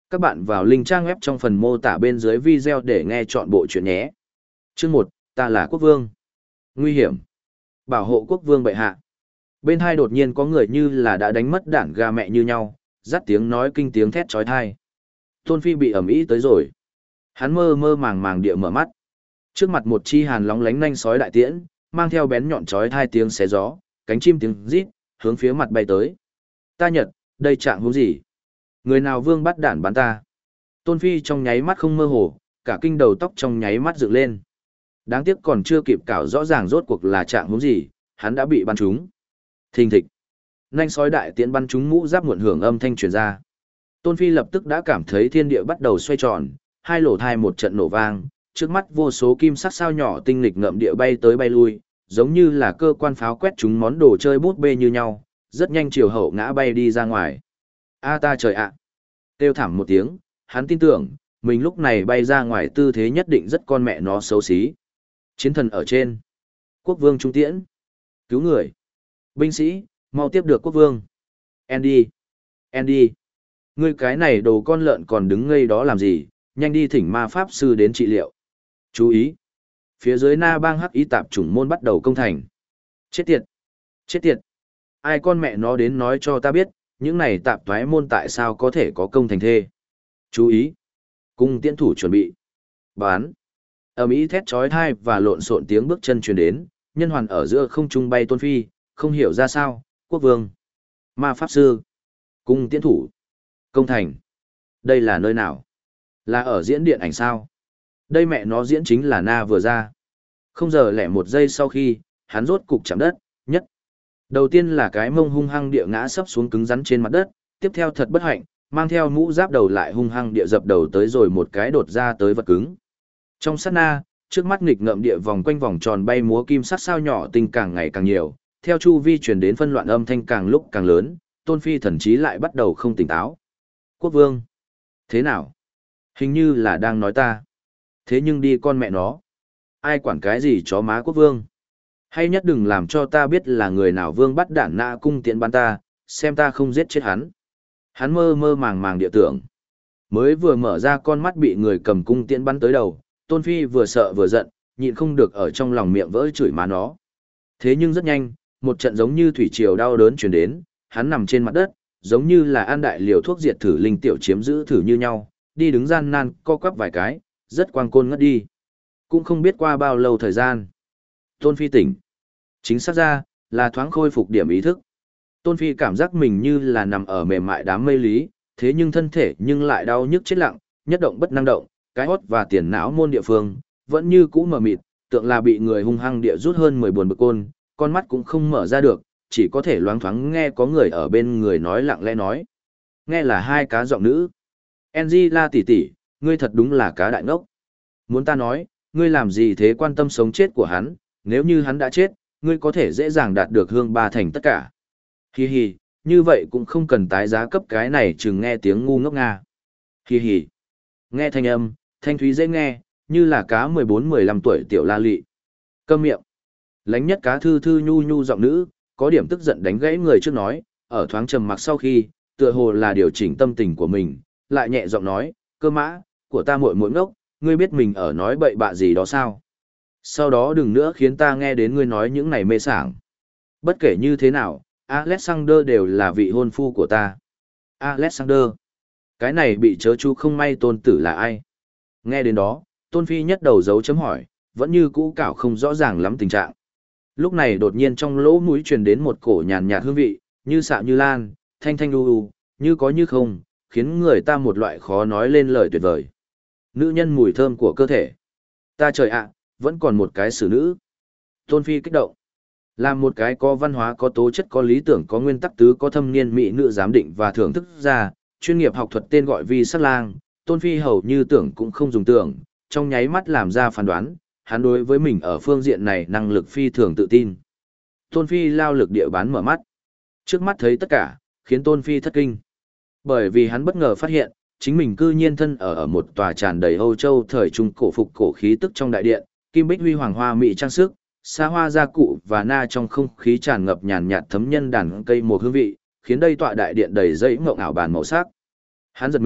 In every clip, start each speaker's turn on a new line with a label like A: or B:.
A: Các bạn vào link trang web trong phần mô tả bên dưới video để nghe chọn bộ chuyện nhé. Chương 1, ta là quốc vương. Nguy hiểm. Bảo hộ quốc vương bệ hạ. Bên hai đột nhiên có người như là đã đánh mất đản gà mẹ như nhau, dắt tiếng nói kinh tiếng thét chói tai. Tôn Phi bị ầm ĩ tới rồi. Hắn mơ mơ màng màng địa mở mắt. Trước mặt một chi hàn lóng lánh nanh sói đại tiễn, mang theo bén nhọn chói tai tiếng xé gió, cánh chim tiếng rít, hướng phía mặt bay tới. Ta Nhật, đây trạng huống gì? Người nào vương bắt đản bắn ta? Tôn Phi trong nháy mắt không mơ hồ, cả kinh đầu tóc trong nháy mắt dựng lên. Đáng tiếc còn chưa kịp cảo rõ ràng rốt cuộc là trạng huống gì, hắn đã bị bắn trúng. Thình thịch. Nanh sói đại tiễn bắn trúng mũ giáp muộn hưởng âm thanh truyền ra. Tôn Phi lập tức đã cảm thấy thiên địa bắt đầu xoay tròn, hai lỗ thai một trận nổ vang, trước mắt vô số kim sắc sao nhỏ tinh nghịch ngậm địa bay tới bay lui, giống như là cơ quan pháo quét trúng món đồ chơi bút bê như nhau, rất nhanh chiều hậu ngã bay đi ra ngoài. A ta trời ạ! Kêu thảm một tiếng, hắn tin tưởng, mình lúc này bay ra ngoài tư thế nhất định rất con mẹ nó xấu xí. Chiến thần ở trên. Quốc vương trung tiễn. Cứu người. Binh sĩ, mau tiếp được quốc vương. Andy. Andy. Ngươi cái này đồ con lợn còn đứng ngây đó làm gì, nhanh đi thỉnh ma pháp sư đến trị liệu. Chú ý. Phía dưới na bang hắc y tạp chủng môn bắt đầu công thành. Chết tiệt. Chết tiệt. Ai con mẹ nó đến nói cho ta biết, những này tạp thoái môn tại sao có thể có công thành thê. Chú ý. Cung tiễn thủ chuẩn bị. Bán. Ầm ĩ thét chói tai và lộn xộn tiếng bước chân truyền đến, nhân hoàn ở giữa không trung bay Tôn Phi, không hiểu ra sao, quốc vương, ma pháp sư, cung tiễn thủ, công thành. Đây là nơi nào? Là ở diễn điện ảnh sao? Đây mẹ nó diễn chính là na vừa ra. Không giờ lẻ một giây sau khi, hắn rốt cục chạm đất, nhất. Đầu tiên là cái mông hung hăng địa ngã sấp xuống cứng rắn trên mặt đất, tiếp theo thật bất hạnh, mang theo mũ giáp đầu lại hung hăng địa dập đầu tới rồi một cái đột ra tới vật cứng. Trong sát na, trước mắt nghịch ngợm địa vòng quanh vòng tròn bay múa kim sắc sao nhỏ tinh càng ngày càng nhiều, theo chu vi truyền đến phân loạn âm thanh càng lúc càng lớn, Tôn Phi thần chí lại bắt đầu không tỉnh táo. Quốc vương, thế nào? Hình như là đang nói ta. Thế nhưng đi con mẹ nó. Ai quản cái gì chó má quốc vương? Hay nhất đừng làm cho ta biết là người nào vương bắt đản nã cung tiễn bắn ta, xem ta không giết chết hắn. Hắn mơ mơ màng màng địa tưởng. Mới vừa mở ra con mắt bị người cầm cung tiễn bắn tới đầu, Tôn Phi vừa sợ vừa giận, nhịn không được ở trong lòng miệng vỡ chửi má nó. Thế nhưng rất nhanh, một trận giống như thủy triều đau đớn truyền đến, hắn nằm trên mặt đất, giống như là ăn đại liều thuốc diệt thử linh tiểu chiếm giữ thử như nhau, đi đứng gian nan co quắp vài cái, rất quang côn ngất đi. Cũng không biết qua bao lâu thời gian. Tôn Phi tỉnh. Chính xác ra, là thoáng khôi phục điểm ý thức. Tôn Phi cảm giác mình như là nằm ở mềm mại đám mây lý, thế nhưng thân thể nhưng lại đau nhức chết lặng, nhất động bất năng động, cái hốt và tiền não môn địa phương, vẫn như cũ mờ mịt, tượng là bị người hung hăng địa rút hơn 10 buồn bực côn, con mắt cũng không mở ra được, chỉ có thể loáng thoáng nghe có người ở bên người nói lặng lẽ nói. Nghe là hai cá giọng nữ. Angela tỷ tỷ, ngươi thật đúng là cá đại ngốc. Muốn ta nói, ngươi làm gì thế quan tâm sống chết của hắn, nếu như hắn đã chết, ngươi có thể dễ dàng đạt được hương ba thành tất cả. Hi hi, như vậy cũng không cần tái giá cấp cái này chừng nghe tiếng ngu ngốc nga. Hi hi. Nghe thanh âm, thanh thúy dễ nghe, như là cá 14-15 tuổi tiểu la lị. Câm miệng. Lánh nhất cá thư thư nhu nhu giọng nữ, có điểm tức giận đánh gãy người trước nói, ở thoáng trầm mặc sau khi, tựa hồ là điều chỉnh tâm tình của mình, lại nhẹ giọng nói, cơ mã, của ta muội muội ngốc, ngươi biết mình ở nói bậy bạ gì đó sao? Sau đó đừng nữa khiến ta nghe đến ngươi nói những này mê sảng. Bất kể như thế nào, Alexander đều là vị hôn phu của ta. Alexander. Cái này bị chớ chú không may tôn tử là ai? Nghe đến đó, Tôn Phi nhất đầu dấu chấm hỏi, vẫn như cũ cảo không rõ ràng lắm tình trạng. Lúc này đột nhiên trong lỗ mũi truyền đến một cổ nhàn nhạt hương vị, như xạ như lan, thanh thanh u, như có như không, khiến người ta một loại khó nói lên lời tuyệt vời. Nữ nhân mùi thơm của cơ thể. Ta trời ạ, vẫn còn một cái xử nữ. Tôn Phi kích động. Làm một cái có văn hóa có tố chất có lý tưởng có nguyên tắc tứ có thâm niên mỹ nữ giám định và thưởng thức ra, chuyên nghiệp học thuật tên gọi vi sắc lang, Tôn Phi hầu như tưởng cũng không dùng tưởng, trong nháy mắt làm ra phán đoán, hắn đối với mình ở phương diện này năng lực phi thường tự tin. Tôn Phi lao lực địa bán mở mắt. Trước mắt thấy tất cả, khiến Tôn Phi thất kinh. Bởi vì hắn bất ngờ phát hiện, chính mình cư nhiên thân ở một tòa tràn đầy Âu Châu thời trung cổ phục cổ khí tức trong đại điện, kim bích huy hoàng hoa mỹ trang sức, xa hoa gia cụ và na trong không khí tràn ngập nhàn nhạt thấm nhân đàn cây một hương vị, khiến đây tọa đại điện đầy dãy ngộng ảo bàn màu sắc. Hắn giật mình,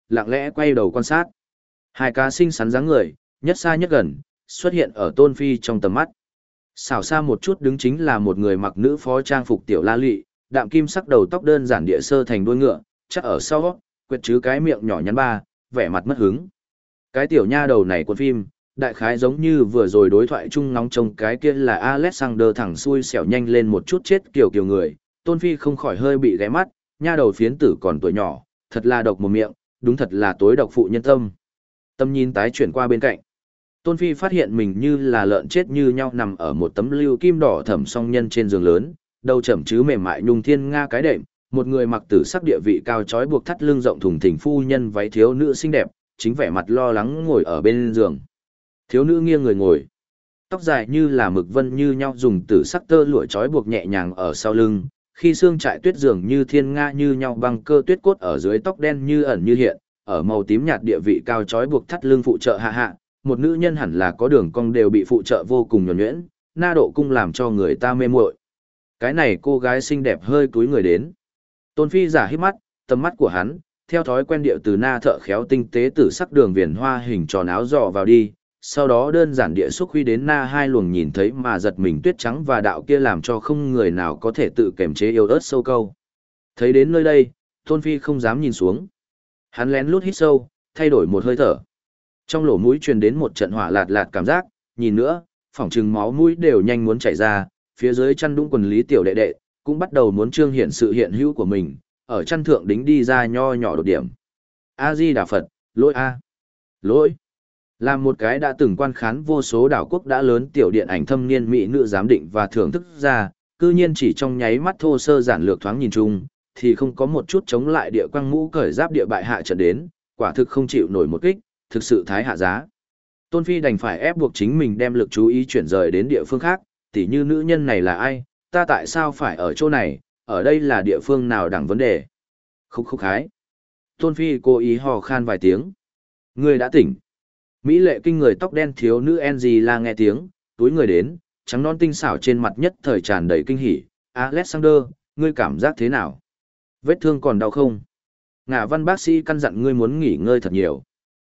A: lặng lẽ quay đầu quan sát. Hai cá xinh xắn dáng người, nhất xa nhất gần, xuất hiện ở Tôn Phi trong tầm mắt. Xảo xa một chút đứng chính là một người mặc nữ phó trang phục tiểu la lị, đạm kim sắc đầu tóc đơn giản địa sơ thành đuôi ngựa, chắc ở sau, quệt chứ cái miệng nhỏ nhắn ba, vẻ mặt mất hứng. Cái tiểu nha đầu này cuốn phim, đại khái giống như vừa rồi đối thoại chung nóng trông cái kia là Alexander thẳng xuôi xẻo nhanh lên một chút chết kiểu kiểu người, Tôn Phi không khỏi hơi bị ghé mắt, nha đầu phiến tử còn tuổi nhỏ, thật là độc một miệng, đúng thật là tối độc phụ nhân tâm. Tâm nhìn tái chuyển qua bên cạnh. Tôn Phi phát hiện mình như là lợn chết như nhau nằm ở một tấm lưu kim đỏ thẩm song nhân trên giường lớn, đầu chậm chứ mềm mại nhung thiên nga cái đệm, một người mặc tử sắc địa vị cao trói buộc thắt lưng rộng thùng thình phu nhân váy thiếu nữ xinh đẹp, chính vẻ mặt lo lắng ngồi ở bên giường. Thiếu nữ nghiêng người ngồi, tóc dài như là mực vân như nhau dùng tử sắc tơ lụa trói buộc nhẹ nhàng ở sau lưng, khi xương trại tuyết dường như thiên nga như nhau băng cơ tuyết cốt ở dưới tóc đen như ẩn như hiện, ở màu tím nhạt địa vị cao trói buộc thắt lưng phụ trợ hạ hạ, một nữ nhân hẳn là có đường cong đều bị phụ trợ vô cùng nhuần nhuyễn, na độ cung làm cho người ta mê muội. Cái này cô gái xinh đẹp hơi cúi người đến. Tôn Phi giả hít mắt, tầm mắt của hắn, theo thói quen điệu từ na thợ khéo tinh tế tử sắc đường viền hoa hình tròn áo dò vào đi, sau đó đơn giản địa xúc huy đến na hai luồng nhìn thấy mà giật mình tuyết trắng và đạo kia làm cho không người nào có thể tự kiềm chế yêu ớt sâu câu. Thấy đến nơi đây, Tôn Phi không dám nhìn xuống. Hắn lén lút hít sâu, thay đổi một hơi thở. Trong lỗ mũi truyền đến một trận hỏa lạt lạt cảm giác, nhìn nữa, phỏng chừng máu mũi đều nhanh muốn chảy ra, phía dưới chăn đũng quần lý tiểu đệ đệ, cũng bắt đầu muốn trương hiện sự hiện hữu của mình, ở chăn thượng đính đi ra nho nhỏ đột điểm. A-di-đà Phật, lỗi A. Lỗi. Là một cái đã từng quan khán vô số đảo quốc đã lớn tiểu điện ảnh thâm niên mỹ nữ giám định và thưởng thức ra, cư nhiên chỉ trong nháy mắt thô sơ giản lược thoáng nhìn chung, thì không có một chút chống lại địa quang mũ cởi giáp địa bại hạ trận đến, quả thực không chịu nổi một kích, thực sự thái hạ giá. Tôn Phi đành phải ép buộc chính mình đem lực chú ý chuyển rời đến địa phương khác, tỉ như nữ nhân này là ai, ta tại sao phải ở chỗ này, ở đây là địa phương nào đẳng vấn đề. Khúc khúc khái. Tôn Phi cố ý hò khan vài tiếng. Người đã tỉnh. Mỹ lệ kinh người tóc đen thiếu nữ Angela nghe tiếng, túi người đến, trắng non tinh xảo trên mặt nhất thời tràn đầy kinh hỉ. Alexander, ngươi cảm giác thế nào? Vết thương còn đau không? Ngạ Văn bác sĩ căn dặn ngươi muốn nghỉ ngơi thật nhiều.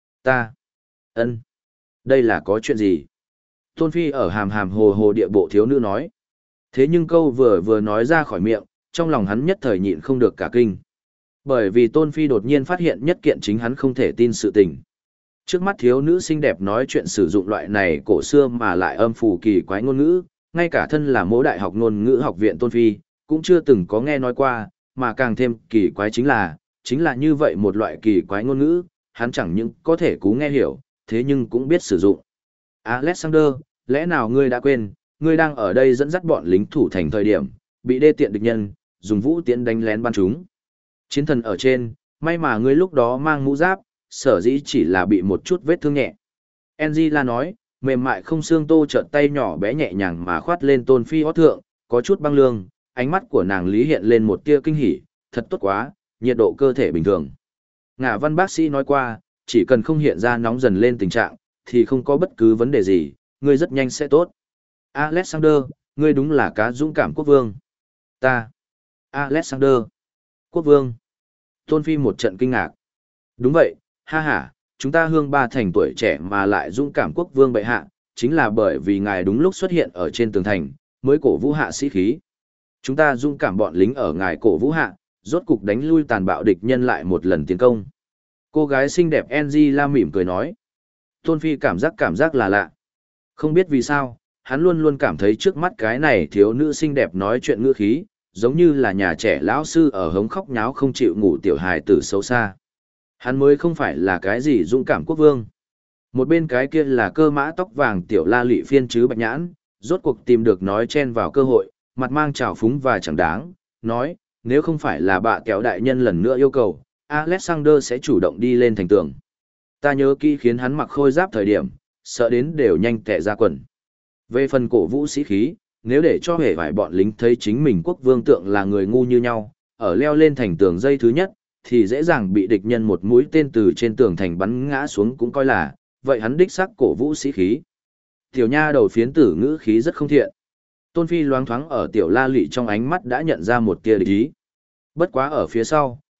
A: Ân, đây là có chuyện gì? Tôn Phi ở hàm hàm hồ hồ địa bộ thiếu nữ nói. Thế nhưng câu vừa nói ra khỏi miệng, trong lòng hắn nhất thời nhịn không được cả kinh. Bởi vì Tôn Phi đột nhiên phát hiện nhất kiện chính hắn không thể tin sự tình. Trước mắt thiếu nữ xinh đẹp nói chuyện sử dụng loại này cổ xưa mà lại âm phù kỳ quái ngôn ngữ, ngay cả thân là mỗ đại học ngôn ngữ học viện Tôn Phi, cũng chưa từng có nghe nói qua, mà càng thêm kỳ quái chính là như vậy một loại kỳ quái ngôn ngữ, hắn chẳng những có thể cú nghe hiểu, thế nhưng cũng biết sử dụng. Alexander, lẽ nào ngươi đã quên, ngươi đang ở đây dẫn dắt bọn lính thủ thành thời điểm, bị đê tiện địch nhân, dùng vũ tiễn đánh lén bắn chúng. Chiến thần ở trên, may mà ngươi lúc đó mang mũ giáp, sở dĩ chỉ là bị một chút vết thương nhẹ. Angela nói, mềm mại không xương tô trợn tay nhỏ bé nhẹ nhàng mà khoát lên Tôn Phi hót thượng, có chút băng lương, ánh mắt của nàng lý hiện lên một tia kinh hỉ, thật tốt quá, nhiệt độ cơ thể bình thường. Ngạ Văn bác sĩ nói qua, chỉ cần không hiện ra nóng dần lên tình trạng, thì không có bất cứ vấn đề gì, ngươi rất nhanh sẽ tốt. Alexander, ngươi đúng là cá dũng cảm quốc vương. Ta. Alexander. Quốc vương. Tôn Phi một trận kinh ngạc. Đúng vậy, ha ha, chúng ta hương ba thành tuổi trẻ mà lại dũng cảm quốc vương bệ hạ, chính là bởi vì ngài đúng lúc xuất hiện ở trên tường thành, mới cổ vũ hạ sĩ khí. Chúng ta dũng cảm bọn lính ở ngài cổ vũ hạ, rốt cục đánh lui tàn bạo địch nhân lại một lần tiến công. Cô gái xinh đẹp Angela mỉm cười nói. Tôn Phi cảm giác là lạ. Không biết vì sao, hắn luôn luôn cảm thấy trước mắt cái này thiếu nữ xinh đẹp nói chuyện ngữ khí, giống như là nhà trẻ lão sư ở hống khóc nháo không chịu ngủ tiểu hài tử xấu xa. Hắn mới không phải là cái gì dũng cảm quốc vương. Một bên cái kia là cơ mã tóc vàng tiểu la lị phiên chứ bạch nhãn, rốt cuộc tìm được nói chen vào cơ hội, mặt mang trào phúng và chẳng đáng, nói, nếu không phải là bạ kéo đại nhân lần nữa yêu cầu, Alexander sẽ chủ động đi lên thành tường. Ta nhớ kỹ khiến hắn mặc khôi giáp thời điểm, sợ đến đều nhanh tệ ra quần. Về phần cổ vũ sĩ khí, nếu để cho hề vài bọn lính thấy chính mình quốc vương tượng là người ngu như nhau, ở leo lên thành tường dây thứ nhất, thì dễ dàng bị địch nhân một mũi tên từ trên tường thành bắn ngã xuống cũng coi là, vậy hắn đích xác cổ vũ sĩ khí. Tiểu nha đầu phiến tử ngữ khí rất không thiện. Tôn Phi loáng thoáng ở tiểu la lị trong ánh mắt đã nhận ra một tia địch ý. Bất quá ở phía sau,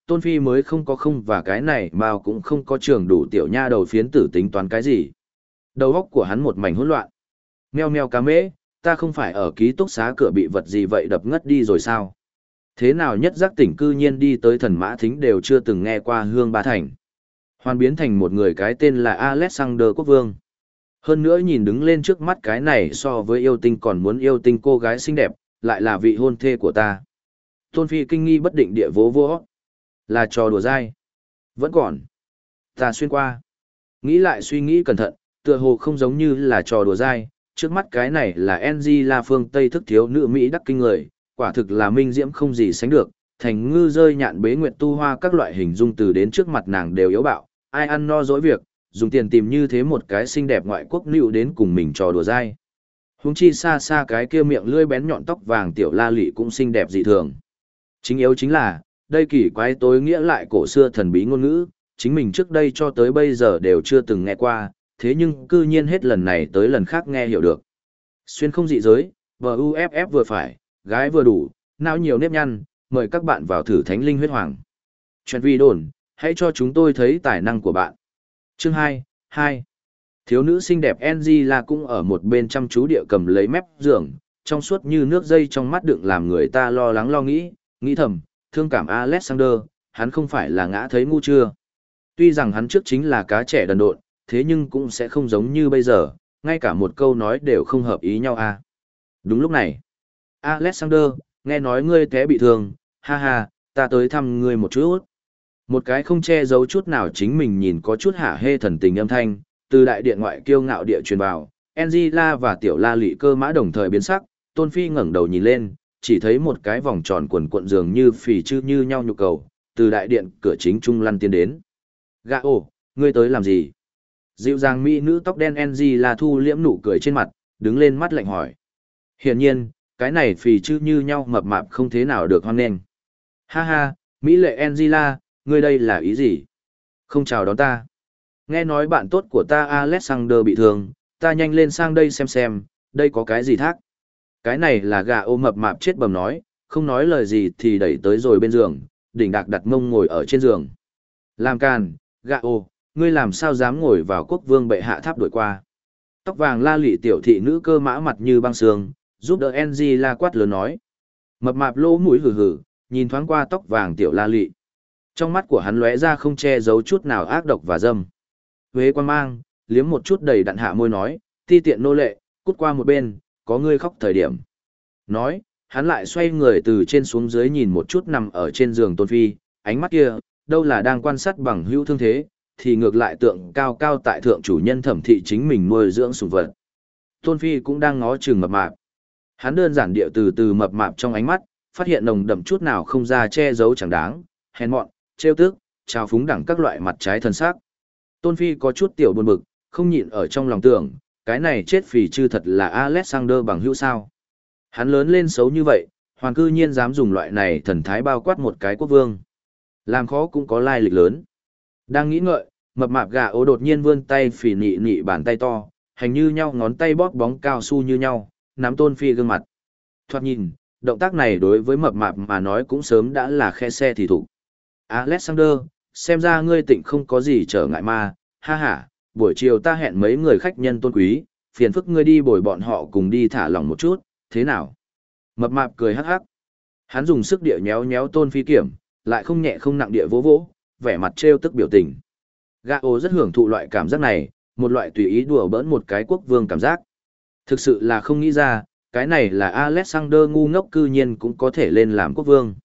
A: Tôn Phi mới không có không và cái này mà cũng không có trường đủ tiểu nha đầu phiến tử tính toán cái gì. Đầu óc của hắn một mảnh hỗn loạn. Meo meo cá mễ, ta không phải ở ký túc xá cửa bị vật gì vậy đập ngất đi rồi sao? Thế nào nhất giác tỉnh cư nhiên đi tới thần mã thính đều chưa từng nghe qua hương ba thành. Hoàn biến thành một người cái tên là Alexander Quốc Vương. Hơn nữa nhìn đứng lên trước mắt cái này so với yêu tinh còn muốn yêu tinh cô gái xinh đẹp, lại là vị hôn thê của ta. Tôn Phi kinh nghi bất định địa vỗ vỗ. Là trò đùa dai. Vẫn còn. Ta xuyên qua. Nghĩ lại suy nghĩ cẩn thận, tựa hồ không giống như là trò đùa dai. Trước mắt cái này là Angela phương Tây thức thiếu nữ Mỹ đắc kinh người, quả thực là minh diễm không gì sánh được. Thành ngư rơi nhạn bế nguyệt tu hoa các loại hình dung từ đến trước mặt nàng đều yếu bạo, ai ăn no dỗi việc, dùng tiền tìm như thế một cái xinh đẹp ngoại quốc nữ đến cùng mình trò đùa dai. Huống chi xa xa cái kia miệng lưỡi bén nhọn tóc vàng tiểu la lị cũng xinh đẹp dị thường. Chính yếu chính là, đây kỳ quái tối nghĩa lại cổ xưa thần bí ngôn ngữ, chính mình trước đây cho tới bây giờ đều chưa từng nghe qua, thế nhưng cư nhiên hết lần này tới lần khác nghe hiểu được. Xuyên không dị giới, VUFF vừa phải, gái vừa đủ, não nhiều nếp nhăn, mời các bạn vào thử thánh linh huyết hoàng. Chuyện vi đồn, hãy cho chúng tôi thấy tài năng của bạn. Chương 2. Thiếu nữ xinh đẹp Angela cũng ở một bên chăm chú địa cầm lấy mép giường, trong suốt như nước dây trong mắt đựng làm người ta lo lắng lo nghĩ thầm, thương cảm Alexander, hắn không phải là ngã thấy ngu chưa. Tuy rằng hắn trước chính là cá trẻ đần độn, thế nhưng cũng sẽ không giống như bây giờ, ngay cả một câu nói đều không hợp ý nhau à. Đúng lúc này, Alexander, nghe nói ngươi té bị thương, ha ha, ta tới thăm ngươi một chút. Một cái không che giấu chút nào chính mình nhìn có chút hả hê thần tình âm thanh, từ đại điện ngoại kiêu ngạo địa truyền vào, Angela và tiểu la lị cơ mã đồng thời biến sắc, Tôn Phi ngẩng đầu nhìn lên, chỉ thấy một cái vòng tròn quần cuộn dường như phì chư như nhau nhục cầu, từ đại điện cửa chính trung lăn tiến đến. Gà ồ, ngươi tới làm gì? Dịu dàng mỹ nữ tóc đen Angela thu liễm nụ cười trên mặt, đứng lên mắt lạnh hỏi. Hiển nhiên, cái này phì chư như nhau mập mạp không thế nào được hoan nghênh. Ha ha, mỹ lệ Angela, ngươi đây là ý gì? Không chào đón ta. Nghe nói bạn tốt của ta Alexander bị thương, ta nhanh lên sang đây xem, đây có cái gì thác. Cái này là gà ô mập mạp chết bầm nói, không nói lời gì thì đẩy tới rồi bên giường, đỉnh đạc đặt mông ngồi ở trên giường. Làm càn, gà ô, ngươi làm sao dám ngồi vào quốc vương bệ hạ tháp đổi qua. Tóc vàng la lị tiểu thị nữ cơ mã mặt như băng sương, giúp đỡ Angela quát lớn nói. Mập mạp lỗ mũi hừ hừ, nhìn thoáng qua tóc vàng tiểu la lị. Trong mắt của hắn lóe ra không che giấu chút nào ác độc và dâm. Huế quan mang, liếm một chút đầy đặn hạ môi nói, ti tiện nô lệ, cút qua một bên, có ngươi khóc thời điểm. Nói, hắn lại xoay người từ trên xuống dưới nhìn một chút nằm ở trên giường Tôn Phi, ánh mắt kia, đâu là đang quan sát bằng hữu thương thế, thì ngược lại tượng cao cao tại thượng chủ nhân thẩm thị chính mình nuôi dưỡng sủng vật. Tôn Phi cũng đang ngó chừng mập mạp. Hắn đơn giản địa từ mập mạp trong ánh mắt, phát hiện nồng đậm chút nào không ra che giấu chẳng đáng, hèn mọn, trêu tức, trào phúng đẳng các loại mặt trái thân xác. Tôn Phi có chút tiểu buồn bực, không nhịn ở trong lòng tưởng, cái này chết phì chư thật là Alexander bằng hữu sao. Hắn lớn lên xấu như vậy, hoàn cư nhiên dám dùng loại này thần thái bao quát một cái quốc vương. Làm khó cũng có lai lịch lớn. Đang nghĩ ngợi, mập mạp gà ố đột nhiên vươn tay phì nị nị bàn tay to, hành như nhau ngón tay bóp bóng cao su như nhau, nắm Tôn Phi gương mặt. Thoạt nhìn, động tác này đối với mập mạp mà nói cũng sớm đã là khe xe thì thủ. Alexander, xem ra ngươi tịnh không có gì trở ngại mà, ha ha, buổi chiều ta hẹn mấy người khách nhân tôn quý, phiền phức ngươi đi bồi bọn họ cùng đi thả lỏng một chút, thế nào? Mập mạp cười hắc hắc. Hắn dùng sức địa nhéo nhéo Tôn Phi kiểm, lại không nhẹ không nặng địa vỗ vỗ, vẻ mặt trêu tức biểu tình. Gã ô rất hưởng thụ loại cảm giác này, một loại tùy ý đùa bỡn một cái quốc vương cảm giác. Thực sự là không nghĩ ra, cái này là Alexander ngu ngốc cư nhiên cũng có thể lên làm quốc vương.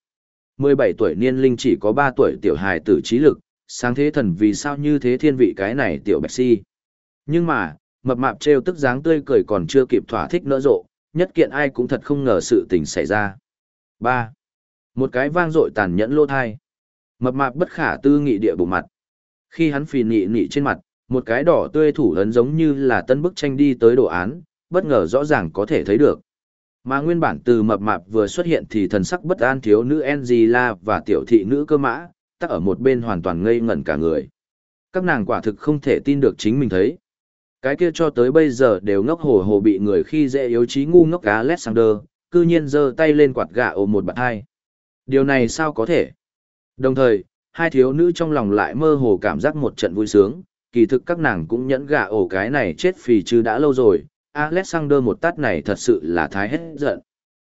A: 17 tuổi niên linh chỉ có 3 tuổi tiểu hài tử trí lực, sáng thế thần vì sao như thế thiên vị cái này tiểu bạch si. Nhưng mà, mập mạp trêu tức dáng tươi cười còn chưa kịp thỏa thích nỡ rộ, nhất kiện ai cũng thật không ngờ sự tình xảy ra. 3. Một cái vang dội tàn nhẫn lô thai. Mập mạp bất khả tư nghị địa bụng mặt. Khi hắn phì nị nị trên mặt, một cái đỏ tươi thủ ấn giống như là tân bức tranh đi tới đồ án, bất ngờ rõ ràng có thể thấy được. Mà nguyên bản từ mập mạp vừa xuất hiện thì thần sắc bất an thiếu nữ Angela và tiểu thị nữ cơ mã, tắc ở một bên hoàn toàn ngây ngẩn cả người. Các nàng quả thực không thể tin được chính mình thấy. Cái kia cho tới bây giờ đều ngốc hồ hồ bị người khi dễ yếu trí ngu ngốc Alexander, cư nhiên giơ tay lên quạt gạ ôm một bạn hai. Điều này sao có thể? Đồng thời, hai thiếu nữ trong lòng lại mơ hồ cảm giác một trận vui sướng, kỳ thực các nàng cũng nhẫn gà ổ cái này chết phì chứ đã lâu rồi, Alexander một tát này thật sự là thái hết giận.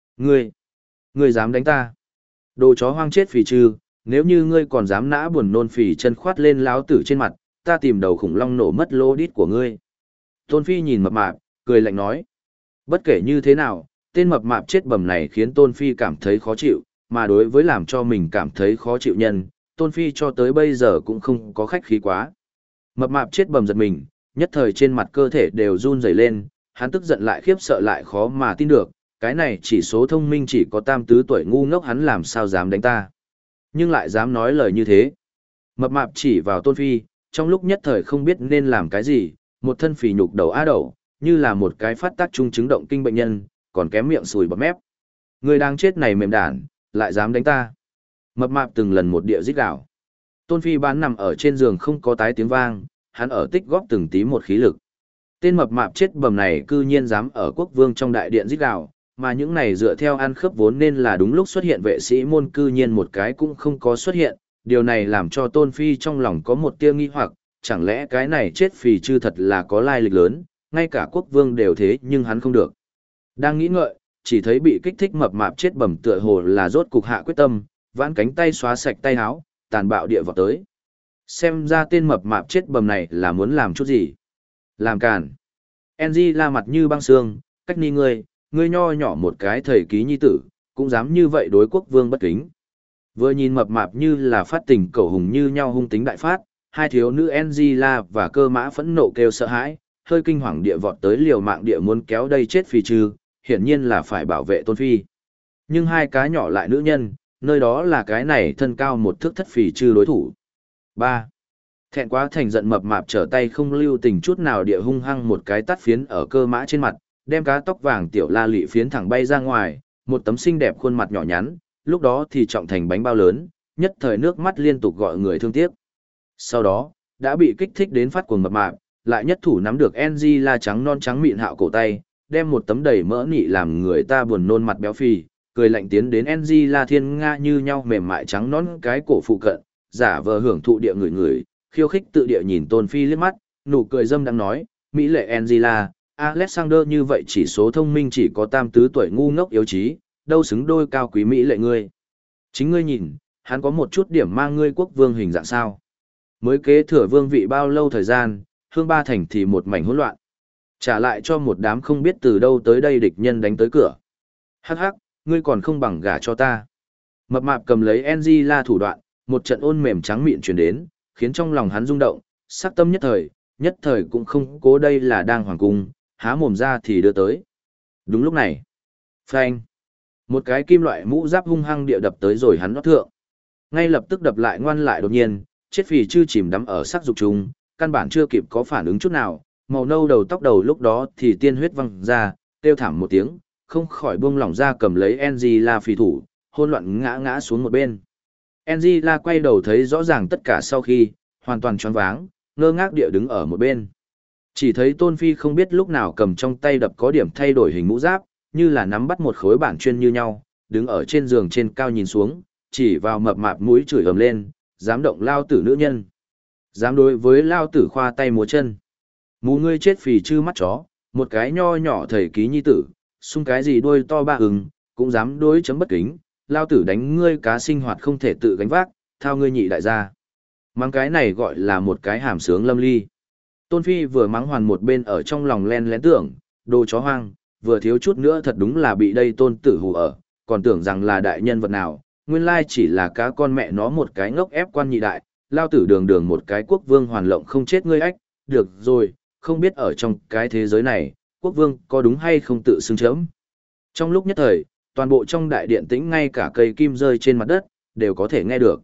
A: Ngươi dám đánh ta? Đồ chó hoang chết phì chứ, nếu như ngươi còn dám nã buồn nôn phì chân khoát lên láo tử trên mặt, ta tìm đầu khủng long nổ mất lô đít của ngươi. Tôn Phi nhìn mập mạp, cười lạnh nói. Bất kể như thế nào, tên mập mạp chết bầm này khiến Tôn Phi cảm thấy khó chịu, mà đối với làm cho mình cảm thấy khó chịu nhân, Tôn Phi cho tới bây giờ cũng không có khách khí quá. Mập mạp chết bầm giật mình, nhất thời trên mặt cơ thể đều run rẩy lên, hắn tức giận lại khiếp sợ lại khó mà tin được, cái này chỉ số thông minh chỉ có tam tứ tuổi ngu ngốc hắn làm sao dám đánh ta. Nhưng lại dám nói lời như thế. Mập mạp chỉ vào Tôn Phi, trong lúc nhất thời không biết nên làm cái gì, một thân phì nhục đầu á đầu, như là một cái phát tác trung chứng động kinh bệnh nhân, còn kém miệng sùi bọt mép. Người đang chết này mềm đản, lại dám đánh ta. Mập mạp từng lần một địa rít gào. Tôn Phi bán nằm ở trên giường không có tái tiếng vang, hắn ở tích góp từng tí một khí lực. Tên mập mạp chết bầm này cư nhiên dám ở quốc vương trong đại điện rít gào, mà những này dựa theo ăn khớp vốn nên là đúng lúc xuất hiện vệ sĩ môn cư nhiên một cái cũng không có xuất hiện, điều này làm cho Tôn Phi trong lòng có một tia nghi hoặc, chẳng lẽ cái này chết phì chư thật là có lai lịch lớn, ngay cả quốc vương đều thế nhưng hắn không được. Đang nghĩ ngợi, chỉ thấy bị kích thích mập mạp chết bầm tựa hồ là rốt cục hạ quyết tâm, vãn cánh tay xóa sạch tay áo, tàn bạo địa vào tới. Xem ra tên mập mạp chết bầm này là muốn làm chút gì. Làm càn. Enji la mặt như băng xương, cách ni ngươi nho nhỏ một cái thầy ký nhi tử, cũng dám như vậy đối quốc vương bất kính. Vừa nhìn mập mạp như là phát tình cẩu hùng như nhau hung tính đại phát, hai thiếu nữ Angela và cơ mã phẫn nộ kêu sợ hãi, hơi kinh hoàng địa vọt tới liều mạng địa muốn kéo đây chết phi trừ, hiển nhiên là phải bảo vệ Tôn Phi. Nhưng hai cá nhỏ lại nữ nhân, nơi đó là cái này thân cao một thước thất phì trừ đối thủ. 3. Thẹn quá thành giận mập mạp trở tay không lưu tình chút nào địa hung hăng một cái tát phiến ở cơ mã trên mặt, đem cá tóc vàng tiểu la lị phiến thẳng bay ra ngoài, một tấm xinh đẹp khuôn mặt nhỏ nhắn, lúc đó thì trọng thành bánh bao lớn, nhất thời nước mắt liên tục gọi người thương tiếc. Sau đó, đã bị kích thích đến phát cuồng mập mạp, lại nhất thủ nắm được Angela trắng non trắng mịn hạo cổ tay, đem một tấm đầy mỡ nị làm người ta buồn nôn mặt béo phì, cười lạnh tiến đến Angela thiên nga như nhau mềm mại trắng nón cái cổ phụ cận, giả vờ hưởng thụ địa người, khiêu khích tự địa nhìn Tôn Phi liếc mắt, nụ cười dâm đang nói, mỹ lệ Angela, Alexander như vậy chỉ số thông minh chỉ có tam tứ tuổi ngu ngốc yếu trí, đâu xứng đôi cao quý mỹ lệ ngươi. Chính ngươi nhìn, hắn có một chút điểm mang ngươi quốc vương hình dạng sao. Mới kế thừa vương vị bao lâu thời gian, hương ba thành thì một mảnh hỗn loạn. Trả lại cho một đám không biết từ đâu tới đây địch nhân đánh tới cửa. Hắc hắc, ngươi còn không bằng gả cho ta. Mập mạp cầm lấy Angela thủ đoạn, một trận ôn mềm trắng mịn truyền đến, khiến trong lòng hắn rung động, sắc tâm nhất thời cũng không cố đây là đang hoàng cung, há mồm ra thì đưa tới. Đúng lúc này, phanh, một cái kim loại mũ giáp hung hăng địa đập tới rồi hắn nót thượng. Ngay lập tức đập lại ngoan lại đột nhiên, chết phì chư chìm đắm ở sắc dục trùng, căn bản chưa kịp có phản ứng chút nào, màu nâu đầu tóc đầu lúc đó thì tiên huyết văng ra, kêu thảm một tiếng, không khỏi buông lỏng ra cầm lấy Angela phì thủ, hôn loạn ngã xuống một bên. Angela quay đầu thấy rõ ràng tất cả sau khi, hoàn toàn choáng váng, ngơ ngác địa đứng ở một bên. Chỉ thấy Tôn Phi không biết lúc nào cầm trong tay đập có điểm thay đổi hình mũ giáp, như là nắm bắt một khối bản chuyên như nhau, đứng ở trên giường trên cao nhìn xuống, chỉ vào mập mạp mũi chửi ầm lên, dám động lao tử nữ nhân. Dám đối với lao tử khoa tay múa chân. Mù ngươi chết phì chư mắt chó, một cái nho nhỏ thầy ký nhi tử, xung cái gì đuôi to ba hừng, cũng dám đối chấm bất kính, lao tử đánh ngươi cá sinh hoạt không thể tự gánh vác, thao ngươi nhị đại gia. Mắng cái này gọi là một cái hàm sướng lâm ly. Tôn Phi vừa mắng hoàn một bên ở trong lòng len lén tưởng, đồ chó hoang, vừa thiếu chút nữa thật đúng là bị đây tôn tử hù ở, còn tưởng rằng là đại nhân vật nào, nguyên lai chỉ là cá con mẹ nó một cái ngốc ép quan nhị đại, lao tử đường đường một cái quốc vương hoàn lộng không chết ngươi ách, được rồi, không biết ở trong cái thế giới này, quốc vương có đúng hay không tự xưng chấm. Trong lúc nhất thời, toàn bộ trong đại điện tĩnh ngay cả cây kim rơi trên mặt đất, đều có thể nghe được.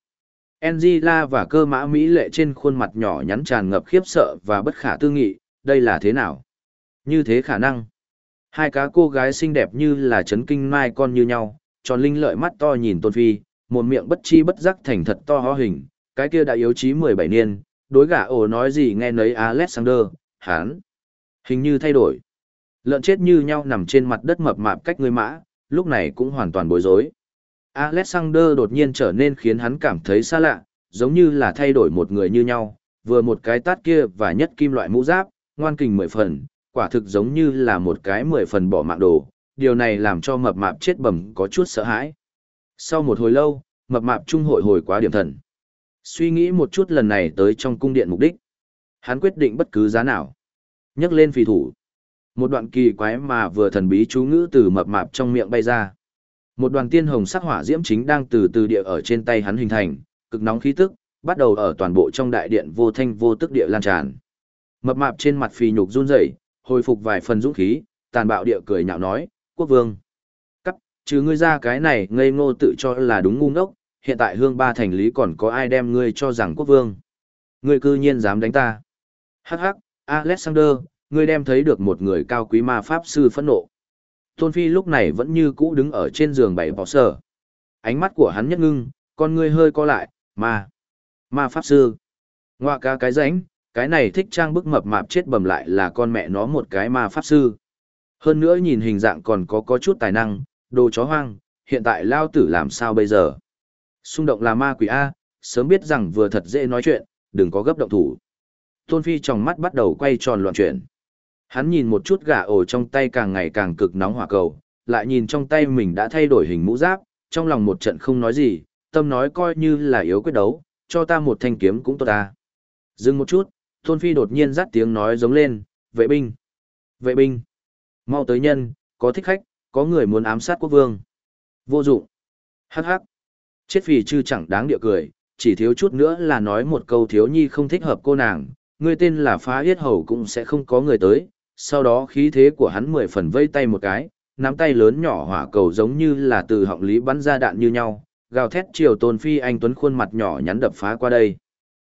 A: Angela và cơ mã Mỹ lệ trên khuôn mặt nhỏ nhắn tràn ngập khiếp sợ và bất khả tư nghị, đây là thế nào? Như thế khả năng. Hai cá cô gái xinh đẹp như là chấn kinh mai con như nhau, tròn linh lợi mắt to nhìn Tôn Phi, một miệng bất chi bất giác thành thật to ho hình, cái kia đã yếu chí 17 niên, đối gã ổ nói gì nghe nấy Alexander, hán. Hình như thay đổi. Lợn chết như nhau nằm trên mặt đất mập mạp cách người mã, lúc này cũng hoàn toàn bối rối. Alexander đột nhiên trở nên khiến hắn cảm thấy xa lạ, giống như là thay đổi một người như nhau, vừa một cái tát kia và nhất kim loại mũ giáp, ngoan kình 10 phần, quả thực giống như là một cái 10 phần bỏ mạng đồ, điều này làm cho mập mạp chết bầm có chút sợ hãi. Sau một hồi lâu, mập mạp trung hội hồi quá điểm thần. Suy nghĩ một chút lần này tới trong cung điện mục đích. Hắn quyết định bất cứ giá nào. Nhấc lên phì thủ. Một đoạn kỳ quái mà vừa thần bí chú ngữ từ mập mạp trong miệng bay ra. Một đoàn tiên hồng sắc hỏa diễm chính đang từ từ địa ở trên tay hắn hình thành, cực nóng khí tức, bắt đầu ở toàn bộ trong đại điện vô thanh vô tức địa lan tràn. Mập mạp trên mặt phì nhục run rẩy, hồi phục vài phần dũng khí, tàn bạo địa cười nhạo nói, quốc vương. Cắp, trừ ngươi ra cái này ngây ngô tự cho là đúng ngu ngốc, hiện tại hương ba thành lý còn có ai đem ngươi cho rằng quốc vương. Ngươi cư nhiên dám đánh ta. Hắc hắc, Alexander, ngươi đem thấy được một người cao quý ma pháp sư phẫn nộ. Tôn Phi lúc này vẫn như cũ đứng ở trên giường bảy bỏ sở. Ánh mắt của hắn nhất ngưng, con ngươi hơi co lại, ma pháp sư. Ngoạ ca cái ránh, cái này thích trang bức mập mạp chết bầm lại là con mẹ nó một cái ma pháp sư. Hơn nữa nhìn hình dạng còn có chút tài năng, đồ chó hoang, hiện tại lao tử làm sao bây giờ? Xung động là ma quỷ A, sớm biết rằng vừa thật dễ nói chuyện, đừng có gấp động thủ. Tôn Phi trong mắt bắt đầu quay tròn loạn chuyển. Hắn nhìn một chút gà ổ trong tay càng ngày càng cực nóng hỏa cầu, lại nhìn trong tay mình đã thay đổi hình mũ giáp, trong lòng một trận không nói gì, tâm nói coi như là yếu quyết đấu, cho ta một thanh kiếm cũng tốt ta. Dừng một chút, Tôn Phi đột nhiên rát tiếng nói giống lên, vệ binh, vệ binh, mau tới nhân, có thích khách, có người muốn ám sát quốc vương. Vô dụng. Hắc hắc. Chết phì chư chẳng đáng địa cười, chỉ thiếu chút nữa là nói một câu thiếu nhi không thích hợp cô nàng, người tên là phá yết hầu cũng sẽ không có người tới. Sau đó khí thế của hắn 10 phần vây tay một cái, nắm tay lớn nhỏ hỏa cầu giống như là từ họng lý bắn ra đạn như nhau, gào thét chiều Tôn Phi anh tuấn khuôn mặt nhỏ nhắn đập phá qua đây.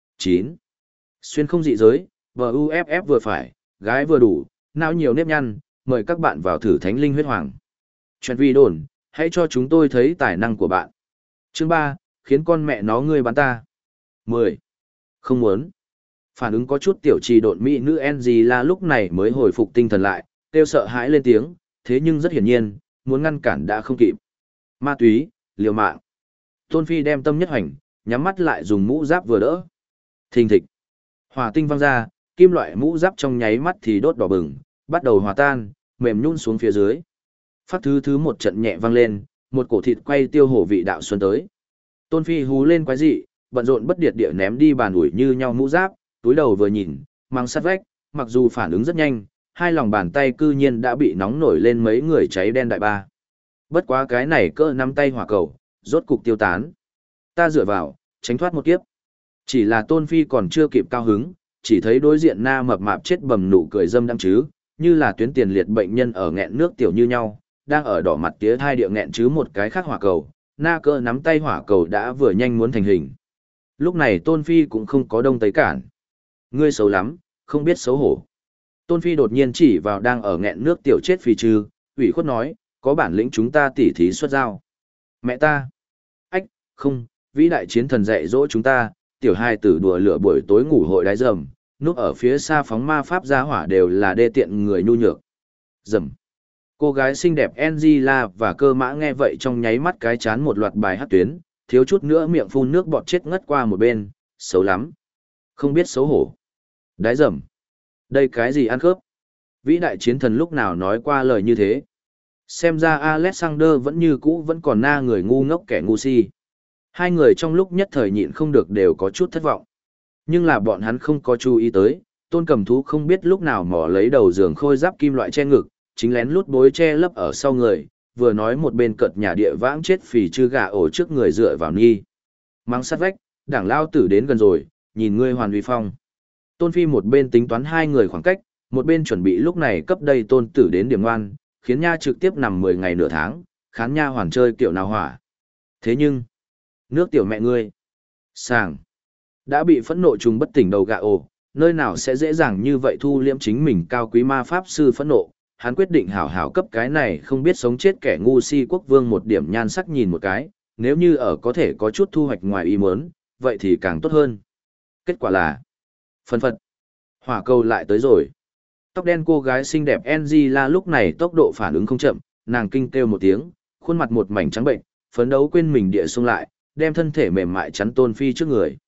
A: 9. Xuyên không dị giới, VUFF vừa phải, gái vừa đủ, não nhiều nếp nhăn, mời các bạn vào thử thánh linh huyết hoàng. Chuyện vi đồn, hãy cho chúng tôi thấy tài năng của bạn. Chương 3, khiến con mẹ nó ngươi bắn ta. 10. Không muốn. Phản ứng có chút tiểu trì độn mỹ nữ Angela lúc này mới hồi phục tinh thần lại, kêu sợ hãi lên tiếng, thế nhưng rất hiển nhiên, muốn ngăn cản đã không kịp. Ma túy, liều mạng. Tôn Phi đem tâm nhất hành, nhắm mắt lại dùng mũ giáp vừa đỡ. Thình thịch. Hỏa tinh văng ra, kim loại mũ giáp trong nháy mắt thì đốt đỏ bừng, bắt đầu hòa tan, mềm nhũn xuống phía dưới. Phát thứ một trận nhẹ vang lên, một cổ thịt quay tiêu hổ vị đạo xuân tới. Tôn Phi hú lên quái dị, bận rộn bất điệt địa ném đi bàn ủi như nhau mũ giáp, túi đầu vừa nhìn, mang sát vách, mặc dù phản ứng rất nhanh, hai lòng bàn tay cư nhiên đã bị nóng nổi lên mấy người cháy đen đại ba. Bất quá cái này cỡ nắm tay hỏa cầu, rốt cục tiêu tán. Ta dựa vào, tránh thoát một kiếp. Chỉ là Tôn Phi còn chưa kịp cao hứng, chỉ thấy đối diện na mập mạp chết bầm nụ cười dâm đắng chứ, như là tuyến tiền liệt bệnh nhân ở nghẹn nước tiểu như nhau, đang ở đỏ mặt tía thai địa nghẹn chứ một cái khác hỏa cầu, na cỡ nắm tay hỏa cầu đã vừa nhanh muốn thành hình. Lúc này Tôn Phi cũng không có đông tấy cản. Ngươi xấu lắm, không biết xấu hổ. Tôn Phi đột nhiên chỉ vào đang ở nghẹn nước tiểu chết phì trừ, ủy khuất nói, có bản lĩnh chúng ta tỉ thí xuất giao. Mẹ ta. Ách, không, vĩ đại chiến thần dạy dỗ chúng ta, tiểu hai tử đùa lửa buổi tối ngủ hội đái rầm, núp ở phía xa phóng ma pháp gia hỏa đều là đê tiện người nhu nhược. Rầm. Cô gái xinh đẹp Angela và cơ mã nghe vậy trong nháy mắt cái chán một loạt bài hát tuyến, thiếu chút nữa miệng phun nước bọt chết ngất qua một bên, xấu lắm. Không biết xấu hổ. Đái rầm. Đây cái gì ăn khớp? Vĩ đại chiến thần lúc nào nói qua lời như thế? Xem ra Alexander vẫn như cũ vẫn còn na người ngu ngốc kẻ ngu si. Hai người trong lúc nhất thời nhịn không được đều có chút thất vọng. Nhưng là bọn hắn không có chú ý tới, Tôn Cầm Thú không biết lúc nào mò lấy đầu giường khôi giáp kim loại che ngực, chính lén lút bối che lấp ở sau người, vừa nói một bên cợt nhà địa vãng chết phì chư gà ổ trước người dựa vào nghi. Mang sát vách, đảng lao tử đến gần rồi, nhìn ngươi hoàn uy phong. Tôn Phi một bên tính toán hai người khoảng cách, một bên chuẩn bị lúc này cấp đây tôn tử đến điểm ngoan, khiến nha trực tiếp nằm 10 ngày nửa tháng, khán nha hoàn chơi kiểu nào hỏa. Thế nhưng, nước tiểu mẹ ngươi, sàng, đã bị phẫn nộ trùng bất tỉnh đầu gà ổ, nơi nào sẽ dễ dàng như vậy thu liễm chính mình cao quý ma pháp sư phẫn nộ. Hắn quyết định hảo hảo cấp cái này không biết sống chết kẻ ngu si quốc vương một điểm nhan sắc nhìn một cái, nếu như ở có thể có chút thu hoạch ngoài ý muốn, vậy thì càng tốt hơn. Kết quả là, phân phật, hỏa cầu lại tới rồi. Tóc đen cô gái xinh đẹp Angela lúc này tốc độ phản ứng không chậm, nàng kinh kêu một tiếng, khuôn mặt một mảnh trắng bệnh, phấn đấu quên mình địa xông lại, đem thân thể mềm mại chắn Tôn Phi trước người.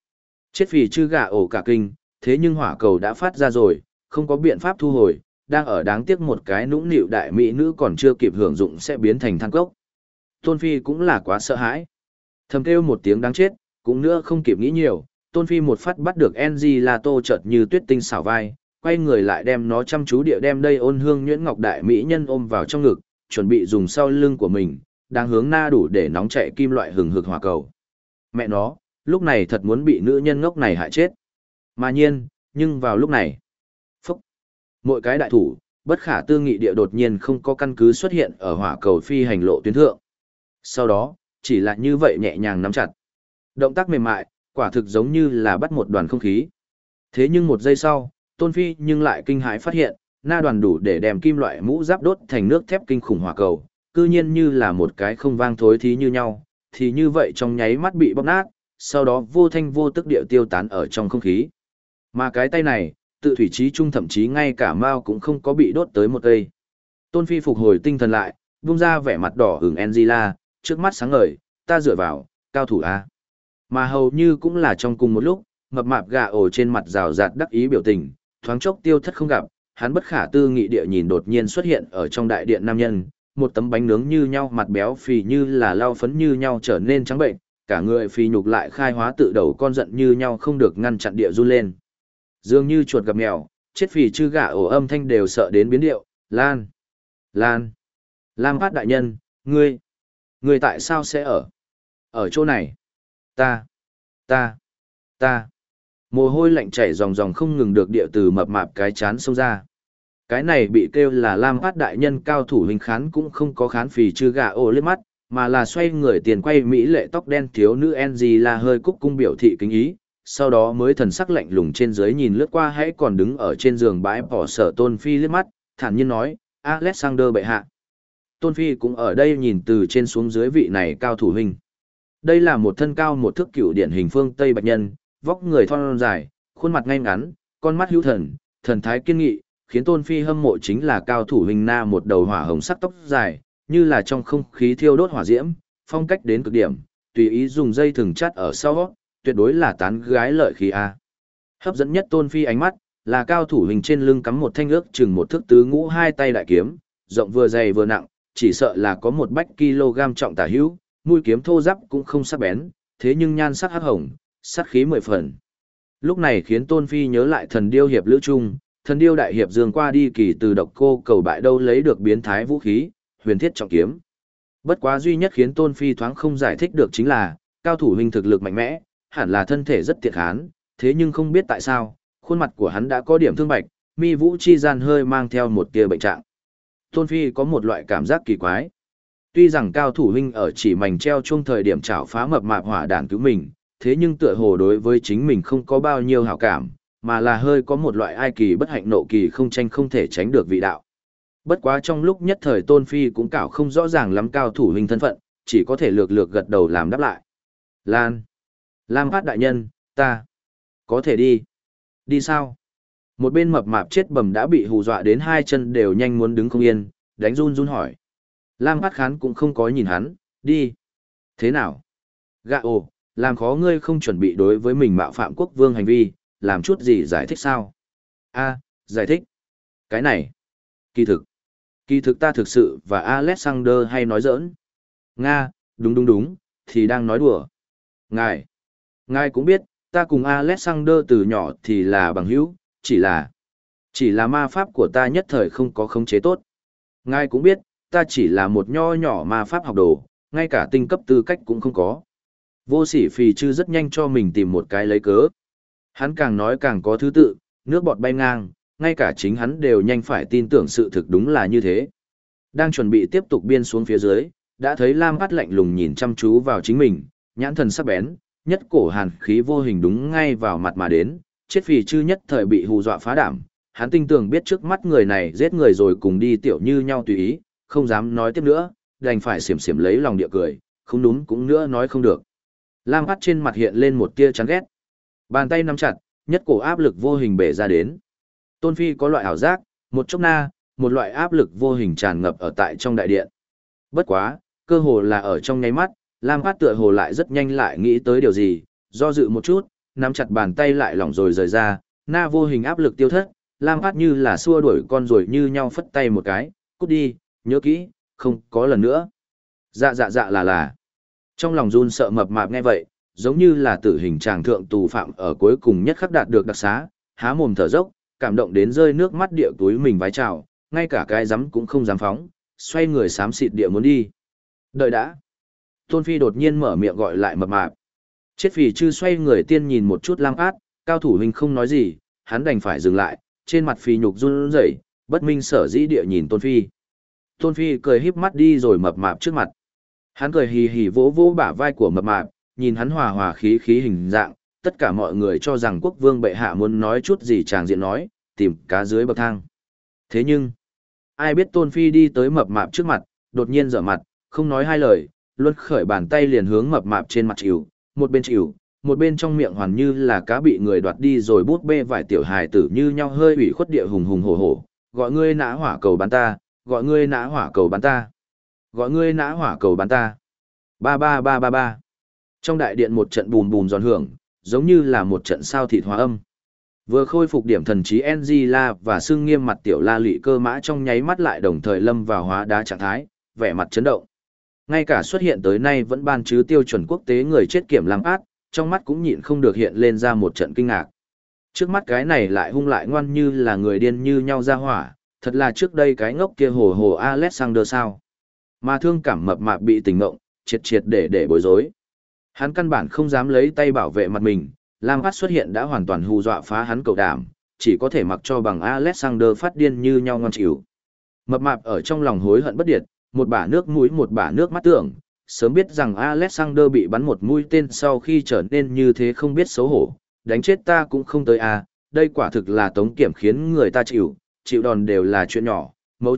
A: Chết vì chư gà ổ cả kinh, thế nhưng hỏa cầu đã phát ra rồi, không có biện pháp thu hồi, đang ở đáng tiếc một cái nũng nịu đại mỹ nữ còn chưa kịp hưởng dụng sẽ biến thành than cốc. Tôn Phi cũng là quá sợ hãi. Thầm kêu một tiếng đáng chết, cũng nữa không kịp nghĩ nhiều, Tôn Phi một phát bắt được Angelato chợt như tuyết tinh xảo vai, quay người lại đem nó chăm chú địa đem đây ôn hương nhuyễn ngọc đại mỹ nhân ôm vào trong ngực, chuẩn bị dùng sau lưng của mình, đang hướng na đủ để nóng chạy kim loại hừng hực hỏa cầu. Mẹ nó, lúc này thật muốn bị nữ nhân ngốc này hại chết. Mà nhiên, nhưng vào lúc này, phúc, mỗi cái đại thủ, bất khả tư nghị địa đột nhiên không có căn cứ xuất hiện ở hỏa cầu phi hành lộ tuyến thượng. Sau đó, chỉ là như vậy nhẹ nhàng nắm chặt. Động tác mềm mại, quả thực giống như là bắt một đoàn không khí. Thế nhưng một giây sau, Tôn Phi nhưng lại kinh hãi phát hiện, na đoàn đủ để đem kim loại mũ giáp đốt thành nước thép kinh khủng hỏa cầu, cư nhiên như là một cái không vang thối thí như nhau, thì như vậy trong nháy mắt bị bóc nát, sau đó vô thanh vô tức địa tiêu tán ở trong không khí. Mà cái tay này, tự thủy trí trung thậm chí ngay cả mao cũng không có bị đốt tới một cây. Tôn Phi phục hồi tinh thần lại, buông ra vẻ mặt đỏ hửng Angela, trước mắt sáng ngời, ta dựa vào, cao thủ A. Mà hầu như cũng là trong cùng một lúc, mập mạp gà ổ trên mặt rào rạt đắc ý biểu tình, thoáng chốc tiêu thất không gặp, hắn bất khả tư nghị địa nhìn đột nhiên xuất hiện ở trong đại điện nam nhân, một tấm bánh nướng như nhau mặt béo phì như là lau phấn như nhau trở nên trắng bệnh, cả người phì nhục lại khai hóa tự đầu con giận như nhau không được ngăn chặn địa run lên. Dường như chuột gặp mèo, chết phì chư gà ổ âm thanh đều sợ đến biến điệu, Lan, Lam Phát đại nhân, ngươi tại sao sẽ ở chỗ này? Ta. Mồ hôi lạnh chảy ròng ròng không ngừng được địa từ mập mạp cái chán xông ra. Cái này bị kêu là Lam Phát đại nhân cao thủ hình khán cũng không có khán phì chư gà ổ liếc mắt, mà là xoay người tiền quay mỹ lệ tóc đen thiếu nữ Angela hơi cúc cung biểu thị kính ý, sau đó mới thần sắc lạnh lùng trên dưới nhìn lướt qua hãy còn đứng ở trên giường bãi bỏ sở Tôn Phi liếc mắt, thản nhiên nói, Alexander bệ hạ. Tôn Phi cũng ở đây nhìn từ trên xuống dưới vị này cao thủ hình. Đây là một thân cao một thước cửu điển hình phương Tây bạch nhân, vóc người thon dài, khuôn mặt ngay ngắn, con mắt hữu thần, thần thái kiên nghị, khiến Tôn Phi hâm mộ chính là cao thủ hình na một đầu hỏa hồng sắc tóc dài, như là trong không khí thiêu đốt hỏa diễm, phong cách đến cực điểm, tùy ý dùng dây thừng chắt ở sau, tuyệt đối là tán gái lợi khí a. Hấp dẫn nhất Tôn Phi ánh mắt, là cao thủ hình trên lưng cắm một thanh ước chừng một thước tứ ngũ hai tay đại kiếm, rộng vừa dày vừa nặng, chỉ sợ là có một bách kg trọng tả hữu, mũi kiếm thô ráp cũng không sắc bén, thế nhưng nhan sắc hắc hồng, sát khí mười phần. Lúc này khiến Tôn Phi nhớ lại thần điêu hiệp lữ trung, thần điêu đại hiệp dương qua đi kỳ từ độc cô cầu bại đâu lấy được biến thái vũ khí, huyền thiết trọng kiếm. Bất quá duy nhất khiến Tôn Phi thoáng không giải thích được chính là, cao thủ hình thực lực mạnh mẽ, hẳn là thân thể rất tiệt khán, thế nhưng không biết tại sao, khuôn mặt của hắn đã có điểm thương bạch, mi vũ chi gian hơi mang theo một tia bệnh trạng. Tôn Phi có một loại cảm giác kỳ quái. Tuy rằng cao thủ huynh ở chỉ mảnh treo chung thời điểm chảo phá mập mạp hỏa đàn cứu mình, thế nhưng tựa hồ đối với chính mình không có bao nhiêu hảo cảm, mà là hơi có một loại ai kỳ bất hạnh nộ kỳ không tranh không thể tránh được vị đạo. Bất quá trong lúc nhất thời Tôn Phi cũng cảo không rõ ràng lắm cao thủ huynh thân phận, chỉ có thể lược lược gật đầu làm đáp lại. Lam Phát đại nhân, ta có thể đi. Đi sao? Một bên mập mạp chết bầm đã bị hù dọa đến hai chân đều nhanh muốn đứng không yên, đánh run run hỏi. Lam Phát Khán cũng không có nhìn hắn, đi. Thế nào? Gạ ồ, làm khó ngươi không chuẩn bị đối với mình mạo phạm quốc vương hành vi, làm chút gì giải thích sao? Giải thích. Cái này. Kỳ thực ta thực sự và Alexander hay nói giỡn. Nga, đúng, thì đang nói đùa. Ngài cũng biết, ta cùng Alexander từ nhỏ thì là bằng hữu, chỉ là ma pháp của ta nhất thời không có khống chế tốt. Ngài cũng biết, ta chỉ là một nho nhỏ ma pháp học đồ, ngay cả tinh cấp tư cách cũng không có. Vô sỉ phì chư rất nhanh cho mình tìm một cái lấy cớ. Hắn càng nói càng có thứ tự, nước bọt bay ngang, ngay cả chính hắn đều nhanh phải tin tưởng sự thực đúng là như thế. Đang chuẩn bị tiếp tục biên xuống phía dưới, đã thấy Lam Phát lạnh lùng nhìn chăm chú vào chính mình, nhãn thần sắc bén, nhất cổ hàn khí vô hình đúng ngay vào mặt mà đến, chết phì chư nhất thời bị hù dọa phá đảm, hắn tinh tường biết trước mắt người này giết người rồi cùng đi tiểu như nhau tùy ý, không dám nói tiếp nữa, đành phải xiểm xiểm lấy lòng địa cười, không đúng cũng nữa nói không được. Lam Phát trên mặt hiện lên một tia chán ghét. Bàn tay nắm chặt, nhất cổ áp lực vô hình bể ra đến. Tôn Phi có loại ảo giác, một chốc na, một loại áp lực vô hình tràn ngập ở tại trong đại điện. Bất quá, cơ hồ là ở trong nháy mắt, Lam Phát tựa hồ lại rất nhanh lại nghĩ tới điều gì, do dự một chút, nắm chặt bàn tay lại lỏng rồi rời ra, na vô hình áp lực tiêu thất, Lam Phát như là xua đuổi con ruồi như nhau phất tay một cái, cút đi, nhớ kỹ, không có lần nữa. Dạ dạ dạ là. Trong lòng run sợ mập mạp nghe vậy, giống như là tử hình tràng thượng tù phạm ở cuối cùng nhất khắc đạt được đặc xá, há mồm thở dốc, cảm động đến rơi nước mắt địa túi mình vái chào, ngay cả cái dám cũng không dám phóng, xoay người xám xịt địa muốn đi. Đợi đã. Tôn Phi đột nhiên mở miệng gọi lại mập mạp. Chết phì chư xoay người tiên nhìn một chút Lam Át, cao thủ huynh không nói gì, hắn đành phải dừng lại, trên mặt phì nhục run rẩy, bất minh sở dĩ địa nhìn Tôn Phi. Tôn Phi cười híp mắt đi rồi mập mạp trước mặt. Hắn cười hì hì vỗ vỗ bả vai của mập mạp, nhìn hắn hòa hòa khí khí hình dạng, tất cả mọi người cho rằng quốc vương bệ hạ muốn nói chút gì chàng diện nói, tìm cá dưới bậc thang. Thế nhưng, ai biết Tôn Phi đi tới mập mạp trước mặt, đột nhiên dở mặt, không nói hai lời, luân khởi bàn tay liền hướng mập mạp trên mặt chịu, một bên trong miệng hoàn như là cá bị người đoạt đi rồi bút bê vài tiểu hài tử như nhau hơi ủy khuất địa hùng hùng hổ hổ, gọi ngươi nã hỏa cầu bắn ta, gọi ngươi nã hỏa cầu bắn ta, gọi ngươi nã hỏa cầu bắn ta. Ba ba ba ba ba. Trong đại điện một trận bùm bùm giòn hưởng, giống như là một trận sao thịt hóa âm. Vừa khôi phục điểm thần trí Angela và xương nghiêm mặt tiểu la lị cơ mã trong nháy mắt lại đồng thời lâm vào hóa đá trạng thái, vẻ mặt chấn động. Ngay cả xuất hiện tới nay vẫn ban chứ tiêu chuẩn quốc tế người chết kiểm Lam Át, trong mắt cũng nhịn không được hiện lên ra một trận kinh ngạc. Trước mắt cái này lại hung lại ngoan như là người điên như nhau ra hỏa, thật là trước đây cái ngốc kia hồ hồ Alexander sao. Mà thương cảm mập mạp bị tình ngộng, triệt để bối rối. Hắn căn bản không dám lấy tay bảo vệ mặt mình, Lam Át xuất hiện đã hoàn toàn hù dọa phá hắn cầu đảm, chỉ có thể mặc cho bằng Alexander phát điên như nhau ngon chịu. Mập mạp ở trong lòng hối hận bất điệt, một bả nước mũi một bả nước mắt tưởng, sớm biết rằng Alexander bị bắn một mũi tên sau khi trở nên như thế không biết xấu hổ, đánh chết ta cũng không tới à, đây quả thực là tống kiểm khiến người ta chịu đòn đều là chuyện nhỏ, mấu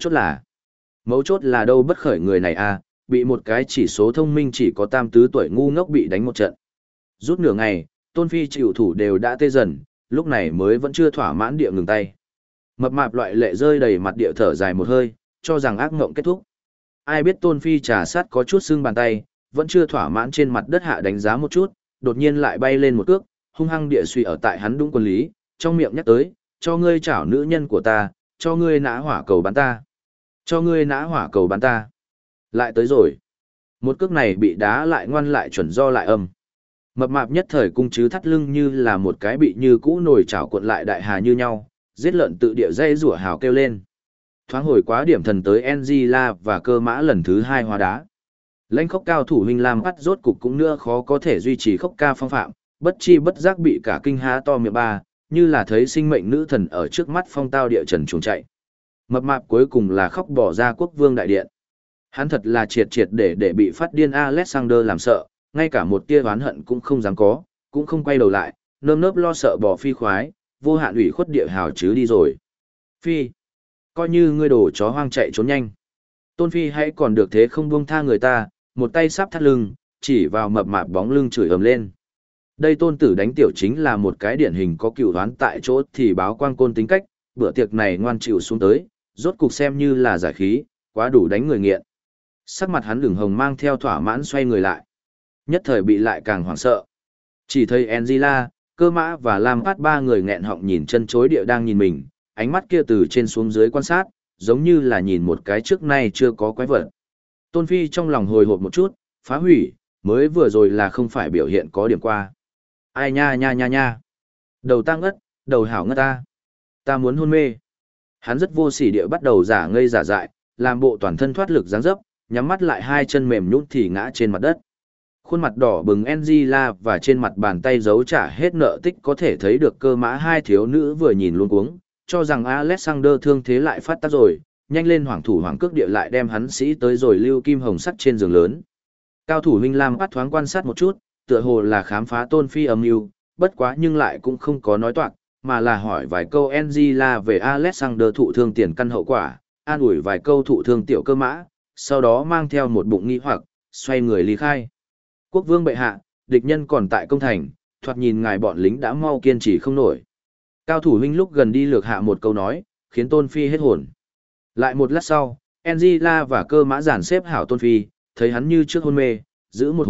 A: chốt là đâu bất khởi người này à, bị một cái chỉ số thông minh chỉ có tam tứ tuổi ngu ngốc bị đánh một trận. Rút nửa ngày, Tôn Phi chịu thủ đều đã tê dần, lúc này mới vẫn chưa thỏa mãn địa ngừng tay. Mập mạp loại lệ rơi đầy mặt địa thở dài một hơi, cho rằng ác ngộng kết thúc. Ai biết Tôn Phi trà sát có chút xương bàn tay, vẫn chưa thỏa mãn trên mặt đất hạ đánh giá một chút, đột nhiên lại bay lên một cước, hung hăng địa suy ở tại hắn đúng quần lý, trong miệng nhắc tới, cho ngươi chảo nữ nhân của ta, cho ngươi nã hỏa cầu bắn ta, cho ngươi nã hỏa cầu bắn ta. Lại tới rồi. Một cước này bị đá lại ngoan lại chuẩn do lại âm. Mập mạp nhất thời cung chứ thắt lưng như là một cái bị như cũ nồi chảo cuộn lại đại hà như nhau, giết lợn tự địa dây rủa hào kêu lên. Thoáng hồi quá điểm thần tới Angela và cơ mã lần thứ 2 hóa đá. Lãnh khốc cao thủ huynh Lam Át rốt cục cũng nữa khó có thể duy trì khốc ca phong phạm, bất chi bất giác bị cả kinh há to miệng ba, như là thấy sinh mệnh nữ thần ở trước mắt phong tao địa trần chuồng chạy. Mập mạp cuối cùng là khóc bỏ ra quốc vương đại điện. Hắn thật là triệt để bị phát điên Alexander làm sợ, ngay cả một tia oán hận cũng không dám có, cũng không quay đầu lại, nơm nớp lo sợ bỏ phi khoái, vô hạn ủy khuất địa hào chứ đi rồi. Phi, coi như ngươi đổ chó hoang chạy trốn nhanh. Tôn Phi hãy còn được thế không buông tha người ta, một tay sắp thắt lưng, chỉ vào mập mạp bóng lưng chửi ầm lên. Đây tôn tử đánh tiểu chính là một cái điển hình có cựu đoán tại chỗ thì báo quang côn tính cách, bữa tiệc này ngoan chịu xuống tới, rốt cục xem như là giải khí, quá đủ đánh người nghiện. Sắc mặt hắn đường hồng mang theo thỏa mãn xoay người lại. Nhất thời bị lại càng hoảng sợ. Chỉ thấy Angela, cơ mã và Lam Phát ba người nghẹn họng nhìn chân chối địa đang nhìn mình, ánh mắt kia từ trên xuống dưới quan sát, giống như là nhìn một cái trước nay chưa có quái vật. Tôn Phi trong lòng hồi hộp một chút, phá hủy, mới vừa rồi là không phải biểu hiện có điểm qua. Ai nha. Đầu ta ngất, đầu hảo ngất ta. Ta muốn hôn mê. Hắn rất vô sỉ địa bắt đầu giả ngây giả dại, làm bộ toàn thân thoát lực dáng dấp, nhắm mắt lại hai chân mềm nhũn thì ngã trên mặt đất. Khuôn mặt đỏ bừng Angela và trên mặt bàn tay giấu trả hết nợ tích có thể thấy được cơ mã hai thiếu nữ vừa nhìn luôn cuống, cho rằng Alexander thương thế lại phát tác rồi, nhanh lên hoảng thủ hoảng cước địa lại đem hắn sĩ tới rồi lưu kim hồng sắt trên giường lớn. Cao thủ huynh Lam bắt thoáng quan sát một chút, tựa hồ là khám phá Tôn Phi âm mưu, bất quá nhưng lại cũng không có nói toạc, mà là hỏi vài câu Angela về Alexander thụ thương tiền căn hậu quả, an ủi vài câu thụ thương tiểu cơ mã, sau đó mang theo một bụng nghi hoặc, xoay người ly khai. Quốc vương bệ hạ, địch nhân còn tại công thành, thoạt nhìn ngài bọn lính đã mau kiên trì không nổi. Cao thủ huynh lúc gần đi lược hạ một câu nói, khiến Tôn Phi hết hồn. Lại một lát sau, Angela và cơ mã giản xếp hảo Tôn Phi, thấy hắn như trước hôn mê, giữ một hồi,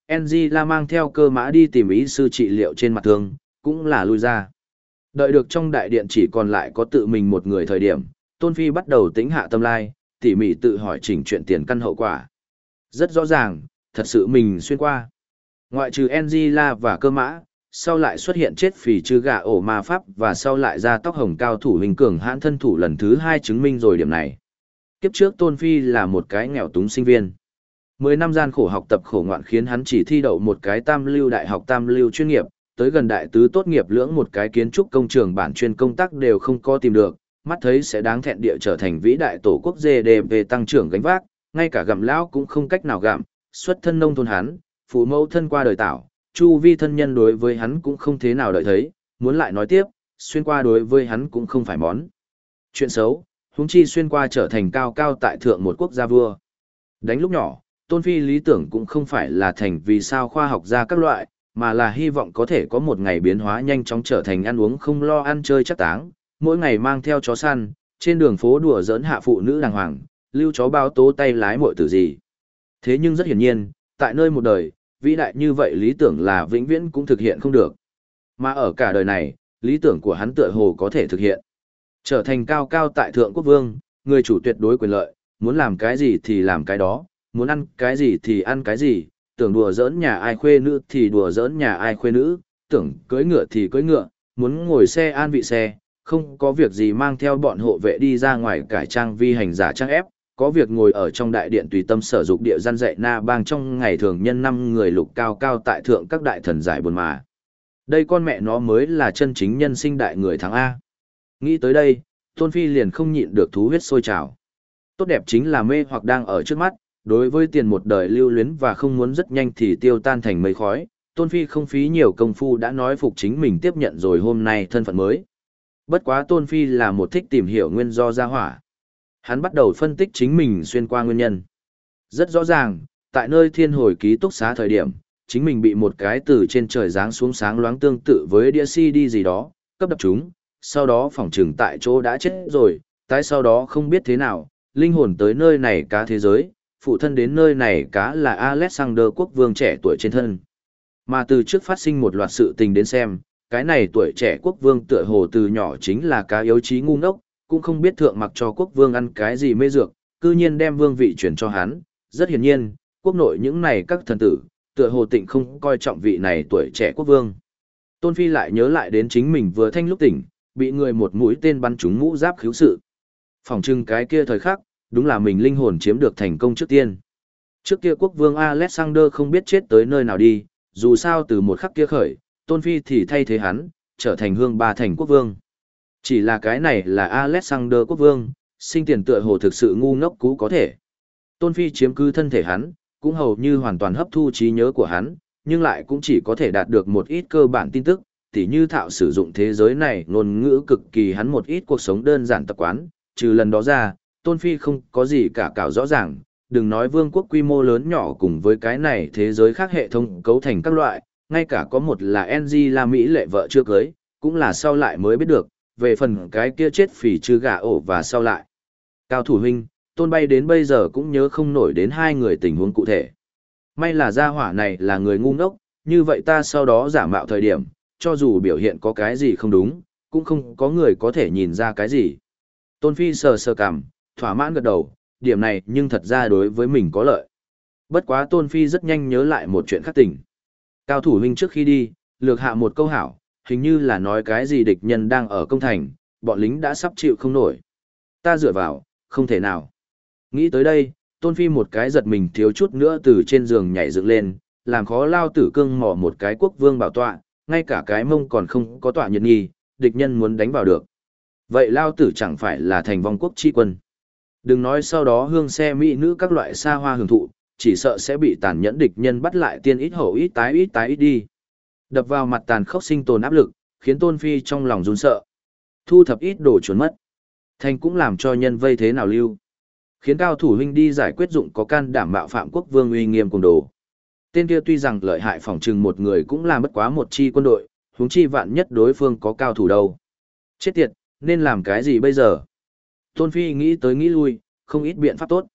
A: Angela mang theo Cơ Mã đi tìm ý sư trị liệu trên mặt thương, cũng là lui ra. Đợi được trong đại điện chỉ còn lại có tự mình một người thời điểm, Tôn Phi bắt đầu tính hạ tâm lai, tỉ mỉ tự hỏi chỉnh chuyện tiền căn hậu quả. Rất rõ ràng, thật sự mình xuyên qua. Ngoại trừ Angela và Cơ Mã, sau lại xuất hiện chết phì chư gà ổ ma pháp và sau lại ra tóc hồng cao thủ hình cường hãn thân thủ lần thứ 2 chứng minh rồi điểm này. Kiếp trước Tôn Phi là một cái nghèo túng sinh viên. 10 năm gian khổ học tập khổ ngoạn khiến hắn chỉ thi đậu một cái tam lưu đại học tam lưu chuyên nghiệp, tới gần đại tứ tốt nghiệp lưỡng một cái kiến trúc công trường bản chuyên công tác đều không có tìm được, mắt thấy sẽ đáng thẹn địa trở thành vĩ đại tổ quốc GDP tăng trưởng gánh vác, ngay cả gặm lão cũng không cách nào gặm, xuất thân nông thôn hắn, phụ mẫu thân qua đời tảo, chu vi thân nhân đối với hắn cũng không thế nào đợi thấy, muốn lại nói tiếp, xuyên qua đối với hắn cũng không phải món chuyện xấu, huống chi xuyên qua trở thành cao cao tại thượng một quốc gia vua. Đánh lúc nhỏ, Tôn Phi lý tưởng cũng không phải là thành vì sao khoa học gia các loại, mà là hy vọng có thể có một ngày biến hóa nhanh chóng trở thành ăn uống không lo ăn chơi chắc táng, mỗi ngày mang theo chó săn, trên đường phố đùa giỡn hạ phụ nữ đàng hoàng, lưu chó báo tố tay lái muội tử gì. Thế nhưng rất hiển nhiên, tại nơi một đời, vĩ đại như vậy lý tưởng là vĩnh viễn cũng thực hiện không được. Mà ở cả đời này, lý tưởng của hắn tựa hồ có thể thực hiện. Trở thành cao cao tại thượng quốc vương, người chủ tuyệt đối quyền lợi, muốn làm cái gì thì làm cái đó, muốn ăn cái gì thì ăn cái gì, tưởng đùa giỡn nhà ai khuê nữ thì đùa giỡn nhà ai khuê nữ, tưởng cưỡi ngựa thì cưỡi ngựa, muốn ngồi xe an vị xe, không có việc gì mang theo bọn hộ vệ đi ra ngoài cải trang vi hành giả trang ép, có việc ngồi ở trong đại điện tùy tâm sở dục địa gian dạy na bang trong ngày thường nhân 5 người lục cao cao tại thượng các đại thần giải buồn mà. Đây con mẹ nó mới là chân chính nhân sinh đại người thắng A. Nghĩ tới đây, Tôn Phi liền không nhịn được thú huyết sôi trào. Tốt đẹp chính là mê hoặc đang ở trước mắt, đối với tiền một đời lưu luyến và không muốn rất nhanh thì tiêu tan thành mây khói, Tôn Phi không phí nhiều công phu đã nói phục chính mình tiếp nhận rồi hôm nay thân phận mới. Bất quá Tôn Phi là một thích tìm hiểu nguyên do ra hỏa. Hắn bắt đầu phân tích chính mình xuyên qua nguyên nhân. Rất rõ ràng, tại nơi thiên hồi ký túc xá thời điểm, chính mình bị một cái từ trên trời giáng xuống sáng loáng tương tự với đĩa CD gì đó, cấp đập chúng, sau đó phỏng trừng tại chỗ đã chết rồi, tại sau đó không biết thế nào, linh hồn tới nơi này cá thế giới, phụ thân đến nơi này cá là Alexander quốc vương trẻ tuổi trên thân. Mà từ trước phát sinh một loạt sự tình đến xem, cái này tuổi trẻ quốc vương tựa hồ từ nhỏ chính là cá yếu trí ngu ngốc, cũng không biết thượng mặc cho quốc vương ăn cái gì mê dược, cư nhiên đem vương vị chuyển cho hắn. Rất hiển nhiên, quốc nội những này các thần tử, tựa hồ tịnh không coi trọng vị này tuổi trẻ quốc vương. Tôn Phi lại nhớ lại đến chính mình vừa thanh lúc tỉnh, bị người một mũi tên bắn trúng mũ giáp khiếu sự. Phòng trưng cái kia thời khắc, đúng là mình linh hồn chiếm được thành công trước tiên. Trước kia quốc vương Alexander không biết chết tới nơi nào đi, dù sao từ một khắc kia khởi, Tôn Phi thì thay thế hắn, trở thành hương ba thành quốc vương. Chỉ là cái này là Alexander quốc vương, sinh tiền tựa hồ thực sự ngu ngốc cú có thể. Tôn Phi chiếm cứ thân thể hắn, cũng hầu như hoàn toàn hấp thu trí nhớ của hắn, nhưng lại cũng chỉ có thể đạt được một ít cơ bản tin tức, tỉ như thạo sử dụng thế giới này ngôn ngữ cực kỳ hắn một ít cuộc sống đơn giản tập quán, trừ lần đó ra, Tôn Phi không có gì cả cảo rõ ràng, đừng nói vương quốc quy mô lớn nhỏ cùng với cái này thế giới khác hệ thống cấu thành các loại, ngay cả có một là NG là Mỹ lệ vợ chưa cưới, cũng là sau lại mới biết được, về phần cái kia chết phỉ chứ gà ổ và sau lại. Cao thủ huynh, Tôn bay đến bây giờ cũng nhớ không nổi đến hai người tình huống cụ thể. May là gia hỏa này là người ngu ngốc, như vậy ta sau đó giả mạo thời điểm, cho dù biểu hiện có cái gì không đúng, cũng không có người có thể nhìn ra cái gì. Tôn Phi sờ sờ cằm, thỏa mãn gật đầu, điểm này nhưng thật ra đối với mình có lợi. Bất quá Tôn Phi rất nhanh nhớ lại một chuyện khác tình. Cao thủ huynh trước khi đi, lược hạ một câu hảo, hình như là nói cái gì địch nhân đang ở công thành, bọn lính đã sắp chịu không nổi. Ta dựa vào, không thể nào. Nghĩ tới đây, Tôn Phi một cái giật mình thiếu chút nữa từ trên giường nhảy dựng lên, làm khó lao tử cương mò một cái quốc vương bảo tọa, ngay cả cái mông còn không có tọa nhiệt nghi, địch nhân muốn đánh vào được. Vậy lao tử chẳng phải là thành vong quốc chi quân. Đừng nói sau đó hương xe mỹ nữ các loại xa hoa hưởng thụ, chỉ sợ sẽ bị tàn nhẫn địch nhân bắt lại tiên ít hậu ít tái ít đi. Đập vào mặt tàn khốc sinh tồn áp lực, khiến Tôn Phi trong lòng run sợ. Thu thập ít đồ trốn mất. Thành cũng làm cho nhân vây thế nào lưu. Khiến cao thủ huynh đi giải quyết dụng có can đảm mạo phạm quốc vương uy nghiêm cùng đồ. Tên kia tuy rằng lợi hại phỏng chừng một người cũng làm bất quá một chi quân đội, huống chi vạn nhất đối phương có cao thủ đâu. Chết tiệt, nên làm cái gì bây giờ? Tôn Phi nghĩ tới nghĩ lui, không ít biện pháp tốt.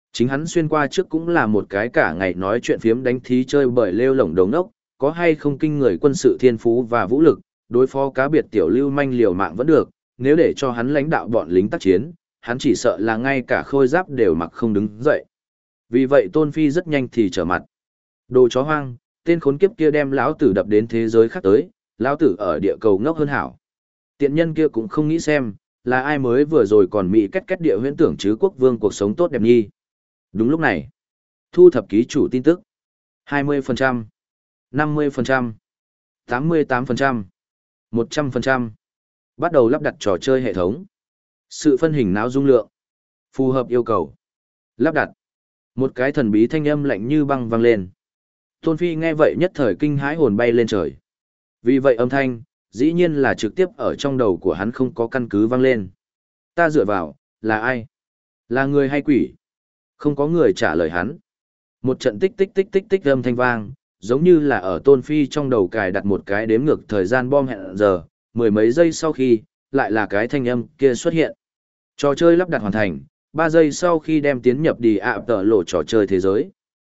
A: Chính hắn xuyên qua trước cũng là một cái cả ngày nói chuyện phiếm đánh thí chơi bời lêu lổng đầu nốc, có hay không kinh người quân sự thiên phú và vũ lực, đối phó cá biệt tiểu lưu manh liều mạng vẫn được, nếu để cho hắn lãnh đạo bọn lính tác chiến, hắn chỉ sợ là ngay cả khôi giáp đều mặc không đứng dậy. Vì vậy Tôn Phi rất nhanh thì trở mặt. Đồ chó hoang, tên khốn kiếp kia đem lão tử đập đến thế giới khác tới, lão tử ở địa cầu ngốc hơn hảo. Tiện nhân kia cũng không nghĩ xem, là ai mới vừa rồi còn mỹ kết kết địa huyễn tưởng chứ quốc vương cuộc sống tốt đẹp nhi. Đúng lúc này, thu thập ký chủ tin tức. 20%, 50%, 88%, 100%. Bắt đầu lắp đặt trò chơi hệ thống. Sự phân hình não dung lượng. Phù hợp yêu cầu. Lắp đặt. Một cái thần bí thanh âm lạnh như băng vang lên. Tôn Phi nghe vậy nhất thời kinh hãi hồn bay lên trời. Vì vậy âm thanh, dĩ nhiên là trực tiếp ở trong đầu của hắn không có căn cứ vang lên. Ta dựa vào, là ai? Là người hay quỷ? Không có người trả lời hắn. Một trận tích tích tích tích tích âm thanh vang, giống như là ở Tôn Phi trong đầu cài đặt một cái đếm ngược thời gian bom hẹn giờ, mười mấy giây sau khi, lại là cái thanh âm kia xuất hiện. Trò chơi lắp đặt hoàn thành, 3 giây sau khi đem tiến nhập đi ạ tờ lộ trò chơi thế giới.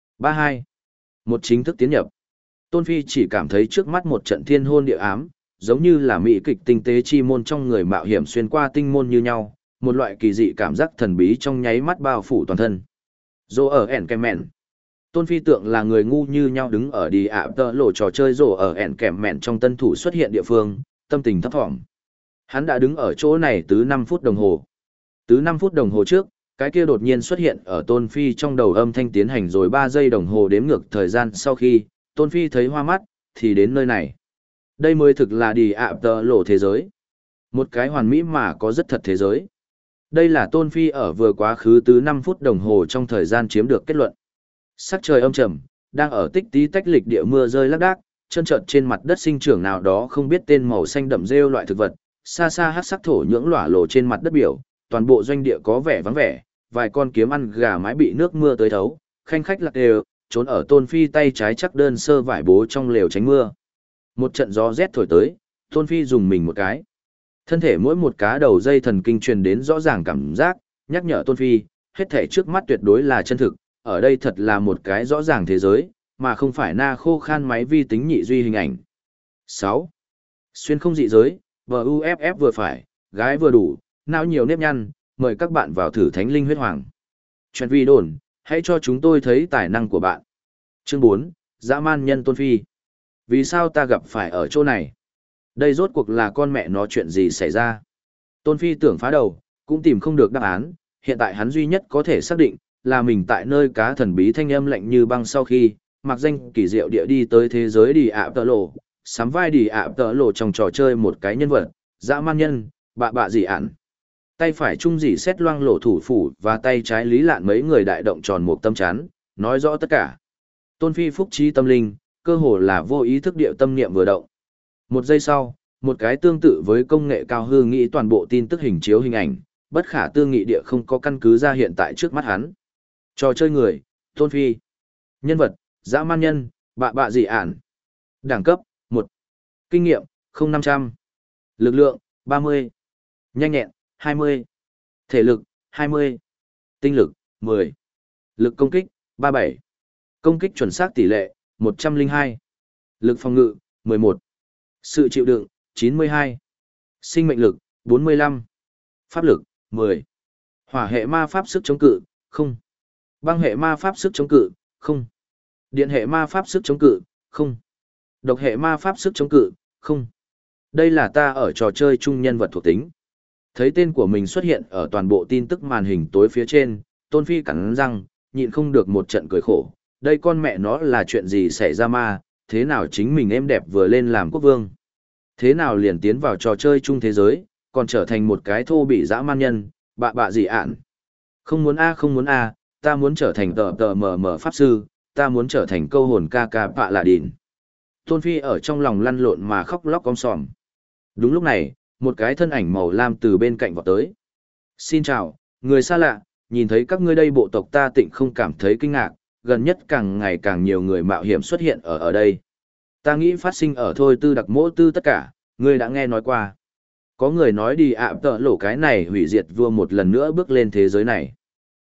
A: 32. Một chính thức tiến nhập. Tôn Phi chỉ cảm thấy trước mắt một trận thiên hôn địa ám, giống như là mỹ kịch tinh tế chi môn trong người mạo hiểm xuyên qua tinh môn như nhau, một loại kỳ dị cảm giác thần bí trong nháy mắt bao phủ toàn thân. Rồ ở ẻn kèm mẹn. Tôn Phi tượng là người ngu như nhau đứng ở đi ạ tờ lộ trò chơi rồ ở ẻn kèm mẹn trong tân thủ xuất hiện địa phương, tâm tình thấp thỏm. Hắn đã đứng ở chỗ này từ 5 phút đồng hồ. Từ 5 phút đồng hồ trước, cái kia đột nhiên xuất hiện ở Tôn Phi trong đầu âm thanh tiến hành rồi 3 giây đồng hồ đếm ngược thời gian sau khi, Tôn Phi thấy hoa mắt, thì đến nơi này. Đây mới thực là đi ạ tờ lộ thế giới. Một cái hoàn mỹ mà có rất thật thế giới. Đây là Tôn Phi ở vừa quá khứ từ 5 phút đồng hồ trong thời gian chiếm được kết luận. Sắc trời âm trầm, đang ở tích tí tách lịch địa mưa rơi lác đác, chân trợt trên mặt đất sinh trưởng nào đó không biết tên màu xanh đậm rêu loại thực vật, xa xa hắc sắc thổ nhưỡng lỏa lộ trên mặt đất biểu, toàn bộ doanh địa có vẻ vắng vẻ, vài con kiếm ăn gà mái bị nước mưa tới thấu, khanh khách lạc đều, trốn ở Tôn Phi tay trái chắc đơn sơ vải bố trong lều tránh mưa. Một trận gió rét thổi tới, Tôn Phi dùng mình một cái. Thân thể mỗi một cá đầu dây thần kinh truyền đến rõ ràng cảm giác, nhắc nhở Tôn Phi, hết thể trước mắt tuyệt đối là chân thực, ở đây thật là một cái rõ ràng thế giới, mà không phải na khô khan máy vi tính nhị duy hình ảnh. 6. Xuyên không dị giới, VUFF vừa phải, gái vừa đủ, não nhiều nếp nhăn, mời các bạn vào thử Thánh Linh Huyết Hoàng. Chuyện vi đồn, hãy cho chúng tôi thấy tài năng của bạn. Chương 4, Dã man nhân Tôn Phi. Vì sao ta gặp phải ở chỗ này? Đây rốt cuộc là con mẹ nó chuyện gì xảy ra? Tôn Phi tưởng phá đầu, cũng tìm không được đáp án, hiện tại hắn duy nhất có thể xác định, là mình tại nơi cá thần bí thanh âm lạnh như băng sau khi, mặc danh kỳ diệu địa đi tới thế giới đi ạ tợ lộ, sắm vai đi ạ tợ lộ trong trò chơi một cái nhân vật, dã man nhân, bạ dị ản. Tay phải trung dị xét loang lộ thủ phủ và tay trái lý lạn mấy người đại động tròn một tâm chán, nói rõ tất cả. Tôn Phi phúc trí tâm linh, cơ hồ là vô ý thức điệu tâm niệm vừa động. Một giây sau, một cái tương tự với công nghệ cao hư nghĩ toàn bộ tin tức hình chiếu hình ảnh, bất khả tư nghị địa không có căn cứ ra hiện tại trước mắt hắn. Trò chơi người, Tôn Phi. Nhân vật, dã man nhân, bạ dị ản. Đẳng cấp, 1. Kinh nghiệm, 0500. Lực lượng, 30. Nhanh nhẹn, 20. Thể lực, 20. Tinh lực, 10. Lực công kích, 37. Công kích chuẩn xác tỷ lệ, 102. Lực phòng ngự, 11. Sự chịu đựng, 92. Sinh mệnh lực, 45. Pháp lực, 10. Hỏa hệ ma pháp sức chống cự, 0. Băng hệ ma pháp sức chống cự, 0. Điện hệ ma pháp sức chống cự, 0. Độc hệ ma pháp sức chống cự, 0. Đây là ta ở trò chơi chung nhân vật thuộc tính. Thấy tên của mình xuất hiện ở toàn bộ tin tức màn hình tối phía trên, Tôn Phi cắn răng, nhịn không được một trận cười khổ. Đây con mẹ nó là chuyện gì xảy ra ma, thế nào chính mình êm đẹp vừa lên làm quốc vương. Thế nào liền tiến vào trò chơi chung thế giới, còn trở thành một cái thô bị dã man nhân, bạ dị ản. Không muốn không muốn ta muốn trở thành tờ mờ pháp sư, ta muốn trở thành câu hồn ca bạ lạ đỉn. Tôn Phi ở trong lòng lăn lộn mà khóc lóc om sòm. Đúng lúc này, một cái thân ảnh màu lam từ bên cạnh vọt tới. Xin chào, người xa lạ, nhìn thấy các ngươi đây bộ tộc ta tịnh không cảm thấy kinh ngạc, gần nhất càng ngày càng nhiều người mạo hiểm xuất hiện ở đây. Ta nghĩ phát sinh ở thôi tư đặc mỗ tư tất cả, ngươi đã nghe nói qua. Có người nói đi tợ lộ cái này hủy diệt vua một lần nữa bước lên thế giới này.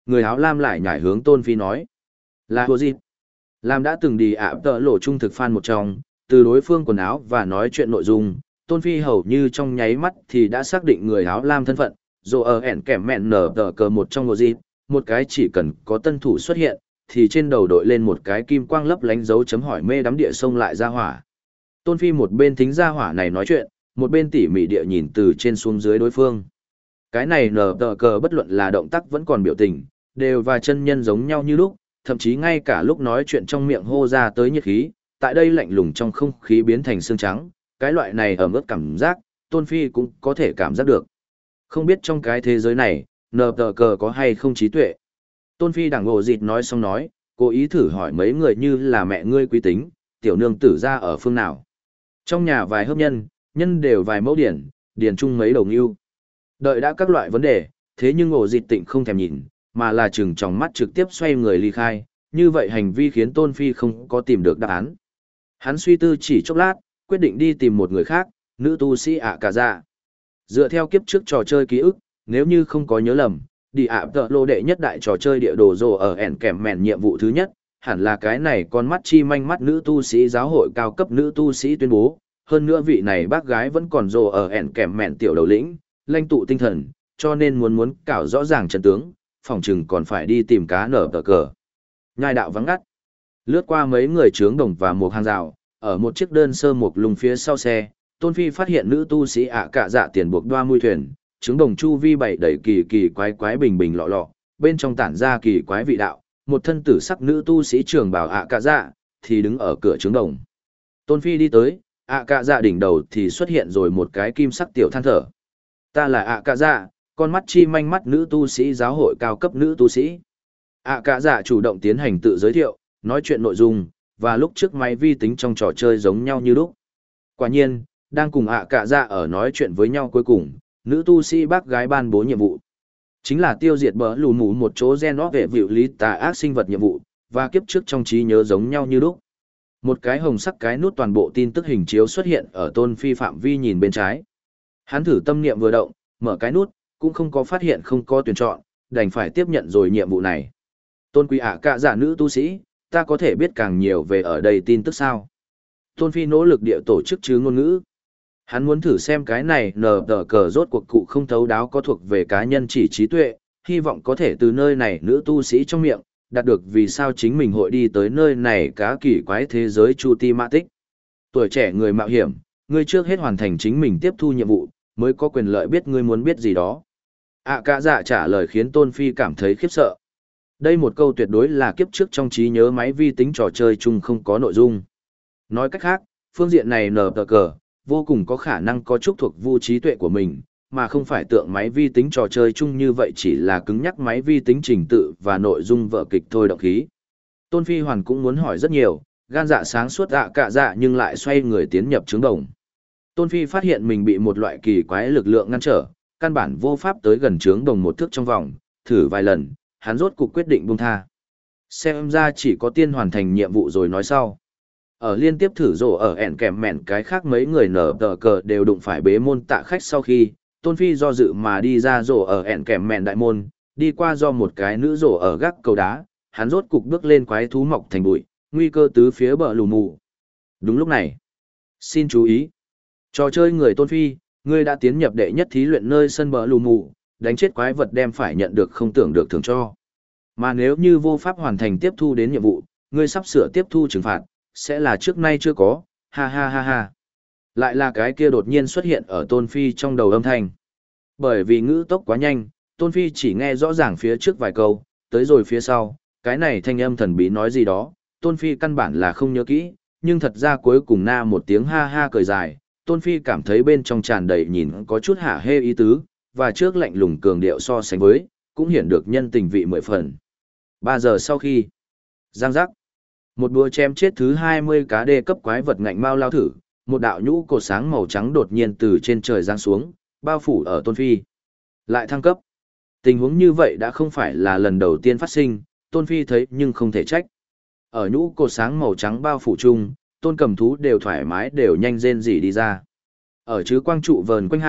A: Người áo lam lại nhảy hướng Tôn Phi nói. Là hồ gì? Lam đã từng đi ạ tợ lộ trung thực fan một trong, từ đối phương quần áo và nói chuyện nội dung, Tôn Phi hầu như trong nháy mắt thì đã xác định người áo lam thân phận, dù ở ẻn kèm mẹn nở tờ cờ một trong hồ gì, một cái chỉ cần có tân thủ xuất hiện, thì trên đầu đội lên một cái kim quang lấp lánh dấu chấm hỏi mê đắm địa sông lại ra hỏa. Tôn Phi một bên thính ra hỏa này nói chuyện, một bên tỉ mỉ địa nhìn từ trên xuống dưới đối phương. Cái này nở tờ cờ bất luận là động tác vẫn còn biểu tình, đều và chân nhân giống nhau như lúc, thậm chí ngay cả lúc nói chuyện trong miệng hô ra tới nhiệt khí, tại đây lạnh lùng trong không khí biến thành xương trắng, cái loại này ẩm ướt cảm giác, Tôn Phi cũng có thể cảm giác được. Không biết trong cái thế giới này, nở tờ cờ có hay không trí tuệ. Tôn Phi đằng ồ dịt nói xong nói, cố ý thử hỏi mấy người như là mẹ ngươi quý tính, tiểu nương tử ra ở phương nào. Trong nhà vài hấp nhân, nhân đều vài mẫu điển chung mấy đầu ngưu. Đợi đã các loại vấn đề, thế nhưng ổ dịt tịnh không thèm nhìn, mà là chừng trong mắt trực tiếp xoay người ly khai, như vậy hành vi khiến Tôn Phi không có tìm được đáp án. Hắn suy tư chỉ chốc lát, quyết định đi tìm một người khác, nữ tu sĩ ạ cả dạ. Dựa theo kiếp trước trò chơi ký ức, nếu như không có nhớ lầm, đi ạ tợ lô đệ nhất đại trò chơi địa đồ rồ ở ẻn kèm mẹn nhiệm vụ thứ nhất, hẳn là cái này con mắt chi manh mắt nữ tu sĩ giáo hội cao cấp nữ tu sĩ tuyên bố, hơn nữa vị này bác gái vẫn còn rồ ở ẻn kèm mẹn tiểu đầu lĩnh, lãnh tụ tinh thần, cho nên muốn cảo rõ ràng chân tướng, phòng chừng còn phải đi tìm cá nở tờ cờ. Nhai đạo vắng ngắt, lướt qua mấy người trướng đồng và một hàng rào, ở một chiếc đơn sơ một lùng phía sau xe, Tôn Phi phát hiện nữ tu sĩ ạ cả dạ tiền buộc đoa mui thuyền, trứng đồng chu vi bảy đầy kỳ quái bình bình lọ lọ, bên trong tản ra kỳ quái vị đạo, một thân tử sắc nữ tu sĩ trường bào ạ cả dạ, thì đứng ở cửa trứng đồng. Tôn Phi đi tới, ạ cả dạ đỉnh đầu thì xuất hiện rồi một cái kim sắc tiểu than thở. Ta là ạ cả dạ, con mắt chi manh mắt nữ tu sĩ giáo hội cao cấp nữ tu sĩ. ạ cả dạ chủ động tiến hành tự giới thiệu, nói chuyện nội dung, và lúc trước máy vi tính trong trò chơi giống nhau như lúc. Quả nhiên, đang cùng ạ cả dạ ở nói chuyện với nhau cuối cùng, nữ tu sĩ bác gái ban bố nhiệm vụ. Chính là tiêu diệt bỡ lù mù một chỗ gen nó về vịu lý tà ác sinh vật nhiệm vụ, và kiếp trước trong trí nhớ giống nhau như lúc. Một cái hồng sắc cái nút toàn bộ tin tức hình chiếu xuất hiện ở Tôn Phi phạm vi nhìn bên trái. Hắn thử tâm niệm vừa động, mở cái nút, cũng không có phát hiện không có tuyển chọn, đành phải tiếp nhận rồi nhiệm vụ này. Tôn quý ạ cả giả nữ tu sĩ, ta có thể biết càng nhiều về ở đây tin tức sao? Tôn Phi nỗ lực địa tổ chức chứ ngôn ngữ. Hắn muốn thử xem cái này nờ tờ cờ rốt cuộc cụ không thấu đáo có thuộc về cá nhân chỉ trí tuệ, hy vọng có thể từ nơi này nữ tu sĩ trong miệng, đạt được vì sao chính mình hội đi tới nơi này cá kỳ quái thế giới Chu Ti Mã Tích. Tuổi trẻ người mạo hiểm, ngươi trước hết hoàn thành chính mình tiếp thu nhiệm vụ, mới có quyền lợi biết ngươi muốn biết gì đó. ạ cả dạ trả lời khiến Tôn Phi cảm thấy khiếp sợ. Đây một câu tuyệt đối là kiếp trước trong trí nhớ máy vi tính trò chơi chung không có nội dung. Nói cách khác, phương diện này nờ tờ cờ, vô cùng có khả năng có chút thuộc vu trí tuệ của mình, mà không phải tượng máy vi tính trò chơi chung như vậy chỉ là cứng nhắc máy vi tính trình tự và nội dung vở kịch thôi động khí. Tôn Phi Hoàn cũng muốn hỏi rất nhiều, gan dạ sáng suốt ạ cả dạ nhưng lại xoay người tiến nhập trứng đồng. Tôn Phi phát hiện mình bị một loại kỳ quái lực lượng ngăn trở, căn bản vô pháp tới gần trướng đồng một thước trong vòng, thử vài lần, hắn rốt cục quyết định buông tha. Xem ra chỉ có tiên hoàn thành nhiệm vụ rồi nói sau. Ở liên tiếp thử rổ ở ẻn kèm mẹn cái khác mấy người nở tờ cờ đều đụng phải bế môn tạ khách sau khi, Tôn Phi do dự mà đi ra rổ ở ẻn kèm mẹn đại môn, đi qua do một cái nữ rổ ở gác cầu đá, hắn rốt cục bước lên quái thú mọc thành bụi, nguy cơ tứ phía bờ lù mù. Đúng lúc này, xin chú ý, trò chơi người Tôn Phi, ngươi đã tiến nhập đệ nhất thí luyện nơi sân bờ lù mù, đánh chết quái vật đem phải nhận được không tưởng được thưởng cho. Mà nếu như vô pháp hoàn thành tiếp thu đến nhiệm vụ, ngươi sắp sửa tiếp thu trừng phạt, sẽ là trước nay chưa có, ha ha ha ha. Lại là cái kia đột nhiên xuất hiện ở Tôn Phi trong đầu âm thanh. Bởi vì ngữ tốc quá nhanh, Tôn Phi chỉ nghe rõ ràng phía trước vài câu, tới rồi phía sau, cái này thanh âm thần bí nói gì đó, Tôn Phi căn bản là không nhớ kỹ, nhưng thật ra cuối cùng na một tiếng ha ha cười dài, Tôn Phi cảm thấy bên trong tràn đầy nhìn có chút hả hê ý tứ, và trước lạnh lùng cường điệu so sánh với, cũng hiển được nhân tình vị 10 phần. 3 giờ sau khi, giang giác, một búa chém chết thứ 20 cá đê cấp quái vật ngạnh mao lao thử, một đạo nhũ cột sáng màu trắng đột nhiên từ trên trời giáng xuống, bao phủ ở Tôn Phi. Lại thăng cấp. Tình huống như vậy đã không phải là lần đầu tiên phát sinh, Tôn Phi thấy nhưng không thể trách. Ở nhũ cột sáng màu trắng bao phủ chung, Tôn Cầm Thú đều thoải mái đều nhanh rên rỉ đi ra. Ở chứ quang trụ vờn quanh hạ,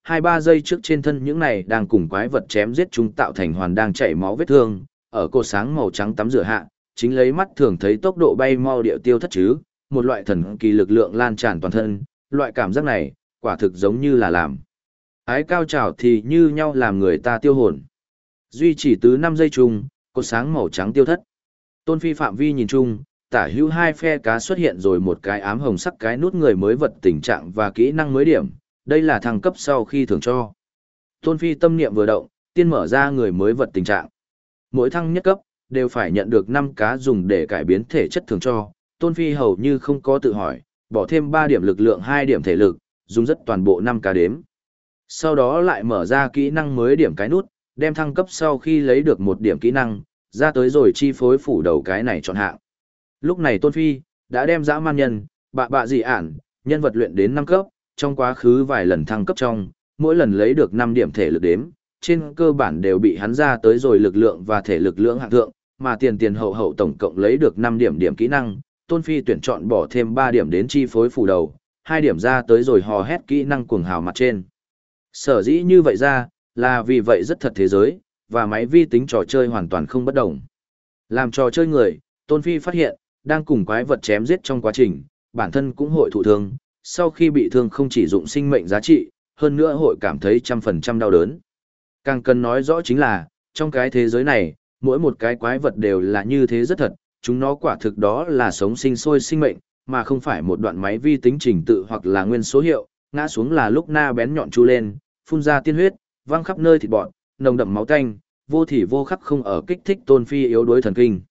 A: 2-3 giây trước trên thân những này đang cùng quái vật chém giết chúng tạo thành hoàn đang chảy máu vết thương, ở cột sáng màu trắng tắm rửa hạ, chính lấy mắt thường thấy tốc độ bay mau điệu tiêu thất chứ, một loại thần kỳ lực lượng lan tràn toàn thân, loại cảm giác này, quả thực giống như là làm. Ái cao trào thì như nhau làm người ta tiêu hồn. Duy chỉ từ 5 giây chung, cột sáng màu trắng tiêu thất. Tôn Phi phạm vi nhìn chung, tả hữu hai phe cá xuất hiện rồi một cái ám hồng sắc cái nút người mới vật tình trạng và kỹ năng mới điểm, đây là thăng cấp sau khi thưởng cho. Tôn Phi tâm niệm vừa động, tiên mở ra người mới vật tình trạng. Mỗi thăng nhất cấp, đều phải nhận được 5 cá dùng để cải biến thể chất thưởng cho. Tôn Phi hầu như không có tự hỏi, bỏ thêm 3 điểm lực lượng 2 điểm thể lực, dùng rất toàn bộ 5 cá đếm. Sau đó lại mở ra kỹ năng mới điểm cái nút, đem thăng cấp sau khi lấy được 1 điểm kỹ năng, ra tới rồi chi phối phủ đầu cái này chọn hạng. Lúc này Tôn Phi đã đem dã man nhân, bạ dị ản, nhân vật luyện đến 5 cấp, trong quá khứ vài lần thăng cấp trong, mỗi lần lấy được 5 điểm thể lực đếm, trên cơ bản đều bị hắn ra tới rồi lực lượng và thể lực lưỡng hạng thượng, mà tiền hậu tổng cộng lấy được 5 điểm kỹ năng, Tôn Phi tuyển chọn bỏ thêm 3 điểm đến chi phối phủ đầu, 2 điểm ra tới rồi hò hét kỹ năng cuồng hào mặt trên. Sở dĩ như vậy ra, là vì vậy rất thật thế giới, và máy vi tính trò chơi hoàn toàn không bất đồng. Làm trò chơi người, Tôn Phi phát hiện, đang cùng quái vật chém giết trong quá trình, bản thân cũng hội thụ thương, sau khi bị thương không chỉ dụng sinh mệnh giá trị, hơn nữa hội cảm thấy 100% đau đớn. Càng cần nói rõ chính là, trong cái thế giới này, mỗi một cái quái vật đều là như thế rất thật, chúng nó quả thực đó là sống sinh sôi sinh mệnh, mà không phải một đoạn máy vi tính trình tự hoặc là nguyên số hiệu, ngã xuống là lúc na bén nhọn chu lên, phun ra tiên huyết, văng khắp nơi thịt bọn, nồng đậm máu tanh, vô thì vô khắc không ở kích thích Tôn Phi yếu đuối thần kinh.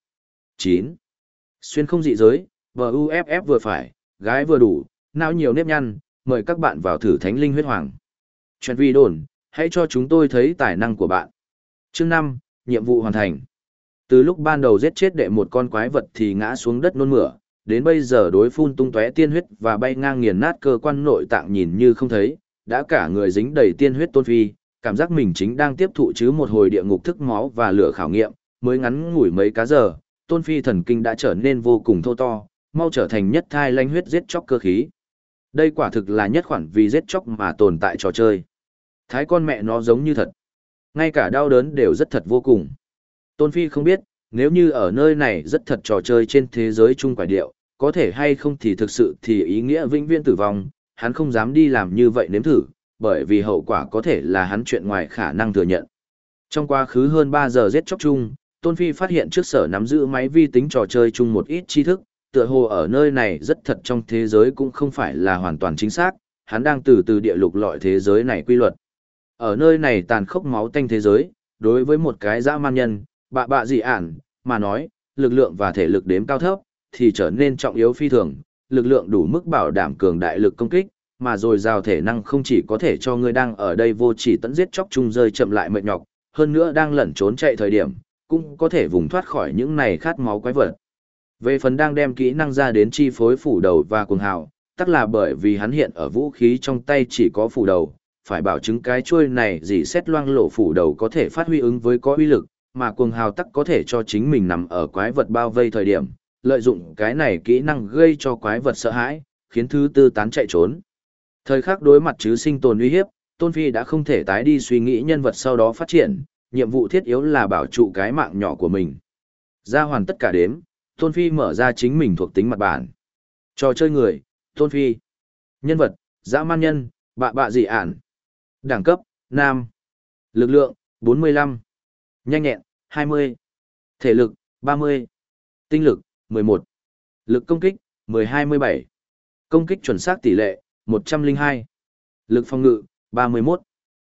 A: 9. Xuyên không dị giới, VUFF vừa phải, gái vừa đủ, não nhiều nếp nhăn, mời các bạn vào thử Thánh Linh Huyết Hoàng. Chuyện vi đồn, hãy cho chúng tôi thấy tài năng của bạn. Chương 5, nhiệm vụ hoàn thành. Từ lúc ban đầu giết chết đệ một con quái vật thì ngã xuống đất nôn mửa, đến bây giờ đối phun tung tóe tiên huyết và bay ngang nghiền nát cơ quan nội tạng nhìn như không thấy, đã cả người dính đầy tiên huyết Tôn Phi, cảm giác mình chính đang tiếp thụ chứ một hồi địa ngục thức máu và lửa khảo nghiệm, mới ngắn ngủi mấy cá giờ, Tôn Phi thần kinh đã trở nên vô cùng thô to, mau trở thành nhất thai lanh huyết giết chóc cơ khí. Đây quả thực là nhất khoản vì giết chóc mà tồn tại trò chơi. Thái con mẹ nó giống như thật. Ngay cả đau đớn đều rất thật vô cùng. Tôn Phi không biết, nếu như ở nơi này rất thật trò chơi trên thế giới chung quả điệu, có thể hay không thì thực sự thì ý nghĩa vĩnh viễn tử vong, hắn không dám đi làm như vậy nếm thử, bởi vì hậu quả có thể là hắn chuyện ngoài khả năng thừa nhận. Trong quá khứ hơn 3 giờ giết chóc chung, Tôn Phi phát hiện trước sở nắm giữ máy vi tính trò chơi chung một ít tri thức, tựa hồ ở nơi này rất thật trong thế giới cũng không phải là hoàn toàn chính xác, hắn đang từ từ địa lục lọi thế giới này quy luật. Ở nơi này tàn khốc máu tanh thế giới, đối với một cái dã man nhân, bạ dị ản, mà nói, lực lượng và thể lực đếm cao thấp, thì trở nên trọng yếu phi thường, lực lượng đủ mức bảo đảm cường đại lực công kích, mà rồi giao thể năng không chỉ có thể cho người đang ở đây vô chỉ tận giết chóc chung rơi chậm lại mệt nhọc, hơn nữa đang lẩn trốn chạy thời điểm, cũng có thể vùng thoát khỏi những này khát máu quái vật. Về phần đang đem kỹ năng ra đến chi phối phủ đầu và cuồng hào, tất là bởi vì hắn hiện ở vũ khí trong tay chỉ có phủ đầu, phải bảo chứng cái chuôi này gì xét loang lổ phủ đầu có thể phát huy ứng với có uy lực, mà cuồng hào tắc có thể cho chính mình nằm ở quái vật bao vây thời điểm, lợi dụng cái này kỹ năng gây cho quái vật sợ hãi, khiến thứ tư tán chạy trốn. Thời khắc đối mặt chứ sinh tồn uy hiếp, Tôn Phi đã không thể tái đi suy nghĩ nhân vật sau đó phát triển, nhiệm vụ thiết yếu là bảo trụ cái mạng nhỏ của mình. Ra hoàn tất cả đếm, Tôn Phi mở ra chính mình thuộc tính mặt bản. Trò chơi người, Tôn Phi. Nhân vật, dã man nhân, bạ dị ản. Đẳng cấp, nam. Lực lượng, 45. Nhanh nhẹn, 20. Thể lực, 30. Tinh lực, 11. Lực công kích, 10-27. Công kích chuẩn xác tỷ lệ, 102. Lực phòng ngự, 31.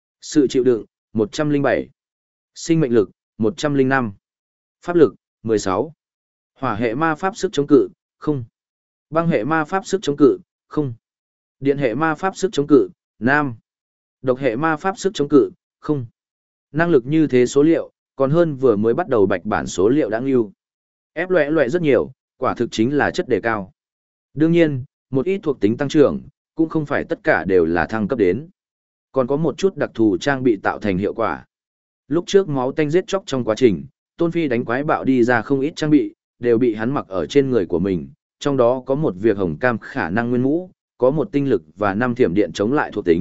A: Sự chịu đựng, 107. Sinh mệnh lực, 105. Pháp lực, 16. Hỏa hệ ma pháp sức chống cự, 0. Băng hệ ma pháp sức chống cự, 0. Điện hệ ma pháp sức chống cự, nam. Độc hệ ma pháp sức chống cự, 0. Năng lực như thế số liệu, còn hơn vừa mới bắt đầu bạch bản số liệu đáng yêu. Ép loẹ rất nhiều, quả thực chính là chất đề cao. Đương nhiên, một ít thuộc tính tăng trưởng, cũng không phải tất cả đều là thăng cấp đến. Còn có một chút đặc thù trang bị tạo thành hiệu quả. Lúc trước máu tanh giết chóc trong quá trình, Tôn Phi đánh quái bạo đi ra không ít trang bị, đều bị hắn mặc ở trên người của mình, trong đó có một việc hồng cam khả năng nguyên mũ, có một tinh lực và 5 thiểm điện chống lại thuộc tính,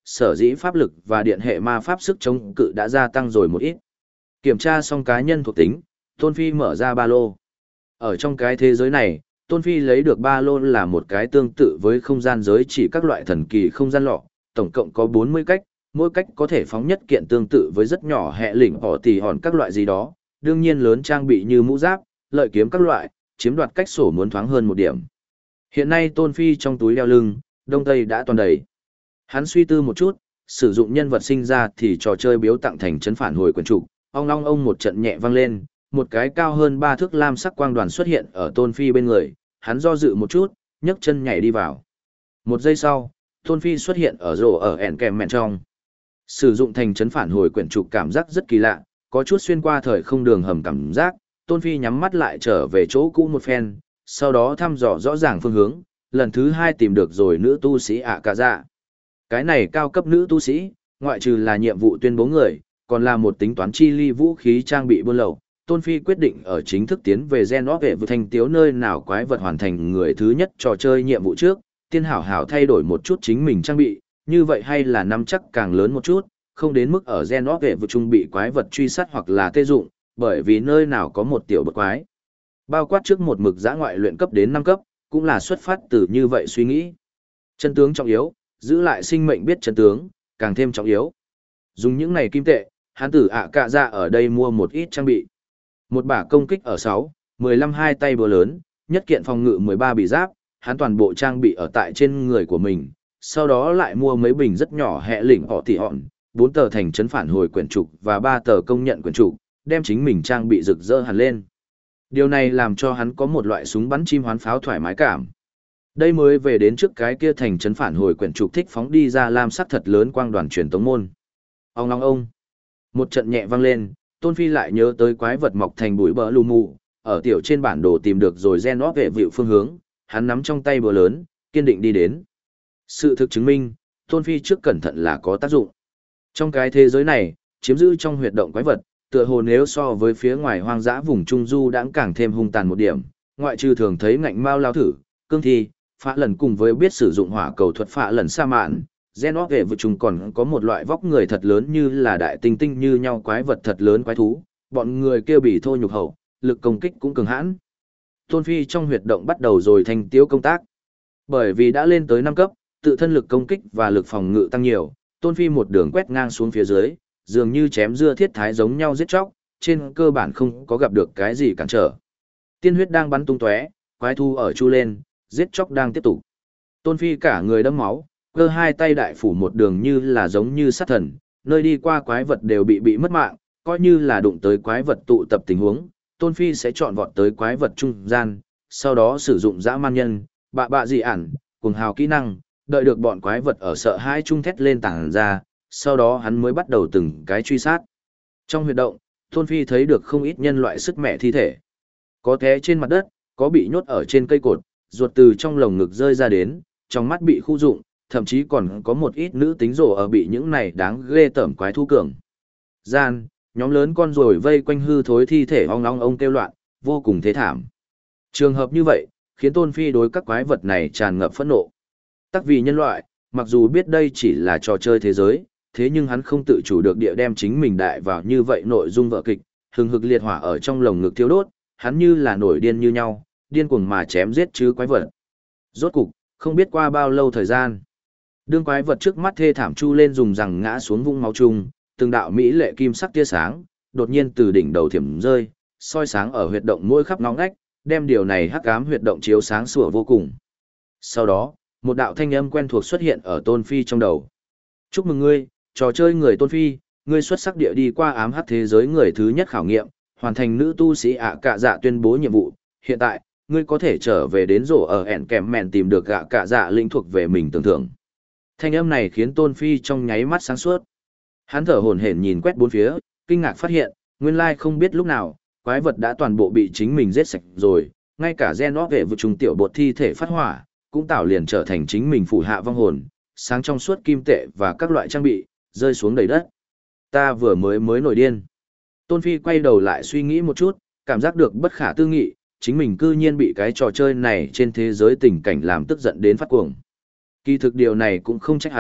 A: sở dĩ pháp lực và điện hệ ma pháp sức chống cự đã gia tăng rồi một ít. Kiểm tra xong cá nhân thuộc tính, Tôn Phi mở ra ba lô. Ở trong cái thế giới này, Tôn Phi lấy được ba lô là một cái tương tự với không gian giới chỉ các loại thần kỳ không gian lọ, tổng cộng có 40 cách, mỗi cách có thể phóng nhất kiện tương tự với rất nhỏ hệ lỉnh họ tỉ hòn các loại gì đó, đương nhiên lớn trang bị như mũ giáp, lợi kiếm các loại, chiếm đoạt cách sổ muốn thoáng hơn một điểm. Hiện nay Tôn Phi trong túi đeo lưng, đông tây đã toàn đầy. Hắn suy tư một chút, sử dụng nhân vật sinh ra thì trò chơi biếu tặng thành trấn phản hồi quyển trục, ong long ông một trận nhẹ vang lên, một cái cao hơn 3 thước lam sắc quang đoàn xuất hiện ở Tôn Phi bên người, hắn do dự một chút, nhấc chân nhảy đi vào. Một giây sau, Tôn Phi xuất hiện ở rổ ở ẻn kèm mẹn trong. Sử dụng thành trấn phản hồi quyển trục cảm giác rất kỳ lạ, có chút xuyên qua thời không đường hầm cảm giác, Tôn Phi nhắm mắt lại trở về chỗ cũ một phen, sau đó thăm dò rõ ràng phương hướng, lần thứ 2 tìm được rồi nữ tu sĩ ạ cả dạ. Cái này cao cấp nữ tu sĩ, ngoại trừ là nhiệm vụ tuyên bố người, còn là một tính toán chi ly vũ khí trang bị buôn lậu. Tôn Phi quyết định ở chính thức tiến về Gen of vệ vực thanh tiếu nơi nào quái vật hoàn thành người thứ nhất trò chơi nhiệm vụ trước, tiên hảo hảo thay đổi một chút chính mình trang bị, như vậy hay là nắm chắc càng lớn một chút, không đến mức ở Gen of vệ vực trung bị quái vật truy sát hoặc là tê dụng, bởi vì nơi nào có một tiểu bậc quái. Bao quát trước một mực giã ngoại luyện cấp đến 5 cấp, cũng là xuất phát từ như vậy suy nghĩ. Chân tướng trọng yếu, giữ lại sinh mệnh biết chân tướng, càng thêm trọng yếu. Dùng những này kim tệ, hắn tử ạ cạ ra ở đây mua một ít trang bị. Một bả công kích ở 6, 15 hai tay búa lớn, nhất kiện phòng ngự 13 bị giáp, hắn toàn bộ trang bị ở tại trên người của mình, sau đó lại mua mấy bình rất nhỏ hệ lỉnh họ tỉ hòn, 4 tờ thành trấn phản hồi quyển trục và 3 tờ công nhận quyển trục, đem chính mình trang bị rực rỡ hẳn lên. Điều này làm cho hắn có một loại súng bắn chim hoán pháo thoải mái cảm. Đây mới về đến trước cái kia thành trấn phản hồi quyển trục thích phóng đi ra lam sắc thật lớn quang đoàn truyền tống môn. Ông long ông. Một trận nhẹ vang lên, Tôn Phi lại nhớ tới quái vật mọc thành bụi bờ lù mù, ở tiểu trên bản đồ tìm được rồi gen óp vệ vịu phương hướng, hắn nắm trong tay búa lớn, kiên định đi đến. Sự thực chứng minh, Tôn Phi trước cẩn thận là có tác dụng. Trong cái thế giới này, chiếm giữ trong huyệt động quái vật, tựa hồ nếu so với phía ngoài hoang dã vùng trung du đãng càng thêm hung tàn một điểm, ngoại trừ thường thấy ngạnh mao lao thử, cương thi, phá lần cùng với biết sử dụng hỏa cầu thuật phá lần sa mạn, gen óp vệ vực chúng còn có một loại vóc người thật lớn như là đại tinh tinh như nhau quái vật thật lớn quái thú, bọn người kêu bị thô nhục hậu, lực công kích cũng cường hãn. Tôn Phi trong huyệt động bắt đầu rồi thành tiêu công tác. Bởi vì đã lên tới 5 cấp, tự thân lực công kích và lực phòng ngự tăng nhiều, Tôn Phi một đường quét ngang xuống phía dưới, dường như chém dưa thiết thái giống nhau giết chóc, trên cơ bản không có gặp được cái gì cản trở. Tiên huyết đang bắn tung tóe, quái thú ở chu lên, giết chóc đang tiếp tục. Tôn Phi cả người đẫm máu, cơ hai tay đại phủ một đường như là giống như sát thần, nơi đi qua quái vật đều bị mất mạng, coi như là đụng tới quái vật tụ tập tình huống, Tôn Phi sẽ chọn vọt tới quái vật trung gian, sau đó sử dụng dã man nhân, bạ dị ản, cùng hào kỹ năng, đợi được bọn quái vật ở sợ hãi chung thét lên tảng ra, sau đó hắn mới bắt đầu từng cái truy sát. Trong huyệt động, Tôn Phi thấy được không ít nhân loại sức mẹ thi thể. Có té trên mặt đất, có bị nhốt ở trên cây cột, ruột từ trong lồng ngực rơi ra đến, trong mắt bị khu dụng, thậm chí còn có một ít nữ tính rổ ở bị những này đáng ghê tởm quái thú cường. Gian, nhóm lớn con ruồi vây quanh hư thối thi thể ong ong ông kêu loạn, vô cùng thế thảm. Trường hợp như vậy, khiến Tôn Phi đối các quái vật này tràn ngập phẫn nộ. Tắc vì nhân loại, mặc dù biết đây chỉ là trò chơi thế giới, thế nhưng hắn không tự chủ được địa đem chính mình đại vào như vậy nội dung vở kịch, hừng hực liệt hỏa ở trong lồng ngực thiêu đốt, hắn như là nổi điên như nhau, điên cuồng mà chém giết chứ quái vật. Rốt cục, không biết qua bao lâu thời gian, đương quái vật trước mắt thê thảm chu lên dùng rằng ngã xuống vũng máu chung, từng đạo mỹ lệ kim sắc tia sáng, đột nhiên từ đỉnh đầu thiểm rơi, soi sáng ở huyệt động mỗi khắp ngóc ngách, đem điều này hắc ám huyệt động chiếu sáng sủa vô cùng. Sau đó, một đạo thanh âm quen thuộc xuất hiện ở Tôn Phi trong đầu. Chúc mừng ngươi, trò chơi người Tôn Phi, ngươi xuất sắc địa đi qua ám hắc thế giới người thứ nhất khảo nghiệm, hoàn thành nữ tu sĩ ạ cạ dạ tuyên bố nhiệm vụ. Hiện tại, ngươi có thể trở về đến rổ ở ẻn kèm mẹn tìm được ạ cạ dạ lĩnh thuộc về mình tưởng thưởng. Thanh âm này khiến Tôn Phi trong nháy mắt sáng suốt. Hắn thở hổn hển nhìn quét bốn phía, kinh ngạc phát hiện, nguyên lai không biết lúc nào, quái vật đã toàn bộ bị chính mình giết sạch rồi, ngay cả gen óp vệ vực trùng tiểu bột thi thể phát hỏa, cũng tạo liền trở thành chính mình phủ hạ vong hồn, sáng trong suốt kim tệ và các loại trang bị, rơi xuống đầy đất. Ta vừa mới nổi điên. Tôn Phi quay đầu lại suy nghĩ một chút, cảm giác được bất khả tư nghị, chính mình cư nhiên bị cái trò chơi này trên thế giới tình cảnh làm tức giận đến phát cuồng. Kỳ thực điều này cũng không trách hắn,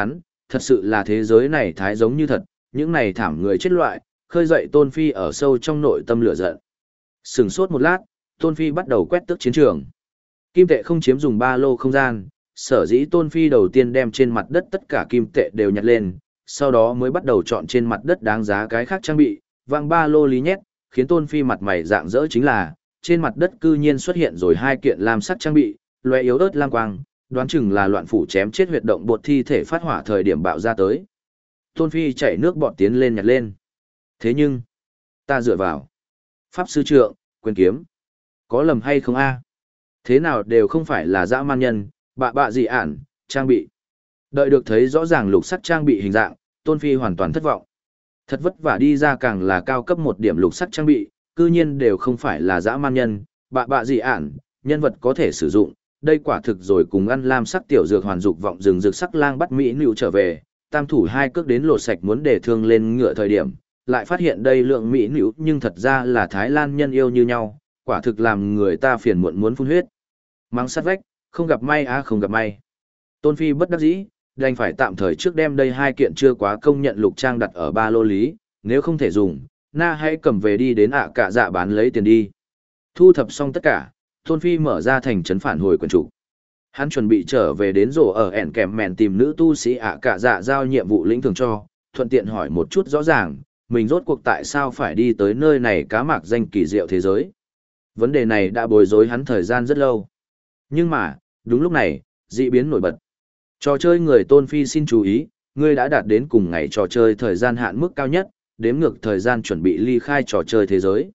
A: thật sự là thế giới này thái giống như thật, những này thảm người chết loại, khơi dậy Tôn Phi ở sâu trong nội tâm lửa giận. Sừng sốt một lát, Tôn Phi bắt đầu quét tước chiến trường. Kim tệ không chiếm dùng ba lô không gian, sở dĩ Tôn Phi đầu tiên đem trên mặt đất tất cả kim tệ đều nhặt lên, sau đó mới bắt đầu chọn trên mặt đất đáng giá cái khác trang bị, vang ba lô lý nhét, khiến Tôn Phi mặt mày rạng rỡ chính là, trên mặt đất cư nhiên xuất hiện rồi hai kiện lam sắc trang bị, loe yếu ớt lam quang, đoán chừng là loạn phủ chém chết huyệt động bột thi thể phát hỏa thời điểm bạo ra tới. Tôn Phi chảy nước bọt tiến lên nhặt lên. Thế nhưng, ta dựa vào. Pháp sư trượng, quyền kiếm. Có lầm hay không a? Thế nào đều không phải là dã man nhân, bạ gì ản, trang bị. Đợi được thấy rõ ràng lục sắc trang bị hình dạng, Tôn Phi hoàn toàn thất vọng. Thật vất vả đi ra càng là cao cấp một điểm lục sắc trang bị, cư nhiên đều không phải là dã man nhân, bạ gì ản, nhân vật có thể sử dụng. Đây quả thực rồi cùng ăn lam sắc tiểu dược hoàn dục vọng rừng rực sắc lang bắt mỹ nữ trở về, tam thủ hai cước đến lột sạch muốn để thương lên ngựa thời điểm, lại phát hiện đây lượng mỹ nữ nhưng thật ra là Thái Lan nhân yêu như nhau, quả thực làm người ta phiền muộn muốn phun huyết. Mắng sát vách, không gặp may không gặp may. Tôn Phi bất đắc dĩ, đành phải tạm thời trước đem đây hai kiện chưa quá công nhận lục trang đặt ở ba lô lý, nếu không thể dùng, na hãy cầm về đi đến cả dạ bán lấy tiền đi. Thu thập xong tất cả, Tôn Phi mở ra thành trấn phản hồi quần chủ. Hắn chuẩn bị trở về đến rổ ở ẻn kèm mèn tìm nữ tu sĩ cả dạ giao nhiệm vụ lĩnh thường cho, thuận tiện hỏi một chút rõ ràng, mình rốt cuộc tại sao phải đi tới nơi này cá mạc danh kỳ diệu thế giới. Vấn đề này đã bối rối hắn thời gian rất lâu. Nhưng mà, đúng lúc này, dị biến nổi bật. Trò chơi người Tôn Phi xin chú ý, ngươi đã đạt đến cùng ngày trò chơi thời gian hạn mức cao nhất, đếm ngược thời gian chuẩn bị ly khai trò chơi thế giới.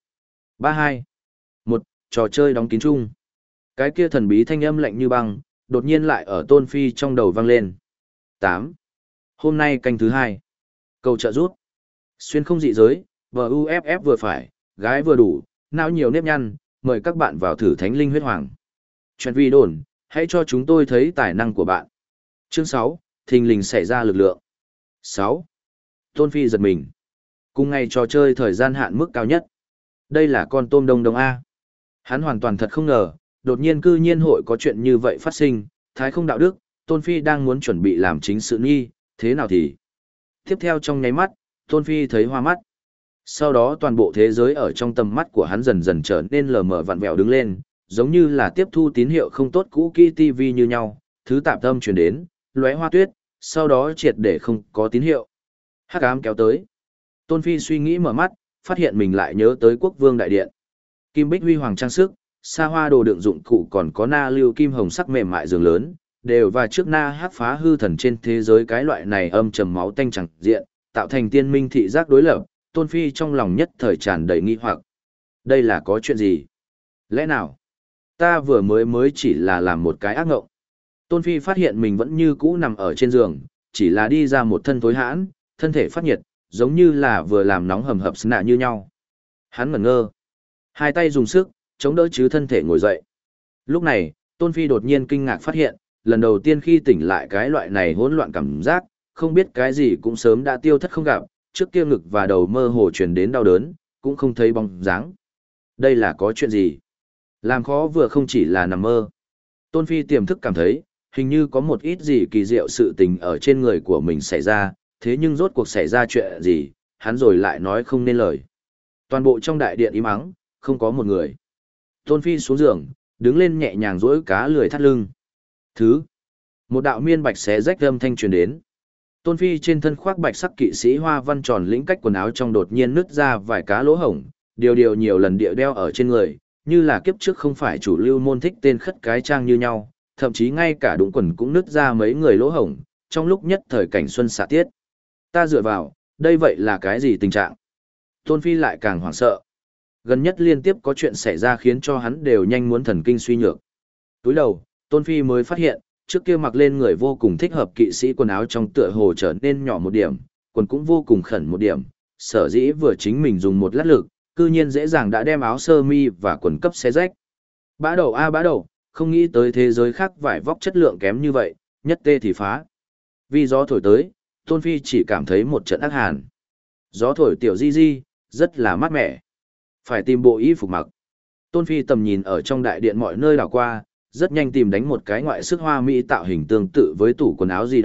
A: 32. 1. Trò chơi đóng kín chung. Cái kia thần bí thanh âm lạnh như băng, đột nhiên lại ở Tôn Phi trong đầu vang lên. 8. Hôm nay canh thứ 2. Cầu trợ rút. Xuyên không dị giới, VUFF vừa phải, gái vừa đủ, não nhiều nếp nhăn, mời các bạn vào thử thánh linh huyết hoàng. Chuyện vi đồn, hãy cho chúng tôi thấy tài năng của bạn. Chương 6, thình lình xảy ra lực lượng. 6. Tôn Phi giật mình. Cùng ngày trò chơi thời gian hạn mức cao nhất. Đây là con tôm đông đông A. Hắn hoàn toàn thật không ngờ, đột nhiên cư nhiên hội có chuyện như vậy phát sinh, thái không đạo đức, Tôn Phi đang muốn chuẩn bị làm chính sự nghi, thế nào thì. Tiếp theo trong nháy mắt, Tôn Phi thấy hoa mắt. Sau đó toàn bộ thế giới ở trong tầm mắt của hắn dần dần trở nên lờ mờ vặn vẹo đứng lên, giống như là tiếp thu tín hiệu không tốt cũ kỹ TV như nhau, thứ tạp âm truyền đến, lóe hoa tuyết, sau đó triệt để không có tín hiệu. Hắc ám kéo tới. Tôn Phi suy nghĩ mở mắt, phát hiện mình lại nhớ tới Quốc Vương đại điện. Kim bích huy hoàng trang sức, xa hoa đồ đựng dụng cụ còn có na lưu kim hồng sắc mềm mại giường lớn, đều và trước na hắc phá hư thần trên thế giới cái loại này âm trầm máu tanh chẳng diện, tạo thành tiên minh thị giác đối lập, Tôn Phi trong lòng nhất thời tràn đầy nghi hoặc. Đây là có chuyện gì? Lẽ nào? Ta vừa mới chỉ là làm một cái ác ngộng. Tôn Phi phát hiện mình vẫn như cũ nằm ở trên giường, chỉ là đi ra một thân tối hãn, thân thể phát nhiệt, giống như là vừa làm nóng hầm hập sna như nhau. Hắn ngẩn ngơ. Hai tay dùng sức, chống đỡ chứ thân thể ngồi dậy. Lúc này, Tôn Phi đột nhiên kinh ngạc phát hiện, lần đầu tiên khi tỉnh lại cái loại này hỗn loạn cảm giác, không biết cái gì cũng sớm đã tiêu thất không gặp, trước kia ngực và đầu mơ hồ truyền đến đau đớn, cũng không thấy bóng dáng. Đây là có chuyện gì? Làm khó vừa không chỉ là nằm mơ. Tôn Phi tiềm thức cảm thấy, hình như có một ít gì kỳ diệu sự tình ở trên người của mình xảy ra, thế nhưng rốt cuộc xảy ra chuyện gì, hắn rồi lại nói không nên lời. Toàn bộ trong đại điện im ắng, không có một người. Tôn Phi xuống giường, đứng lên nhẹ nhàng duỗi cá lười thắt lưng. Một đạo miên bạch xé rách âm thanh truyền đến. Tôn Phi trên thân khoác bạch sắc kỵ sĩ hoa văn tròn lĩnh cách quần áo trong đột nhiên nứt ra vài cá lỗ hổng, điều nhiều lần địa đeo ở trên người, như là kiếp trước không phải chủ lưu môn thích tên khất cái trang như nhau, thậm chí ngay cả đũng quần cũng nứt ra mấy người lỗ hổng, trong lúc nhất thời cảnh xuân xạ tiết. Ta dựa vào, đây vậy là cái gì tình trạng? Tôn Phi lại càng hoảng sợ. Gần nhất liên tiếp có chuyện xảy ra khiến cho hắn đều nhanh muốn thần kinh suy nhược. Túi đầu, Tôn Phi mới phát hiện, trước kia mặc lên người vô cùng thích hợp kỵ sĩ quần áo trong tựa hồ trở nên nhỏ một điểm, quần cũng vô cùng khẩn một điểm, sở dĩ vừa chính mình dùng một lát lực, cư nhiên dễ dàng đã đem áo sơ mi và quần cấp xé rách. Bã đầu a bã đầu, không nghĩ tới thế giới khác vải vóc chất lượng kém như vậy, nhất tê thì phá. Vì gió thổi tới, Tôn Phi chỉ cảm thấy một trận ác hàn. Gió thổi tiểu di di, rất là mát mẻ. Phải tìm bộ y phục mặc. Tôn Phi tầm nhìn ở trong đại điện mọi nơi đảo qua, rất nhanh tìm đánh một cái ngoại sức hoa mỹ tạo hình tương tự với tủ quần áo gì đó,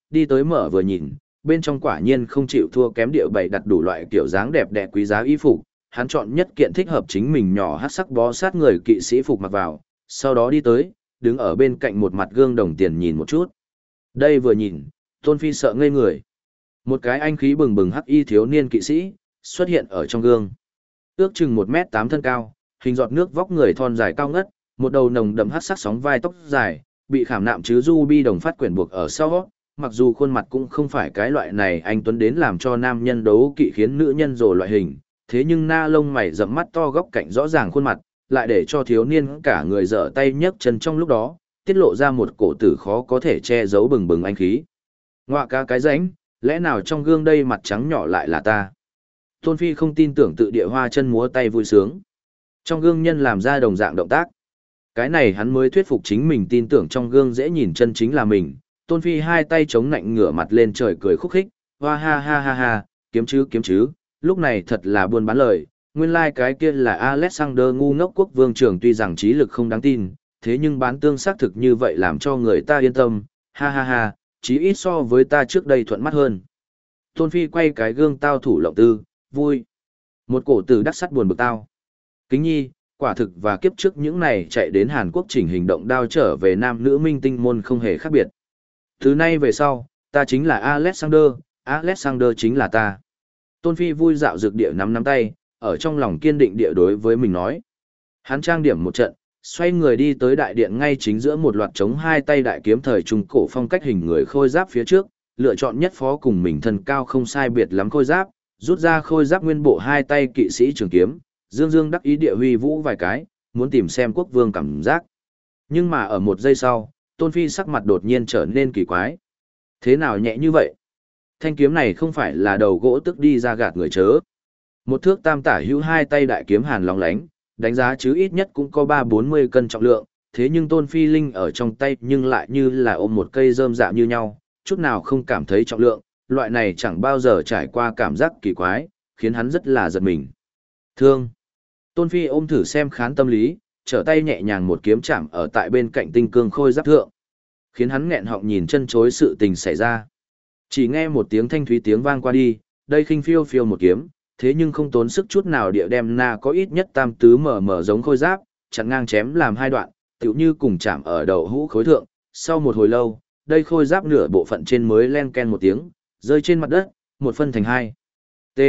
A: đi tới mở vừa nhìn, bên trong quả nhiên không chịu thua kém địa bày đặt đủ loại kiểu dáng đẹp đẽ quý giá y phục, hắn chọn nhất kiện thích hợp chính mình nhỏ hắc sắc bó sát người kỵ sĩ phục mặc vào, sau đó đi tới, đứng ở bên cạnh một mặt gương đồng tiền nhìn một chút. Đây vừa nhìn, Tôn Phi sợ ngây người. Một cái anh khí bừng bừng hắc y thiếu niên kỵ sĩ, xuất hiện ở trong gương. Ước chừng 1m8 thân cao, hình giọt nước vóc người thon dài cao ngất, một đầu nồng đậm hắc sắc sóng vai tóc dài, bị khảm nạm chứ ruby đồng phát quyển buộc ở sau, mặc dù khuôn mặt cũng không phải cái loại này anh tuấn đến làm cho nam nhân đấu kỵ khiến nữ nhân rồ loại hình, thế nhưng na lông mày rậm mắt to góc cạnh rõ ràng khuôn mặt, lại để cho thiếu niên cả người dở tay nhấc chân trong lúc đó, tiết lộ ra một cổ tử khó có thể che giấu bừng bừng anh khí. Ngoạ ca cái rãnh, lẽ nào trong gương đây mặt trắng nhỏ lại là ta? Tôn Phi không tin tưởng tự địa hoa chân múa tay vui sướng. Trong gương nhân làm ra đồng dạng động tác. Cái này hắn mới thuyết phục chính mình tin tưởng trong gương dễ nhìn chân chính là mình. Tôn Phi hai tay chống nạnh ngửa mặt lên trời cười khúc khích, hoa ha ha ha ha, kiếm chứ, lúc này thật là buôn bán lời. Nguyên lai cái kia là Alexander ngu ngốc quốc vương trưởng tuy rằng trí lực không đáng tin, thế nhưng bán tương xác thực như vậy làm cho người ta yên tâm, ha ha ha, chí ít so với ta trước đây thuận mắt hơn. Tôn Phi quay cái gương tao thủ lộng tư, vui. Một cổ tử đắc sắt buồn bực tao. Kính nhi, quả thực và kiếp trước những này chạy đến Hàn Quốc chỉnh hình động đao trở về nam nữ minh tinh môn không hề khác biệt. Từ nay về sau, ta chính là Alexander, Alexander chính là ta. Tôn Phi vui dạo dược địa nắm tay, ở trong lòng kiên định địa đối với mình nói. Hắn trang điểm một trận, xoay người đi tới đại điện ngay chính giữa một loạt chống hai tay đại kiếm thời trung cổ phong cách hình người khôi giáp phía trước, lựa chọn nhất phó cùng mình thân cao không sai biệt lắm khôi giáp, rút ra khôi giáp nguyên bộ hai tay kỵ sĩ trường kiếm, dương dương đắc ý địa huy vũ vài cái, muốn tìm xem quốc vương cảm giác. Nhưng mà ở một giây sau, Tôn Phi sắc mặt đột nhiên trở nên kỳ quái. Thế nào nhẹ như vậy? Thanh kiếm này không phải là đầu gỗ tức đi ra gạt người chớ. Một thước tam tả hữu hai tay đại kiếm hàn lóng lánh, đánh giá chứ ít nhất cũng có 3-40 cân trọng lượng, thế nhưng Tôn Phi Linh ở trong tay nhưng lại như là ôm một cây rơm dạ như nhau, chút nào không cảm thấy trọng lượng, loại này chẳng bao giờ trải qua cảm giác kỳ quái, khiến hắn rất là giật mình. Thương. Tôn Phi ôm thử xem khán tâm lý, trở tay nhẹ nhàng một kiếm chạm ở tại bên cạnh tinh cương khôi giáp thượng, khiến hắn nghẹn họng nhìn chân chối sự tình xảy ra. Chỉ nghe một tiếng thanh thúy tiếng vang qua đi, đây khinh phiêu phiêu một kiếm, thế nhưng không tốn sức chút nào địa đem na có ít nhất tam tứ mở giống khôi giáp, chặn ngang chém làm hai đoạn, tựu như cùng chạm ở đầu hũ khối thượng. Sau một hồi lâu, đây khôi giáp nửa bộ phận trên mới len ken một tiếng, rơi trên mặt đất, một phân thành hai. T.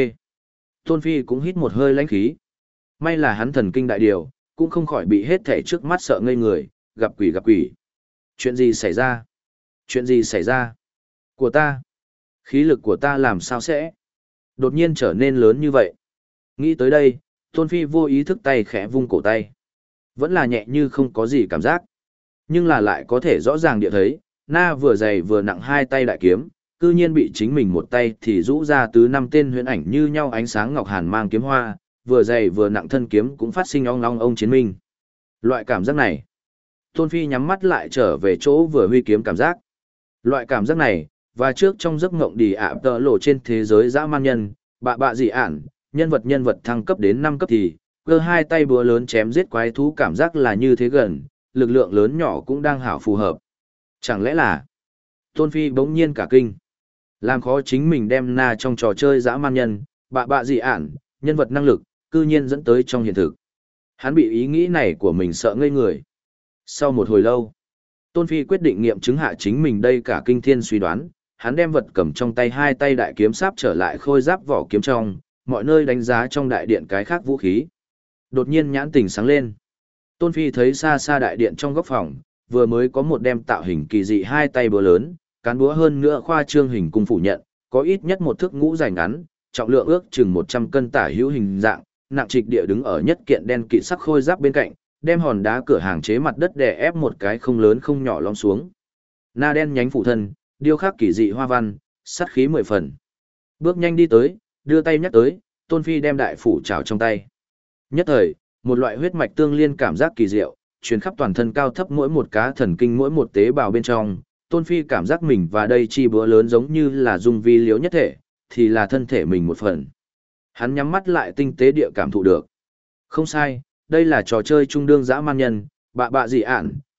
A: Tôn Phi cũng hít một hơi lãnh khí. May là hắn thần kinh đại điều, cũng không khỏi bị hết thảy trước mắt sợ ngây người, gặp quỷ. Chuyện gì xảy ra? Chuyện gì xảy ra? Của ta? Khí lực của ta làm sao sẽ đột nhiên trở nên lớn như vậy? Nghĩ tới đây, Tôn Phi vô ý thức tay khẽ vung cổ tay. Vẫn là nhẹ như không có gì cảm giác. Nhưng là lại có thể rõ ràng địa thấy, na vừa dày vừa nặng hai tay đại kiếm, cư nhiên bị chính mình một tay thì rũ ra từ 5 tên huyễn ảnh như nhau ánh sáng ngọc hàn mang kiếm hoa, vừa dày vừa nặng thân kiếm cũng phát sinh ong ong ông chiến minh. Loại cảm giác này, Tôn Phi nhắm mắt lại trở về chỗ vừa huy kiếm cảm giác. Loại cảm giác này, và trước trong giấc ngộng đi ạ tợ lộ trên thế giới dã man nhân, bạ dị ản, nhân vật thăng cấp đến 5 cấp thì, cơ hai tay búa lớn chém giết quái thú cảm giác là như thế gần, lực lượng lớn nhỏ cũng đang hảo phù hợp. Chẳng lẽ là, Tôn Phi bỗng nhiên cả kinh. Làm khó chính mình đem na trong trò chơi dã man nhân, bạ dị ản, nhân vật năng lực, cư nhiên dẫn tới trong hiện thực. Hắn bị ý nghĩ này của mình sợ ngây người. Sau một hồi lâu, Tôn Phi quyết định nghiệm chứng hạ chính mình đây cả kinh thiên suy đoán, hắn đem vật cầm trong tay hai tay đại kiếm sáp trở lại khôi giáp vỏ kiếm trong, mọi nơi đánh giá trong đại điện cái khác vũ khí. Đột nhiên nhãn tình sáng lên. Tôn Phi thấy xa xa đại điện trong góc phòng, vừa mới có một đem tạo hình kỳ dị hai tay búa lớn, cán búa hơn nữa khoa trương hình cung phủ nhận, có ít nhất một thước ngũ dài ngắn, trọng lượng ước chừng 100 cân tả hữu hình dạng, nặng trịch địa đứng ở nhất kiện đen kịt sắc khôi giáp bên cạnh, đem hòn đá cửa hàng chế mặt đất đè ép một cái không lớn không nhỏ lõm xuống. Na đen nhánh phủ thân, điêu khắc kỳ dị hoa văn, sát khí 10 phần. Bước nhanh đi tới, đưa tay nhắc tới, Tôn Phi đem đại phủ trảo trong tay. Nhất thời, một loại huyết mạch tương liên cảm giác kỳ diệu, truyền khắp toàn thân cao thấp mỗi một cá thần kinh mỗi một tế bào bên trong. Tôn Phi cảm giác mình và đây chi búa lớn giống như là dung vi liếu nhất thể, thì là thân thể mình một phần. Hắn nhắm mắt lại tinh tế địa cảm thụ được. Không sai, đây là trò chơi trung đương dã man nhân, bạ dị ản,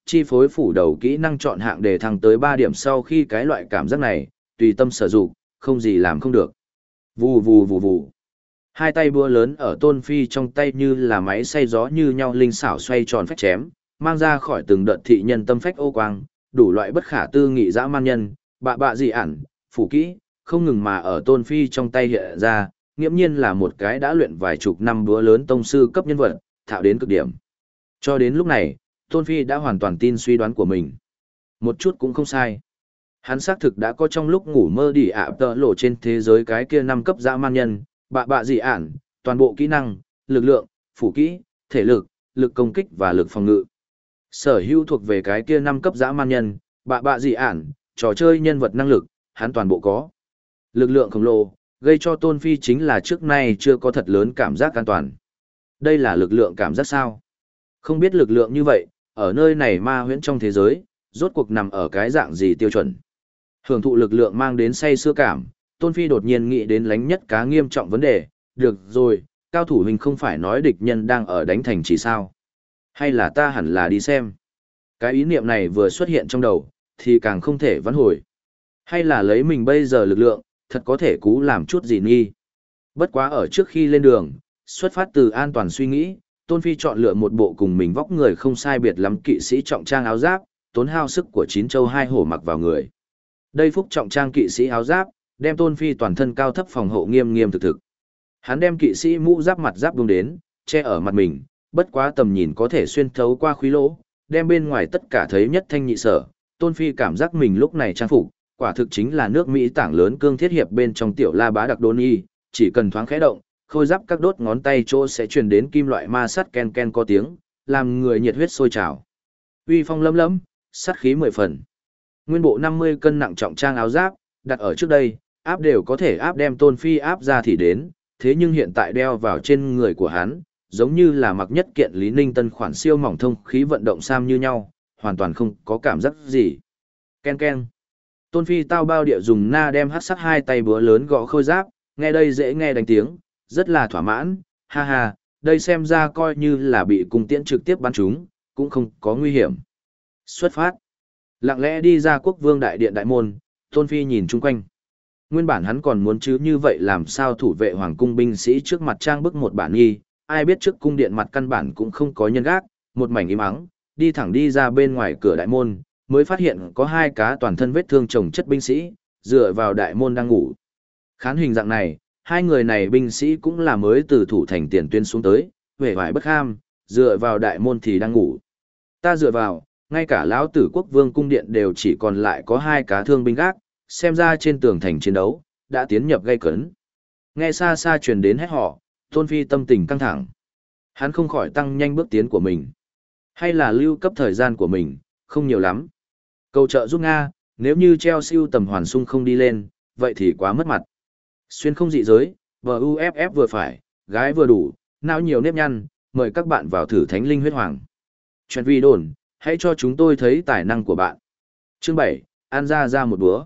A: chi phối phủ đầu kỹ năng chọn hạng đề thăng tới 3 điểm sau khi cái loại cảm giác này, tùy tâm sử dụng, không gì làm không được. Vù vù vù vù. Hai tay búa lớn ở Tôn Phi trong tay như là máy xay gió như nhau linh xảo xoay tròn phách chém, mang ra khỏi từng đợt thị nhân tâm phách ô quang, đủ loại bất khả tư nghị dã man nhân, bạ dị ản, phủ kỹ, không ngừng mà ở Tôn Phi trong tay hiện ra, nghiễm nhiên là một cái đã luyện vài chục năm búa lớn tông sư cấp nhân vật, thạo đến cực điểm. Cho đến lúc này, Tôn Phi đã hoàn toàn tin suy đoán của mình. Một chút cũng không sai. Hắn xác thực đã có trong lúc ngủ mơ đi ạ tợ lộ trên thế giới cái kia 5 cấp dã man nhân, bạ dị ản, toàn bộ kỹ năng, lực lượng, phủ kỹ, thể lực, lực công kích và lực phòng ngự. Sở hữu thuộc về cái kia 5 cấp dã man nhân, bạ dị ản, trò chơi nhân vật năng lực, hắn toàn bộ có. Lực lượng khổng lồ, gây cho Tôn Phi chính là trước nay chưa có thật lớn cảm giác an toàn. Đây là lực lượng cảm giác sao? Không biết lực lượng như vậy, ở nơi này ma huyễn trong thế giới, rốt cuộc nằm ở cái dạng gì tiêu chuẩn. Hưởng thụ lực lượng mang đến say sưa cảm, Tôn Phi đột nhiên nghĩ đến lánh nhất cá nghiêm trọng vấn đề, được rồi, cao thủ hình không phải nói địch nhân đang ở đánh thành chỉ sao. Hay là ta hẳn là đi xem. Cái ý niệm này vừa xuất hiện trong đầu, thì càng không thể vãn hồi. Hay là lấy mình bây giờ lực lượng, thật có thể cú làm chút gì nghi. Bất quá ở trước khi lên đường, xuất phát từ an toàn suy nghĩ, Tôn Phi chọn lựa một bộ cùng mình vóc người không sai biệt lắm kỵ sĩ trọng trang áo giáp, tốn hao sức của 9 châu 2 hổ mặc vào người. Đây phúc trọng trang kỵ sĩ áo giáp, đem Tôn Phi toàn thân cao thấp phòng hộ nghiêm nghiêm thực thực. Hắn đem kỵ sĩ mũ giáp mặt giáp buông đến, che ở mặt mình, bất quá tầm nhìn có thể xuyên thấu qua khúy lỗ, đem bên ngoài tất cả thấy nhất thanh nhị sở. Tôn Phi cảm giác mình lúc này trang phục, quả thực chính là nước Mỹ tảng lớn cương thiết hiệp bên trong tiểu la bá đặc đôn y, chỉ cần thoáng khẽ động, khôi giáp các đốt ngón tay chỗ sẽ truyền đến kim loại ma sắt ken ken có tiếng, làm người nhiệt huyết sôi trào. Uy phong lấm lấm, sát khí 10 phần. Nguyên bộ 50 cân nặng trọng trang áo giáp, đặt ở trước đây, áp đều có thể áp đem Tôn Phi áp ra thì đến, thế nhưng hiện tại đeo vào trên người của hắn, giống như là mặc nhất kiện Lý Ninh Tân khoản siêu mỏng thông khí vận động sam như nhau, hoàn toàn không có cảm giác gì. Ken ken. Tôn Phi tao bao địa dùng na đem hắc sắc hai tay búa lớn gõ khôi giáp, nghe đây dễ nghe đánh tiếng, rất là thỏa mãn, ha ha, đây xem ra coi như là bị cung tiễn trực tiếp bắn chúng, cũng không có nguy hiểm. Xuất phát. Lặng lẽ đi ra quốc vương đại điện đại môn, Tôn Phi nhìn chung quanh. Nguyên bản hắn còn muốn chứ như vậy làm sao thủ vệ hoàng cung binh sĩ trước mặt trang bức một bản nghi, ai biết trước cung điện mặt căn bản cũng không có nhân gác, một mảnh im ắng, đi thẳng đi ra bên ngoài cửa đại môn, mới phát hiện có 2 cá toàn thân vết thương chồng chất binh sĩ, dựa vào đại môn đang ngủ. Khán hình dạng này, 2 người này binh sĩ cũng là mới từ thủ thành tiền tuyến xuống tới, vẻ vải bất ham, dựa vào đại môn thì đang ngủ. Ta dựa vào, ngay cả lão tử quốc vương cung điện đều chỉ còn lại có 2 cá thương binh gác, xem ra trên tường thành chiến đấu, đã tiến nhập gây cấn. Nghe xa xa truyền đến hét họ, Tôn Phi tâm tình căng thẳng. Hắn không khỏi tăng nhanh bước tiến của mình. Hay là lưu cấp thời gian của mình, không nhiều lắm. Cầu trợ giúp Nga, nếu như treo siêu tầm hoàn sung không đi lên, vậy thì quá mất mặt. Xuyên không dị giới, VUFF vừa phải, gái vừa đủ, não nhiều nếp nhăn, mời các bạn vào thử Thánh Linh Huyết Hoàng. Chuyện vi đồn, hãy cho chúng tôi thấy tài năng của bạn. Chương 7, An ra một búa.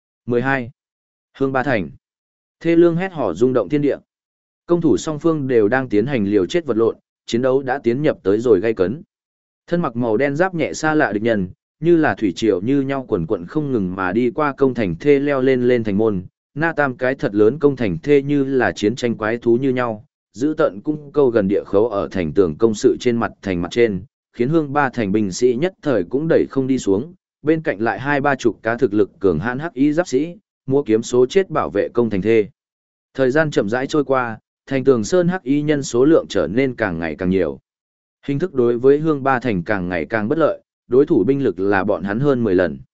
A: 12. Hương Ba Thành. Thê lương hét hò rung động thiên địa. Công thủ song phương đều đang tiến hành liều chết vật lộn, chiến đấu đã tiến nhập tới rồi gay cấn. Thân mặc màu đen giáp nhẹ xa lạ địch nhân, như là thủy triều như nhau quần quận không ngừng mà đi qua công thành thê leo lên thành môn, na tam cái thật lớn công thành thê như là chiến tranh quái thú như nhau, giữ tận cung câu gần địa khấu ở thành tường công sự trên mặt thành mặt trên, khiến Hương Ba Thành binh sĩ nhất thời cũng đẩy không đi xuống, bên cạnh lại 2-30 cá thực lực cường hãn hắc y giáp sĩ, múa kiếm số chết bảo vệ công thành thê. Thời gian chậm rãi trôi qua, thành tường sơn hắc y nhân số lượng trở nên càng ngày càng nhiều. Hình thức đối với Hương Ba Thành càng ngày càng bất lợi, đối thủ binh lực là bọn hắn hơn 10 lần.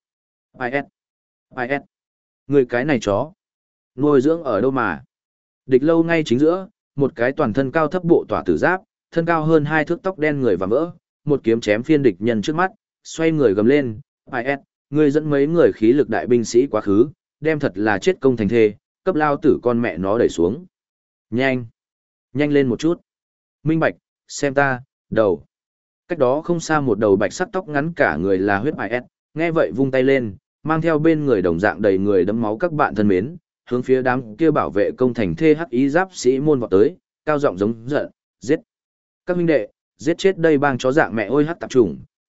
A: IS. Người cái này chó. Nuôi dưỡng ở đâu mà. Địch lâu ngay chính giữa, một cái toàn thân cao thấp bộ tỏa tử giáp, thân cao hơn 2 thước tóc đen người và vỡ, một kiếm chém phiên địch nhân trước mắt, xoay người gầm lên. IS, người dẫn mấy người khí lực đại binh sĩ quá khứ, đem thật là chết công thành thê, cấp lao tử con mẹ nó đẩy xuống. Nhanh lên một chút. Minh Bạch, xem ta, đầu. Cách đó không xa một đầu bạch sắc tóc ngắn cả người là huyết IS, nghe vậy vung tay lên, mang theo bên người đồng dạng đầy người đẫm máu các bạn thân mến, hướng phía đám kia bảo vệ công thành thê hắc ý giáp sĩ môn vọt tới, cao giọng giống giận, giết. Các huynh đệ, giết chết đây bang chó dạng mẹ ôi hắc tạp chủng,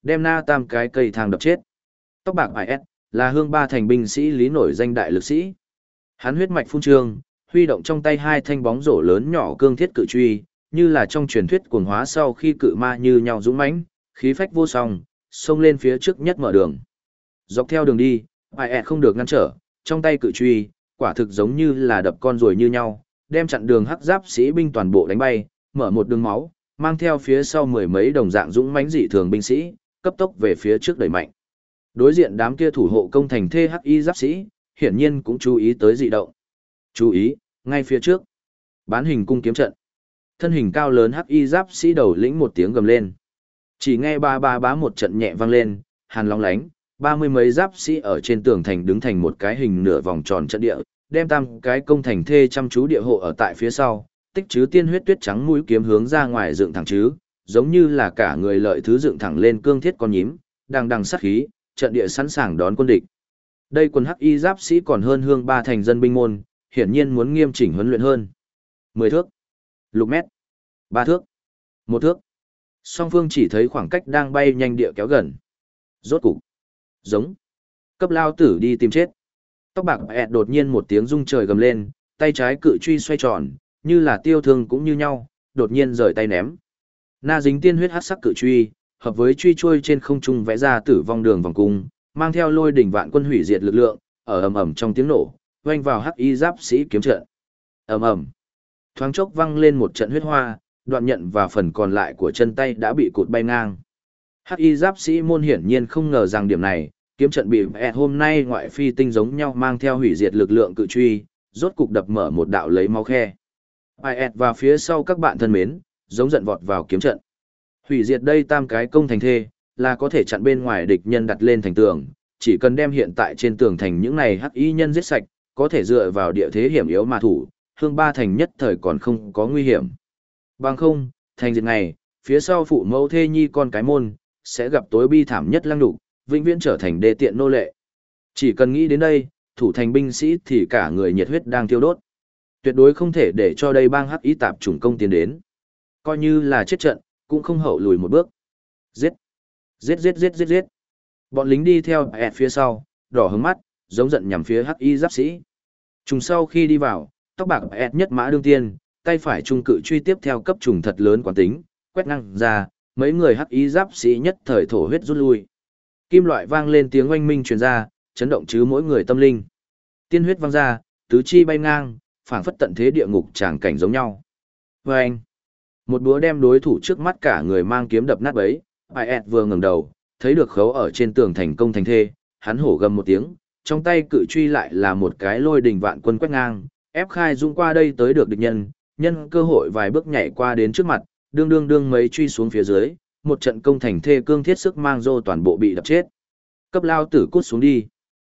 A: đem na tam cái cây thang đập chết. Tóc bạc IS, là hương ba thành binh sĩ lý nổi danh đại lực sĩ. Hắn huyết mạch phun trương, huy động trong tay hai thanh bóng rổ lớn nhỏ cương thiết cự truy, như là trong truyền thuyết cuồng hóa sau khi cự ma như nhau dũng mãnh, khí phách vô song, xông lên phía trước nhất mở đường. Dọc theo đường đi, IS không được ngăn trở, trong tay cự truy, quả thực giống như là đập con ruồi như nhau, đem chặn đường hắc giáp sĩ binh toàn bộ đánh bay, mở một đường máu, mang theo phía sau mười mấy đồng dạng dũng mãnh dị thường binh sĩ, cấp tốc về phía trước đẩy mạnh. Đối diện đám kia thủ hộ công thành thê hắc y giáp sĩ, hiển nhiên cũng chú ý tới dị động. Chú ý, ngay phía trước, bán hình cung kiếm trận. Thân hình cao lớn hắc y giáp sĩ đầu lĩnh một tiếng gầm lên. Chỉ nghe ba ba bá một trận nhẹ vang lên, hàn long lánh, 30 mấy giáp sĩ ở trên tường thành đứng thành một cái hình nửa vòng tròn trận địa, đem tam cái công thành thê chăm chú địa hộ ở tại phía sau, tích chứ tiên huyết tuyết trắng mũi kiếm hướng ra ngoài dựng thẳng chứ, giống như là cả người lợi thứ dựng thẳng lên cương thiết con nhím, đang đằng sát khí, trận địa sẵn sàng đón quân địch. Đây quân hắc y giáp sĩ còn hơn hương ba thành dân binh môn, hiển nhiên muốn nghiêm chỉnh huấn luyện hơn. 10 thước, lục mét, 3 thước, 1 thước. Song phương chỉ thấy khoảng cách đang bay nhanh địa kéo gần. Rốt cục, giống, cấp lao tử đi tìm chết. Tóc bạc ẹt đột nhiên một tiếng rung trời gầm lên, tay trái cự truy xoay tròn, như là tiêu thương cũng như nhau, đột nhiên rời tay ném. Na dính tiên huyết hắc sắc cự truy, hợp với truy trôi trên không trung vẽ ra tử vong đường vòng cung, mang theo lôi đỉnh vạn quân hủy diệt lực lượng, ở ầm ầm trong tiếng nổ, oanh vào hắc y giáp sĩ kiếm trận. Ầm ầm, thoáng chốc vang lên một trận huyết hoa, đoạn nhận và phần còn lại của chân tay đã bị cụt bay ngang. Hắc y giáp sĩ môn hiển nhiên không ngờ rằng điểm này, kiếm trận bị hôm nay ngoại phi tinh giống nhau mang theo hủy diệt lực lượng cự truy, rốt cục đập mở một đạo lấy máu khe. IS và phía sau các bạn thân mến, giống giận vọt vào kiếm trận. Hủy diệt đây tam cái công thành thê, là có thể chặn bên ngoài địch nhân đặt lên thành tường, chỉ cần đem hiện tại trên tường thành những này hắc y nhân giết sạch, có thể dựa vào địa thế hiểm yếu mà thủ, hương ba thành nhất thời còn không có nguy hiểm. Bằng không, thành diệt này, phía sau phụ mẫu thê nhi con cái môn, sẽ gặp tối bi thảm nhất lăng đục, vĩnh viễn trở thành đê tiện nô lệ. Chỉ cần nghĩ đến đây, thủ thành binh sĩ thì cả người nhiệt huyết đang thiêu đốt. Tuyệt đối không thể để cho đây bang hắc y tạp chủng công tiến đến. Coi như là chết trận, cũng không hậu lùi một bước. Giết! Giết giết giết giết giết! Bọn lính đi theo ẹt phía sau, đỏ hướng mắt, giống giận nhằm phía hắc y giáp sĩ. Trùng sau khi đi vào, tóc bạc ẹt nhất mã đương tiên, tay phải trung cự truy tiếp theo cấp trùng thật lớn quán tính, quét ngang ra, mấy người hắc y giáp sĩ nhất thời thổ huyết rút lui. Kim loại vang lên tiếng oanh minh truyền ra, chấn động chứ mỗi người tâm linh. Tiên huyết vang ra, tứ chi bay ngang, phảng phất tận thế địa ngục tràng cảnh giống nhau. Vâng! Một búa đem đối thủ trước mắt cả người mang kiếm đập nát bấy, IS vừa ngẩng đầu, thấy được khấu ở trên tường thành công thành thê, hắn hổ gầm một tiếng, trong tay cự truy lại là một cái lôi đình vạn quân quét ngang, ép khai dung qua đây tới được địch nhân, nhân cơ hội vài bước nhảy qua đến trước mặt, đương đương đương mấy truy xuống phía dưới, một trận công thành thê cương thiết sức mang rô toàn bộ bị đập chết. Cấp lao tử cút xuống đi.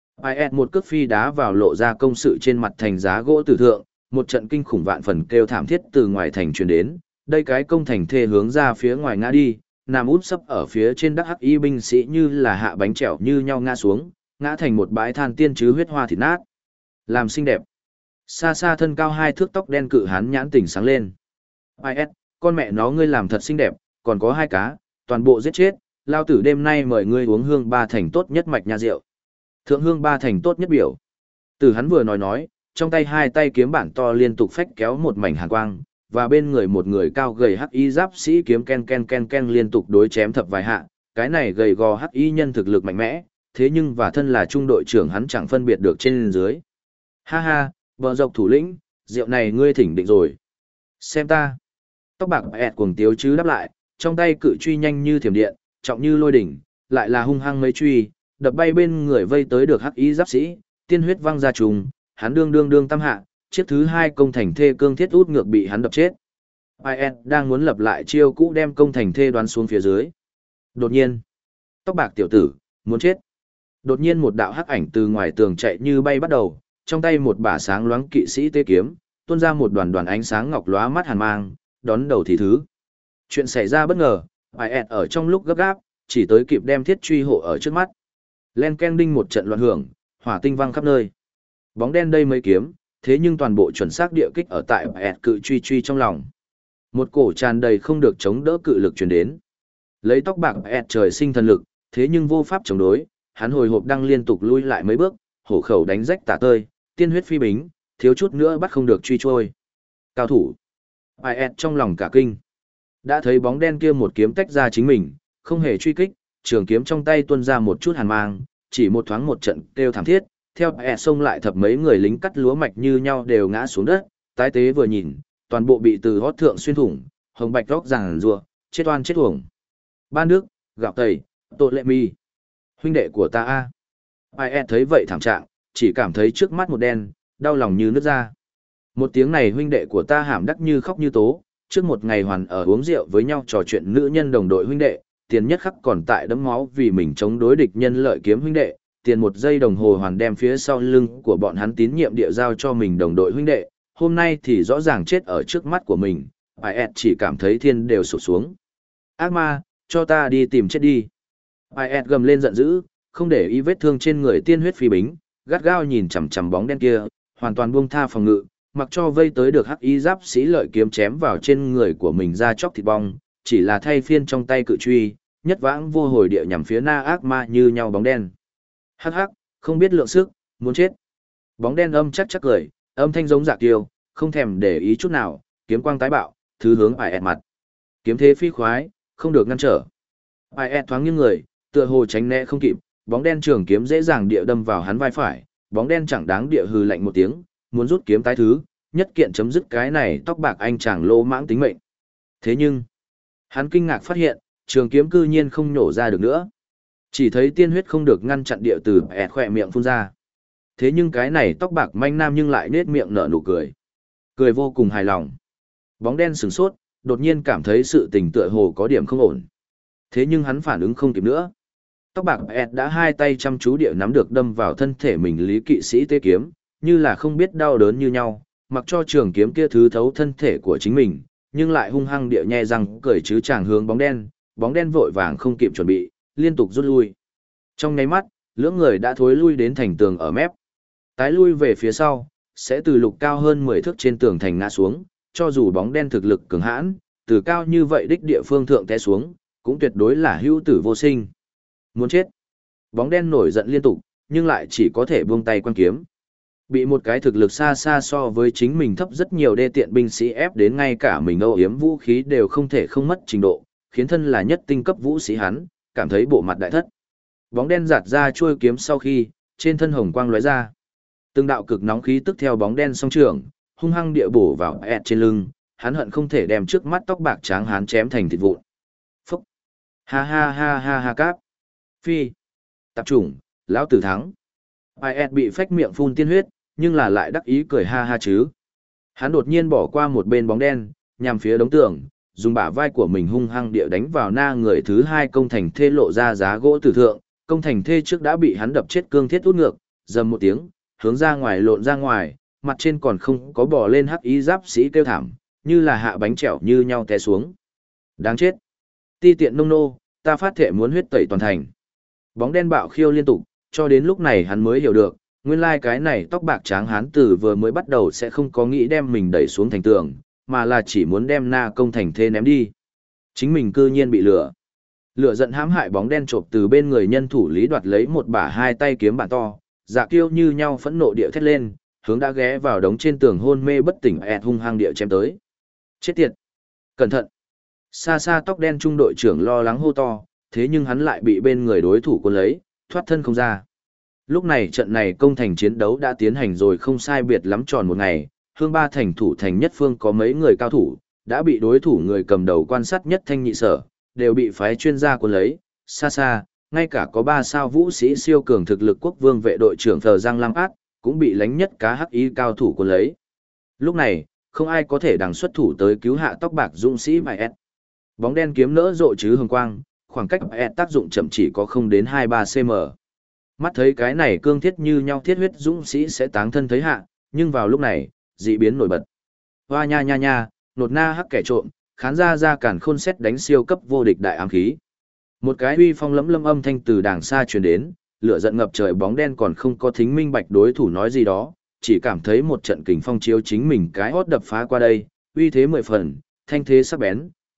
A: IS một cước phi đá vào lộ ra công sự trên mặt thành giá gỗ tử thượng, một trận kinh khủng vạn phần kêu thảm thiết từ ngoài thành truyền đến, đây cái công thành thê hướng ra phía ngoài ngã đi, nằm úp sấp ở phía trên đắc hắc y binh sĩ như là hạ bánh chèo như nhau ngã xuống, ngã thành một bãi than tiên chứ huyết hoa thịt nát. Làm xinh đẹp. Xa xa thân cao 2 thước tóc đen cự hán nhãn tỉnh sáng lên. IS, con mẹ nó ngươi làm thật xinh đẹp, còn có 2 cá, toàn bộ giết chết, lao tử đêm nay mời ngươi uống hương ba thành tốt nhất mạch nha rượu. Thượng hương ba thành tốt nhất biểu. Từ hắn vừa nói, trong tay hai tay kiếm bản to liên tục phách kéo một mảnh hàn quang, và bên người một người cao gầy hắc y giáp sĩ kiếm ken ken ken ken liên tục đối chém thập vài hạ, cái này gầy gò hắc y nhân thực lực mạnh mẽ, thế nhưng và thân là trung đội trưởng hắn chẳng phân biệt được trên dưới. Ha ha, bờ dọc thủ lĩnh, rượu này ngươi thỉnh định rồi. Xem ta. Tóc bạc ẹt cuồng tiếu chứ đáp lại, trong tay cự truy nhanh như thiểm điện, trọng như lôi đỉnh, lại là hung hăng mấy truy, đập bay bên người vây tới được hắc y giáp sĩ, tiên huyết văng ra trùng, hắn đương đương đương tam hạ, chiếc thứ 2 công thành thê cương thiết út ngược bị hắn đập chết. IS đang muốn lập lại chiêu cũ đem công thành thê đoán xuống phía dưới. Đột nhiên, tóc bạc tiểu tử, muốn chết. Đột nhiên một đạo hắc ảnh từ ngoài tường chạy như bay bắt đầu, trong tay một bả sáng loáng kỵ sĩ tê kiếm, tuôn ra một đoàn đoàn ánh sáng ngọc lóa mắt hàn mang, đón đầu thì thứ. Chuyện xảy ra bất ngờ, IS ở trong lúc gấp gáp, chỉ tới kịp đem thiết truy hộ ở trước mắt. Len keng đinh một trận loạn hưởng, hỏa tinh văng khắp nơi. Bóng đen đây mới kiếm, thế nhưng toàn bộ chuẩn xác địa kích ở tại IS cự truy truy trong lòng. Một cổ tràn đầy không được chống đỡ cự lực truyền đến. Lấy tóc bạc ẹt trời sinh thần lực, thế nhưng vô pháp chống đối, hắn hồi hộp đang liên tục lui lại mấy bước, hổ khẩu đánh rách tả tơi, tiên huyết phi bính, thiếu chút nữa bắt không được truy trôi. Cao thủ. ẹt trong lòng cả kinh. Đã thấy bóng đen kia một kiếm tách ra chính mình, không hề truy kích, trường kiếm trong tay tuôn ra một chút hàn mang, chỉ một thoáng một trận kêu thảm thiết, theo xông lại thập mấy người lính cắt lúa mạch như nhau đều ngã xuống đất, tái tế vừa nhìn, toàn bộ bị từ hót thượng xuyên thủng, hồng bạch róc ràng rùa, chết oan chết uổng. Ban Đức, gạo tẩy, tội lệ mi. Huynh đệ của ta a. Ai thấy vậy thảm trạng, chỉ cảm thấy trước mắt một đen, đau lòng như nứt ra. Một tiếng này huynh đệ của ta hàm đắc như khóc như tố, trước một ngày hoàn ở uống rượu với nhau trò chuyện nữ nhân đồng đội huynh đệ, tiền nhất khắc còn tại đấm máu vì mình chống đối địch nhân lợi kiếm huynh đệ, tiền một giây đồng hồ hoàn đem phía sau lưng của bọn hắn tín nhiệm địa giao cho mình đồng đội huynh đệ, hôm nay thì rõ ràng chết ở trước mắt của mình, chỉ cảm thấy thiên đều sụp xuống. Ác ma, cho ta đi tìm chết đi. Gầm lên giận dữ, không để ý vết thương trên người tiên huyết phi bính, gắt gao nhìn chằm chằm bóng đen kia, hoàn toàn buông tha phòng ngự, mặc cho vây tới được hắc y giáp sĩ lợi kiếm chém vào trên người của mình ra chóc thịt bong, chỉ là thay phiên trong tay cự truy, nhất vãng vô hồi địa nhằm phía na ác ma như nhau bóng đen. Hắc hắc, không biết lượng sức, muốn chết. Bóng đen âm chắc chắc cười, âm thanh giống dạ kiêu, không thèm để ý chút nào, kiếm quang tái bạo, thứ hướng mặt. Kiếm thế phi khoái, không được ngăn trở. Thoáng nghiêng người, tựa hồ tránh né không kịp, bóng đen trường kiếm dễ dàng địa đâm vào hắn vai phải, bóng đen chẳng đáng địa hừ lạnh một tiếng, muốn rút kiếm tái thứ, nhất kiện chấm dứt cái này tóc bạc anh chàng lô mãng tính mệnh. Thế nhưng, hắn kinh ngạc phát hiện, trường kiếm cư nhiên không nổ ra được nữa. Chỉ thấy tiên huyết không được ngăn chặn địa từ khỏe miệng phun ra. Thế nhưng cái này tóc bạc manh nam nhưng lại nết miệng nở nụ cười. Cười vô cùng hài lòng. Bóng đen sửng sốt, đột nhiên cảm thấy sự tình tựa hồ có điểm không ổn. Thế nhưng hắn phản ứng không kịp nữa. Tóc bạc đã hai tay chăm chú địa nắm được đâm vào thân thể mình lý kỵ sĩ tê kiếm, như là không biết đau đớn như nhau, mặc cho trường kiếm kia thứ thấu thân thể của chính mình, nhưng lại hung hăng địa nhe răng cười chứ chàng hướng bóng đen vội vàng không kịp chuẩn bị, liên tục rút lui. Trong nháy mắt, lưỡng người đã thối lui đến thành tường ở mép. Tái lui về phía sau, sẽ từ lục cao hơn 10 thước trên tường thành ngã xuống, cho dù bóng đen thực lực cường hãn, từ cao như vậy đích địa phương thượng té xuống, cũng tuyệt đối là hữu tử vô sinh. Muốn chết. Bóng đen nổi giận liên tục, nhưng lại chỉ có thể buông tay quan kiếm. Bị một cái thực lực xa xa so với chính mình thấp rất nhiều đê tiện binh sĩ ép đến ngay cả mình âu yếm vũ khí đều không thể không mất trình độ, khiến thân là nhất tinh cấp vũ sĩ hắn, cảm thấy bộ mặt đại thất. Bóng đen giạt ra chuôi kiếm sau khi, trên thân hồng quang lóe ra. Từng đạo cực nóng khí tức theo bóng đen song trường, hung hăng địa bổ vào trên lưng, hắn hận không thể đem trước mắt tóc bạc tráng hắn chém thành thịt vụn. Phúc! Ha ha ha ha ha cáp! Phi! Tạp chủng, lão tử thắng! Bị phách miệng phun tiên huyết, nhưng là lại đắc ý cười ha ha chứ. Hắn đột nhiên bỏ qua một bên bóng đen, nhằm phía đống tường, dùng bả vai của mình hung hăng địa đánh vào na người thứ hai công thành thê lộ ra giá gỗ tử thượng, công thành thê trước đã bị hắn đập chết cương thiết út ngược, dầm một tiếng, hướng ra ngoài lộn ra ngoài, mặt trên còn không có bò lên hắc y giáp sĩ kêu thảm, như là hạ bánh chèo như nhau té xuống. Đáng chết. Ti tiện nông nô, ta phát thệ muốn huyết tẩy toàn thành. Bóng đen bạo khiêu liên tục, cho đến lúc này hắn mới hiểu được, nguyên lai cái này tóc bạc tráng hán tử vừa mới bắt đầu sẽ không có nghĩ đem mình đẩy xuống thành tường, mà là chỉ muốn đem na công thành thê ném đi. Chính mình cư nhiên bị lừa. Lửa giận hãm hại bóng đen chộp từ bên người nhân thủ lý đoạt lấy một bả hai tay kiếm bản to, dạ kiêu như nhau phẫn nộ địa thét lên, hướng đã ghé vào đống trên tường hôn mê bất tỉnh hung hăng địa chém tới. Chết tiệt! Cẩn thận! Xa xa tóc đen trung đội trưởng lo lắng hô to, thế nhưng hắn lại bị bên người đối thủ cuốn lấy, thoát thân không ra. Lúc này trận này công thành chiến đấu đã tiến hành rồi không sai biệt lắm tròn một ngày, hương ba thành thủ thành nhất phương có mấy người cao thủ, đã bị đối thủ người cầm đầu quan sát nhất thanh nhị sở, đều bị phái chuyên gia cuốn lấy, xa xa, ngay cả có 3 sao vũ sĩ siêu cường thực lực quốc vương vệ đội trưởng Phờ Giang Lam Át, cũng bị lánh nhất cá hắc y cao thủ cuốn lấy. Lúc này, không ai có thể đằng xuất thủ tới cứu hạ tóc bạc dũng sĩ bài S. Bóng đen kiếm nỡ rộ chứ hồng quang, khoảng cách S tác dụng chậm chỉ có không đến 2-3 cm. Mắt thấy cái này cương thiết như nhau thiết huyết dũng sĩ sẽ táng thân thấy hạ, nhưng vào lúc này, dị biến nổi bật. Hoa nha nha nha, nột na hắc kẻ trộm, khán ra cản khôn xét đánh siêu cấp vô địch đại ám khí. Một cái uy phong lẫm lâm âm thanh từ đàng xa truyền đến, lửa giận ngập trời bóng đen còn không có thính minh bạch đối thủ nói gì đó, chỉ cảm thấy một trận kình phong chiếu chính mình cái hót đập phá qua đây, uy thế 10 phần, thanh thế sắc bén,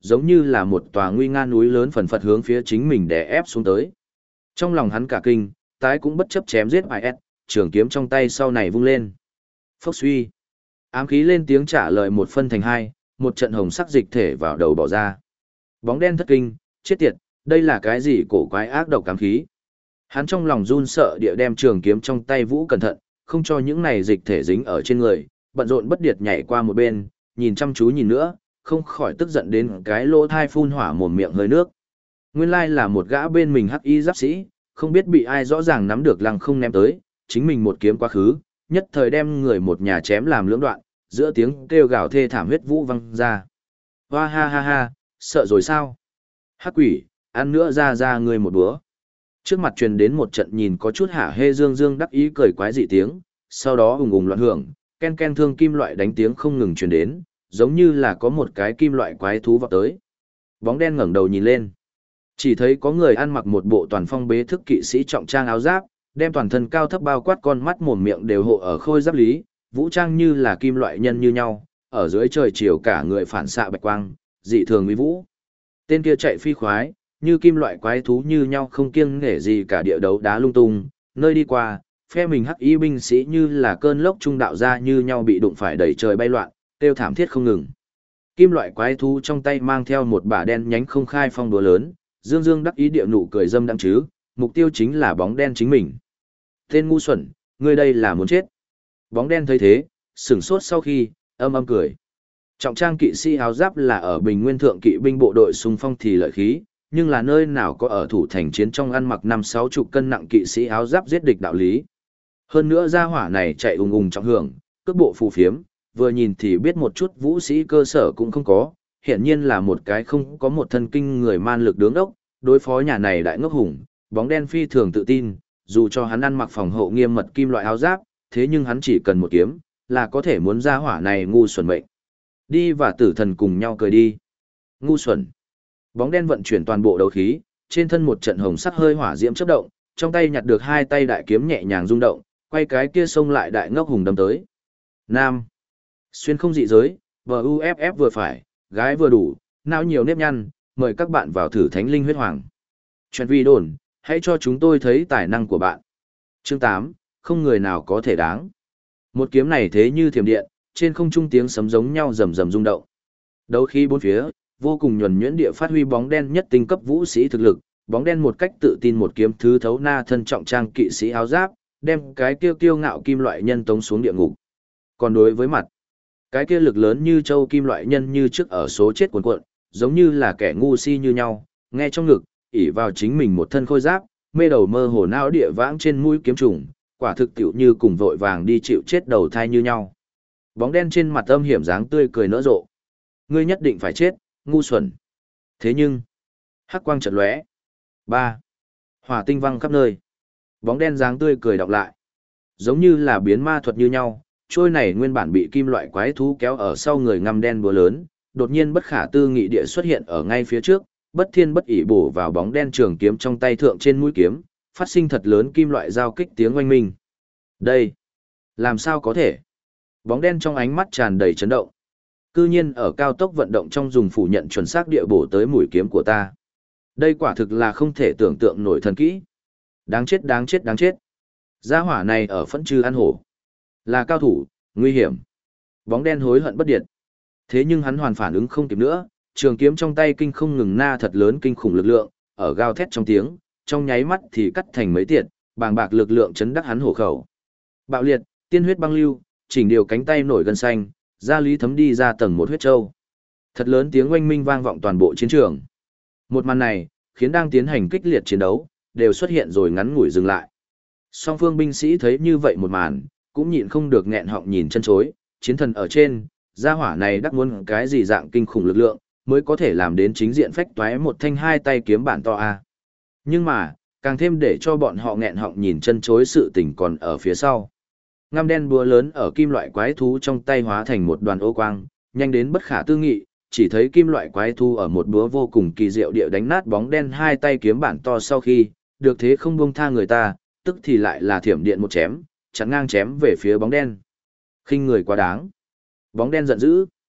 A: giống như là một tòa nguy nga núi lớn phần phật hướng phía chính mình đè ép xuống tới. Trong lòng hắn cả kinh, tái cũng bất chấp chém giết IS, trường kiếm trong tay sau này vung lên. Phốc suy. Ám khí lên tiếng trả lời một phân thành hai, một trận hồng sắc dịch thể vào đầu bỏ ra. Bóng đen thất kinh, chết tiệt, đây là cái gì cổ quái ác độc ám khí. Hắn trong lòng run sợ địa đem trường kiếm trong tay vũ cẩn thận, không cho những này dịch thể dính ở trên người, bận rộn bất điệt nhảy qua một bên, nhìn chăm chú nhìn nữa, không khỏi tức giận đến cái lỗ thai phun hỏa mồm miệng hơi nước. Nguyên lai là một gã bên mình hắc y giáp sĩ, không biết bị ai rõ ràng nắm được lăng không ném tới, chính mình một kiếm quá khứ, nhất thời đem người một nhà chém làm lưỡng đoạn, giữa tiếng kêu gào thê thảm huyết vũ văng ra. Hoa ha ha ha, sợ rồi sao? Hắc quỷ, ăn nữa ra người một búa. Trước mặt truyền đến một trận nhìn có chút hả hê dương dương đắc ý cười quái dị tiếng, sau đó ùng ùng loạn hưởng, ken ken thương kim loại đánh tiếng không ngừng truyền đến, giống như là có một cái kim loại quái thú vọt tới. Bóng đen ngẩng đầu nhìn lên, chỉ thấy có người ăn mặc một bộ toàn phong bế thức kỵ sĩ trọng trang áo giáp, đem toàn thân cao thấp bao quát con mắt mồm miệng đều hộ ở khôi giáp lý, vũ trang như là kim loại nhân như nhau, ở dưới trời chiều cả người phản xạ bạch quang, dị thường uy vũ. Tên kia chạy phi khoái, như kim loại quái thú như nhau không kiêng nể gì cả địa đấu đá lung tung, nơi đi qua, phe mình hắc y binh sĩ như là cơn lốc trung đạo ra như nhau bị đụng phải đẩy trời bay loạn, kêu thảm thiết không ngừng. Kim loại quái thú trong tay mang theo một bả đen nhánh không khai phong đũa lớn, dương dương đắc ý địa nụ cười dâm đắng chứ, mục tiêu chính là bóng đen chính mình. Tên ngu xuẩn, ngươi đây là muốn chết. Bóng đen thấy thế, sửng sốt sau khi, âm âm cười. Trọng trang kỵ sĩ áo giáp là ở Bình Nguyên thượng kỵ binh bộ đội xung phong thì lợi khí, nhưng là nơi nào có ở thủ thành chiến trong ăn mặc 5-60 cân nặng kỵ sĩ áo giáp giết địch đạo lý. Hơn nữa gia hỏa này chạy ùng ùng trọng hưởng, cước bộ phù phiếm, vừa nhìn thì biết một chút vũ sĩ cơ sở cũng không có, hiển nhiên là một cái không có một thân kinh người man lực đứng đốc, đối phó nhà này đại ngốc hùng, bóng đen phi thường tự tin, dù cho hắn ăn mặc phòng hộ nghiêm mật kim loại áo giáp, thế nhưng hắn chỉ cần một kiếm, là có thể muốn gia hỏa này ngu xuẩn mệnh. Đi và tử thần cùng nhau cười đi. Ngu xuẩn. Bóng đen vận chuyển toàn bộ đấu khí, trên thân một trận hồng sắc hơi hỏa diễm chớp động, trong tay nhặt được hai tay đại kiếm nhẹ nhàng rung động, quay cái kia xông lại đại ngốc hùng đâm tới. Nam. Xuyên không dị giới, VUFF vừa phải, gái vừa đủ, não nhiều nếp nhăn, mời các bạn vào thử thánh linh huyết hoàng. Chuyện vi đồn, hãy cho chúng tôi thấy tài năng của bạn. Chương 8, không người nào có thể đáng. Một kiếm này thế như thiểm điện, trên không trung tiếng sấm giống nhau rầm rầm rung động. Đấu khí bốn phía, vô cùng nhuần nhuyễn địa phát huy bóng đen nhất tinh cấp vũ sĩ thực lực, bóng đen một cách tự tin một kiếm thứ thấu na thân trọng trang kỵ sĩ áo giáp, đem cái kia kiêu ngạo kim loại nhân tống xuống địa ngục. Còn đối với mặt, cái kia lực lớn như châu kim loại nhân như trước ở số chết cuồn cuộn, giống như là kẻ ngu si như nhau, nghe trong ngực, ỷ vào chính mình một thân khôi giáp, mê đầu mơ hồ não địa vãng trên mũi kiếm trùng, quả thực tiểu như cùng vội vàng đi chịu chết đầu thai như nhau. Bóng đen trên mặt âm hiểm dáng tươi cười nỡ rộ. Ngươi nhất định phải chết, ngu xuẩn. Thế nhưng, hắc quang chợt lóe. 3. Hỏa tinh văng khắp nơi. Bóng đen dáng tươi cười đọc lại. Giống như là biến ma thuật như nhau, trôi này nguyên bản bị kim loại quái thú kéo ở sau người ngăm đen búa lớn, đột nhiên bất khả tư nghị địa xuất hiện ở ngay phía trước, bất thiên bất ỷ bổ vào bóng đen trường kiếm trong tay thượng trên mũi kiếm, phát sinh thật lớn kim loại giao kích tiếng oanh minh. Đây, làm sao có thể? Bóng đen trong ánh mắt tràn đầy chấn động. Cư nhiên ở cao tốc vận động trong dùng phủ nhận chuẩn xác địa bổ tới mũi kiếm của ta. Đây quả thực là không thể tưởng tượng nổi thần kỹ. Đáng chết đáng chết đáng chết. Gia hỏa này ở phẫn trừ ăn hổ. Là cao thủ, nguy hiểm. Bóng đen hối hận bất điệt. Thế nhưng hắn hoàn phản ứng không kịp nữa, trường kiếm trong tay kinh không ngừng na thật lớn kinh khủng lực lượng, ở gào thét trong tiếng, trong nháy mắt thì cắt thành mấy tiệt, bàng bạc lực lượng chấn đắc hắn hổ khẩu. Bạo liệt, tiên huyết băng lưu, chỉnh điều cánh tay nổi gân xanh, da lý thấm đi ra tầng một huyết châu. Thật lớn tiếng oanh minh vang vọng toàn bộ chiến trường. Một màn này, khiến đang tiến hành kích liệt chiến đấu, đều xuất hiện rồi ngắn ngủi dừng lại. Song phương binh sĩ thấy như vậy một màn, cũng nhịn không được nghẹn họng nhìn chân chối, chiến thần ở trên, gia hỏa này đắc muốn cái gì dạng kinh khủng lực lượng, mới có thể làm đến chính diện phách toái một thanh hai tay kiếm bản to a. Nhưng mà, càng thêm để cho bọn họ nghẹn họng nhìn chân chối sự tình còn ở phía sau. Ngăm đen búa lớn ở kim loại quái thú trong tay hóa thành một đoàn ô quang, nhanh đến bất khả tư nghị, chỉ thấy kim loại quái thú ở một búa vô cùng kỳ diệu địa đánh nát bóng đen hai tay kiếm bản to sau khi, được thế không buông tha người ta, tức thì lại là thiểm điện một chém, chắn ngang chém về phía bóng đen. Khinh người quá đáng. Bóng đen giận dữ.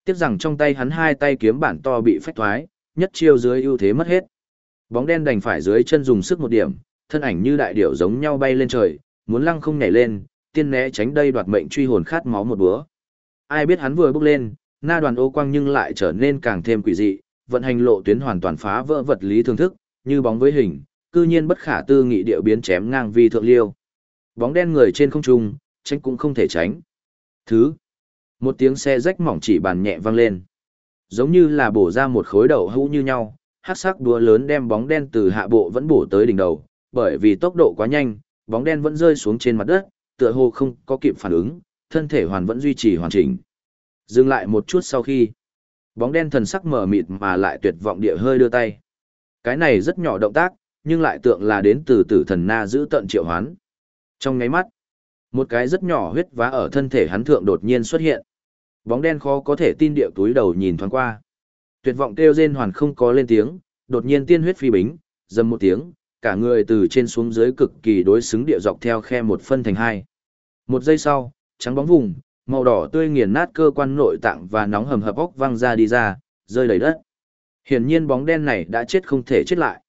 A: Tiếc rằng trong tay hắn hai tay kiếm bản to bị phách thoái, nhất chiêu dưới ưu thế mất hết. Bóng đen đành phải dưới chân dùng sức một điểm, thân ảnh như đại điểu giống nhau bay lên trời, muốn lăng không nhảy lên, tiên né tránh đây đoạt mệnh truy hồn khát máu một búa. Ai biết hắn vừa bước lên, na đoàn ô quang nhưng lại trở nên càng thêm quỷ dị, vận hành lộ tuyến hoàn toàn phá vỡ vật lý thường thức, như bóng với hình, cư nhiên bất khả tư nghị điệu biến chém ngang vi thượng liêu. Bóng đen người trên không trung, tránh cũng không thể tránh. Một tiếng xe rách mỏng chỉ bàn nhẹ vang lên. Giống như là bổ ra một khối đậu hũ như nhau, hắc sắc đúa lớn đem bóng đen từ hạ bộ vẫn bổ tới đỉnh đầu, bởi vì tốc độ quá nhanh, bóng đen vẫn rơi xuống trên mặt đất, tựa hồ không có kịp phản ứng, thân thể vẫn duy trì hoàn chỉnh. Dừng lại một chút sau khi, bóng đen thần sắc mờ mịt mà lại tuyệt vọng địa hơi đưa tay. Cái này rất nhỏ động tác, nhưng lại tượng là đến từ tử thần na giữ tận triệu hoán. Trong nháy mắt, một cái rất nhỏ huyết vá ở thân thể hắn thượng đột nhiên xuất hiện. Bóng đen khó có thể tin địa túi đầu nhìn thoáng qua. Tuyệt vọng kêu rên hoàn không có lên tiếng, đột nhiên tiên huyết phi bính, dầm một tiếng, cả người từ trên xuống dưới cực kỳ đối xứng địa dọc theo khe một phân thành hai. Một giây sau, trắng bóng vùng, màu đỏ tươi nghiền nát cơ quan nội tạng và nóng hầm hập óc văng ra đi ra, rơi đầy đất. Hiển nhiên bóng đen này đã chết không thể chết lại.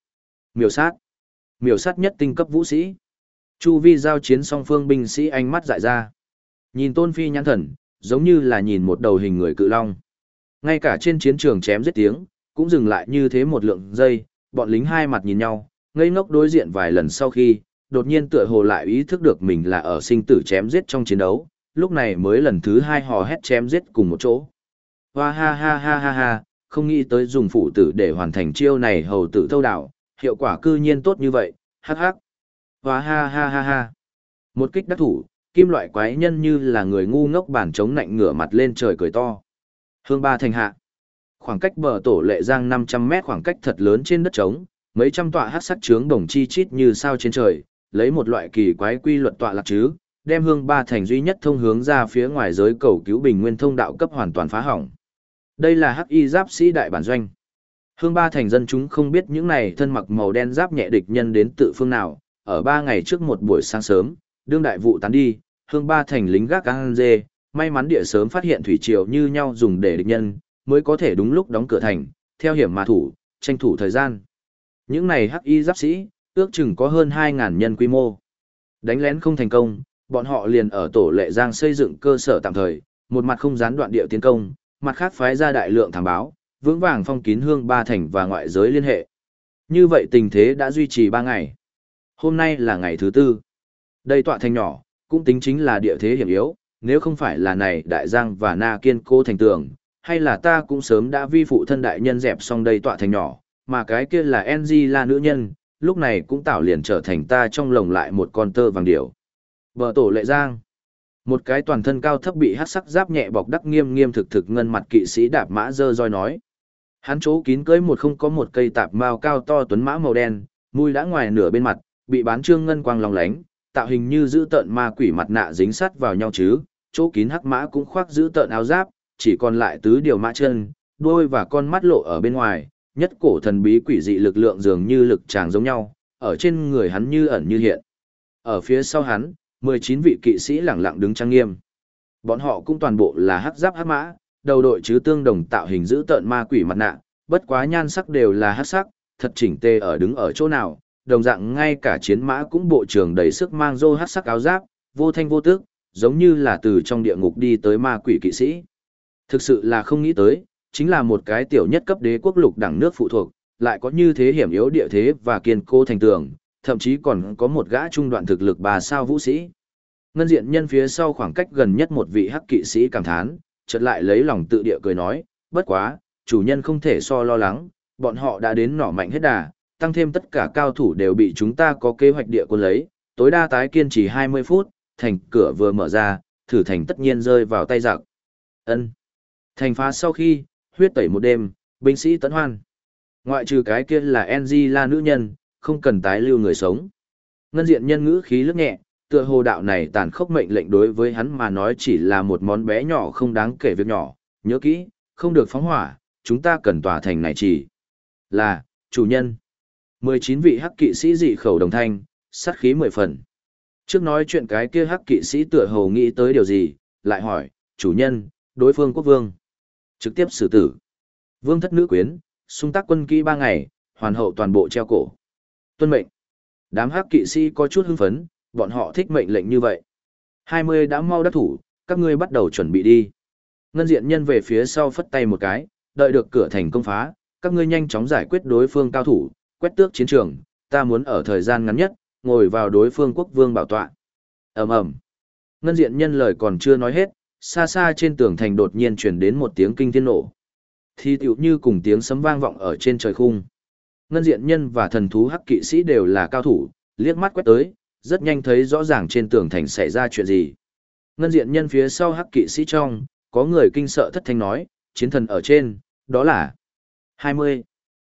A: Miểu sát nhất tinh cấp vũ sĩ. Chu vi giao chiến song phương binh sĩ ánh mắt dại ra. Nhìn Tôn Phi nhãn thần, giống như là nhìn một đầu hình người cự long. Ngay cả trên chiến trường chém giết tiếng, cũng dừng lại như thế một lượng giây, bọn lính hai mặt nhìn nhau, ngây ngốc đối diện vài lần sau khi, đột nhiên tựa hồ lại ý thức được mình là ở sinh tử chém giết trong chiến đấu, lúc này mới lần thứ hai hò hét chém giết cùng một chỗ. Hoa ha ha ha ha ha, không nghĩ tới dùng phụ tử để hoàn thành chiêu này hầu tử thâu đảo, hiệu quả cư nhiên tốt như vậy, hắc hắc. Hoa ha ha ha ha. Một kích đắc thủ, kim loại quái nhân như là người ngu ngốc bản chống nạnh ngửa mặt lên trời cười to. Hương ba thành hạ. Khoảng cách bờ tổ lệ giang 500 mét khoảng cách thật lớn trên đất trống, mấy trăm tọa hắc sắc trướng đồng chi chít như sao trên trời, lấy một loại kỳ quái quy luật tọa lạc chứ, đem hương ba thành duy nhất thông hướng ra phía ngoài giới cầu cứu bình nguyên thông đạo cấp hoàn toàn phá hỏng. Đây là hắc y giáp sĩ đại bản doanh. Hương ba thành dân chúng không biết những này thân mặc màu đen giáp nhẹ địch nhân đến tự phương nào, ở 3 ngày trước một buổi sáng sớm, đương đại vụ tán đi, hương ba thành lính gác ăn dê, may mắn địa sớm phát hiện thủy triều như nhau dùng để địch nhân, mới có thể đúng lúc đóng cửa thành, theo hiểm mà thủ, tranh thủ thời gian. Những này hắc y giáp sĩ, ước chừng có hơn 2.000 nhân quy mô. Đánh lén không thành công, bọn họ liền ở tổ lệ giang xây dựng cơ sở tạm thời, một mặt không gián đoạn địa tiến công, mặt khác phái ra đại lượng thám báo, vững vàng phong kín hương ba thành và ngoại giới liên hệ. Như vậy tình thế đã duy trì 3 ngày. Hôm nay là ngày thứ 4. Đây tọa thành nhỏ, cũng tính chính là địa thế hiểm yếu, nếu không phải là này đại giang và na kiên cố thành tường, hay là ta cũng sớm đã vi phụ thân đại nhân dẹp xong đây tọa thành nhỏ, mà cái kia là NG là nữ nhân, lúc này cũng tạo liền trở thành ta trong lồng lại một con tơ vàng điểu. Bờ tổ lệ giang. Một cái toàn thân cao thấp bị hắc sắc giáp nhẹ bọc đắc nghiêm nghiêm thực thực ngân mặt kỵ sĩ đạp mã dơ roi nói. Hắn chỗ kín cưới một không có một cây tạp mao cao to tuấn mã màu đen, mũi đã ngoài nửa bên mặt, bị bán trương ngân quang lòng lánh, tạo hình như giữ tợn ma quỷ mặt nạ dính sắt vào nhau chứ, chỗ kín hắc mã cũng khoác giữ tợn áo giáp, chỉ còn lại tứ điều mã chân, đuôi và con mắt lộ ở bên ngoài, nhất cổ thần bí quỷ dị lực lượng dường như lực tràng giống nhau, ở trên người hắn như ẩn như hiện. Ở phía sau hắn, 19 vị kỵ sĩ lẳng lặng đứng trang nghiêm. Bọn họ cũng toàn bộ là hắc giáp hắc mã, đầu đội chứ tương đồng tạo hình giữ tợn ma quỷ mặt nạ, bất quá nhan sắc đều là hắc sắc, thật chỉnh tề ở đứng ở chỗ nào, đồng dạng ngay cả chiến mã cũng bộ trường đầy sức mang rô hắc sắc áo giáp, vô thanh vô tức, giống như là từ trong địa ngục đi tới ma quỷ kỵ sĩ. Thực sự là không nghĩ tới, chính là một cái tiểu nhất cấp đế quốc lục đẳng nước phụ thuộc, lại có như thế hiểm yếu địa thế và kiên cố thành tường, thậm chí còn có một gã trung đoạn thực lực 3 sao vũ sĩ. Ngân diện nhân phía sau khoảng cách gần nhất một vị hắc kỵ sĩ cảm thán, chợt lại lấy lòng tự địa cười nói, bất quá, chủ nhân không thể so lo lắng, bọn họ đã đến nỏ mạnh hết đà, tăng thêm tất cả cao thủ đều bị chúng ta có kế hoạch địa quân lấy, tối đa tái kiên trì 20 phút, thành cửa vừa mở ra, thử thành tất nhiên rơi vào tay giặc. Ân. Thành phá sau khi, huyết tẩy một đêm, binh sĩ tấn hoan. Ngoại trừ cái kia là NG là nữ nhân, không cần tái lưu người sống. Ngân diện nhân ngữ khí lướt nhẹ, tựa hồ đạo này tàn khốc mệnh lệnh đối với hắn mà nói chỉ là một món bé nhỏ không đáng kể việc nhỏ, nhớ kỹ, không được phóng hỏa, chúng ta cần tòa thành này chỉ là, chủ nhân. 19 vị hắc kỵ sĩ dị khẩu đồng thanh, sát khí 10 phần. Trước nói chuyện cái kia hắc kỵ sĩ tựa hồ nghĩ tới điều gì, lại hỏi, chủ nhân, đối phương quốc vương. Trực tiếp xử tử. Vương thất nữ quyến, xung tác quân kỹ 3 ngày, hoàn hậu toàn bộ treo cổ. Tuân mệnh. Đám hắc kỵ sĩ có chút hưng phấn, bọn họ thích mệnh lệnh như vậy. 20 đã mau đắc thủ, các ngươi bắt đầu chuẩn bị đi. Ngân diện nhân về phía sau phất tay một cái, đợi được cửa thành công phá, các ngươi nhanh chóng giải quyết đối phương cao thủ, quét tước chiến trường, ta muốn ở thời gian ngắn nhất, ngồi vào đối phương quốc vương bảo tọa. Ầm ầm. Ngân diện nhân lời còn chưa nói hết, xa xa trên tường thành đột nhiên truyền đến một tiếng kinh thiên nổ. Thì tựu như cùng tiếng sấm vang vọng ở trên trời khung. Ngân diện nhân và thần thú hắc kỵ sĩ đều là cao thủ, liếc mắt quét tới, rất nhanh thấy rõ ràng trên tường thành xảy ra chuyện gì. Ngân diện nhân phía sau hắc kỵ sĩ trong, có người kinh sợ thất thanh nói, chiến thần ở trên, đó là 20.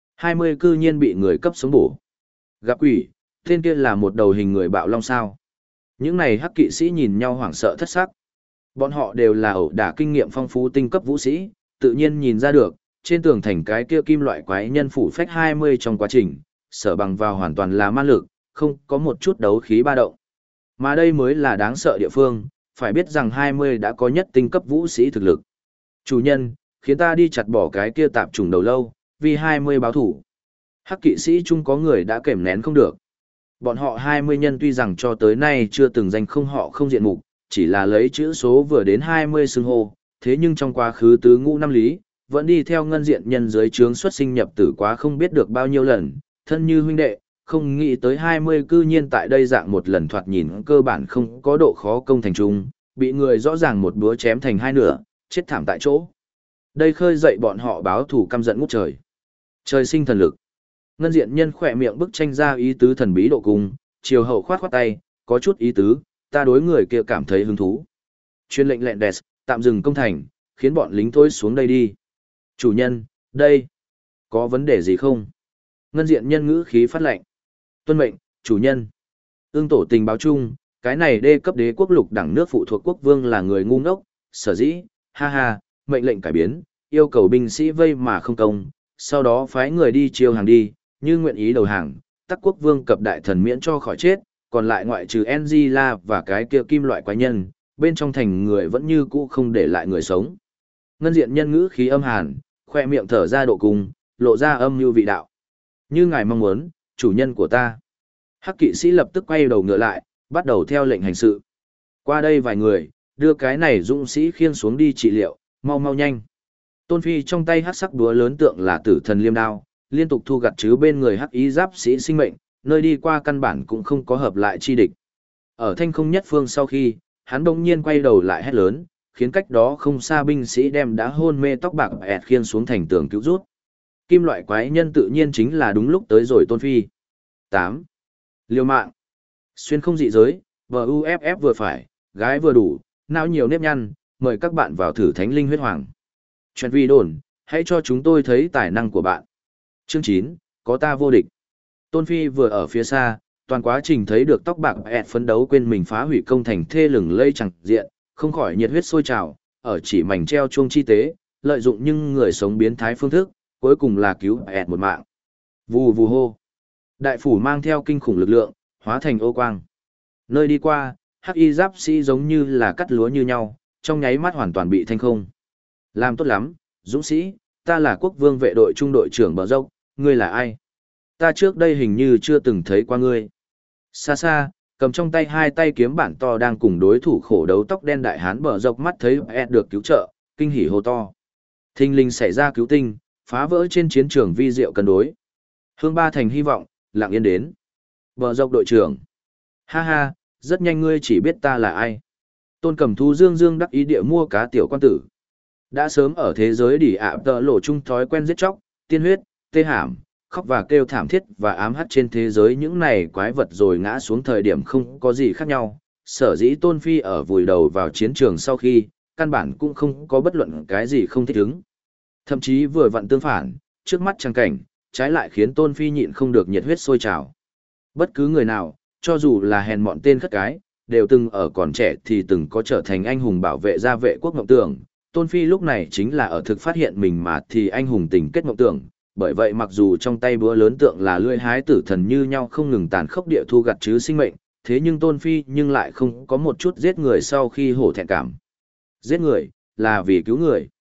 A: 20 cư nhiên bị người cấp sống bổ. Gặp quỷ, tên kia là một đầu hình người bạo long sao. Những này hắc kỵ sĩ nhìn nhau hoảng sợ thất sắc. Bọn họ đều là ẩu đả kinh nghiệm phong phú tinh cấp vũ sĩ, tự nhiên nhìn ra được, trên tường thành cái kia kim loại quái nhân phủ phách 20 trong quá trình, sở bằng vào hoàn toàn là ma lực, không có một chút đấu khí ba động. Mà đây mới là đáng sợ địa phương, phải biết rằng 20 đã có nhất tinh cấp vũ sĩ thực lực. Chủ nhân, khiến ta đi chặt bỏ cái kia tạp trùng đầu lâu, vì 20 báo thủ. Hắc kỵ sĩ chung có người đã kềm nén không được. Bọn họ 20 nhân tuy rằng cho tới nay chưa từng danh không họ không diện mục, chỉ là lấy chữ số vừa đến 20 xưng hô, thế nhưng trong quá khứ tứ ngũ năm lý, vẫn đi theo ngân diện nhân dưới trướng xuất sinh nhập tử quá không biết được bao nhiêu lần, thân như huynh đệ, không nghĩ tới 20 cư nhiên tại đây dạng một lần thoạt nhìn cơ bản không có độ khó công thành trung, bị người rõ ràng một búa chém thành hai nửa, chết thảm tại chỗ. Đây khơi dậy bọn họ báo thù căm giận ngút trời. Trời sinh thần lực. Ngân diện nhân khỏe miệng bức tranh ra ý tứ thần bí độ cung, chiều hậu khoát khoát tay, có chút ý tứ, ta đối người kia cảm thấy hứng thú. Chuyên lệnh lẹn đẹp, tạm dừng công thành, khiến bọn lính thôi xuống đây đi. Chủ nhân, đây, có vấn đề gì không? Ngân diện nhân ngữ khí phát lệnh. Tuân mệnh, chủ nhân. Ưng tổ tình báo chung, cái này đê cấp đế quốc lục đẳng nước phụ thuộc quốc vương là người ngu ngốc, sở dĩ, ha ha, mệnh lệnh cải biến, yêu cầu binh sĩ vây mà không công, sau đó phái người đi chiêu hàng đi, như nguyện ý đầu hàng, tắc quốc vương cập đại thần miễn cho khỏi chết, còn lại ngoại trừ Angela và cái kia kim loại quái nhân, bên trong thành người vẫn như cũ không để lại người sống. Ngân diện nhân ngữ khí âm hàn, khoe miệng thở ra độ cùng, lộ ra âm như vị đạo. Như ngài mong muốn, chủ nhân của ta. Hắc kỵ sĩ lập tức quay đầu ngựa lại, bắt đầu theo lệnh hành sự. Qua đây vài người, đưa cái này dũng sĩ khiêng xuống đi trị liệu, mau mau nhanh. Tôn Phi trong tay hắc sắc búa lớn tượng là tử thần liêm đao, liên tục thu gặt chứ bên người hắc ý giáp sĩ sinh mệnh, nơi đi qua căn bản cũng không có hợp lại chi địch. Ở thanh không nhất phương sau khi, hắn đông nhiên quay đầu lại hét lớn, khiến cách đó không xa binh sĩ đem đã hôn mê tóc bạc ẹt khiêng xuống thành tường cứu rút. Kim loại quái nhân tự nhiên chính là đúng lúc tới rồi Tôn Phi. 8. Liều mạng. Xuyên không dị giới, VUFF vừa phải, gái vừa đủ, não nhiều nếp nhăn, mời các bạn vào thử thánh linh huyết hoàng. Chuyện vi đồn, hãy cho chúng tôi thấy tài năng của bạn. Chương 9, có ta vô địch. Tôn Phi vừa ở phía xa, toàn quá trình thấy được tóc bạc ẹt phấn đấu quên mình phá hủy công thành thê lừng lây chẳng diện, không khỏi nhiệt huyết sôi trào, ở chỉ mảnh treo chuông chi tế, lợi dụng nhưng người sống biến thái phương thức, cuối cùng là cứu ẹt một mạng. Vù vù hô. Đại phủ mang theo kinh khủng lực lượng, hóa thành ô quang. Nơi đi qua, hắc y giáp sĩ giống như là cắt lúa như nhau, trong nháy mắt hoàn toàn bị thanh không. Làm tốt lắm, dũng sĩ, ta là quốc vương vệ đội trung đội trưởng bờ dốc, ngươi là ai? Ta trước đây hình như chưa từng thấy qua ngươi. Xa xa, cầm trong tay hai tay kiếm bản to đang cùng đối thủ khổ đấu tóc đen đại hán bờ dốc mắt thấy Ed được cứu trợ, kinh hỉ hô to. Thình lình xảy ra cứu tinh, phá vỡ trên chiến trường vi diệu cân đối. Hương ba thành hy vọng, lặng yên đến. Bờ dốc đội trưởng. Ha ha, rất nhanh ngươi chỉ biết ta là ai. Tôn Cẩm Thu dương dương đắc ý địa mua cá tiểu quan tử. Đã sớm ở thế giới đỉ ạ tợ lộ chung thói quen giết chóc, tiên huyết, tê hàm, khóc và kêu thảm thiết và ám hắt trên thế giới những này quái vật rồi ngã xuống thời điểm không có gì khác nhau. Sở dĩ Tôn Phi ở vùi đầu vào chiến trường sau khi, căn bản cũng không có bất luận cái gì không thích ứng. Thậm chí vừa vặn tương phản, trước mắt trang cảnh, trái lại khiến Tôn Phi nhịn không được nhiệt huyết sôi trào. Bất cứ người nào, cho dù là hèn mọn tên khất cái, đều từng ở còn trẻ thì từng có trở thành anh hùng bảo vệ gia vệ quốc ngộng tưởng. Tôn Phi lúc này chính là ở thực phát hiện mình mà thì anh hùng tình kết ngộng tưởng. Bởi vậy mặc dù trong tay búa lớn tượng là lưỡi hái tử thần như nhau không ngừng tàn khốc địa thu gặt chứ sinh mệnh, thế nhưng Tôn Phi nhưng lại không có một chút giết người sau khi hổ thẹn cảm. Giết người, là vì cứu người.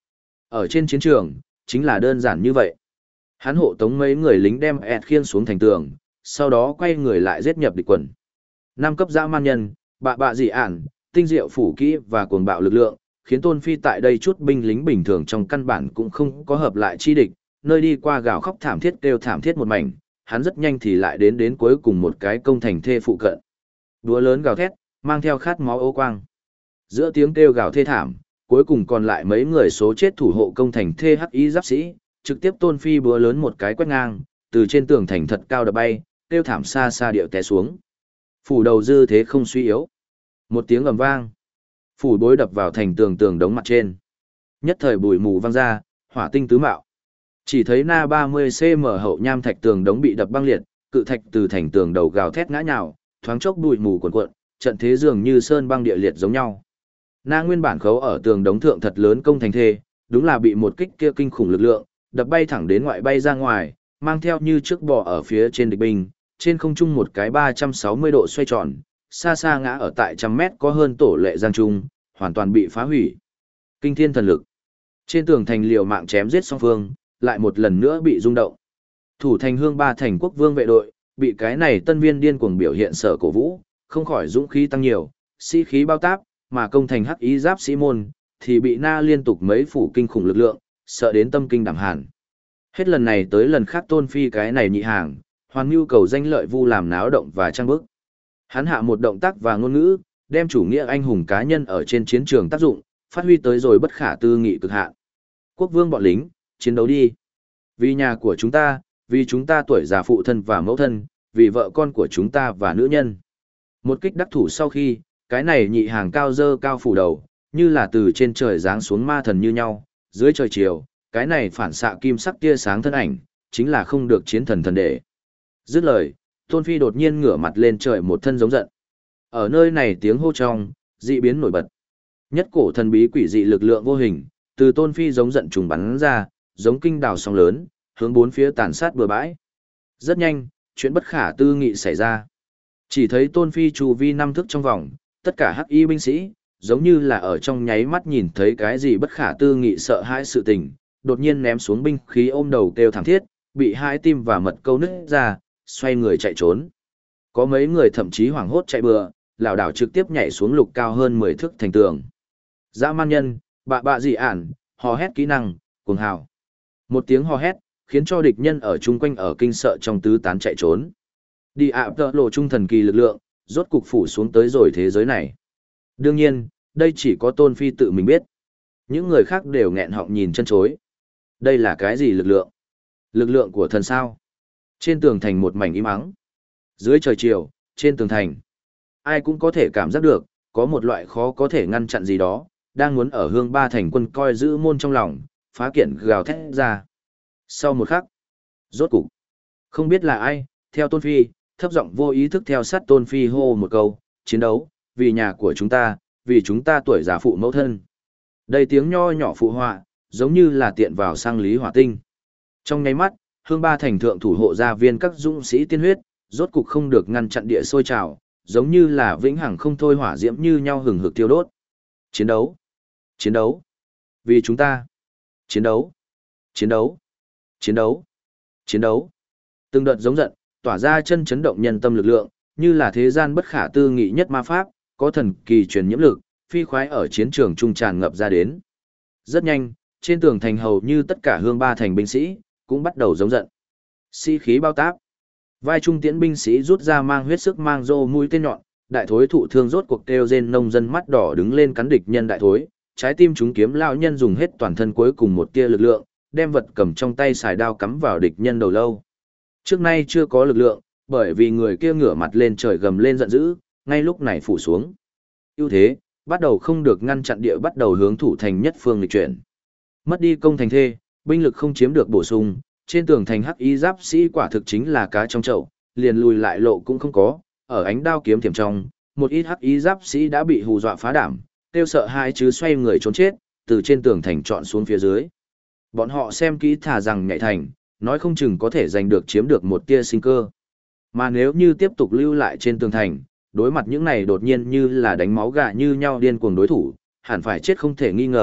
A: Ở trên chiến trường, chính là đơn giản như vậy. Hắn hộ tống mấy người lính đem ẹt khiêng xuống thành tường, sau đó quay người lại giết nhập địch quần. 5 cấp dã man nhân, bạ dị ản, tinh diệu phủ kỹ và cuồng bạo lực lượng, khiến Tôn Phi tại đây chút binh lính bình thường trong căn bản cũng không có hợp lại chi địch, nơi đi qua gào khóc thảm thiết kêu thảm thiết một mảnh, hắn rất nhanh thì lại đến cuối cùng một cái công thành thê phụ cận. Đúa lớn gào thét, mang theo khát máu ô quang. Giữa tiếng kêu gào thê thảm, cuối cùng còn lại mấy người số chết thủ hộ công thành thê hắc y giáp sĩ, trực tiếp Tôn Phi búa lớn một cái quét ngang, từ trên tường thành thật cao đập bay, kêu thảm xa xa điệu té xuống. Phủ đầu dư thế không suy yếu. Một tiếng ầm vang, phủ bối đập vào thành tường đống mặt trên. Nhất thời bụi mù vang ra, hỏa tinh tứ mạo. Chỉ thấy na 30cm hậu nham thạch tường đống bị đập băng liệt, cự thạch từ thành tường đầu gào thét ngã nhào, thoáng chốc bụi mù cuồn cuộn, trận thế dường như sơn băng địa liệt giống nhau. Na nguyên bản khấu ở tường đống thượng thật lớn công thành thê, đúng là bị một kích kia kinh khủng lực lượng, đập bay thẳng đến ngoại bay ra ngoài, mang theo như trước bò ở phía trên địch binh, trên không trung một cái 360 độ xoay tròn, xa xa ngã ở tại trăm mét có hơn tổ lệ giang trung, hoàn toàn bị phá hủy. Kinh thiên thần lực. Trên tường thành liều mạng chém giết song phương, lại một lần nữa bị rung động. Thủ thành hương ba thành quốc vương vệ đội, bị cái này tân viên điên cuồng biểu hiện sở cổ vũ, không khỏi dũng khí tăng nhiều, sĩ khí bao táp, mà công thành hắc ý giáp sĩ môn, thì bị na liên tục mấy phủ kinh khủng lực lượng, sợ đến tâm kinh đảm hàn. Hết lần này tới lần khác Tôn Phi cái này nhị hàng, hoàn nhu cầu danh lợi vu làm náo động và trang bức. Hắn hạ một động tác và ngôn ngữ, đem chủ nghĩa anh hùng cá nhân ở trên chiến trường tác dụng, phát huy tới rồi bất khả tư nghị cực hạn. Quốc vương bọn lính, chiến đấu đi. Vì nhà của chúng ta, vì chúng ta tuổi già phụ thân và mẫu thân, vì vợ con của chúng ta và nữ nhân. Một kích đắc thủ sau khi, cái này nhị hàng cao dơ cao phủ đầu, như là từ trên trời giáng xuống ma thần như nhau, dưới trời chiều, cái này phản xạ kim sắc tia sáng thân ảnh, chính là không được chiến thần thần đệ. Dứt lời, Tôn Phi đột nhiên ngửa mặt lên trời một thân giống giận. Ở nơi này tiếng hô trong, dị biến nổi bật. Nhất cổ thần bí quỷ dị lực lượng vô hình, từ Tôn Phi giống giận trùng bắn ra, giống kinh đào sóng lớn, hướng bốn phía tàn sát bừa bãi. Rất nhanh, chuyện bất khả tư nghị xảy ra. Chỉ thấy Tôn Phi chu vi 5 thước trong vòng, tất cả hắc y binh sĩ, giống như là ở trong nháy mắt nhìn thấy cái gì bất khả tư nghị sợ hãi sự tình, đột nhiên ném xuống binh khí ôm đầu kêu thảm thiết, bị hai tim và mật câu nứt ra, xoay người chạy trốn. Có mấy người thậm chí hoảng hốt chạy bừa, lảo đảo trực tiếp nhảy xuống lục cao hơn 10 thước thành tường. Dã man nhân, bạ dị ản, hò hét kỹ năng, cuồng hào. Một tiếng hò hét, khiến cho địch nhân ở chung quanh ở kinh sợ trong tứ tán chạy trốn. Đi ạ tợ lộ trung thần kỳ lực lượng, rốt cục phủ xuống tới rồi thế giới này. Đương nhiên, đây chỉ có Tôn Phi tự mình biết. Những người khác đều nghẹn họng nhìn chân chối. Đây là cái gì lực lượng? Lực lượng của thần sao? Trên tường thành một mảnh im ắng. Dưới trời chiều, trên tường thành. Ai cũng có thể cảm giác được, có một loại khó có thể ngăn chặn gì đó, đang muốn ở hương ba thành quân coi giữ môn trong lòng, phá kiện gào thét ra. Sau một khắc, rốt cục, không biết là ai, theo Tôn Phi, thấp giọng vô ý thức theo sát Tôn Phi hô một câu, chiến đấu, vì nhà của chúng ta, vì chúng ta tuổi già phụ mẫu thân. Đây tiếng nho nhỏ phụ họa, giống như là tiện vào sang lý hỏa tinh. Trong nháy mắt, hương ba thành thượng thủ hộ gia viên các dũng sĩ tiên huyết, rốt cục không được ngăn chặn địa sôi trào, giống như là vĩnh hằng không thôi hỏa diễm như nhau hừng hực thiêu đốt. Chiến đấu, chiến đấu, vì chúng ta, chiến đấu, chiến đấu, chiến đấu, chiến đấu. Từng đợt giống giận, tỏa ra chân chấn động nhân tâm lực lượng, như là thế gian bất khả tư nghị nhất ma pháp, có thần kỳ truyền nhiễm lực, phi khoái ở chiến trường trung tràn ngập ra đến. Rất nhanh, trên tường thành hầu như tất cả hương ba thành binh sĩ, cũng bắt đầu giống giận. Sĩ khí bao táp. Vai trung tiễn binh sĩ rút ra mang huyết sức mang rô mũi tên nhọn, đại thối thụ thương rốt cuộc kêu rên nông dân mắt đỏ đứng lên cắn địch nhân đại thối, trái tim chúng kiếm lão nhân dùng hết toàn thân cuối cùng một tia lực lượng, đem vật cầm trong tay xài đao cắm vào địch nhân đầu lâu. Trước nay chưa có lực lượng, bởi vì người kia ngửa mặt lên trời gầm lên giận dữ, ngay lúc này phủ xuống. Ưu thế, bắt đầu không được ngăn chặn địa bắt đầu hướng thủ thành nhất phương lịch chuyển. Mất đi công thành thê, binh lực không chiếm được bổ sung, trên tường thành hắc y giáp sĩ quả thực chính là cá trong chậu, liền lùi lại lộ cũng không có, ở ánh đao kiếm thiểm trong, một ít hắc y giáp sĩ đã bị hù dọa phá đảm, kêu sợ hai chứ xoay người trốn chết, từ trên tường thành trọn xuống phía dưới. Bọn họ xem kỹ thà rằng nhảy thành, nói không chừng có thể giành được chiếm được một tia sinh cơ. Mà nếu như tiếp tục lưu lại trên tường thành, đối mặt những này đột nhiên như là đánh máu gà như nhau điên cuồng đối thủ, hẳn phải chết không thể nghi ngờ,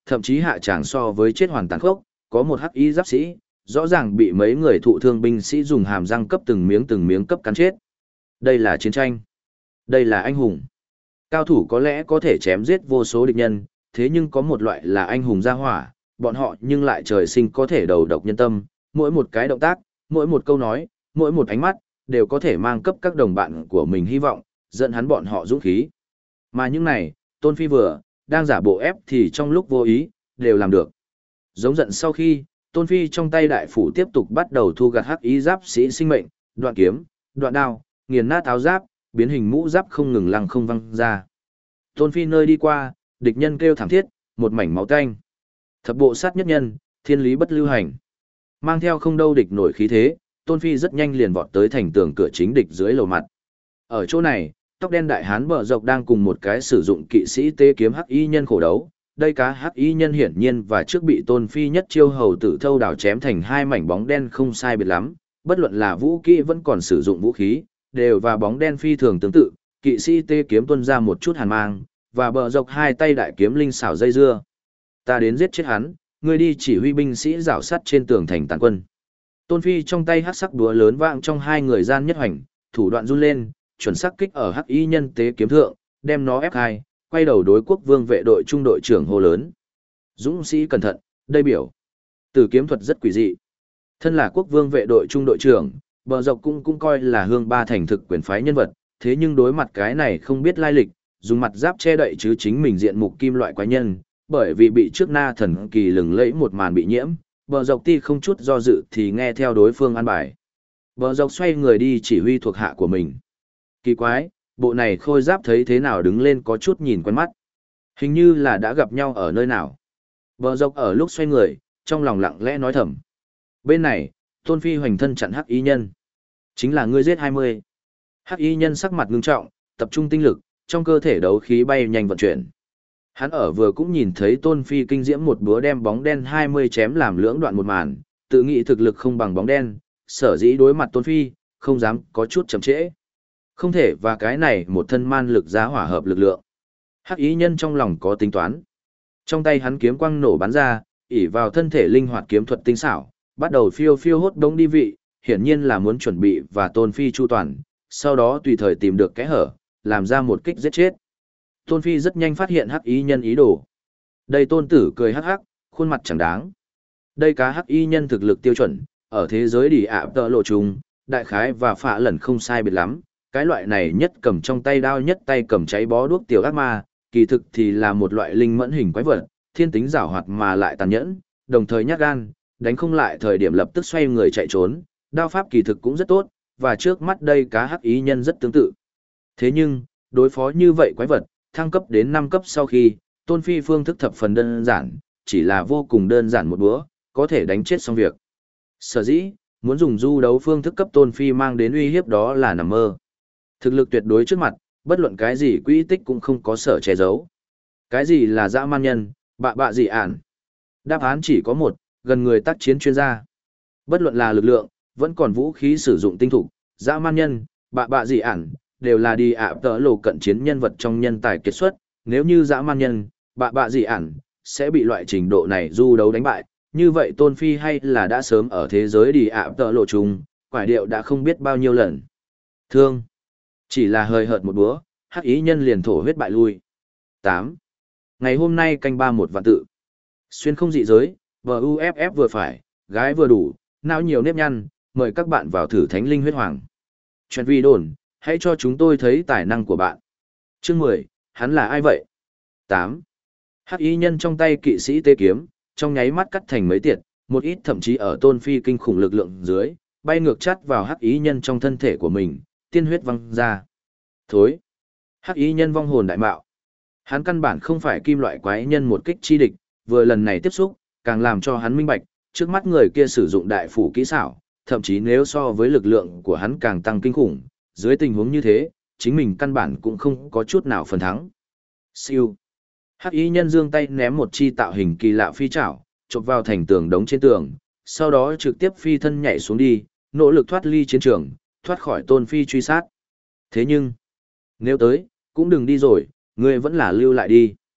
A: thậm chí hạ tràng so với chết hoàn tàn khốc, có một hắc y giáp sĩ, rõ ràng bị mấy người thụ thương binh sĩ dùng hàm răng cấp từng miếng cấp cắn chết. Đây là chiến tranh. Đây là anh hùng. Cao thủ có lẽ có thể chém giết vô số địch nhân, thế nhưng có một loại là anh hùng gia hỏa, bọn họ nhưng lại trời sinh có thể đầu độc nhân tâm, mỗi một cái động tác, mỗi một câu nói, mỗi một ánh mắt, đều có thể mang cấp các đồng bạn của mình hy vọng, dẫn hắn bọn họ dũng khí. Mà những này, Tôn Phi vừa, đang giả bộ ép thì trong lúc vô ý, đều làm được. Giống giận sau khi, Tôn Phi trong tay đại phủ tiếp tục bắt đầu thu gặt hắc ý giáp sĩ sinh mệnh, đoạn kiếm, đoạn đao, nghiền nát áo giáp, biến hình mũ giáp không ngừng lăng không văng ra. Tôn Phi nơi đi qua, địch nhân kêu thảm thiết, một mảnh máu tanh. Thập bộ sát nhất nhân, thiên lý bất lưu hành. Mang theo không đâu địch nổi khí thế, Tôn Phi rất nhanh liền vọt tới thành tường cửa chính địch dưới lầu mặt. Ở chỗ này, tóc đen đại hán bờ dọc đang cùng một cái sử dụng kỵ sĩ tê kiếm hắc y nhân khổ đấu. Đây cá hắc y nhân hiển nhiên và trước bị Tôn Phi nhất chiêu hầu tử thâu đảo chém thành hai mảnh bóng đen không sai biệt lắm, bất luận là vũ kỹ vẫn còn sử dụng vũ khí, đều và bóng đen phi thường tương tự, kỵ sĩ tê kiếm tuôn ra một chút hàn mang, và bờ dọc hai tay đại kiếm linh xảo dây dưa. Ta đến giết chết hắn, ngươi đi chỉ huy binh sĩ rảo sắt trên tường thành tàn quân. Tôn Phi trong tay hắc sắc đúa lớn vạng trong hai người gian nhất hoành, thủ đoạn run lên, chuẩn xác kích ở hắc y nhân tế kiếm thượng, đem nó ép hai, quay đầu đối quốc vương vệ đội trung đội trưởng hô lớn. Dũng sĩ cẩn thận, đây biểu. Tử kiếm thuật rất quỷ dị. Thân là quốc vương vệ đội trung đội trưởng, bờ dọc cũng coi là hương ba thành thực quyền phái nhân vật, thế nhưng đối mặt cái này không biết lai lịch, dùng mặt giáp che đậy chứ chính mình diện mục kim loại quái nhân, bởi vì bị trước na thần kỳ lừng lẫy một màn bị nhiễm, bờ dọc ti không chút do dự thì nghe theo đối phương an bài. Bờ dọc xoay người đi chỉ huy thuộc hạ của mình. Kỳ quái, bộ này khôi giáp thấy thế nào đứng lên có chút nhìn quen mắt. Hình như là đã gặp nhau ở nơi nào. Bờ dọc ở lúc xoay người, trong lòng lặng lẽ nói thầm. Bên này, Tôn Phi hoành thân chặn hắc y nhân. Chính là ngươi giết 20. Hắc y nhân sắc mặt ngưng trọng, tập trung tinh lực, trong cơ thể đấu khí bay nhanh vận chuyển. Hắn ở vừa cũng nhìn thấy Tôn Phi kinh diễm một búa đem bóng đen 20 chém làm lưỡng đoạn một màn, tự nghĩ thực lực không bằng bóng đen, sở dĩ đối mặt Tôn Phi, không dám có chút chậm trễ. Không thể và cái này một thân man lực giá hỏa hợp lực lượng. Hắc ý nhân trong lòng có tính toán. Trong tay hắn kiếm quang nổ bắn ra, ỷ vào thân thể linh hoạt kiếm thuật tinh xảo, bắt đầu phiêu phiêu hốt đống đi vị, hiển nhiên là muốn chuẩn bị và Tôn Phi chu toàn, sau đó tùy thời tìm được kẽ hở, làm ra một kích giết chết. Tôn Phi rất nhanh phát hiện hắc y nhân ý đồ. Đây tôn tử cười hắc hắc, khuôn mặt chẳng đáng. Đây cá hắc y nhân thực lực tiêu chuẩn, ở thế giới đi ạ tợ lộ trùng, đại khái và phạ lần không sai biệt lắm. Cái loại này nhất cầm trong tay đao nhất tay cầm cháy bó đuốc tiểu ác ma, kỳ thực thì là một loại linh mẫn hình quái vật, thiên tính giảo hoạt mà lại tàn nhẫn, đồng thời nhát gan, đánh không lại thời điểm lập tức xoay người chạy trốn, đao pháp kỳ thực cũng rất tốt, và trước mắt đây cá hắc y nhân rất tương tự. Thế nhưng, đối phó như vậy quái vật, thăng cấp đến 5 cấp sau khi, Tôn Phi phương thức thập phần đơn giản, chỉ là vô cùng đơn giản một búa, có thể đánh chết xong việc. Sở dĩ, muốn dùng du đấu phương thức cấp Tôn Phi mang đến uy hiếp đó là nằm mơ. Thực lực tuyệt đối trước mặt, bất luận cái gì quỹ tích cũng không có sở che giấu. Cái gì là dã man nhân, bạ gì ản? Đáp án chỉ có một, gần người tác chiến chuyên gia. Bất luận là lực lượng, vẫn còn vũ khí sử dụng tinh thục, dã man nhân, bạ gì ản, đều là đi ạ tợ lộ cận chiến nhân vật trong nhân tài kiệt xuất, nếu như dã man nhân, bạ gì ản, sẽ bị loại trình độ này du đấu đánh bại, như vậy Tôn Phi hay là đã sớm ở thế giới đi ạ tợ lộ chung, quải điệu đã không biết bao nhiêu lần. Thương, chỉ là hơi hợt một búa, hắc ý nhân liền thổ huyết bại lui. 8. Ngày hôm nay canh 31 vạn tự. Xuyên không dị giới, VUFF vừa phải, gái vừa đủ, não nhiều nếp nhăn, mời các bạn vào thử thánh linh huyết hoàng. Chuyện vi đồn, hãy cho chúng tôi thấy tài năng của bạn. Chương 10, hắn là ai vậy? 8. Hắc y nhân trong tay kỵ sĩ tê kiếm, trong nháy mắt cắt thành mấy tiệt, một ít thậm chí ở Tôn Phi kinh khủng lực lượng dưới, bay ngược chắt vào hắc y nhân trong thân thể của mình, tiên huyết văng ra. Thối! Hắc y nhân vong hồn đại mạo. Hắn căn bản không phải kim loại quái nhân một kích chi địch, vừa lần này tiếp xúc, càng làm cho hắn minh bạch, trước mắt người kia sử dụng đại phủ kỹ xảo, thậm chí nếu so với lực lượng của hắn càng tăng kinh khủng, dưới tình huống như thế, chính mình căn bản cũng không có chút nào phần thắng. Siêu. Hắc y nhân giương tay ném một chi tạo hình kỳ lạ phi chảo, chộp vào thành tường đống trên tường, sau đó trực tiếp phi thân nhảy xuống đi, nỗ lực thoát ly chiến trường, thoát khỏi Tôn Phi truy sát. Thế nhưng, nếu tới, cũng đừng đi rồi, ngươi vẫn là lưu lại đi.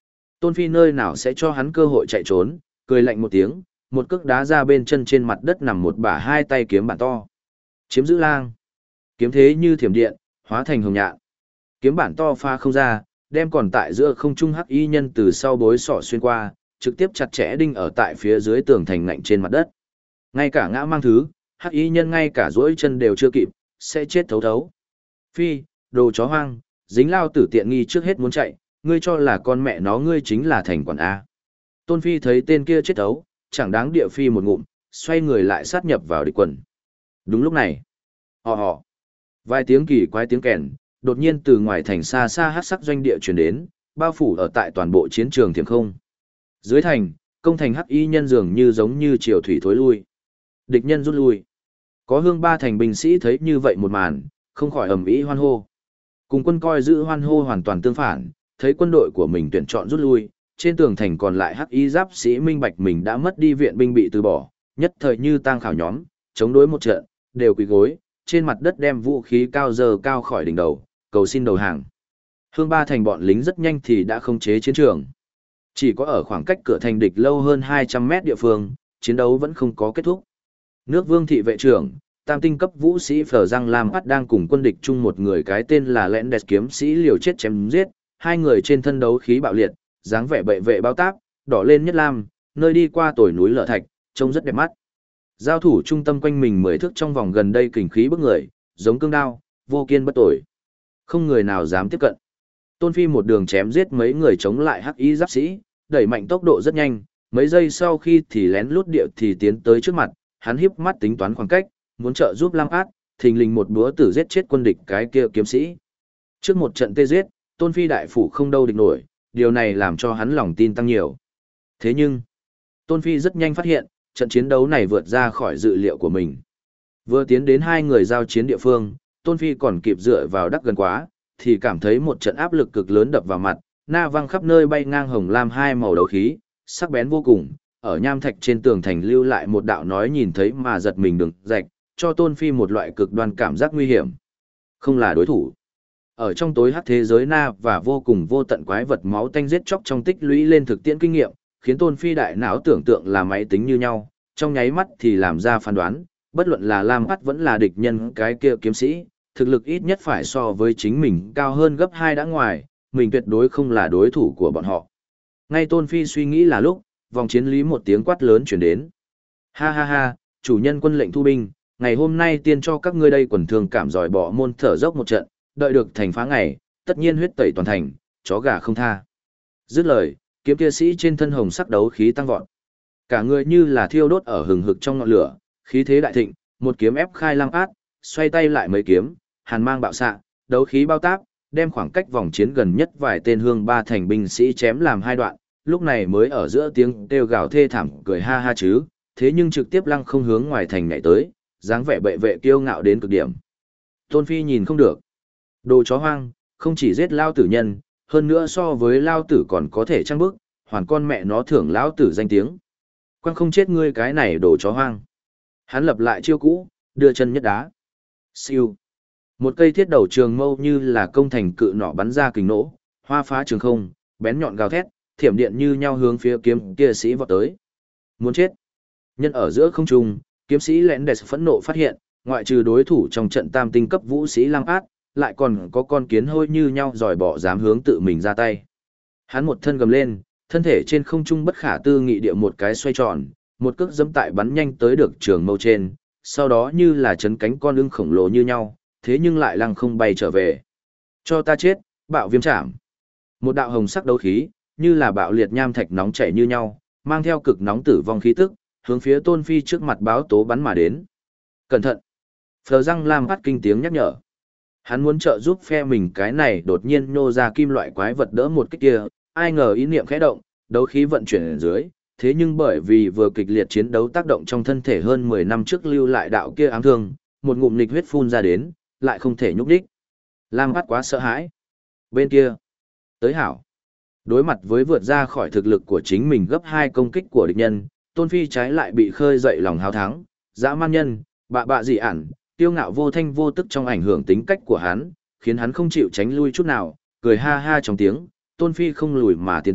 A: Tôn Phi nơi nào sẽ cho hắn cơ hội chạy trốn, cười lạnh một tiếng, một cước đá ra bên chân trên mặt đất nằm một bả hai tay kiếm bản to. Chiếm giữ lang. Kiếm thế như thiểm điện, hóa thành hồng nhạn. Kiếm bản to pha không ra, đem còn tại giữa không trung hắc y nhân từ sau bối sọ xuyên qua, trực tiếp chặt chẽ đinh ở tại phía dưới tường thành ngạnh trên mặt đất. Ngay cả ngã mang thứ, hắc y nhân ngay cả duỗi chân đều chưa kịp, sẽ chết thấu thấu. Phi, đồ chó hoang, dính lao tử tiện nghi trước hết muốn chạy, ngươi cho là con mẹ nó ngươi chính là thành quản A. Tôn Phi thấy tên kia chết thấu, chẳng đáng địa phi một ngụm, xoay người lại sát nhập vào địch quần. Đúng lúc này, hò, vài tiếng kỳ quái tiếng kèn, đột nhiên từ ngoài thành xa xa hát sắc doanh địa truyền đến, bao phủ ở tại toàn bộ chiến trường thiểm không. Dưới thành, công thành hắc y nhân dường như giống như triều thủy thối lui. Địch nhân rút lui. Có hương ba thành binh sĩ thấy như vậy một màn, không khỏi ầm ĩ hoan hô. Cùng quân coi giữ hoan hô hoàn toàn tương phản, thấy quân đội của mình tuyển chọn rút lui, trên tường thành còn lại hắc y giáp sĩ minh bạch mình đã mất đi viện binh bị từ bỏ, nhất thời như tang khảo nhóm, chống đối một trận, đều quỳ gối, trên mặt đất đem vũ khí cao dơ cao khỏi đỉnh đầu, cầu xin đầu hàng. Hương ba thành bọn lính rất nhanh thì đã khống chế chiến trường. Chỉ có ở khoảng cách cửa thành địch lâu hơn 200 mét địa phương, chiến đấu vẫn không có kết thúc. Nước Vương thị vệ trưởng, tam tinh cấp vũ sĩ Phở Giang Lam Phát đang cùng quân địch chung một người cái tên là Lẽn Đẹp kiếm sĩ liều chết chém giết, hai người trên thân đấu khí bạo liệt, dáng vẻ bệ vệ bao tác, đỏ lên nhất lam, nơi đi qua tồi núi lở thạch, trông rất đẹp mắt. Giao thủ trung tâm quanh mình 10 thước trong vòng gần đây kình khí bức người, giống cương đao, vô kiên bất tồi. Không người nào dám tiếp cận. Tôn Phi một đường chém giết mấy người chống lại hắc y giáp sĩ, đẩy mạnh tốc độ rất nhanh, mấy giây sau khi thì lén lút điệu thì tiến tới trước mặt, hắn híp mắt tính toán khoảng cách, muốn trợ giúp Lam Át, thình lình một búa tử giết chết quân địch cái kia kiếm sĩ. Trước một trận tê giết, Tôn Phi đại phủ không đâu địch nổi, điều này làm cho hắn lòng tin tăng nhiều. Thế nhưng, Tôn Phi rất nhanh phát hiện, trận chiến đấu này vượt ra khỏi dự liệu của mình. Vừa tiến đến hai người giao chiến địa phương, Tôn Phi còn kịp dựa vào đắc gần quá, thì cảm thấy một trận áp lực cực lớn đập vào mặt, na văng khắp nơi bay ngang hồng lam hai màu đấu khí, sắc bén vô cùng, ở nham thạch trên tường thành lưu lại một đạo nói nhìn thấy mà giật mình đường rạch, cho Tôn Phi một loại cực đoan cảm giác nguy hiểm. Không là đối thủ. Ở trong tối hắc thế giới na và vô cùng vô tận quái vật máu tanh giết chóc trong tích lũy lên thực tiễn kinh nghiệm, khiến Tôn Phi đại não tưởng tượng là máy tính như nhau, trong nháy mắt thì làm ra phán đoán, bất luận là Lam Phát vẫn là địch nhân cái kia kiếm sĩ, thực lực ít nhất phải so với chính mình cao hơn gấp 2 đã ngoài, mình tuyệt đối không là đối thủ của bọn họ. Ngay Tôn Phi suy nghĩ là lúc, vòng chiến lý một tiếng quát lớn chuyển đến. Ha ha ha, chủ nhân quân lệnh thu binh, ngày hôm nay tiên cho các ngươi đây quần thường cảm giỏi bỏ môn thở dốc một trận, đợi được thành phá ngày, tất nhiên huyết tẩy toàn thành, chó gà không tha. Dứt lời, kiếm kia sĩ trên thân hồng sắc đấu khí tăng vọt. Cả người như là thiêu đốt ở hừng hực trong ngọn lửa, khí thế đại thịnh, một kiếm ép khai Lam Át, xoay tay lại mấy kiếm, hàn mang bạo xạ, đấu khí bao táp, đem khoảng cách vòng chiến gần nhất vài tên hương ba thành binh sĩ chém làm hai đoạn, lúc này mới ở giữa tiếng kêu gào thê thảm cười ha ha chứ, thế nhưng trực tiếp lăng không hướng ngoài thành nhảy tới, dáng vẻ bệ vệ kiêu ngạo đến cực điểm. Tôn Phi nhìn không được. Đồ chó hoang, không chỉ giết lao tử nhân, hơn nữa so với lao tử còn có thể trăng bức, hoàn con mẹ nó thưởng lao tử danh tiếng. Quang không chết ngươi cái này đồ chó hoang. Hắn lập lại chiêu cũ, đưa chân nhất đá. Siêu. Một cây thiết đầu trường mâu như là công thành cự nỏ bắn ra kình nổ, hoa phá trường không, bén nhọn gào thét, thiểm điện như nhau hướng phía kiếm kia sĩ vọt tới. Muốn chết. Nhân ở giữa không trung, kiếm sĩ lẽn đẹp phẫn nộ phát hiện, ngoại trừ đối thủ trong trận tam tinh cấp vũ sĩ Lam Át, lại còn có con kiến hôi như nhau dòi bỏ dám hướng tự mình ra tay. Hắn một thân gầm lên, thân thể trên không trung bất khả tư nghị địa một cái xoay tròn, một cước dẫm tại bắn nhanh tới được trường mâu trên, sau đó như là chấn cánh con ưng khổng lồ như nhau, thế nhưng lại lăng không bay trở về. Cho ta chết, bạo viêm chạm. Một đạo hồng sắc đấu khí, như là bạo liệt nham thạch nóng chảy như nhau, mang theo cực nóng tử vong khí tức, hướng phía Tôn Phi trước mặt báo tố bắn mà đến. Cẩn thận! Phờ răng Lam Phát kinh tiếng nhắc nhở. Hắn muốn trợ giúp phe mình cái này đột nhiên nhô ra kim loại quái vật đỡ một cái kia, ai ngờ ý niệm khẽ động, đấu khí vận chuyển ở dưới, thế nhưng bởi vì vừa kịch liệt chiến đấu tác động trong thân thể hơn 10 năm trước lưu lại đạo kia ám thương, một ngụm nghịch huyết phun ra đến, lại không thể nhúc đích. Lam Phát quá sợ hãi. Bên kia, tới hảo. Đối mặt với vượt ra khỏi thực lực của chính mình gấp 2 công kích của địch nhân, Tôn Phi trái lại bị khơi dậy lòng háo thắng, dã man nhân, bạ dị ản, tiêu ngạo vô thanh vô tức trong ảnh hưởng tính cách của hắn, khiến hắn không chịu tránh lui chút nào, cười ha ha trong tiếng, Tôn Phi không lùi mà tiến tới,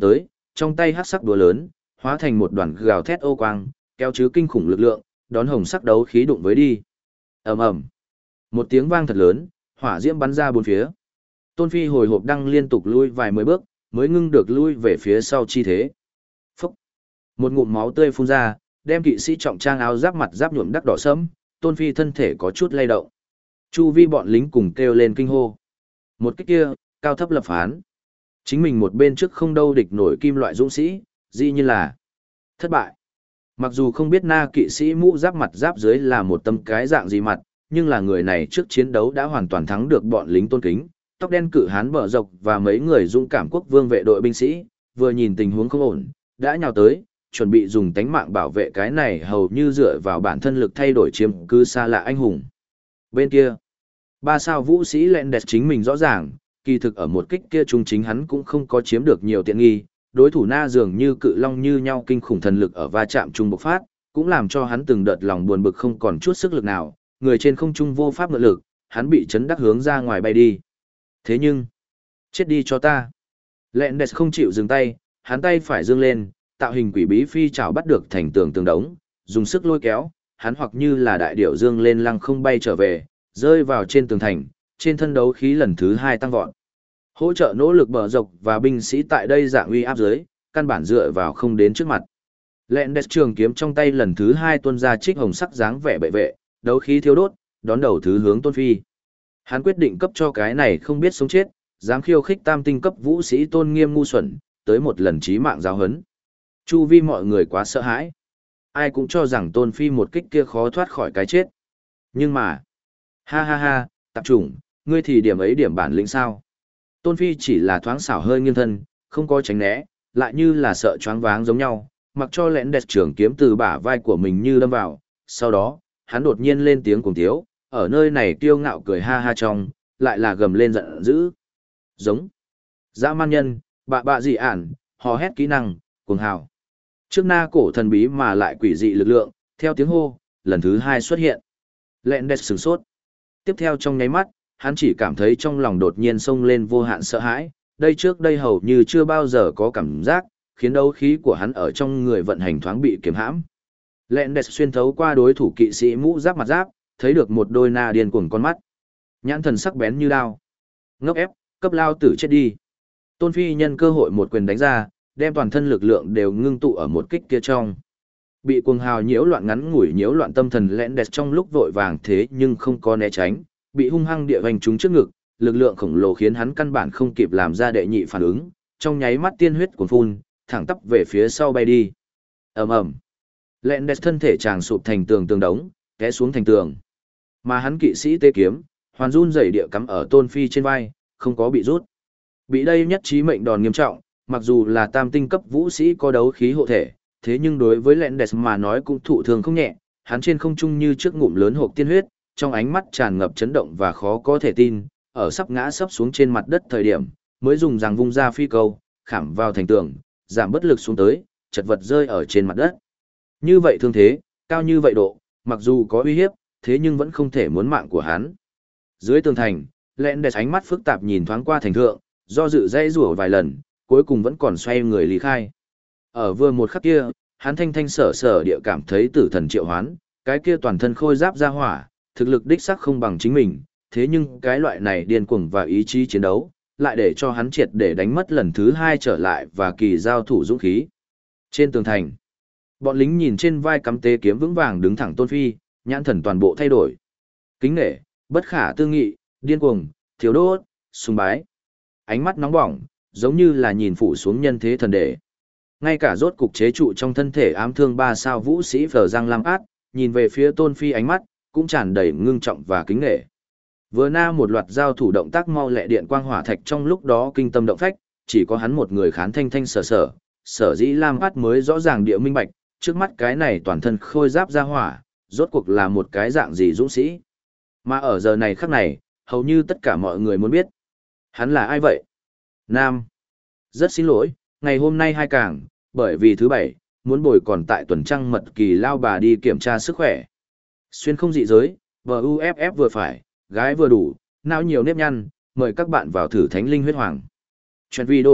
A: trong tay hắc sắc đũa lớn, hóa thành một đoàn gào thét ô quang, kéo chứ kinh khủng lực lượng, đón hồng sắc đấu khí đụng với đi. Ầm ầm. Một tiếng vang thật lớn, hỏa diễm bắn ra bốn phía. Tôn Phi hồi hộp đang liên tục lui vài mươi bước, mới ngưng được lui về phía sau chi thế. Phúc. Một ngụm máu tươi phun ra, đem kỵ sĩ trọng trang áo giáp mặt giáp nhuộm đắc đỏ sẫm, Tôn Phi thân thể có chút lay động. Chu vi bọn lính cùng kêu lên kinh hô. Một kích kia, cao thấp lập phán. Chính mình một bên trước không đâu địch nổi kim loại dũng sĩ, dĩ nhiên là thất bại. Mặc dù không biết na kỵ sĩ mũ giáp mặt giáp dưới là một tấm cái dạng gì mặt, nhưng là người này trước chiến đấu đã hoàn toàn thắng được bọn lính tôn kính, tóc đen cự hán bờ dọc và mấy người dũng cảm quốc vương vệ đội binh sĩ, vừa nhìn tình huống không ổn, đã nhào tới, chuẩn bị dùng tánh mạng bảo vệ cái này hầu như dựa vào bản thân lực thay đổi chiếm cứ xa lạ anh hùng. Bên kia, ba sao vũ sĩ lẹn đẹp chính mình rõ ràng, kỳ thực ở một kích kia trung chính hắn cũng không có chiếm được nhiều tiện nghi, đối thủ na dường như cự long như nhau kinh khủng thần lực ở va chạm chung bộc phát, cũng làm cho hắn từng đợt lòng buồn bực không còn chút sức lực nào, người trên không trung vô pháp ngự lực, hắn bị chấn đắc hướng ra ngoài bay đi. Thế nhưng, chết đi cho ta. Lẹn đẹp không chịu dừng tay, hắn tay phải dương lên, tạo hình quỷ bí phi chảo bắt được thành tường tường đống, dùng sức lôi kéo, hắn hoặc như là đại điểu dương lên lăng không bay trở về, rơi vào trên tường thành, trên thân đấu khí lần thứ 2 tăng vọt. Hỗ trợ nỗ lực bờ dọc và binh sĩ tại đây dạng uy áp dưới, căn bản dựa vào không đến trước mặt. Lẹn đẹp trường kiếm trong tay lần thứ 2 tuôn ra trích hồng sắc dáng vẻ bệ vệ, đấu khí thiêu đốt, đón đầu thứ hướng Tôn Phi. Hắn quyết định cấp cho cái này không biết sống chết, dám khiêu khích tam tinh cấp vũ sĩ tôn nghiêm ngu xuẩn, tới một lần chí mạng giáo hấn. Chu vi mọi người quá sợ hãi. Ai cũng cho rằng Tôn Phi một kích kia khó thoát khỏi cái chết. Nhưng mà, ha ha ha, tạp chủng, ngươi thì điểm ấy điểm bản lĩnh sao? Tôn Phi chỉ là thoáng xảo hơi nghiêng thân, không có tránh né, lại như là sợ choáng váng giống nhau, mặc cho lẹn đẹp trường kiếm từ bả vai của mình như đâm vào. Sau đó, hắn đột nhiên lên tiếng cùng tiếu, ở nơi này kiêu ngạo cười ha ha trong, lại là gầm lên giận dữ. Giống. Dã man nhân, bạ dị ản, hò hét kỹ năng, cuồng hào. Trước na cổ thần bí mà lại quỷ dị lực lượng, theo tiếng hô, lần thứ 2 xuất hiện. Lẹn đẹp sửng sốt. Tiếp theo trong nháy mắt, hắn chỉ cảm thấy trong lòng đột nhiên xông lên vô hạn sợ hãi, đây trước đây hầu như chưa bao giờ có cảm giác, khiến đấu khí của hắn ở trong người vận hành thoáng bị kiềm hãm. Lẹn đẹp xuyên thấu qua đối thủ kỵ sĩ mũ giáp mặt giáp, thấy được một đôi na điên cuồng con mắt. Nhãn thần sắc bén như đao. Ngốc ép, cấp lao tử chết đi. Tôn Phi nhân cơ hội một quyền đánh ra, đem toàn thân lực lượng đều ngưng tụ ở một kích kia trong. Bị cuồng hào nhiễu loạn ngắn ngủi nhiễu loạn tâm thần lẽn đẹp trong lúc vội vàng thế nhưng không có né tránh, bị hung hăng địa vành trúng trước ngực, lực lượng khổng lồ khiến hắn căn bản không kịp làm ra đệ nhị phản ứng, trong nháy mắt tiên huyết cuồn phun, thẳng tắp về phía sau bay đi. Ầm ầm. Lẽn đẹp thân thể chàng sụp thành tường đống, té xuống thành tường. Mà hắn kỵ sĩ tê kiếm, hoàn run rẩy địa cắm ở Tôn Phi trên vai, không có bị rút. Bị đây nhất chí mệnh đòn nghiêm trọng, mặc dù là tam tinh cấp vũ sĩ có đấu khí hộ thể, thế nhưng đối với lẹn đẹp mà nói cũng thụ thương không nhẹ, hắn trên không trung như trước ngụm lớn hộp tiên huyết, trong ánh mắt tràn ngập chấn động và khó có thể tin, ở sắp ngã sắp xuống trên mặt đất thời điểm, mới dùng răng vung ra phi câu, khảm vào thành tường, giảm bất lực xuống tới, chật vật rơi ở trên mặt đất. Như vậy thương thế, cao như vậy độ, mặc dù có uy hiếp, thế nhưng vẫn không thể muốn mạng của hắn. Dưới tường thành, lẹn đẹp ánh mắt phức tạp nhìn thoáng qua thành thượng, do dự dây rủa vài lần, cuối cùng vẫn còn xoay người lý khai. Ở vừa một khắc kia, hắn thanh thanh sở sở địa cảm thấy tử thần triệu hoán, cái kia toàn thân khôi giáp ra hỏa, thực lực đích sắc không bằng chính mình, thế nhưng cái loại này điên cuồng và ý chí chiến đấu, lại để cho hắn triệt để đánh mất lần thứ 2 trở lại và kỳ giao thủ dũng khí. Trên tường thành, bọn lính nhìn trên vai cắm tê kiếm vững vàng đứng thẳng Tôn Phi, nhãn thần toàn bộ thay đổi. Kính nể, bất khả tư nghị, điên cuồng, thiếu đốt, sùng bái. Ánh mắt nóng bỏng, giống như là nhìn phủ xuống nhân thế thần đệ. Ngay cả rốt cục chế trụ trong thân thể ám thương 3 sao vũ sĩ Phở Giang Lam Át, nhìn về phía Tôn Phi ánh mắt, cũng tràn đầy ngưng trọng và kính nể. Vừa na một loạt giao thủ động tác mau lẹ điện quang hỏa thạch trong lúc đó kinh tâm động phách, chỉ có hắn một người khán thanh thanh sở dĩ Lam Át mới rõ ràng địa minh bạch, trước mắt cái này toàn thân khôi giáp ra hỏa, rốt cuộc là một cái dạng gì dũng sĩ. Mà ở giờ này khắc này, hầu như tất cả mọi người muốn biết. Hắn là ai vậy? Nam. Rất xin lỗi, ngày hôm nay hai càng, bởi vì thứ 7, muốn bồi còn tại tuần trăng mật kỳ lao bà đi kiểm tra sức khỏe. Xuyên không dị giới, VUFF vừa phải, gái vừa đủ, não nhiều nếp nhăn, mời các bạn vào thử thánh linh huyết hoàng. Chuyện vi đồn,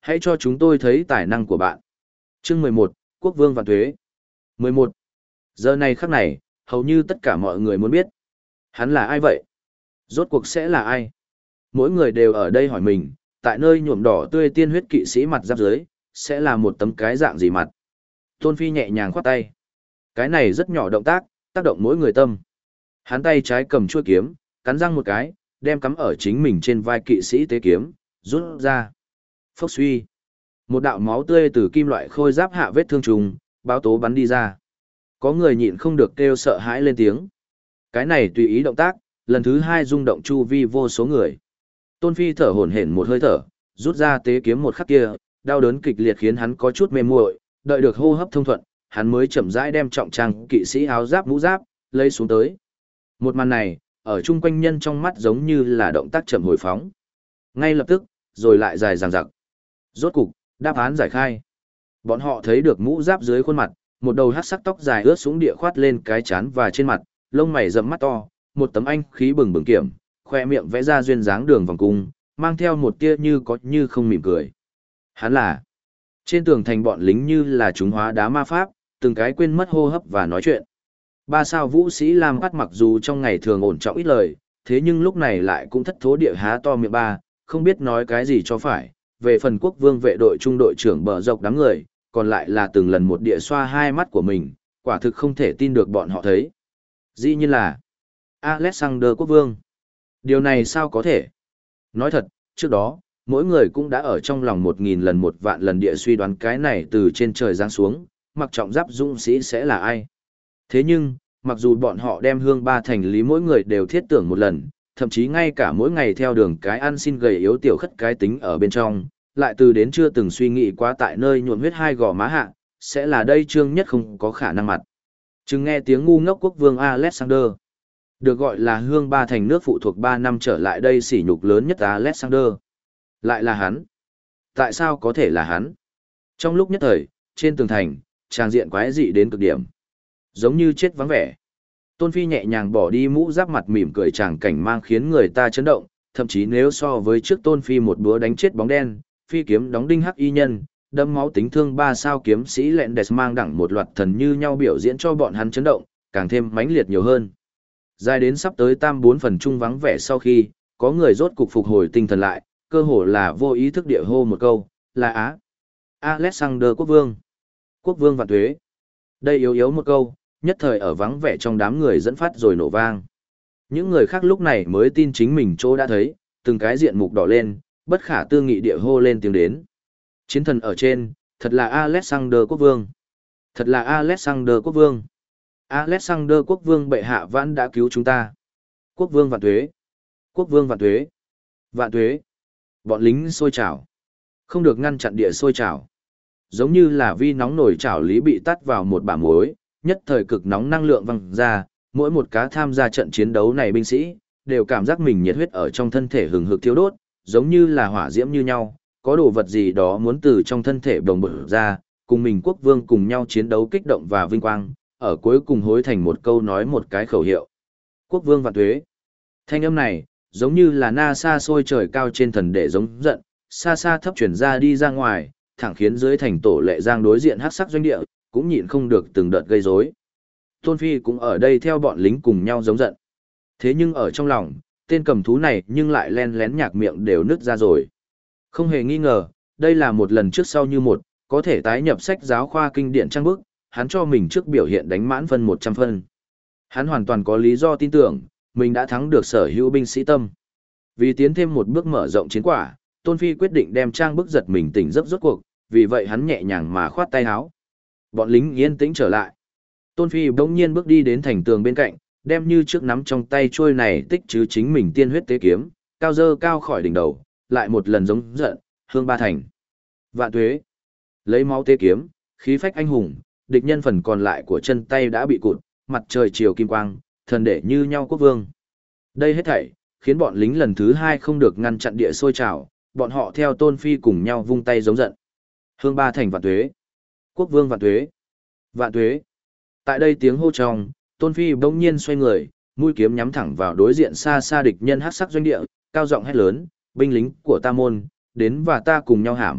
A: hãy cho chúng tôi thấy tài năng của bạn. Chương 11, Quốc vương vạn tuế. 11. Giờ này khắc này, hầu như tất cả mọi người muốn biết. Hắn là ai vậy? Rốt cuộc sẽ là ai? Mỗi người đều ở đây hỏi mình, tại nơi nhuộm đỏ tươi tiên huyết kỵ sĩ mặt giáp dưới, sẽ là một tấm cái dạng gì mặt? Tôn Phi nhẹ nhàng khoát tay. Cái này rất nhỏ động tác, tác động mỗi người tâm. Hắn tay trái cầm chuôi kiếm, cắn răng một cái, đem cắm ở chính mình trên vai kỵ sĩ tế kiếm, rút ra. Phốc suy. Một đạo máu tươi từ kim loại khôi giáp hạ vết thương trùng, báo tố bắn đi ra. Có người nhịn không được kêu sợ hãi lên tiếng. Cái này tùy ý động tác, lần thứ hai rung động chu vi vô số người. Tôn Phi thở hổn hển một hơi thở, rút ra tế kiếm một khắc kia, đau đớn kịch liệt khiến hắn có chút mê muội, đợi được hô hấp thông thuận, hắn mới chậm rãi đem trọng trang kỵ sĩ áo giáp mũ giáp lấy xuống tới. Một màn này, ở chung quanh nhân trong mắt giống như là động tác chậm hồi phóng. Ngay lập tức, rồi lại dài dằng dặc. Rốt cục, đáp án giải khai. Bọn họ thấy được mũ giáp dưới khuôn mặt, một đầu hắc sắc tóc dài ướt xuống địa khoát lên cái trán và trên mặt, lông mày rậm mắt to, một tấm anh khí bừng bừng kiểm, khoe miệng vẽ ra duyên dáng đường vòng cung, mang theo một tia như có như không mỉm cười. Hắn là. Trên tường thành bọn lính như là chúng hóa đá ma pháp, từng cái quên mất hô hấp và nói chuyện. Ba sao vũ sĩ Lam Phát mặc dù trong ngày thường ổn trọng ít lời, thế nhưng lúc này lại cũng thất thố địa há to miệng ba, không biết nói cái gì cho phải. Về phần quốc vương vệ đội trung đội trưởng bờ dọc đám người, còn lại là từng lần một địa xoa hai mắt của mình, quả thực không thể tin được bọn họ thấy. Dĩ nhiên là Alexander quốc vương. Điều này sao có thể? Nói thật, trước đó, mỗi người cũng đã ở trong lòng 1000 lần 1 vạn lần địa suy đoán cái này từ trên trời giáng xuống, mặc trọng giáp dũng sĩ sẽ là ai. Thế nhưng, mặc dù bọn họ đem hương ba thành lý mỗi người đều thiết tưởng một lần, thậm chí ngay cả mỗi ngày theo đường cái ăn xin gầy yếu tiểu khất cái tính ở bên trong, lại từ đến chưa từng suy nghĩ quá tại nơi nhuộm huyết hai gò má hạ, sẽ là đây trương nhất không có khả năng mặt. Chừng nghe tiếng ngu ngốc quốc vương Alexander. Được gọi là hương ba thành nước phụ thuộc 3 năm trở lại đây sỉ nhục lớn nhất Alexander. Lại là hắn. Tại sao có thể là hắn? Trong lúc nhất thời, trên tường thành, tràng diện quái dị đến cực điểm. Giống như chết vắng vẻ. Tôn Phi nhẹ nhàng bỏ đi mũ giáp mặt mỉm cười tràng cảnh mang khiến người ta chấn động, thậm chí nếu so với trước Tôn Phi một búa đánh chết bóng đen, phi kiếm đóng đinh hắc y nhân, đâm máu tính thương 3 sao kiếm sĩ lẹn đẹp mang đẳng một loạt thần như nhau biểu diễn cho bọn hắn chấn động, càng thêm mãnh liệt nhiều hơn. Dài đến sắp tới tam 4 phần chung vắng vẻ sau khi, có người rốt cục phục hồi tinh thần lại, cơ hồ là vô ý thức địa hô một câu, là Alexander quốc vương. Quốc vương vạn tuế. Đây yếu yếu một câu, nhất thời ở vắng vẻ trong đám người dẫn phát rồi nổ vang. Những người khác lúc này mới tin chính mình chỗ đã thấy, từng cái diện mục đỏ lên, bất khả tư nghị địa hô lên tiếng đến. Chiến thần ở trên, thật là Alexander quốc vương. Thật là Alexander quốc vương. Alexander quốc vương bệ hạ vãn đã cứu chúng ta. Quốc vương vạn tuế. Quốc vương vạn tuế. Vạn tuế. Bọn lính sôi trào. Không được ngăn chặn địa sôi trào. Giống như là vi nóng nổi chảo lý bị tắt vào một bả muối, nhất thời cực nóng năng lượng văng ra, mỗi một cá tham gia trận chiến đấu này binh sĩ, đều cảm giác mình nhiệt huyết ở trong thân thể hừng hực thiêu đốt, giống như là hỏa diễm như nhau, có đồ vật gì đó muốn từ trong thân thể đồng bự ra, cùng mình quốc vương cùng nhau chiến đấu kích động và vinh quang, ở cuối cùng hối thành một câu nói một cái khẩu hiệu. Quốc vương vạn tuế. Thanh âm này, giống như là na xa xôi trời cao trên thần để giống giận, xa xa thấp chuyển ra đi ra ngoài, thẳng khiến dưới thành tổ lệ giang đối diện hắc sắc doanh địa, cũng nhịn không được từng đợt gây rối. Tôn Phi cũng ở đây theo bọn lính cùng nhau giống giận. Thế nhưng ở trong lòng, tên cầm thú này nhưng lại len lén nhạc miệng đều nứt ra rồi. Không hề nghi ngờ, đây là một lần trước sau như một, có thể tái nhập sách giáo khoa kinh điển trang bức, hắn cho mình trước biểu hiện đánh mãn phân 100 phân. Hắn hoàn toàn có lý do tin tưởng, mình đã thắng được sở hữu binh sĩ tâm. Vì tiến thêm một bước mở rộng chiến quả, Tôn Phi quyết định đem trang bức giật mình tỉnh giấc rốt cuộc, vì vậy hắn nhẹ nhàng mà khoát tay áo. Bọn lính yên tĩnh trở lại. Tôn Phi bỗng nhiên bước đi đến thành tường bên cạnh, đem như trước nắm trong tay trôi này tích chứ chính mình tiên huyết tế kiếm, cao dơ cao khỏi đỉnh đầu, lại một lần giống giận, hương ba thành. Vạn tuế. Lấy máu tế kiếm, khí phách anh hùng, địch nhân phần còn lại của chân tay đã bị cụt, mặt trời chiều kim quang, thần đệ như nhau quốc vương. Đây hết thảy, khiến bọn lính lần thứ hai không được ngăn chặn địa sôi trào, bọn họ theo Tôn Phi cùng nhau vung tay giống giận. Hương ba thành vạn tuế. Quốc vương vạn tuế. Vạn tuế. Tại đây tiếng hô trong, Tôn Phi bỗng nhiên xoay người, mũi kiếm nhắm thẳng vào đối diện xa xa địch nhân hắc sắc doanh địa, cao giọng hét lớn, binh lính của ta môn, đến và ta cùng nhau hãm,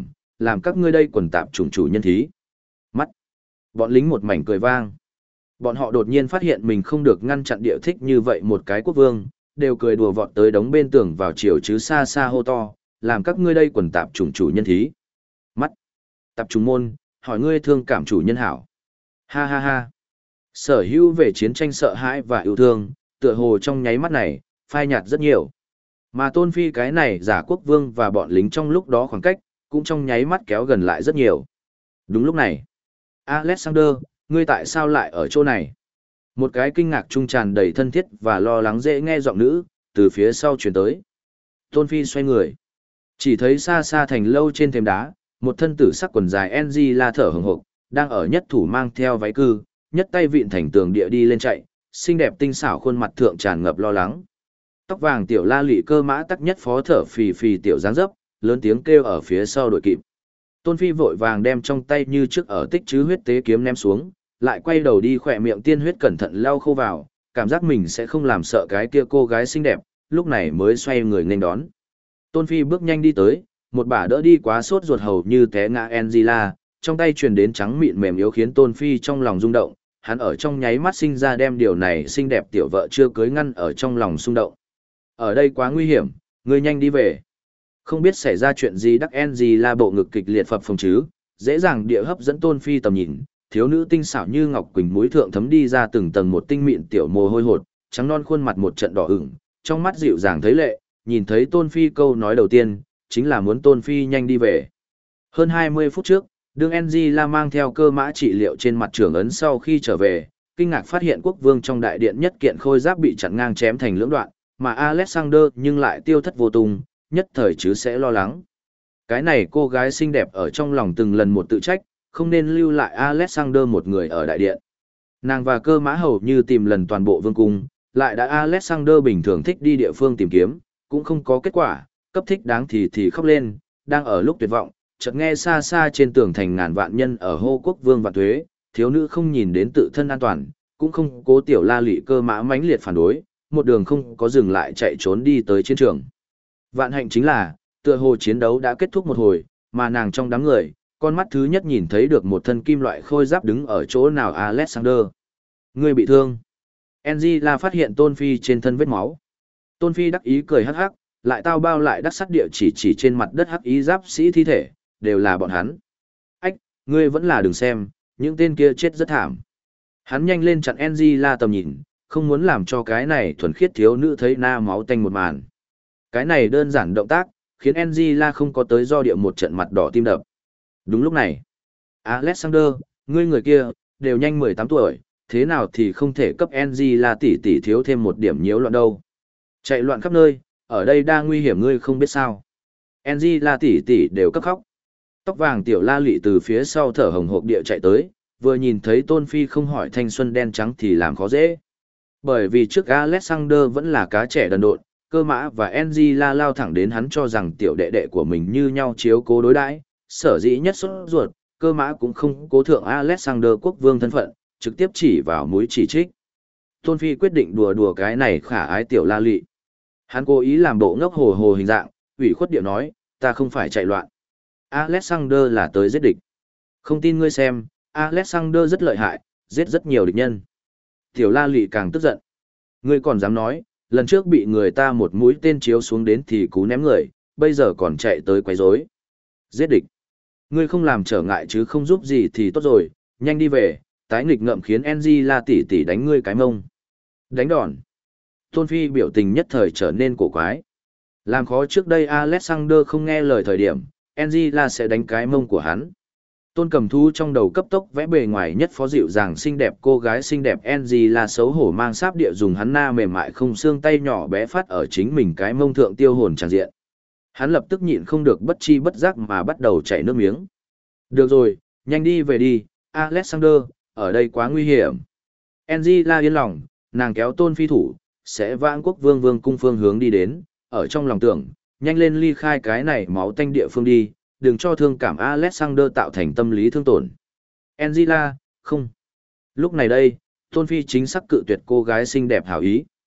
A: làm các ngươi đây quần tạp chủng chủ nhân thí. Mắt. Bọn lính một mảnh cười vang. Bọn họ đột nhiên phát hiện mình không được ngăn chặn địa thích như vậy một cái quốc vương, đều cười đùa vọt tới đống bên tường vào chiều chứ xa xa hô to, làm các ngươi đây quần tạp chủng chủ nhân thí. Mắt. Tạp chủng môn, hỏi ngươi thương cảm chủ nhân hảo. Ha ha ha. Sở hữu về chiến tranh sợ hãi và yêu thương, tựa hồ trong nháy mắt này, phai nhạt rất nhiều. Mà Tôn Phi cái này giả quốc vương và bọn lính trong lúc đó khoảng cách, cũng trong nháy mắt kéo gần lại rất nhiều. Đúng lúc này, Alexander, ngươi tại sao lại ở chỗ này? Một cái kinh ngạc trung tràn đầy thân thiết và lo lắng dễ nghe giọng nữ, từ phía sau truyền tới. Tôn Phi xoay người. Chỉ thấy xa xa thành lâu trên thềm đá, một thân tử sắc quần dài Angela thở hừng hực, đang ở nhất thủ mang theo váy cư, nhất tay vịn thành tường địa đi lên chạy, xinh đẹp tinh xảo khuôn mặt thượng tràn ngập lo lắng. Tóc vàng tiểu la lị cơ mã tắc nhất phó thở phì phì tiểu dáng dấp, lớn tiếng kêu ở phía sau đội kịp. Tôn Phi vội vàng đem trong tay như trước ở tích chứ huyết tế kiếm ném xuống, lại quay đầu đi khỏe miệng tiên huyết cẩn thận lau khô vào, cảm giác mình sẽ không làm sợ cái kia cô gái xinh đẹp, lúc này mới xoay người nghênh đón. Tôn Phi bước nhanh đi tới, một bà đỡ đi quá sốt ruột hầu như té ngã Angela, trong tay truyền đến trắng mịn mềm yếu khiến Tôn Phi trong lòng rung động, hắn ở trong nháy mắt sinh ra đem điều này xinh đẹp tiểu vợ chưa cưới ngăn ở trong lòng xung động. Ở đây quá nguy hiểm, ngươi nhanh đi về. Không biết xảy ra chuyện gì đắc Angela bộ ngực kịch liệt phập phồng chứ, dễ dàng địa hấp dẫn Tôn Phi tầm nhìn, thiếu nữ tinh xảo như ngọc quỳnh mũi thượng thấm đi ra từng tầng một tinh mịn tiểu mồ hôi hột, trắng non khuôn mặt một trận đỏ ửng, trong mắt dịu dàng thấy lệ, nhìn thấy Tôn Phi câu nói đầu tiên, chính là muốn Tôn Phi nhanh đi về. Hơn 20 phút trước, đương Angela mang theo cơ mã trị liệu trên mặt trưởng ấn sau khi trở về, kinh ngạc phát hiện quốc vương trong đại điện nhất kiện khôi giáp bị chặn ngang chém thành lưỡng đoạn, mà Alexander nhưng lại tiêu thất vô tung, nhất thời chứ sẽ lo lắng. Cái này cô gái xinh đẹp ở trong lòng từng lần một tự trách, không nên lưu lại Alexander một người ở đại điện. Nàng và cơ mã hầu như tìm lần toàn bộ vương cung, lại đã Alexander bình thường thích đi địa phương tìm kiếm, cũng không có kết quả, cấp thích đáng thì khóc lên, đang ở lúc tuyệt vọng, chợt nghe xa xa trên tường thành ngàn vạn nhân ở hô quốc vương vạn thuế, thiếu nữ không nhìn đến tự thân an toàn, cũng không cố tiểu la lị cơ mã mãnh liệt phản đối, một đường không có dừng lại chạy trốn đi tới chiến trường. Vạn hạnh chính là, tựa hồ chiến đấu đã kết thúc một hồi, mà nàng trong đám người, con mắt thứ nhất nhìn thấy được một thân kim loại khôi giáp đứng ở chỗ nào Alexander. Người bị thương. Angela phát hiện Tôn Phi trên thân vết máu. Tôn Phi đắc ý cười hắc hắc, lại tao bao lại đắc sắt địa chỉ trên mặt đất hắc ý giáp sĩ thi thể, đều là bọn hắn. Ách, ngươi vẫn là đừng xem, những tên kia chết rất thảm. Hắn nhanh lên chặn Angela tầm nhìn, không muốn làm cho cái này thuần khiết thiếu nữ thấy na máu tanh một màn. Cái này đơn giản động tác, khiến Angela không có tới do địa một trận mặt đỏ tim đập. Đúng lúc này, Alexander, ngươi người kia, đều nhanh 18 tuổi, thế nào thì không thể cấp Angela tỷ tỷ thiếu thêm một điểm nhiễu loạn đâu. Chạy loạn khắp nơi, ở đây đang nguy hiểm ngươi không biết sao. Angela tỷ tỷ đều cấp khóc. Tóc vàng tiểu la lị từ phía sau thở hồng hộc địa chạy tới, vừa nhìn thấy Tôn Phi không hỏi thanh xuân đen trắng thì làm khó dễ. Bởi vì trước Alexander vẫn là cá trẻ đần độn, cơ mã và Angela lao thẳng đến hắn cho rằng tiểu đệ đệ của mình như nhau chiếu cố đối đãi, sở dĩ nhất sốt ruột, cơ mã cũng không cố thượng Alexander quốc vương thân phận, trực tiếp chỉ vào mũi chỉ trích. Tôn Phi quyết định đùa đùa cái này khả ái tiểu la lị. Hắn cố ý làm bộ ngốc hồ hồ hình dạng, ủy khuất điệu nói, ta không phải chạy loạn. Alexander là tới giết địch. Không tin ngươi xem, Alexander rất lợi hại, giết rất nhiều địch nhân. Tiểu la lị càng tức giận. Ngươi còn dám nói, lần trước bị người ta một mũi tên chiếu xuống đến thì cú ném người, bây giờ còn chạy tới quấy rối. Giết địch. Ngươi không làm trở ngại chứ không giúp gì thì tốt rồi, nhanh đi về, tái nghịch ngợm khiến Angela tỷ tỷ đánh ngươi cái mông. Đánh đòn. Tôn Phi biểu tình nhất thời trở nên cổ quái. Làm khó trước đây Alexander không nghe lời thời điểm, Angela sẽ đánh cái mông của hắn. Tôn Cầm Thú trong đầu cấp tốc vẽ bề ngoài nhất phó dịu dàng xinh đẹp cô gái xinh đẹp Angela xấu hổ mang sáp địa dùng hắn na mềm mại không xương tay nhỏ bé phát ở chính mình cái mông thượng tiêu hồn tràn diện. Hắn lập tức nhịn không được bất chi bất giác mà bắt đầu chảy nước miếng. Được rồi, nhanh đi về đi, Alexander, ở đây quá nguy hiểm. Angela yên lòng, nàng kéo Tôn Phi thủ, sẽ vãng quốc vương vương cung phương hướng đi đến, ở trong lòng tưởng, nhanh lên ly khai cái này máu tanh địa phương đi, đừng cho thương cảm Alexander tạo thành tâm lý thương tổn. Angela, không. Lúc này đây, Tôn Phi chính xác cự tuyệt cô gái xinh đẹp hảo ý.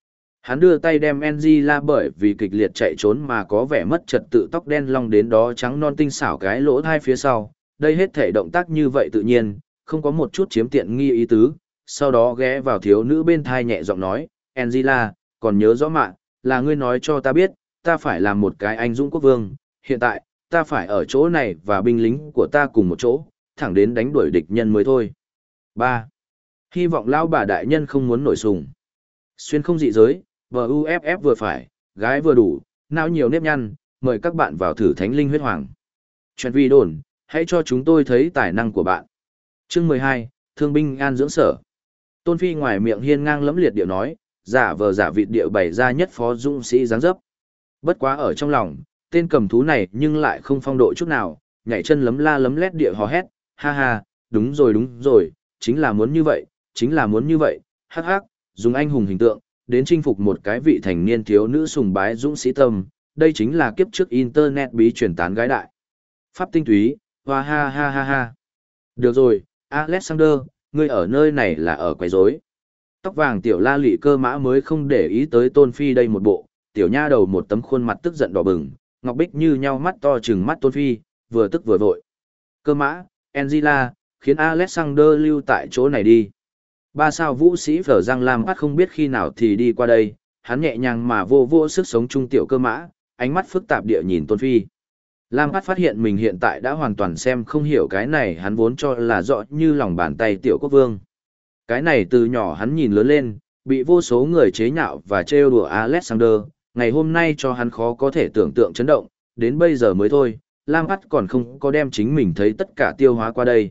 A: Hắn đưa tay đem Angela bởi vì kịch liệt chạy trốn mà có vẻ mất trật tự tóc đen long đến đó trắng non tinh xảo cái lỗ hai phía sau. Đây hết thể động tác như vậy tự nhiên, không có một chút chiếm tiện nghi ý tứ. Sau đó ghé vào thiếu nữ bên thai nhẹ giọng nói, Angela, còn nhớ rõ mà, là ngươi nói cho ta biết, ta phải làm một cái anh dũng quốc vương. Hiện tại, ta phải ở chỗ này và binh lính của ta cùng một chỗ, thẳng đến đánh đuổi địch nhân mới thôi. 3. Hy vọng lão bà đại nhân không muốn nổi sùng. Xuyên không dị giới, VUFF vừa phải, gái vừa đủ, não nhiều nếp nhăn, mời các bạn vào thử thánh linh huyết hoàng. Chuyện vi đồn, hãy cho chúng tôi thấy tài năng của bạn. Chương 12, Thương binh an dưỡng sở. Tôn Phi ngoài miệng hiên ngang lẫm liệt điệu nói, giả vờ giả vịt điệu bày ra nhất phó dũng sĩ dáng dấp. Bất quá ở trong lòng, tên cầm thú này nhưng lại không phong độ chút nào, nhảy chân lấm la lấm lét địa hò hét, ha ha, đúng rồi, chính là muốn như vậy, chính là muốn như vậy, hắc hắc, dùng anh hùng hình tượng, đến chinh phục một cái vị thành niên thiếu nữ sùng bái dũng sĩ tâm, đây chính là kiếp trước internet bí truyền tán gái đại. Pháp tinh túy, hoa ha ha ha ha. Được rồi, Alexander, ngươi ở nơi này là ở quấy rối. Tóc vàng tiểu la lị cơ mã mới không để ý tới Tôn Phi đây một bộ, tiểu nha đầu một tấm khuôn mặt tức giận đỏ bừng, ngọc bích như nhau mắt to trừng mắt Tôn Phi, vừa tức vừa vội. Cơ mã, Angela, khiến Alexander lưu tại chỗ này đi. Ba sao vũ sĩ phở răng lam bắt không biết khi nào thì đi qua đây, hắn nhẹ nhàng mà vô vô sức sống trung tiểu cơ mã, ánh mắt phức tạp địa nhìn Tôn Phi. Lam bắt phát hiện mình hiện tại đã hoàn toàn xem không hiểu cái này hắn vốn cho là rõ như lòng bàn tay tiểu quốc vương. Cái này từ nhỏ hắn nhìn lớn lên, bị vô số người chế nhạo và trêu đùa Alexander, ngày hôm nay cho hắn khó có thể tưởng tượng chấn động, đến bây giờ mới thôi, Lam bắt còn không có đem chính mình thấy tất cả tiêu hóa qua đây.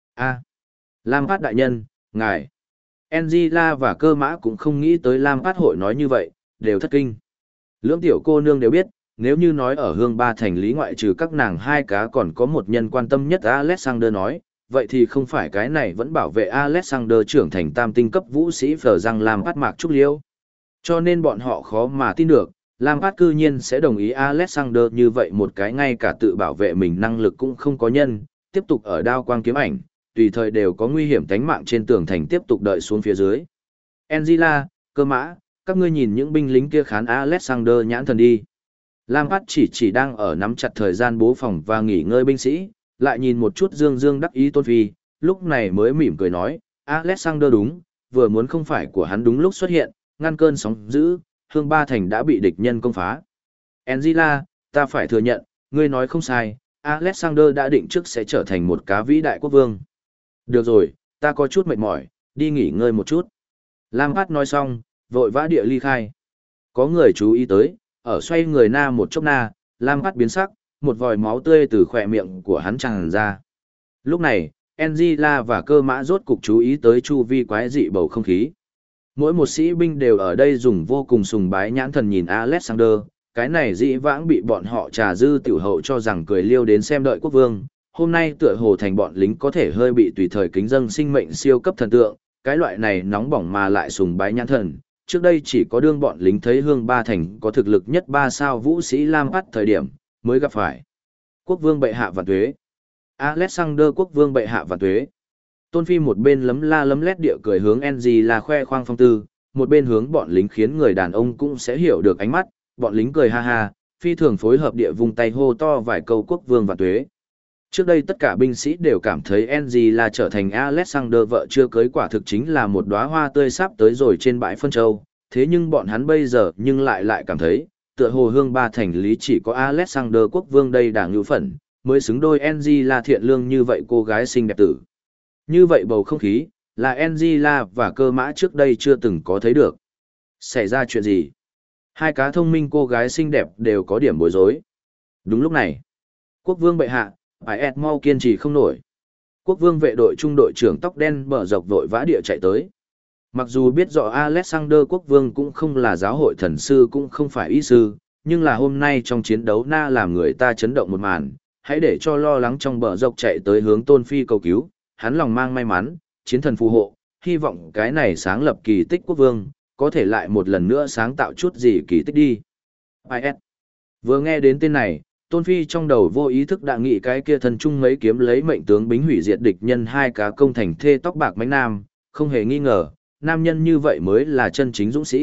A: Lam bắt đại nhân, ngài. Angela và cơ mã cũng không nghĩ tới Lam Phát hội nói như vậy, đều thất kinh. Lưỡng tiểu cô nương đều biết, nếu như nói ở hương ba thành lý ngoại trừ các nàng hai cá còn có một nhân quan tâm nhất Alexander nói, vậy thì không phải cái này vẫn bảo vệ Alexander trưởng thành tam tinh cấp vũ sĩ phở răng Lam Phát mạc trúc liễu. Cho nên bọn họ khó mà tin được, Lam Phát cư nhiên sẽ đồng ý Alexander như vậy một cái ngay cả tự bảo vệ mình năng lực cũng không có nhân, tiếp tục ở đao quang kiếm ảnh, tùy thời đều có nguy hiểm tánh mạng trên tường thành tiếp tục đợi xuống phía dưới. Angela, cơ mã, các ngươi nhìn những binh lính kia khán Alexander nhãn thần đi. Lam Phát chỉ đang ở nắm chặt thời gian bố phòng và nghỉ ngơi binh sĩ, lại nhìn một chút dương dương đắc ý Tôn Phi, lúc này mới mỉm cười nói, Alexander đúng, vừa muốn không phải của hắn đúng lúc xuất hiện, ngăn cơn sóng dữ, hương ba thành đã bị địch nhân công phá. Angela, ta phải thừa nhận, ngươi nói không sai, Alexander đã định trước sẽ trở thành một cá vĩ đại quốc vương. Được rồi, ta có chút mệt mỏi, đi nghỉ ngơi một chút. Lam Phát nói xong, vội vã địa ly khai. Có người chú ý tới, ở xoay người na một chốc na, Lam Phát biến sắc, một vòi máu tươi từ khỏe miệng của hắn tràn ra. Lúc này, Angela và cơ mã rốt cục chú ý tới chu vi quái dị bầu không khí. Mỗi một sĩ binh đều ở đây dùng vô cùng sùng bái nhãn thần nhìn Alexander, cái này dĩ vãng bị bọn họ trà dư tiểu hậu cho rằng cười liêu đến xem đợi quốc vương. Hôm nay tựa hồ thành bọn lính có thể hơi bị tùy thời kính dâng sinh mệnh siêu cấp thần tượng, cái loại này nóng bỏng mà lại sùng bái nhãn thần. Trước đây chỉ có đương bọn lính thấy hương ba thành có thực lực nhất 3 sao vũ sĩ Lam Phát thời điểm, mới gặp phải. Quốc vương bệ hạ vạn tuế. Alexander quốc vương bệ hạ vạn tuế. Tôn Phi một bên lấm la lấm lét địa cười hướng NG là khoe khoang phong tư, một bên hướng bọn lính khiến người đàn ông cũng sẽ hiểu được ánh mắt, bọn lính cười ha ha, phi thường phối hợp địa vùng tay hô to vài câu quốc vương vạn tuế. Trước đây tất cả binh sĩ đều cảm thấy NG là trở thành Alexander vợ chưa cưới quả thực chính là một đóa hoa tươi sắp tới rồi trên bãi phân châu, thế nhưng bọn hắn bây giờ nhưng lại cảm thấy, tựa hồ hương ba thành lý chỉ có Alexander quốc vương đây đảng ngữ phận, mới xứng đôi NG là thiện lương như vậy cô gái xinh đẹp tử. Như vậy bầu không khí, là Angela và cơ mã trước đây chưa từng có thấy được. Xảy ra chuyện gì? Hai cá thông minh cô gái xinh đẹp đều có điểm bối rối. Đúng lúc này, quốc vương bệ hạ, phải mau kiên trì không nổi. Quốc vương vệ đội trung đội trưởng tóc đen bờ dọc vội vã địa chạy tới. Mặc dù biết rõ Alexander quốc vương cũng không là giáo hội thần sư cũng không phải y sư, nhưng là hôm nay trong chiến đấu na làm người ta chấn động một màn, hãy để cho lo lắng trong bờ dọc chạy tới hướng Tôn Phi cầu cứu, hắn lòng mang may mắn, chiến thần phù hộ, hy vọng cái này sáng lập kỳ tích quốc vương, có thể lại một lần nữa sáng tạo chút gì kỳ tích đi. I.S. Vừa nghe đến tên này, Tôn Phi trong đầu vô ý thức đã nghĩ cái kia thần trung mấy kiếm lấy mệnh tướng bính hủy diệt địch nhân hai cá công thành thê tóc bạc mánh nam, không hề nghi ngờ, nam nhân như vậy mới là chân chính dũng sĩ,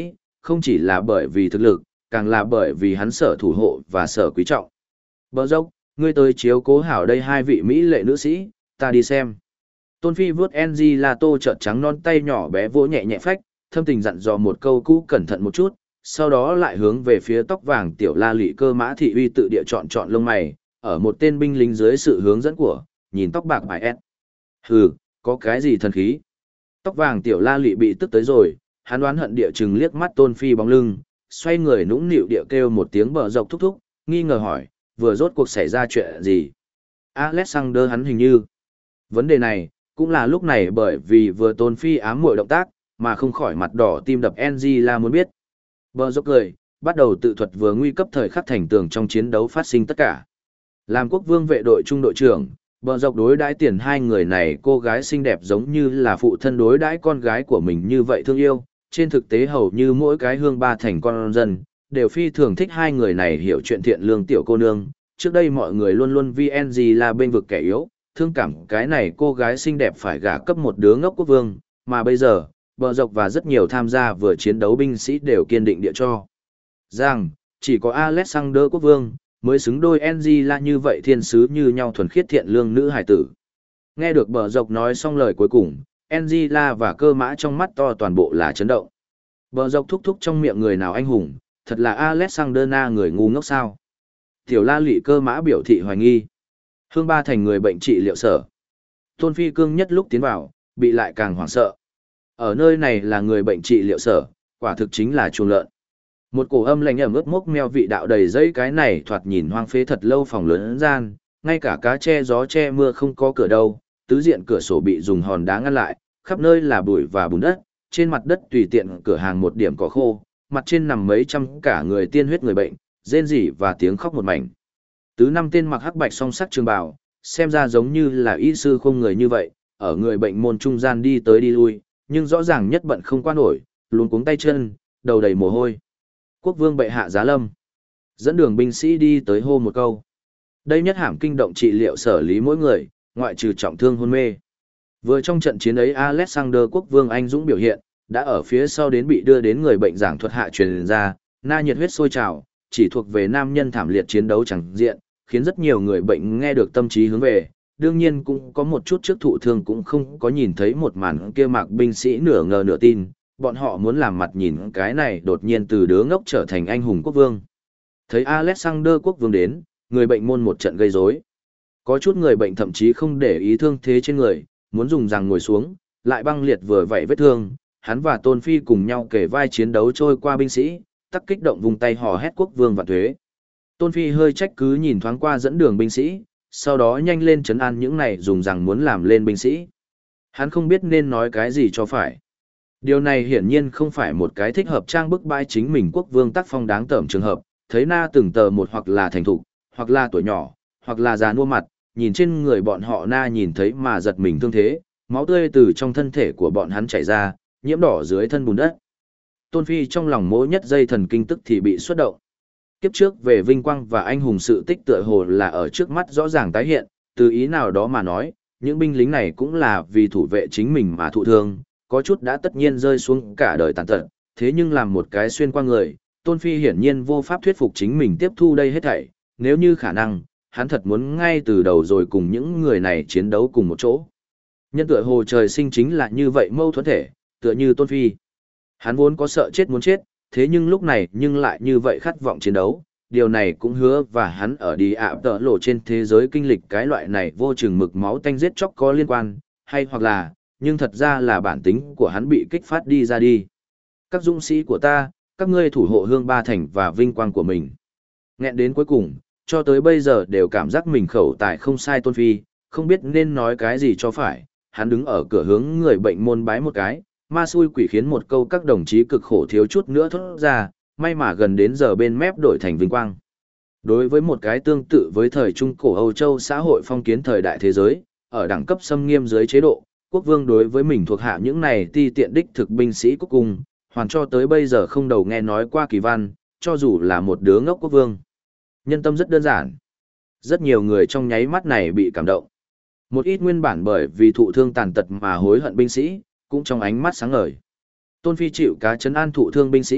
A: không chỉ là bởi vì thực lực, càng là bởi vì hắn sở thủ hộ và sở quý trọng. Bờ dốc, ngươi tới chiếu cố hảo đây hai vị Mỹ lệ nữ sĩ, ta đi xem. Tôn Phi vướt Angela Tô trợn trắng non tay nhỏ bé vỗ nhẹ nhẹ phách, thâm tình dặn dò một câu cũ cẩn thận một chút, sau đó lại hướng về phía tóc vàng tiểu la lị Cơ Mã Thị Uy tự địa chọn lông mày, ở một tên binh lính dưới sự hướng dẫn của, nhìn tóc bạc bài ép. Hừ, có cái gì thần khí? Tóc vàng tiểu la lị bị tức tới rồi, hắn đoán hận địa chừng liếc mắt Tôn Phi bóng lưng, xoay người nũng nịu địa kêu một tiếng bờ dọc thúc thúc, nghi ngờ hỏi, vừa rốt cuộc xảy ra chuyện gì? Alexander hắn hình như. Vấn đề này, cũng là lúc này bởi vì vừa Tôn Phi ám muội động tác, mà không khỏi mặt đỏ tim đập Angela muốn biết. Bờ dốc cười, bắt đầu tự thuật vừa nguy cấp thời khắc thành tường trong chiến đấu phát sinh tất cả. Làm quốc vương vệ đội trung đội trưởng, bờ dọc đối đãi tiền hai người này cô gái xinh đẹp giống như là phụ thân đối đãi con gái của mình như vậy thương yêu. Trên thực tế hầu như mỗi cái hương ba thành con dân, đều phi thường thích hai người này hiểu chuyện thiện lương tiểu cô nương. Trước đây mọi người luôn luôn vì Angela bên vực kẻ yếu, thương cảm cái này cô gái xinh đẹp phải gả cấp một đứa ngốc quốc vương, mà bây giờ, bờ dọc và rất nhiều tham gia vừa chiến đấu binh sĩ đều kiên định địa cho rằng chỉ có Alexander quốc vương mới xứng đôi Angela như vậy thiên sứ như nhau thuần khiết thiện lương nữ hài tử. Nghe được bờ dọc nói xong lời cuối cùng, Angela và Cơ Mã trong mắt to toàn bộ là chấn động. Bờ dọc thúc thúc trong miệng người nào anh hùng, thật là Alexander na người ngu ngốc sao? Tiểu la lị Cơ Mã biểu thị hoài nghi. Hương ba thành người bệnh trị liệu sở. Tôn Phi cương nhất lúc tiến vào, bị lại càng hoảng sợ. Ở nơi này là người bệnh trị liệu sở, quả thực chính là chuồng lợn. Một cổ âm lạnh ẩm ướt mốc meo vị đạo đầy dây cái này thoạt nhìn hoang phế thật lâu phòng lớn gian, ngay cả cá che gió che mưa không có cửa đâu, tứ diện cửa sổ bị dùng hòn đá ngăn lại, khắp nơi là bụi và bùn đất, trên mặt đất tùy tiện cửa hàng một điểm cỏ khô, mặt trên nằm mấy trăm cả người tiên huyết người bệnh, rên rỉ và tiếng khóc một mảnh. Tứ năm tên mặc hắc bạch song sắc trường bào, xem ra giống như là y sư không người như vậy, ở người bệnh môn trung gian đi tới đi lui, nhưng rõ ràng nhất bận không qua nổi, luống cuống tay chân, đầu đầy mồ hôi. Quốc vương bệ hạ giá lâm. Dẫn đường binh sĩ đi tới hô một câu. Đây nhất hãm kinh động trị liệu xử lý mỗi người, ngoại trừ trọng thương hôn mê. Vừa trong trận chiến ấy Alexander quốc vương anh dũng biểu hiện, đã ở phía sau đến bị đưa đến người bệnh giảng thuật hạ truyền ra, na nhiệt huyết sôi trào, chỉ thuộc về nam nhân thảm liệt chiến đấu chẳng diện, khiến rất nhiều người bệnh nghe được tâm trí hướng về. Đương nhiên cũng có một chút trước thụ thương cũng không có nhìn thấy một màn kia mặc binh sĩ nửa ngờ nửa tin, bọn họ muốn làm mặt nhìn cái này đột nhiên từ đứa ngốc trở thành anh hùng quốc vương. Thấy Alexander quốc vương đến, người bệnh môn một trận gây rối. Có chút người bệnh thậm chí không để ý thương thế trên người, muốn dùng rằng ngồi xuống, lại băng liệt vừa vảy vết thương, hắn và Tôn Phi cùng nhau kề vai chiến đấu trôi qua binh sĩ, tắc kích động vùng tay hò hét quốc vương vạn thuế. Tôn Phi hơi trách cứ nhìn thoáng qua dẫn đường binh sĩ, sau đó nhanh lên trấn an những này dùng rằng muốn làm lên binh sĩ. Hắn không biết nên nói cái gì cho phải. Điều này hiển nhiên không phải một cái thích hợp trang bức bãi chính mình quốc vương tác phong đáng tởm trường hợp, thấy na từng tờ một hoặc là thành thục, hoặc là tuổi nhỏ, hoặc là già nua mặt, nhìn trên người bọn họ na nhìn thấy mà giật mình thương thế, máu tươi từ trong thân thể của bọn hắn chảy ra, nhiễm đỏ dưới thân bùn đất. Tôn Phi trong lòng mỗi nhất dây thần kinh tức thì bị xuất động. Kiếp trước về vinh quang và anh hùng sự tích tựa hồ là ở trước mắt rõ ràng tái hiện, từ ý nào đó mà nói, những binh lính này cũng là vì thủ vệ chính mình mà thụ thương, có chút đã tất nhiên rơi xuống cả đời tàn tật, thế nhưng làm một cái xuyên qua người, Tôn Phi hiển nhiên vô pháp thuyết phục chính mình tiếp thu đây hết thảy, nếu như khả năng, hắn thật muốn ngay từ đầu rồi cùng những người này chiến đấu cùng một chỗ. Nhân tựa hồ trời sinh chính là như vậy mâu thuẫn thể, tựa như Tôn Phi. Hắn vốn có sợ chết muốn chết, thế nhưng lúc này nhưng lại như vậy khát vọng chiến đấu, điều này cũng hứa và hắn ở đi ạ tợ lộ trên thế giới kinh lịch cái loại này vô chừng mực máu tanh giết chóc có liên quan, hay hoặc là, nhưng thật ra là bản tính của hắn bị kích phát đi ra đi. Các dũng sĩ của ta, các ngươi thủ hộ hương ba thành và vinh quang của mình. Nghẹn đến cuối cùng, cho tới bây giờ đều cảm giác mình khẩu tài không sai Tôn Phi, không biết nên nói cái gì cho phải, hắn đứng ở cửa hướng người bệnh môn bái một cái, ma xui quỷ khiến một câu các đồng chí cực khổ thiếu chút nữa thốt ra, may mà gần đến giờ bên mép đổi thành vinh quang. Đối với một cái tương tự với thời Trung Cổ Âu Châu xã hội phong kiến thời đại thế giới, ở đẳng cấp xâm nghiêm dưới chế độ, quốc vương đối với mình thuộc hạ những này ti tiện đích thực binh sĩ quốc cung, hoàn cho tới bây giờ không đầu nghe nói qua kỳ văn, cho dù là một đứa ngốc quốc vương. Nhân tâm rất đơn giản. Rất nhiều người trong nháy mắt này bị cảm động. Một ít nguyên bản bởi vì thụ thương tàn tật mà hối hận binh sĩ, cũng trong ánh mắt sáng ngời. Tôn Phi chịu cá trấn an thụ thương binh sĩ,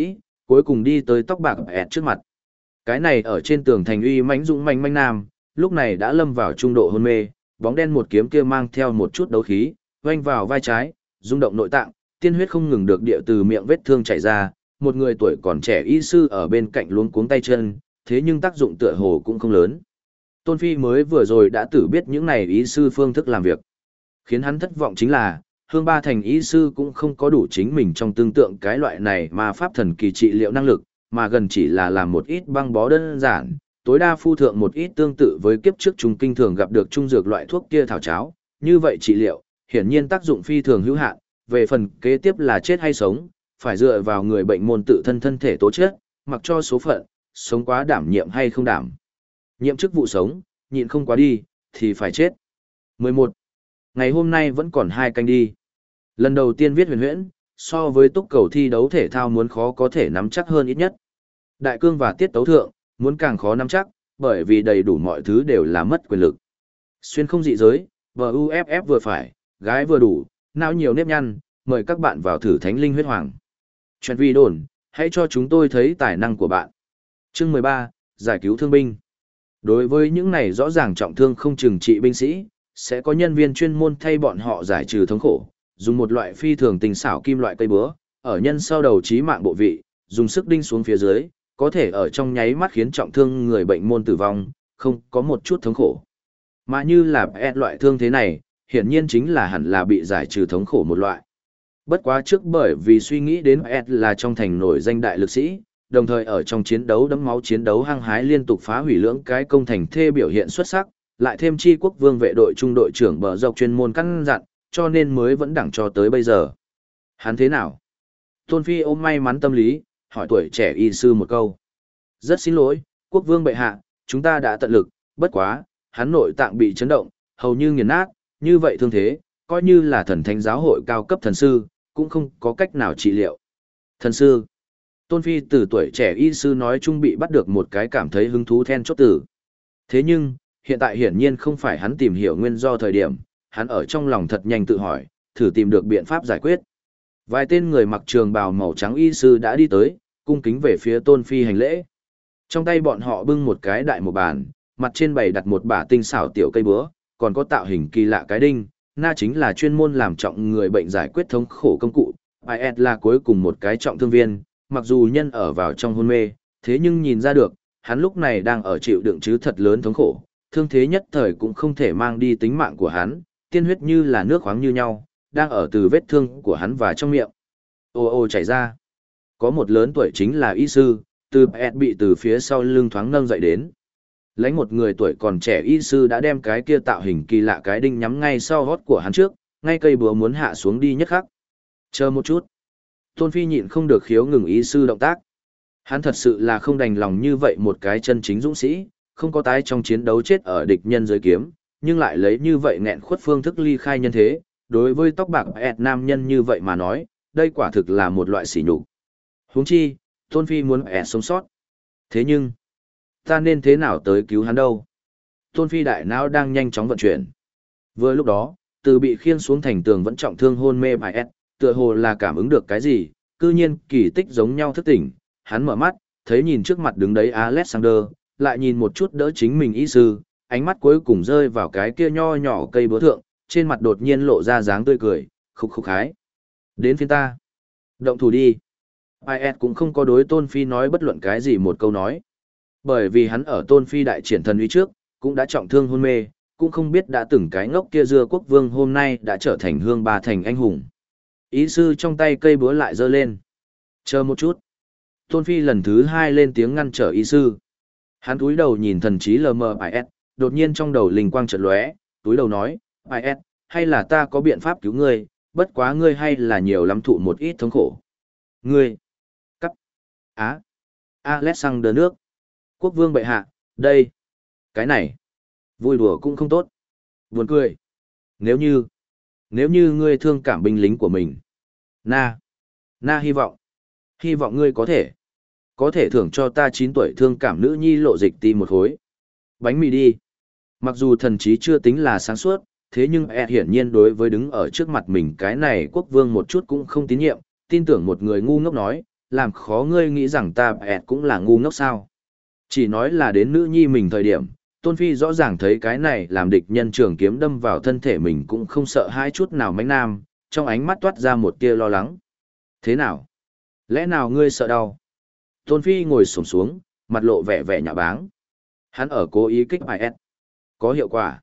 A: cuối cùng đi tới tóc bạc ẹt trước mặt. Cái này ở trên tường thành uy mãnh dũng manh manh nam, lúc này đã lâm vào trung độ hôn mê, bóng đen một kiếm kia mang theo một chút đấu khí, oanh vào vai trái, rung động nội tạng, tiên huyết không ngừng được địa từ miệng vết thương chảy ra, một người tuổi còn trẻ y sư ở bên cạnh luống cuống tay chân, thế nhưng tác dụng tựa hồ cũng không lớn. Tôn Phi mới vừa rồi đã tự biết những này y sư phương thức làm việc. Khiến hắn thất vọng chính là, Hương Ba Thành y sư cũng không có đủ chính mình trong tương tượng cái loại này mà pháp thần kỳ trị liệu năng lực, mà gần chỉ là làm một ít băng bó đơn giản, tối đa phu thượng một ít tương tự với kiếp trước chúng kinh thường gặp được trung dược loại thuốc kia thảo cháo, như vậy trị liệu, hiển nhiên tác dụng phi thường hữu hạn, về phần kế tiếp là chết hay sống, phải dựa vào người bệnh môn tự thân thân thể tố chất, mặc cho số phận, sống quá đảm nhiệm hay không đảm. Nhiệm chức vụ sống, nhịn không quá đi, thì phải chết. 11. Ngày hôm nay vẫn còn 2 canh đi. Lần đầu tiên viết huyền huyễn, so với túc cầu thi đấu thể thao muốn khó có thể nắm chắc hơn ít nhất. Đại cương và tiết tấu thượng, muốn càng khó nắm chắc, bởi vì đầy đủ mọi thứ đều là mất quyền lực. Xuyên không dị giới, VUFF vừa phải, gái vừa đủ, não nhiều nếp nhăn, mời các bạn vào thử Thánh Linh Huyết Hoàng. Chuyện vi đồn, hãy cho chúng tôi thấy tài năng của bạn. Chương 13, giải cứu thương binh. Đối với những này rõ ràng trọng thương không chừng trị binh sĩ, sẽ có nhân viên chuyên môn thay bọn họ giải trừ thống khổ, dùng một loại phi thường tinh xảo kim loại cây búa, ở nhân sau đầu chí mạng bộ vị, dùng sức đinh xuống phía dưới, có thể ở trong nháy mắt khiến trọng thương người bệnh môn tử vong, không có một chút thống khổ. Mà như là loại thương thế này, hiển nhiên chính là hẳn là bị giải trừ thống khổ một loại. Bất quá trước bởi vì suy nghĩ đến là trong thành nổi danh đại lực sĩ, đồng thời ở trong chiến đấu đẫm máu chiến đấu hăng hái liên tục phá hủy lưỡng cái công thành thê biểu hiện xuất sắc, lại thêm chi quốc vương vệ đội trung đội trưởng bờ dọc chuyên môn căn dặn, cho nên mới vẫn đẳng cho tới bây giờ. Hắn thế nào? Tôn Phi ôm may mắn tâm lý, hỏi tuổi trẻ y sư một câu. Rất xin lỗi, quốc vương bệ hạ, chúng ta đã tận lực, bất quá, hắn nội tạng bị chấn động, hầu như nghiền nát, như vậy thương thế, coi như là thần thánh giáo hội cao cấp thần sư, cũng không có cách nào trị liệu. Thần sư. Tôn Phi từ tuổi trẻ y sư nói chung bị bắt được một cái cảm thấy hứng thú then chốt tử. Thế nhưng, hiện tại hiển nhiên không phải hắn tìm hiểu nguyên do thời điểm, hắn ở trong lòng thật nhanh tự hỏi, thử tìm được biện pháp giải quyết. Vài tên người mặc trường bào màu trắng y sư đã đi tới, cung kính về phía Tôn Phi hành lễ. Trong tay bọn họ bưng một cái đại một bàn, mặt trên bày đặt một bả tinh xảo tiểu cây búa, còn có tạo hình kỳ lạ cái đinh, na chính là chuyên môn làm trọng người bệnh giải quyết thống khổ công cụ. IS là cuối cùng một cái trọng thương viên, mặc dù nhân ở vào trong hôn mê, thế nhưng nhìn ra được, hắn lúc này đang ở chịu đựng chứ thật lớn thống khổ, thương thế nhất thời cũng không thể mang đi tính mạng của hắn, tiên huyết như là nước khoáng như nhau, đang ở từ vết thương của hắn và trong miệng. Ô chảy ra. Có một lớn tuổi chính là y sư, từ Pet bị từ phía sau lưng thoáng nâng dậy đến. Lấy một người tuổi còn trẻ y sư đã đem cái kia tạo hình kỳ lạ cái đinh nhắm ngay sau hót của hắn trước, ngay cây búa muốn hạ xuống đi nhất khắc. Chờ một chút. Tôn Phi nhịn không được khiếu ngừng y sư động tác. Hắn thật sự là không đành lòng như vậy một cái chân chính dũng sĩ, không có tái trong chiến đấu chết ở địch nhân dưới kiếm, nhưng lại lấy như vậy nghẹn khuất phương thức ly khai nhân thế. Đối với tóc bạc nam nhân như vậy mà nói, đây quả thực là một loại sỉ nhục. Huống chi, Tôn Phi muốn sống sót. Thế nhưng, ta nên thế nào tới cứu hắn đâu? Tôn Phi đại não đang nhanh chóng vận chuyển. Vừa lúc đó, từ bị khiêng xuống thành tường vẫn trọng thương hôn mê bài tựa hồ là cảm ứng được cái gì, cư nhiên kỳ tích giống nhau thức tỉnh, hắn mở mắt, thấy nhìn trước mặt đứng đấy Alexander, lại nhìn một chút đỡ chính mình y sư, ánh mắt cuối cùng rơi vào cái kia nho nhỏ cây búa thượng, trên mặt đột nhiên lộ ra dáng tươi cười, khục khục hái. Đến phiên ta. Động thủ đi. IS cũng không có đối Tôn Phi nói bất luận cái gì một câu nói. Bởi vì hắn ở Tôn Phi đại triển thần uy trước, cũng đã trọng thương hôn mê, cũng không biết đã từng cái ngốc kia dưa quốc vương hôm nay đã trở thành Hương Ba Thành anh hùng. Ý sư trong tay cây búa lại giơ lên. Chờ một chút. Tôn Phi lần thứ 2 lên tiếng ngăn trở ý sư. Hắn túi đầu nhìn thần trí lờ mờ IS, đột nhiên trong đầu linh quang chợt lóe, túi đầu nói, IS, hay là ta có biện pháp cứu ngươi, bất quá ngươi hay là nhiều lắm thụ một ít thống khổ. Ngươi. Cắp. Á. Alexander nước. Quốc vương bệ hạ, đây. Cái này. Vui đùa cũng không tốt. Buồn cười. Nếu như ngươi thương cảm binh lính của mình. Na hy vọng ngươi có thể thưởng cho ta 9 tuổi thương cảm nữ nhi lộ dịch ti một khối. Bánh mì đi. Mặc dù thần trí chưa tính là sáng suốt, thế nhưng hiển nhiên đối với đứng ở trước mặt mình cái này quốc vương một chút cũng không tín nhiệm, tin tưởng một người ngu ngốc nói, làm khó ngươi nghĩ rằng ta ẹt cũng là ngu ngốc sao. Chỉ nói là đến nữ nhi mình thời điểm, Tôn Phi rõ ràng thấy cái này làm địch nhân trường kiếm đâm vào thân thể mình cũng không sợ hai chút nào mánh nam, trong ánh mắt toát ra một tia lo lắng. Thế nào? Lẽ nào ngươi sợ đau? Tôn Phi ngồi xổm xuống, mặt lộ vẻ vẻ nhạ báng. Hắn ở cố ý kích IS. Có hiệu quả.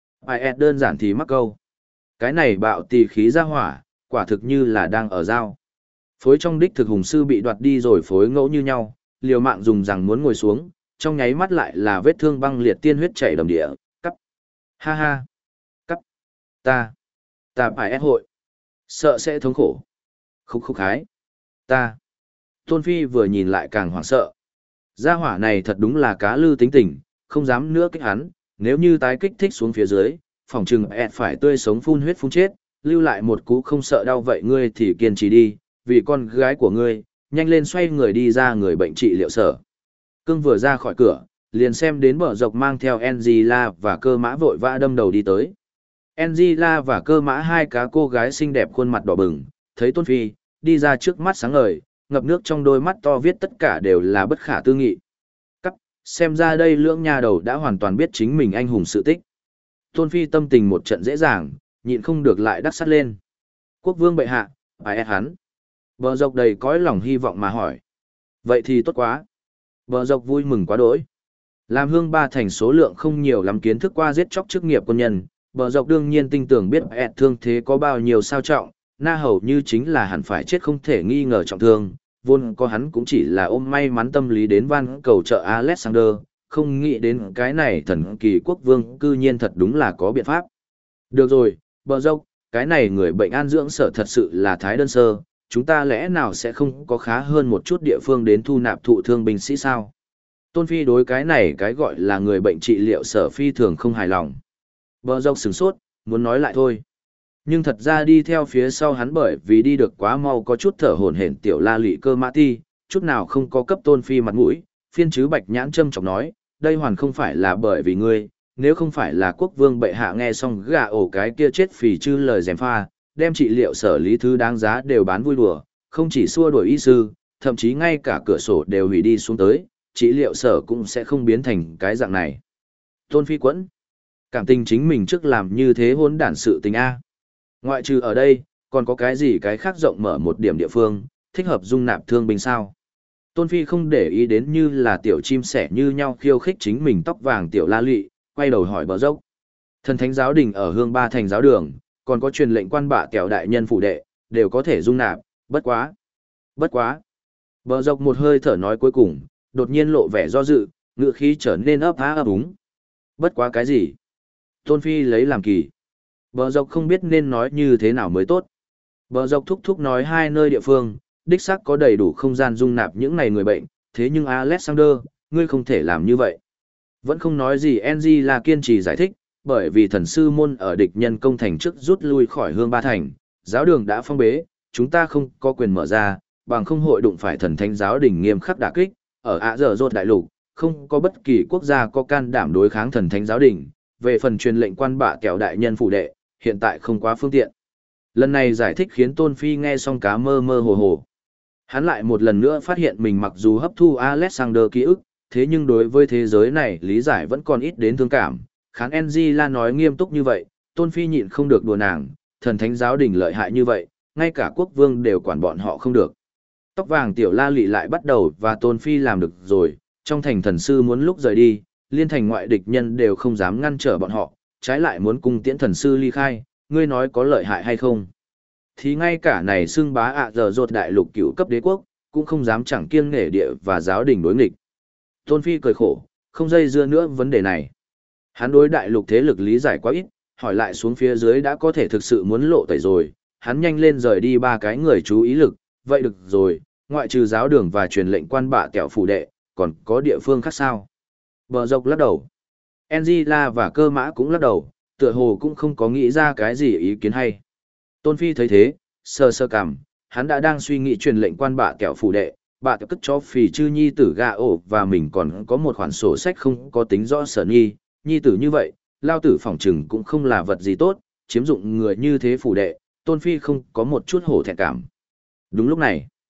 A: IS đơn giản thì mắc câu. Cái này bạo tì khí ra hỏa, quả thực như là đang ở dao. Phối trong đích thực hùng sư bị đoạt đi rồi phối ngẫu như nhau, liều mạng dùng rằng muốn ngồi xuống, trong nháy mắt lại là vết thương băng liệt tiên huyết chảy đầm địa, cắp. Ha ha. Cắp. Ta phải ép hội. Sợ sẽ thống khổ. Khúc khúc khái. Ta. Tôn Phi vừa nhìn lại càng hoảng sợ. Gia hỏa này thật đúng là cá lư tính tình, không dám nữa kích hắn, nếu như tái kích thích xuống phía dưới, phòng trừng ẹt phải tươi sống phun huyết phun chết, lưu lại một cú không sợ đau vậy ngươi thì kiên trì đi, vì con gái của ngươi, nhanh lên xoay người đi ra người bệnh trị liệu sở. Cưng vừa ra khỏi cửa, liền xem đến bờ dọc mang theo Angela và cơ mã vội vã đâm đầu đi tới. Angela và cơ mã hai cá cô gái xinh đẹp khuôn mặt đỏ bừng, thấy Tôn Phi, đi ra trước mắt sáng ngời, ngập nước trong đôi mắt to viết tất cả đều là bất khả tư nghị. Cắt, xem ra đây lưỡng nhà đầu đã hoàn toàn biết chính mình anh hùng sự tích. Tôn Phi tâm tình một trận dễ dàng, nhịn không được lại đắc sắt lên. Quốc vương bệ hạ, ai hắn? Bờ dọc đầy cõi lòng hy vọng mà hỏi. Vậy thì tốt quá. Bờ dọc vui mừng quá đỗi. Làm hương ba thành số lượng không nhiều lắm kiến thức qua giết chóc chức nghiệp quân nhân, bờ dọc đương nhiên tin tưởng biết ẹt thương thế có bao nhiêu sao trọng, na hầu như chính là hẳn phải chết không thể nghi ngờ trọng thương, vốn có hắn cũng chỉ là ôm may mắn tâm lý đến van cầu trợ Alexander, không nghĩ đến cái này thần kỳ quốc vương cư nhiên thật đúng là có biện pháp. Được rồi, bờ dốc, cái này người bệnh an dưỡng sở thật sự là thái đơn sơ, chúng ta lẽ nào sẽ không có khá hơn một chút địa phương đến thu nạp thụ thương binh sĩ sao? Tôn Phi đối cái này cái gọi là người bệnh trị liệu sở phi thường không hài lòng. Bờ dốc sửng sốt, muốn nói lại thôi. Nhưng thật ra đi theo phía sau hắn bởi vì đi được quá mau có chút thở hổn hển tiểu la lị cơ mã ti, chút nào không có cấp Tôn Phi mặt mũi, phiên chứ bạch nhãn châm chọc nói, đây hoàn không phải là bởi vì ngươi, nếu không phải là quốc vương bệ hạ nghe xong gà ổ cái kia chết phì chư lời dèm pha, đem trị liệu sở lý thứ đáng giá đều bán vui đùa, không chỉ xua đuổi y sư, thậm chí ngay cả cửa sổ đều hủy đi xuống tới, trị liệu sở cũng sẽ không biến thành cái dạng này. Tôn Phi quẫn, cảm tình chính mình trước làm như thế hỗn đản sự tình A. Ngoại trừ ở đây, còn có cái gì cái khác rộng mở một điểm địa phương, thích hợp dung nạp thương binh sao? Tôn Phi không để ý đến như là tiểu chim sẻ như nhau khiêu khích chính mình tóc vàng tiểu la lị, quay đầu hỏi bờ dốc. Thần thánh giáo đình ở hương ba thành giáo đường, còn có truyền lệnh quan bạ kẹo đại nhân phủ đệ, đều có thể dung nạp, bất quá. Bất quá. Bờ dốc một hơi thở nói cuối cùng, đột nhiên lộ vẻ do dự, ngựa khí trở nên ấp á ấp úng. Bất quá cái gì? Tôn Phi lấy làm kỳ. Bờ dốc không biết nên nói như thế nào mới tốt. Bờ dốc thúc thúc nói hai nơi địa phương, đích xác có đầy đủ không gian dung nạp những này người bệnh, thế nhưng Alexander, ngươi không thể làm như vậy. Vẫn không nói gì NG là kiên trì giải thích, bởi vì thần sư môn ở địch nhân công thành trước rút lui khỏi hương ba thành, giáo đường đã phong bế, chúng ta không có quyền mở ra, bằng không hội đụng phải thần thánh giáo đình nghiêm khắc đả kích, ở ạ dở dột đại lục, không có bất kỳ quốc gia có can đảm đối kháng thần thánh giáo đình, về phần truyền lệnh quan bạ kẹo đại nhân phủ đệ, hiện tại không quá phương tiện. Lần này giải thích khiến Tôn Phi nghe xong cá mơ mơ hồ hồ. Hắn lại một lần nữa phát hiện mình mặc dù hấp thu Alexander ký ức, thế nhưng đối với thế giới này lý giải vẫn còn ít đến thương cảm. Khán Angela nói nghiêm túc như vậy, Tôn Phi nhịn không được đùa nàng, thần thánh giáo đình lợi hại như vậy, ngay cả quốc vương đều quản bọn họ không được. Tóc vàng tiểu la lị lại bắt đầu và Tôn Phi làm được rồi, trong thành thần sư muốn lúc rời đi, liên thành ngoại địch nhân đều không dám ngăn trở bọn họ, trái lại muốn cung tiễn thần sư ly khai, ngươi nói có lợi hại hay không? Thì ngay cả này xưng bá ạ giờ rột đại lục cửu cấp đế quốc, cũng không dám chẳng kiêng nể địa và giáo đình đối nghịch. Tôn Phi cười khổ, không dây dưa nữa vấn đề này. Hắn đối đại lục thế lực lý giải quá ít, hỏi lại xuống phía dưới đã có thể thực sự muốn lộ tẩy rồi, hắn nhanh lên rời đi ba cái người chú ý lực, vậy được rồi, ngoại trừ giáo đường và truyền lệnh quan bạ kẹo phủ đệ, còn có địa phương khác sao? Bờ dọc lắc đầu. Angela và cơ mã cũng lắc đầu, tựa hồ cũng không có nghĩ ra cái gì ý kiến hay. Tôn Phi thấy thế, sơ sơ cằm, hắn đã đang suy nghĩ truyền lệnh quan bạ kẹo phủ đệ, bạ kẹo cất cho phì chư nhi tử gà ổ và mình còn có một khoản sổ sách không có tính rõ sở nhi tử như vậy, lao tử phỏng trừng cũng không là vật gì tốt, chiếm dụng người như thế phủ đệ, Tôn Phi không có một chút hổ thẹn cảm. Đúng lúc này,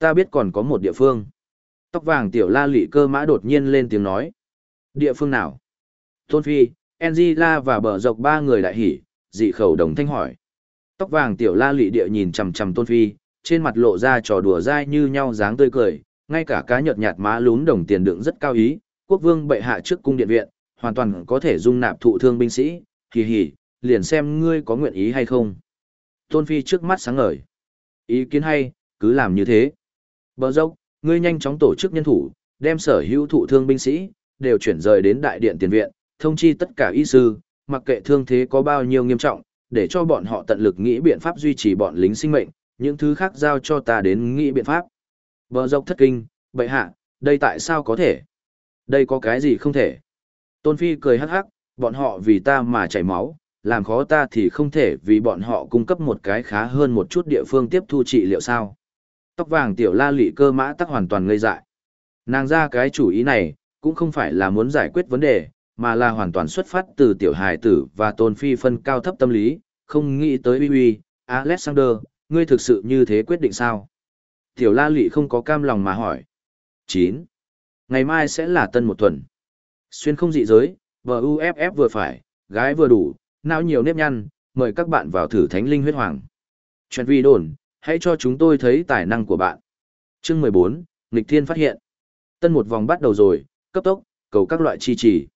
A: ta biết còn có một địa phương. Tóc vàng tiểu la lị cơ mã đột nhiên lên tiếng nói. Địa phương nào? Tôn Phi, Angela và bờ dọc ba người đại hỉ, dị khẩu đồng thanh hỏi. Tóc vàng tiểu la lị địa nhìn chằm chằm Tôn Phi, trên mặt lộ ra trò đùa dai như nhau dáng tươi cười, ngay cả cá nhợt nhạt má lún đồng tiền đựng rất cao ý, quốc vương bệ hạ trước cung điện viện, hoàn toàn có thể dung nạp thụ thương binh sĩ, hì hì, liền xem ngươi có nguyện ý hay không. Tôn Phi trước mắt sáng ngời. Ý kiến hay, cứ làm như thế. Bờ dốc, ngươi nhanh chóng tổ chức nhân thủ, đem sở hữu thụ thương binh sĩ, đều chuyển rời đến đại điện tiền viện, thông chi tất cả y sư, mặc kệ thương thế có bao nhiêu nghiêm trọng, để cho bọn họ tận lực nghĩ biện pháp duy trì bọn lính sinh mệnh, những thứ khác giao cho ta đến nghĩ biện pháp. Bờ dốc thất kinh, bệ hạ, đây tại sao có thể? Đây có cái gì không thể? Tôn Phi cười hắc hắc, bọn họ vì ta mà chảy máu, làm khó ta thì không thể vì bọn họ cung cấp một cái khá hơn một chút địa phương tiếp thu trị liệu sao. Tóc vàng tiểu la lị cơ mã tắc hoàn toàn ngây dại. Nàng ra cái chủ ý này, cũng không phải là muốn giải quyết vấn đề, mà là hoàn toàn xuất phát từ tiểu hài tử và Tôn Phi phân cao thấp tâm lý, không nghĩ tới uy uy, Alexander, ngươi thực sự như thế quyết định sao? Tiểu la lị không có cam lòng mà hỏi. 9. Ngày mai sẽ là tân một tuần. Xuyên không dị giới, VUFF vừa phải, gái vừa đủ, não nhiều nếp nhăn, mời các bạn vào thử thánh linh huyết hoàng. Chuyện vi đồn, hãy cho chúng tôi thấy tài năng của bạn. Chương 14, nghịch thiên phát hiện. Tân một vòng bắt đầu rồi, cấp tốc, cầu các loại chi trì.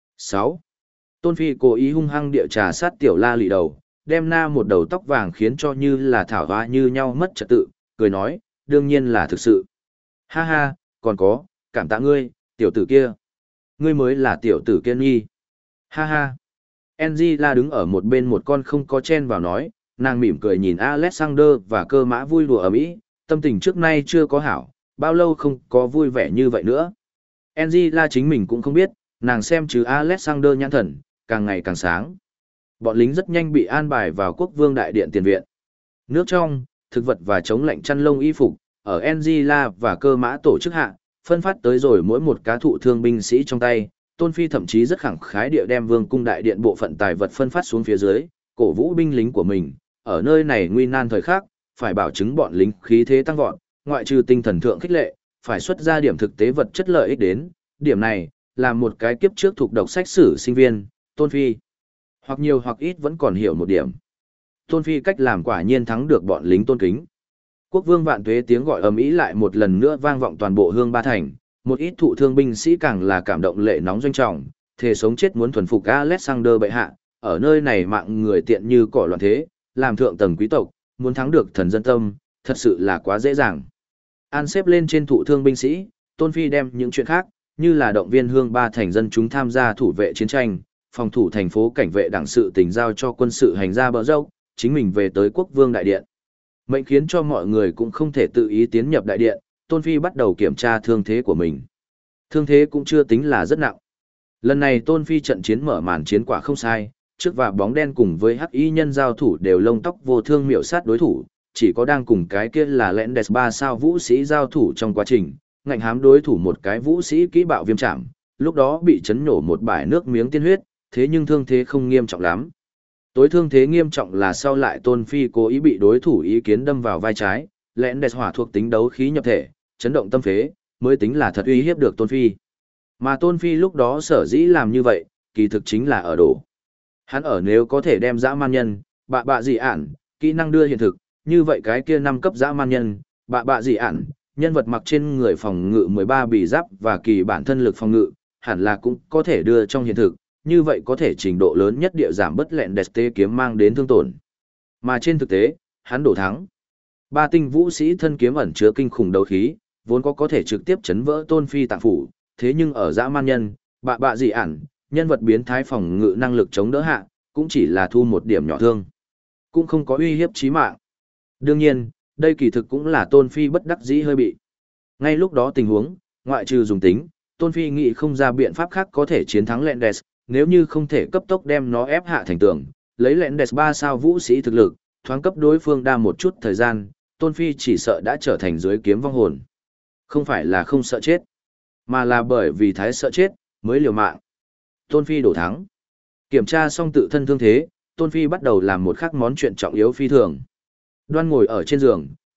A: 6. Tôn Phi cố ý hung hăng địa trà sát tiểu la lị đầu, đem na một đầu tóc vàng khiến cho như là thảo hoa như nhau mất trật tự, cười nói, đương nhiên là thực sự. Ha ha, còn có, cảm tạ ngươi, tiểu tử kia. Ngươi mới là tiểu tử kiên nghi. Ha ha. Angela đứng ở một bên một con không có chen vào nói, nàng mỉm cười nhìn Alexander và cơ mã vui đùa ở mỹ, tâm tình trước nay chưa có hảo, bao lâu không có vui vẻ như vậy nữa. Angela chính mình cũng không biết, nàng xem chứ Alexander nhãn thần, càng ngày càng sáng. Bọn lính rất nhanh bị an bài vào quốc vương đại điện tiền viện. Nước trong, thực vật và chống lạnh chăn lông y phục, ở Angela và cơ mã tổ chức hạ, phân phát tới rồi mỗi một cá thụ thương binh sĩ trong tay. Tôn Phi thậm chí rất khẳng khái địa đem vương cung đại điện bộ phận tài vật phân phát xuống phía dưới, cổ vũ binh lính của mình, ở nơi này nguy nan thời khắc, phải bảo chứng bọn lính khí thế tăng vọt, ngoại trừ tinh thần thượng khích lệ, phải xuất ra điểm thực tế vật chất lợi ích đến. Điểm này, là một cái kiếp trước thuộc đọc sách sử sinh viên, Tôn Phi. Hoặc nhiều hoặc ít vẫn còn hiểu một điểm. Tôn Phi cách làm quả nhiên thắng được bọn lính tôn kính. Quốc vương vạn tuế tiếng gọi ầm ĩ lại một lần nữa vang vọng toàn bộ hương ba thành, một ít thụ thương binh sĩ càng là cảm động lệ nóng doanh trọng, thề sống chết muốn thuần phục Alexander bệ hạ, ở nơi này mạng người tiện như cỏ loạn thế, làm thượng tầng quý tộc, muốn thắng được thần dân tâm, thật sự là quá dễ dàng. An xếp lên trên thụ thương binh sĩ, Tôn Phi đem những chuyện khác, như là động viên hương ba thành dân chúng tham gia thủ vệ chiến tranh, phòng thủ thành phố cảnh vệ đảng sự tình giao cho quân sự hành ra bờ dốc, chính mình về tới quốc vương đại điện. Mệnh khiến cho mọi người cũng không thể tự ý tiến nhập đại điện, Tôn Phi bắt đầu kiểm tra thương thế của mình. Thương thế cũng chưa tính là rất nặng. Lần này Tôn Phi trận chiến mở màn chiến quả không sai, trước và bóng đen cùng với hắc y nhân giao thủ đều lông tóc vô thương miểu sát đối thủ, chỉ có đang cùng cái kia là lẽn đẹp 3 sao vũ sĩ giao thủ trong quá trình, ngạnh hám đối thủ một cái vũ sĩ kỹ bạo viêm chạm, lúc đó bị chấn nổ một bãi nước miếng tiên huyết, thế nhưng thương thế không nghiêm trọng lắm. Tối thương thế nghiêm trọng là sau lại Tôn Phi cố ý bị đối thủ ý kiến đâm vào vai trái, lẽn đẹp hỏa thuộc tính đấu khí nhập thể, chấn động tâm phế, mới tính là thật uy hiếp được Tôn Phi. Mà Tôn Phi lúc đó sở dĩ làm như vậy, kỳ thực chính là ở đổ. Hắn ở nếu có thể đem dã man nhân, bạ dị ản, kỹ năng đưa hiện thực, như vậy cái kia 5 cấp dã man nhân, bạ dị ản, nhân vật mặc trên người phòng ngự 13 bì giáp và kỳ bản thân lực phòng ngự, hẳn là cũng có thể đưa trong hiện thực, như vậy có thể trình độ lớn nhất địa giảm bất lẹn đẹp tê kiếm mang đến thương tổn. Mà trên thực tế, hắn đổ thắng. 3 tinh vũ sĩ thân kiếm ẩn chứa kinh khủng đấu khí, vốn có thể trực tiếp chấn vỡ Tôn Phi tạng phủ, thế nhưng ở dã man nhân, bạ dị ản, nhân vật biến thái phòng ngự năng lực chống đỡ hạ, cũng chỉ là thu một điểm nhỏ thương, cũng không có uy hiếp chí mạng. Đương nhiên, đây kỳ thực cũng là Tôn Phi bất đắc dĩ hơi bị. Ngay lúc đó tình huống, ngoại trừ dùng tính, Tôn Phi nghĩ không ra biện pháp khác có thể chiến thắng Lendes, nếu như không thể cấp tốc đem nó ép hạ thành tường, lấy Lendes 3 sao vũ sĩ thực lực, thoáng cấp đối phương đa một chút thời gian, Tôn Phi chỉ sợ đã trở thành dưới kiếm vong hồn. Không phải là không sợ chết, mà là bởi vì thái sợ chết, mới liều mạng. Tôn Phi đổ thắng. Kiểm tra xong tự thân thương thế, Tôn Phi bắt đầu làm một khác món chuyện trọng yếu phi thường. Đoan ngồi ở trên giường,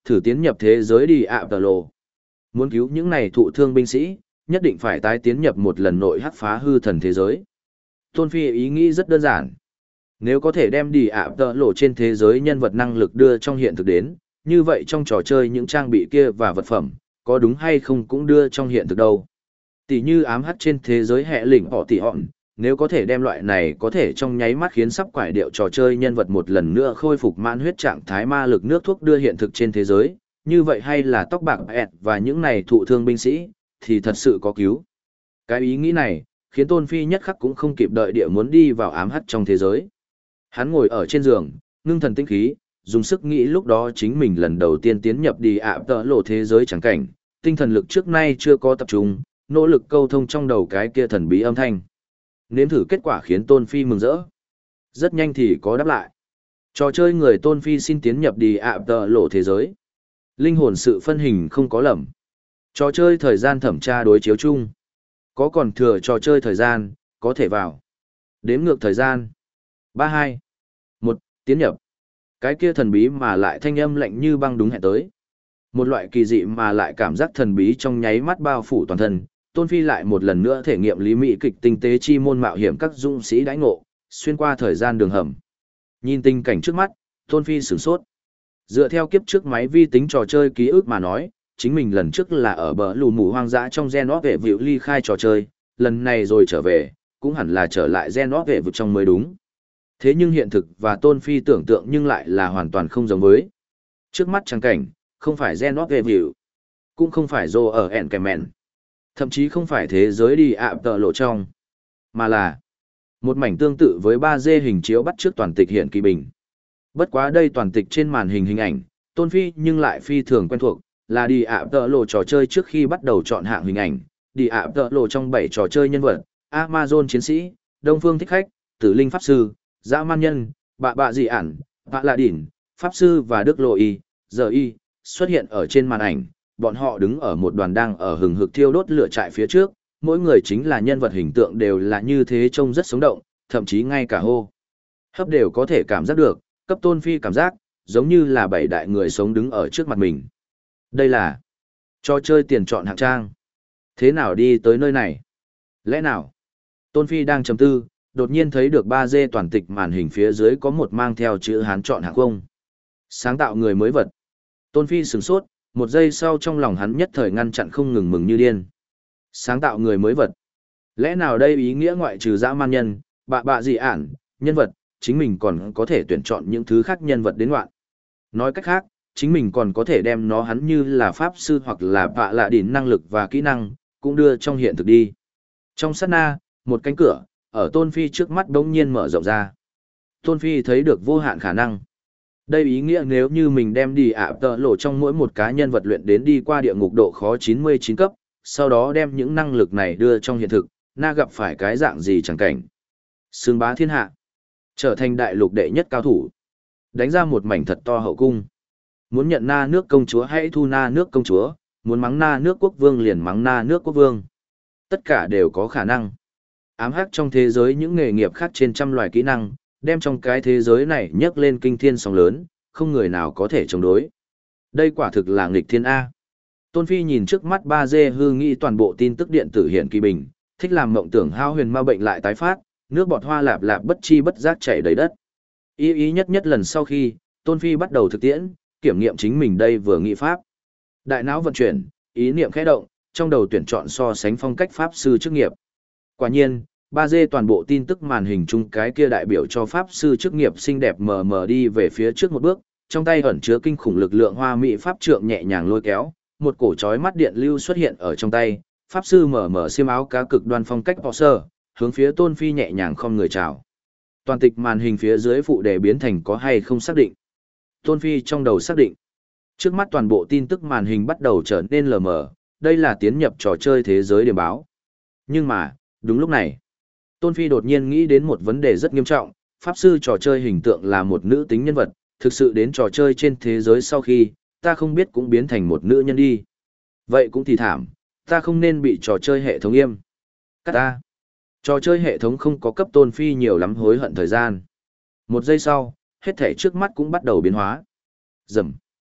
A: thử tiến nhập thế giới đi ạ tờ lộ. Muốn cứu những này thụ thương binh sĩ, nhất định phải tái tiến nhập một lần nội hắc phá hư thần thế giới. Tôn Phi ý nghĩ rất đơn giản. Nếu có thể đem đi ạ tờ lộ trên thế giới nhân vật năng lực đưa trong hiện thực đến, như vậy trong trò chơi những trang bị kia và vật phẩm, có đúng hay không cũng đưa trong hiện thực đâu. Tỷ như ám hắt trên thế giới hệ lĩnh họ tỷ họn, nếu có thể đem loại này có thể trong nháy mắt khiến sắp quải điệu trò chơi nhân vật một lần nữa khôi phục mãn huyết trạng thái ma lực nước thuốc đưa hiện thực trên thế giới, như vậy hay là tóc bạc ẹt và những này thụ thương binh sĩ, thì thật sự có cứu. Cái ý nghĩ này, khiến Tôn Phi nhất khắc cũng không kịp đợi địa muốn đi vào ám hắt trong thế giới. Hắn ngồi ở trên giường, ngưng thần tinh khí, dùng sức nghĩ lúc đó chính mình lần đầu tiên tiến nhập đi ạ tợ lộ thế giới chẳng cảnh, tinh thần lực trước nay chưa có tập trung, nỗ lực câu thông trong đầu cái kia thần bí âm thanh. Nếm thử kết quả khiến Tôn Phi mừng rỡ. Rất nhanh thì có đáp lại. Trò chơi người Tôn Phi xin tiến nhập đi ạ tợ lộ thế giới. Linh hồn sự phân hình không có lầm. Trò chơi thời gian thẩm tra đối chiếu chung. Có còn thừa trò chơi thời gian, có thể vào. Đếm ngược thời gian. 32. 1. Tiến nhập. Cái kia thần bí mà lại thanh âm lạnh như băng đúng hẹn tới. Một loại kỳ dị mà lại cảm giác thần bí trong nháy mắt bao phủ toàn thân. Tôn Phi lại một lần nữa thể nghiệm lý mỹ kịch tinh tế chi môn mạo hiểm các dũng sĩ đãi ngộ, xuyên qua thời gian đường hầm. Nhìn tình cảnh trước mắt, Tôn Phi sửng sốt. Dựa theo kiếp trước máy vi tính trò chơi ký ức mà nói, chính mình lần trước là ở bờ lù mù hoang dã trong Gen of vệ vịu ly khai trò chơi, lần này rồi trở về, cũng hẳn là trở lại Gen of vệ vịu trong mới đúng. Thế nhưng hiện thực và Tôn Phi tưởng tượng nhưng lại là hoàn toàn không giống với. Trước mắt trang cảnh, không phải Gen of vệ vịu, cũng không phải Joe ở Enkerman, thậm chí không phải thế giới đi ạ tợ lộ trong, mà là một mảnh tương tự với 3D hình chiếu bắt trước toàn tịch hiện kỳ bình. Bất quá đây toàn tịch trên màn hình hình ảnh, Tôn Phi nhưng lại phi thường quen thuộc, là đi ạ tợ lộ trò chơi trước khi bắt đầu chọn hạng hình ảnh, đi ạ tợ lộ trong 7 trò chơi nhân vật, Amazon chiến sĩ, Đông Phương thích khách, Tử Linh Pháp Sư, Dã Man Nhân, Bạ Dị ản, Bạ Lạ Đỉn, Pháp Sư và Đức Lộ Y, Giờ Y, xuất hiện ở trên màn ảnh, bọn họ đứng ở một đoàn đang ở hừng hực thiêu đốt lửa trại phía trước, mỗi người chính là nhân vật hình tượng đều là như thế trông rất sống động, thậm chí ngay cả hô hấp đều có thể cảm giác được, cấp Tôn Phi cảm giác, giống như là 7 đại người sống đứng ở trước mặt mình. Đây là trò chơi tiền chọn hạng trang. Thế nào đi tới nơi này? Lẽ nào? Tôn Phi đang trầm tư, đột nhiên thấy được 3D toàn tịch màn hình phía dưới có một mang theo chữ Hán chọn hạng không. Sáng tạo người mới vật. Tôn Phi sửng sốt, một giây sau trong lòng hắn nhất thời ngăn chặn không ngừng mừng như điên. Sáng tạo người mới vật. Lẽ nào đây ý nghĩa ngoại trừ dã man nhân, bạ dị ản, nhân vật, chính mình còn có thể tuyển chọn những thứ khác nhân vật đến ngoạn. Nói cách khác, chính mình còn có thể đem nó hắn như là pháp sư hoặc là bạ lạ đỉn năng lực và kỹ năng, cũng đưa trong hiện thực đi. Trong sát na, một cánh cửa, ở Tôn Phi trước mắt đống nhiên mở rộng ra. Tôn Phi thấy được vô hạn khả năng. Đây ý nghĩa nếu như mình đem đi ạ tợ lộ trong mỗi một cá nhân vật luyện đến đi qua địa ngục độ khó 99 cấp, sau đó đem những năng lực này đưa trong hiện thực, na gặp phải cái dạng gì chẳng cảnh. Xương bá thiên hạ. Trở thành đại lục đệ nhất cao thủ. Đánh ra một mảnh thật to hậu cung. Muốn nhận na nước công chúa hãy thu na nước công chúa, muốn mắng na nước quốc vương liền mắng na nước quốc vương. Tất cả đều có khả năng. Ám hắc trong thế giới những nghề nghiệp khác trên trăm loài kỹ năng, đem trong cái thế giới này nhấc lên kinh thiên sóng lớn, không người nào có thể chống đối. Đây quả thực là nghịch thiên A. Tôn Phi nhìn trước mắt 3D hư nghĩ toàn bộ tin tức điện tử hiện kỳ bình, thích làm mộng tưởng hao huyền ma bệnh lại tái phát, nước bọt hoa lạp lạp bất chi bất giác chảy đầy đất. Ý nhất nhất lần sau khi, Tôn Phi bắt đầu thực tiễn, kiểm nghiệm chính mình đây vừa nghị pháp. Đại não vận chuyển, ý niệm khẽ động, trong đầu tuyển chọn so sánh phong cách pháp sư chức nghiệp. Quả nhiên, 3D toàn bộ tin tức màn hình chung cái kia đại biểu cho pháp sư chức nghiệp xinh đẹp mờ mờ đi về phía trước một bước, trong tay ẩn chứa kinh khủng lực lượng hoa mỹ pháp trượng nhẹ nhàng lôi kéo, một cổ chói mắt điện lưu xuất hiện ở trong tay, pháp sư mờ mờ xiêm áo cá cực đoan phong cách sơ, hướng phía Tôn Phi nhẹ nhàng không người chào. Toàn tịch màn hình phía dưới phụ đề biến thành có hay không xác định. Tôn Phi trong đầu xác định. Trước mắt toàn bộ tin tức màn hình bắt đầu trở nên lờ mờ, đây là tiến nhập trò chơi thế giới điểm báo. Nhưng mà, đúng lúc này, Tôn Phi đột nhiên nghĩ đến một vấn đề rất nghiêm trọng, pháp sư trò chơi hình tượng là một nữ tính nhân vật, thực sự đến trò chơi trên thế giới sau khi, ta không biết cũng biến thành một nữ nhân đi. Vậy cũng thì thảm, ta không nên bị trò chơi hệ thống im. Cắt ta. Trò chơi hệ thống không có cấp Tôn Phi nhiều lắm hối hận thời gian. Một giây sau, hết thảy trước mắt cũng bắt đầu biến hóa. Rầm.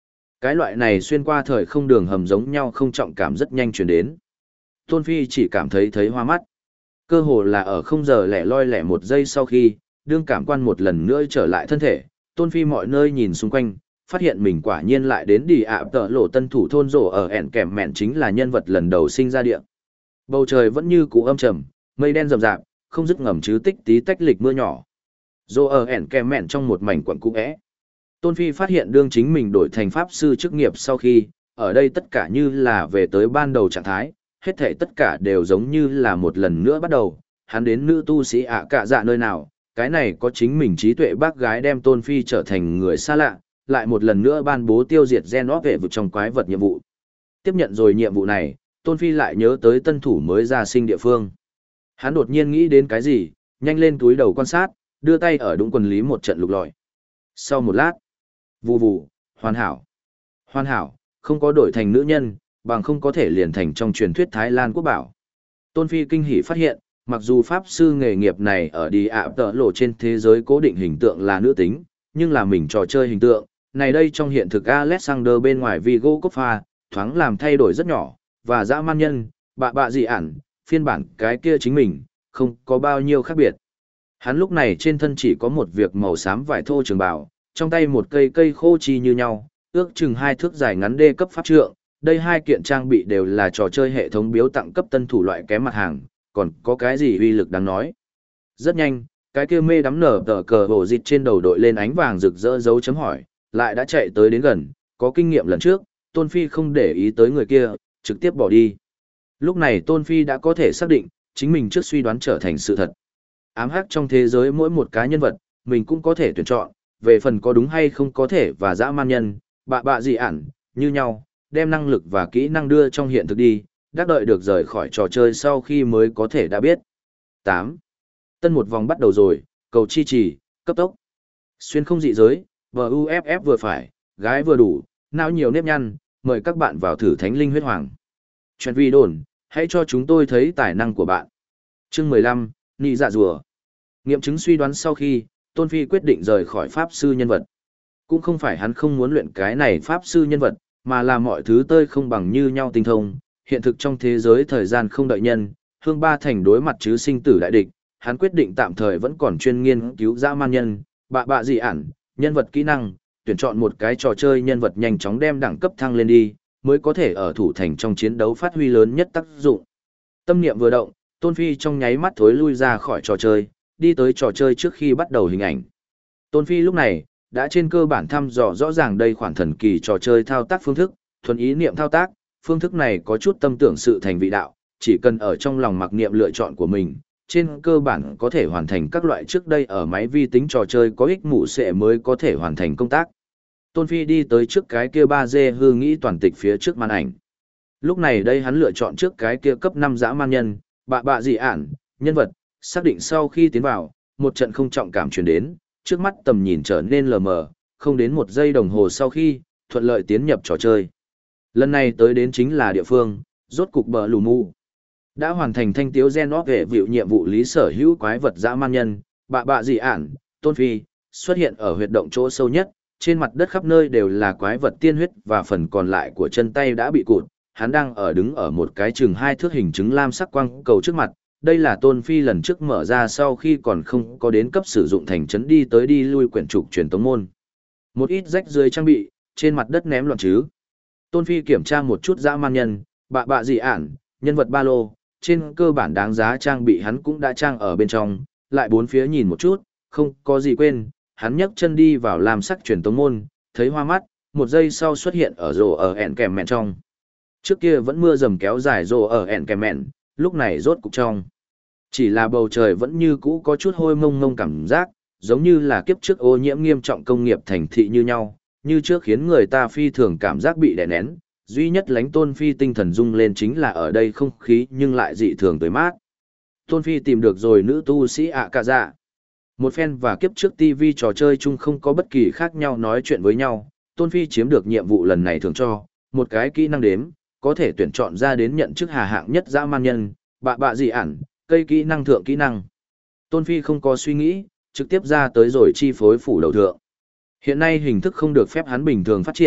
A: Cái loại này xuyên qua thời không đường hầm giống nhau không trọng cảm rất nhanh truyền đến. Tôn Phi chỉ cảm thấy hoa mắt. Cơ hồ là ở không giờ lẻ loi lẻ một giây sau khi, đương cảm quan một lần nữa trở lại thân thể, Tôn Phi mọi nơi nhìn xung quanh, phát hiện mình quả nhiên lại đến đi ạ tợ lộ tân thủ thôn rổ ở ẻn kèm mẹn chính là nhân vật lần đầu sinh ra địa. Bầu trời vẫn như cũ âm trầm, mây đen rậm rạp, không dứt ngầm chứ tích tí tách lịch mưa nhỏ. Rổ ở ẻn kèm mẹn trong một mảnh quận cũ é. Tôn Phi phát hiện đương chính mình đổi thành pháp sư chức nghiệp sau khi, ở đây tất cả như là về tới ban đầu trạng thái, hết thảy tất cả đều giống như là một lần nữa bắt đầu, hắn đến nữ tu sĩ ạ cạ dạ nơi nào, cái này có chính mình trí tuệ bác gái đem Tôn Phi trở thành người xa lạ, lại một lần nữa ban bố tiêu diệt gen óc vệ vực trong quái vật nhiệm vụ. Tiếp nhận rồi nhiệm vụ này, Tôn Phi lại nhớ tới tân thủ mới ra sinh địa phương. Hắn đột nhiên nghĩ đến cái gì, nhanh lên túi đầu quan sát, đưa tay ở đũng quần lý một trận lục lọi. Sau một lát, vù vù, hoàn hảo. Hoàn hảo, không có đổi thành nữ nhân, bằng không có thể liền thành trong truyền thuyết Thái Lan quốc bảo. Tôn Phi kinh hỉ phát hiện, mặc dù pháp sư nghề nghiệp này ở đi ạ tợ lộ trên thế giới cố định hình tượng là nữ tính, nhưng là mình trò chơi hình tượng, này đây trong hiện thực Alexander bên ngoài Vigo Coppa, thoáng làm thay đổi rất nhỏ, và dã man nhân, bạ dị ản, phiên bản cái kia chính mình, không có bao nhiêu khác biệt. Hắn lúc này trên thân chỉ có một việc màu xám vải thô trường bào, trong tay một cây khô chi như nhau, ước chừng 2 thước dài ngắn đê cấp pháp trượng, đây hai kiện trang bị đều là trò chơi hệ thống biếu tặng cấp tân thủ loại kém mặt hàng, còn có cái gì uy lực đáng nói. Rất nhanh, cái kia mê đắm nở tờ cờ hổ dịch trên đầu đội lên ánh vàng rực rỡ dấu chấm hỏi, lại đã chạy tới đến gần, có kinh nghiệm lần trước, Tôn Phi không để ý tới người kia, trực tiếp bỏ đi. Lúc này Tôn Phi đã có thể xác định, chính mình trước suy đoán trở thành sự thật. Ám hắc trong thế giới mỗi một cá nhân vật, mình cũng có thể tuyển chọn, về phần có đúng hay không có thể và dã man nhân, bạ dị ản, như nhau, đem năng lực và kỹ năng đưa trong hiện thực đi, đắc đợi được rời khỏi trò chơi sau khi mới có thể đã biết. 8. Tân một vòng bắt đầu rồi, cầu chi trì, cấp tốc. Xuyên không dị giới, VUFF vừa phải, gái vừa đủ, não nhiều nếp nhăn, mời các bạn vào thử thánh linh huyết hoàng. Chuyện vi đồn, hãy cho chúng tôi thấy tài năng của bạn. Chương 15, Nị dạ rùa. Nghiệm chứng suy đoán sau khi, Tôn Phi quyết định rời khỏi pháp sư nhân vật. Cũng không phải hắn không muốn luyện cái này pháp sư nhân vật, mà là mọi thứ tơi không bằng như nhau tinh thông. Hiện thực trong thế giới thời gian không đợi nhân, Hương Ba Thành đối mặt chứ sinh tử đại địch, hắn quyết định tạm thời vẫn còn chuyên nghiên cứu dã man nhân, bạ dị ản, nhân vật kỹ năng, tuyển chọn một cái trò chơi nhân vật nhanh chóng đem đẳng cấp thăng lên đi, mới có thể ở thủ thành trong chiến đấu phát huy lớn nhất tác dụng. Tâm niệm vừa động, Tôn Phi trong nháy mắt thối lui ra khỏi trò chơi, đi tới trò chơi trước khi bắt đầu hình ảnh. Tôn Phi lúc này, đã trên cơ bản thăm dò rõ ràng đây khoản thần kỳ trò chơi thao tác phương thức, thuần ý niệm thao tác, phương thức này có chút tâm tưởng sự thành vị đạo, chỉ cần ở trong lòng mặc niệm lựa chọn của mình, trên cơ bản có thể hoàn thành các loại trước đây ở máy vi tính trò chơi có ích mụ sẽ mới có thể hoàn thành công tác. Tôn Phi đi tới trước cái kia 3D hư nghĩ toàn tịch phía trước màn ảnh. Lúc này đây hắn lựa chọn trước cái kia cấp 5 dã man nhân, bạ dị ản, nhân vật, xác định sau khi tiến vào, một trận không trọng cảm truyền đến, trước mắt tầm nhìn trở nên lờ mờ, không đến 1 giây đồng hồ sau khi, thuận lợi tiến nhập trò chơi. Lần này tới đến chính là địa phương, rốt cục bờ lù mù. Đã hoàn thành thanh tiếu gen óc vệ vịu nhiệm vụ lý sở hữu quái vật dã man nhân, bạ dị ản, Tôn Phi, xuất hiện ở huyệt động chỗ sâu nhất, trên mặt đất khắp nơi đều là quái vật tiên huyết và phần còn lại của chân tay đã bị cụt, hắn đang đứng ở một cái chừng 2 thước hình chứng lam sắc quang cầu trước mặt, đây là Tôn Phi lần trước mở ra sau khi còn không có đến cấp sử dụng thành trấn đi tới đi lui quyển trục truyền tống môn. Một ít rách rưới trang bị, trên mặt đất ném loạn chứ. Tôn Phi kiểm tra một chút dã man nhân, bạ dị ản, nhân vật ba lô, trên cơ bản đáng giá trang bị hắn cũng đã trang ở bên trong, lại bốn phía nhìn một chút, không có gì quên, hắn nhấc chân đi vào làm sắc truyền tống môn, thấy hoa mắt, 1 giây sau xuất hiện ở rổ ở ẻn kèm mẹn trong. Trước kia vẫn mưa rầm kéo dài rổ ở ẻn kèm mẹn, lúc này rốt cục trong. Chỉ là bầu trời vẫn như cũ có chút hôi mông mông cảm giác, giống như là kiếp trước ô nhiễm nghiêm trọng công nghiệp thành thị như nhau, như trước khiến người ta phi thường cảm giác bị đè nén. Duy nhất lánh Tôn Phi tinh thần rung lên chính là ở đây không khí nhưng lại dị thường tới mát. Tôn Phi tìm được rồi nữ tu sĩ ạ cạ dạ. Một phen và kiếp trước TV trò chơi chung không có bất kỳ khác nhau nói chuyện với nhau, Tôn Phi chiếm được nhiệm vụ lần này thường cho, một cái kỹ năng đếm, có thể tuyển chọn ra đến nhận chức hà hạng nhất dã man nhân, bạ dị ản, cây kỹ năng thượng kỹ năng. Tôn Phi không có suy nghĩ, trực tiếp ra tới rồi chi phối phủ đầu thượng. Hiện nay hình thức không được phép hắn bình thường phát triển,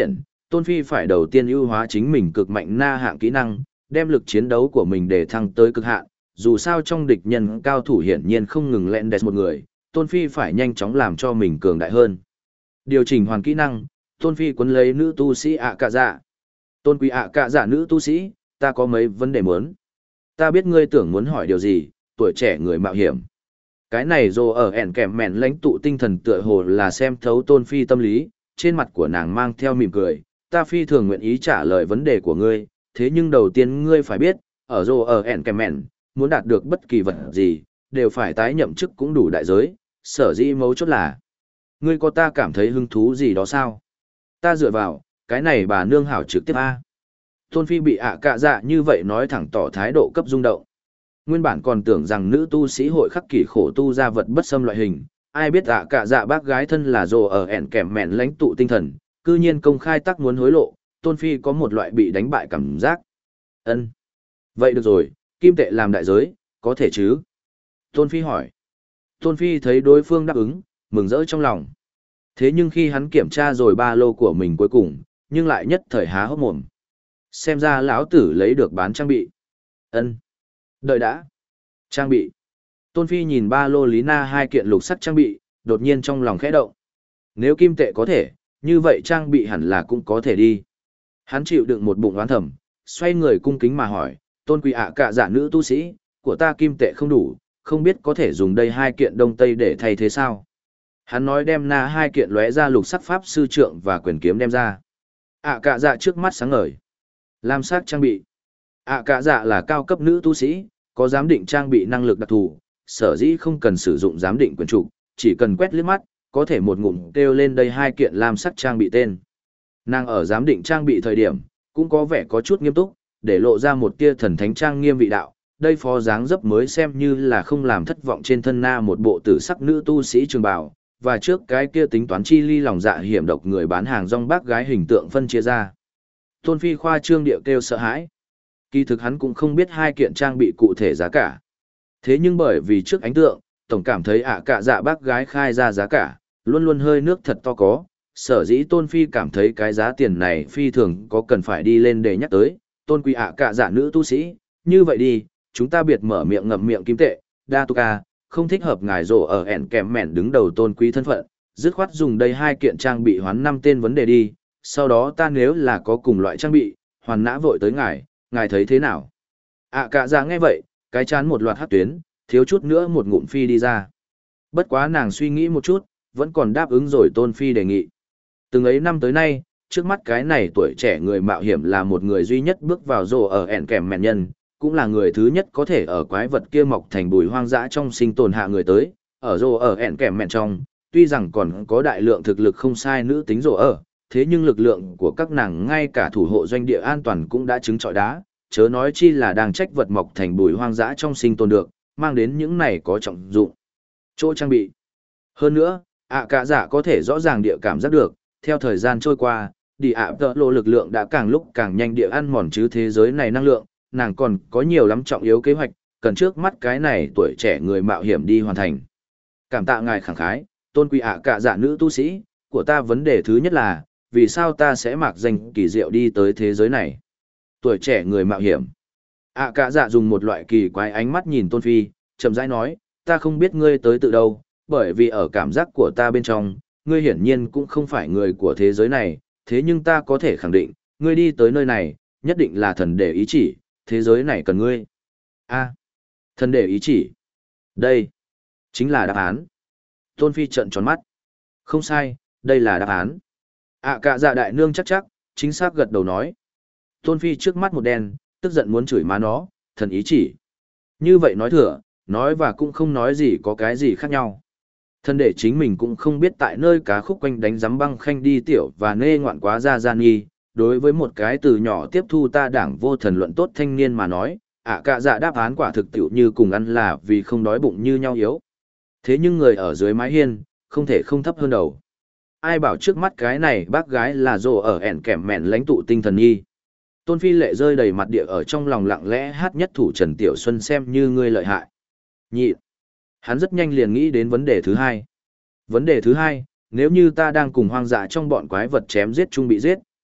A: Tôn Phi phải đầu tiên ưu hóa chính mình cực mạnh na hạng kỹ năng, đem lực chiến đấu của mình để thăng tới cực hạn, dù sao trong địch nhân cao thủ hiển nhiên không ngừng lẹn đẹp một người, Tôn Phi phải nhanh chóng làm cho mình cường đại hơn. Điều chỉnh hoàn kỹ năng, Tôn Phi quấn lấy nữ tu sĩ ạ cạ dạ. Tôn quý ạ cạ dạ nữ tu sĩ, ta có mấy vấn đề muốn. Ta biết ngươi tưởng muốn hỏi điều gì, tuổi trẻ người mạo hiểm. Cái này dù ở ẻn kèm mẹn lãnh tụ tinh thần tựa hồ là xem thấu Tôn Phi tâm lý, trên mặt của nàng mang theo mỉm cười, ta phi thường nguyện ý trả lời vấn đề của ngươi, thế nhưng đầu tiên ngươi phải biết, ở dù ở ẻn kèm mẹn, muốn đạt được bất kỳ vật gì, đều phải tái nhậm chức cũng đủ đại giới, sở dĩ mấu chốt là, ngươi có ta cảm thấy hứng thú gì đó sao? Ta dựa vào, cái này bà nương hảo trực tiếp a. Tôn Phi bị ạ cạ dạ như vậy nói thẳng tỏ thái độ cấp rung động. Nguyên bản còn tưởng rằng nữ tu sĩ hội khắc kỷ khổ tu ra vật bất xâm loại hình, ai biết ạ cạ dạ bác gái thân là rồ ở ẻn kèm mẹn lãnh tụ tinh thần, cư nhiên công khai tác muốn hối lộ, Tôn Phi có một loại bị đánh bại cảm giác. Ân, vậy được rồi, kim tệ làm đại giới, có thể chứ? Tôn Phi hỏi. Tôn Phi thấy đối phương đáp ứng, mừng rỡ trong lòng. Thế nhưng khi hắn kiểm tra rồi ba lô của mình cuối cùng, nhưng lại nhất thời há hốc mồm. Xem ra lão tử lấy được bán trang bị. Ân, đợi đã. Trang bị. Tôn Phi nhìn ba lô Lý Na hai kiện lục sắc trang bị, đột nhiên trong lòng khẽ động. Nếu kim tệ có thể, như vậy trang bị hẳn là cũng có thể đi. Hắn chịu đựng một bụng oán thầm, xoay người cung kính mà hỏi, Tôn quý ạ cạ dạ nữ tu sĩ, của ta kim tệ không đủ, không biết có thể dùng đây hai kiện đông tây để thay thế sao? Hắn nói đem na hai kiện lóe ra lục sắc pháp sư trượng và quyền kiếm đem ra. ạ cạ dạ trước mắt sáng ngời. Lam sắc trang bị. ạ cạ dạ là cao cấp nữ tu sĩ, có giám định trang bị năng lực đặc thù, sở dĩ không cần sử dụng giám định quyền trục, chỉ cần quét liếc mắt, có thể một ngụm kêu lên đây hai kiện lam sắc trang bị tên. Nàng ở giám định trang bị thời điểm, cũng có vẻ có chút nghiêm túc, để lộ ra một tia thần thánh trang nghiêm vị đạo. Đây phó dáng dấp mới xem như là không làm thất vọng trên thân na một bộ tử sắc nữ tu sĩ trường bào, và trước cái kia tính toán chi ly lòng dạ hiểm độc người bán hàng rong bác gái hình tượng phân chia ra. Tôn Phi khoa trương điệu kêu sợ hãi. Kỳ thực hắn cũng không biết hai kiện trang bị cụ thể giá cả. Thế nhưng bởi vì trước ánh tượng, tổng cảm thấy ạ cạ dạ bác gái khai ra giá cả, luôn luôn hơi nước thật to có, sở dĩ Tôn Phi cảm thấy cái giá tiền này phi thường có cần phải đi lên để nhắc tới, Tôn quý ạ cạ dạ nữ tu sĩ, như vậy đi, chúng ta biệt mở miệng ngậm miệng kim tệ, đa tu ca, không thích hợp ngài rổ ở ẻn kèm mẻn đứng đầu tôn quý thân phận, dứt khoát dùng đây hai kiện trang bị hoán 5 tên vấn đề đi, sau đó ta nếu là có cùng loại trang bị, hoàn nã vội tới ngài thấy thế nào? ạ cạ dạ nghe vậy, cái chán một loạt hát tuyến, thiếu chút nữa một ngụm phi đi ra. Bất quá nàng suy nghĩ một chút, vẫn còn đáp ứng rồi Tôn Phi đề nghị. Từng ấy năm tới nay, trước mắt cái này tuổi trẻ người mạo hiểm là một người duy nhất bước vào rồ ở ẻn kèm mẹn nhân, cũng là người thứ nhất có thể ở quái vật kia mọc thành bùi hoang dã trong sinh tồn hạ người tới, ở rồ ở ẻn kèm mẹn trong, tuy rằng còn có đại lượng thực lực không sai nữ tính rồ ở, thế nhưng lực lượng của các nàng ngay cả thủ hộ doanh địa an toàn cũng đã chứng trọi đá, chớ nói chi là đang trách vật mọc thành bùi hoang dã trong sinh tồn được, mang đến những này có trọng dụng. Chỗ trang bị. Hơn nữa, ạ cạ dạ có thể rõ ràng địa cảm giác được, theo thời gian trôi qua, đi ạ tợ lộ lực lượng đã càng lúc càng nhanh địa ăn mòn chứ thế giới này năng lượng, nàng còn có nhiều lắm trọng yếu kế hoạch, cần trước mắt cái này tuổi trẻ người mạo hiểm đi hoàn thành. Cảm tạ ngài khẳng khái, tôn quý ạ cạ dạ nữ tu sĩ, của ta vấn đề thứ nhất là, vì sao ta sẽ mạc danh kỳ diệu đi tới thế giới này? Tuổi trẻ người mạo hiểm. ạ cạ dạ dùng một loại kỳ quái ánh mắt nhìn Tôn Phi, chậm rãi nói, ta không biết ngươi tới từ đâu, bởi vì ở cảm giác của ta bên trong, ngươi hiển nhiên cũng không phải người của thế giới này, thế nhưng ta có thể khẳng định, ngươi đi tới nơi này, nhất định là thần để ý chỉ, thế giới này cần ngươi. A, thần để ý chỉ. Đây, chính là đáp án. Tôn Phi trợn tròn mắt. Không sai, đây là đáp án. ạ cạ dạ đại nương chắc, chính xác gật đầu nói. Tôn Phi trước mắt một đen, tức giận muốn chửi má nó, thần ý chỉ. Như vậy nói thừa, nói và cũng không nói gì có cái gì khác nhau. Thân để chính mình cũng không biết tại nơi cá khúc quanh đánh giấm băng khanh đi tiểu và nê ngoạn quá ra gian nghi. Đối với một cái từ nhỏ tiếp thu ta đảng vô thần luận tốt thanh niên mà nói, ạ cạ dạ đáp án quả thực tiểu như cùng ăn là vì không đói bụng như nhau yếu. Thế nhưng người ở dưới mái hiên, không thể không thấp hơn đầu. Ai bảo trước mắt cái này bác gái là rồ ở ẻn kèm mẹn lãnh tụ tinh thần nghi. Tôn Phi lệ rơi đầy mặt địa ở trong lòng lặng lẽ hát nhất thủ Trần Tiểu Xuân xem như ngươi lợi hại. Nhị. Hắn rất nhanh liền nghĩ đến vấn đề thứ hai. Vấn đề thứ hai, nếu như ta đang cùng hoang dã trong bọn quái vật chém giết chung bị giết,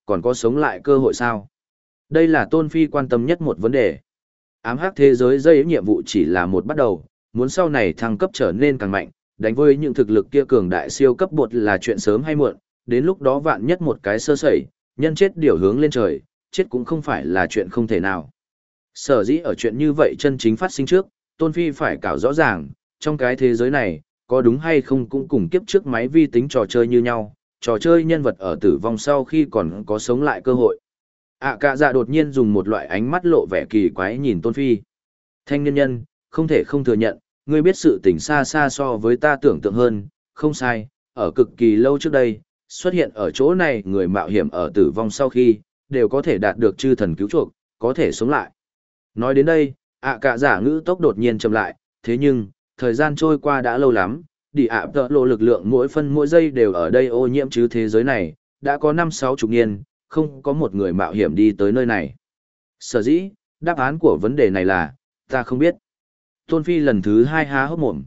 A: còn có sống lại cơ hội sao? Đây là Tôn Phi quan tâm nhất một vấn đề. Ám hắc thế giới dây nhiệm vụ chỉ là một bắt đầu, muốn sau này thăng cấp trở nên càng mạnh, đánh với những thực lực kia cường đại siêu cấp bột là chuyện sớm hay muộn, đến lúc đó vạn nhất một cái sơ sẩy, nhân chết điều hướng lên trời, chết cũng không phải là chuyện không thể nào. Sở dĩ ở chuyện như vậy chân chính phát sinh trước, Tôn Phi phải cảo rõ ràng, trong cái thế giới này, có đúng hay không cũng cùng kiếp trước máy vi tính trò chơi như nhau, trò chơi nhân vật ở tử vong sau khi còn có sống lại cơ hội. Cả dạ đột nhiên dùng một loại ánh mắt lộ vẻ kỳ quái nhìn Tôn Phi. Thanh niên nhân, không thể không thừa nhận, ngươi biết sự tình xa xa so với ta tưởng tượng hơn, không sai, ở cực kỳ lâu trước đây, xuất hiện ở chỗ này người mạo hiểm ở tử vong sau khi, đều có thể đạt được chư thần cứu chuộc, có thể sống lại. Nói đến đây, cả giả ngữ tốc đột nhiên chậm lại, thế nhưng, thời gian trôi qua đã lâu lắm, đi tợ lộ lực lượng mỗi phân mỗi giây đều ở đây ô nhiễm chứ thế giới này, đã có 5-6 chục niên, không có một người mạo hiểm đi tới nơi này. Sở dĩ, đáp án của vấn đề này là, ta không biết. Tôn Phi lần thứ 2 há hốc mồm,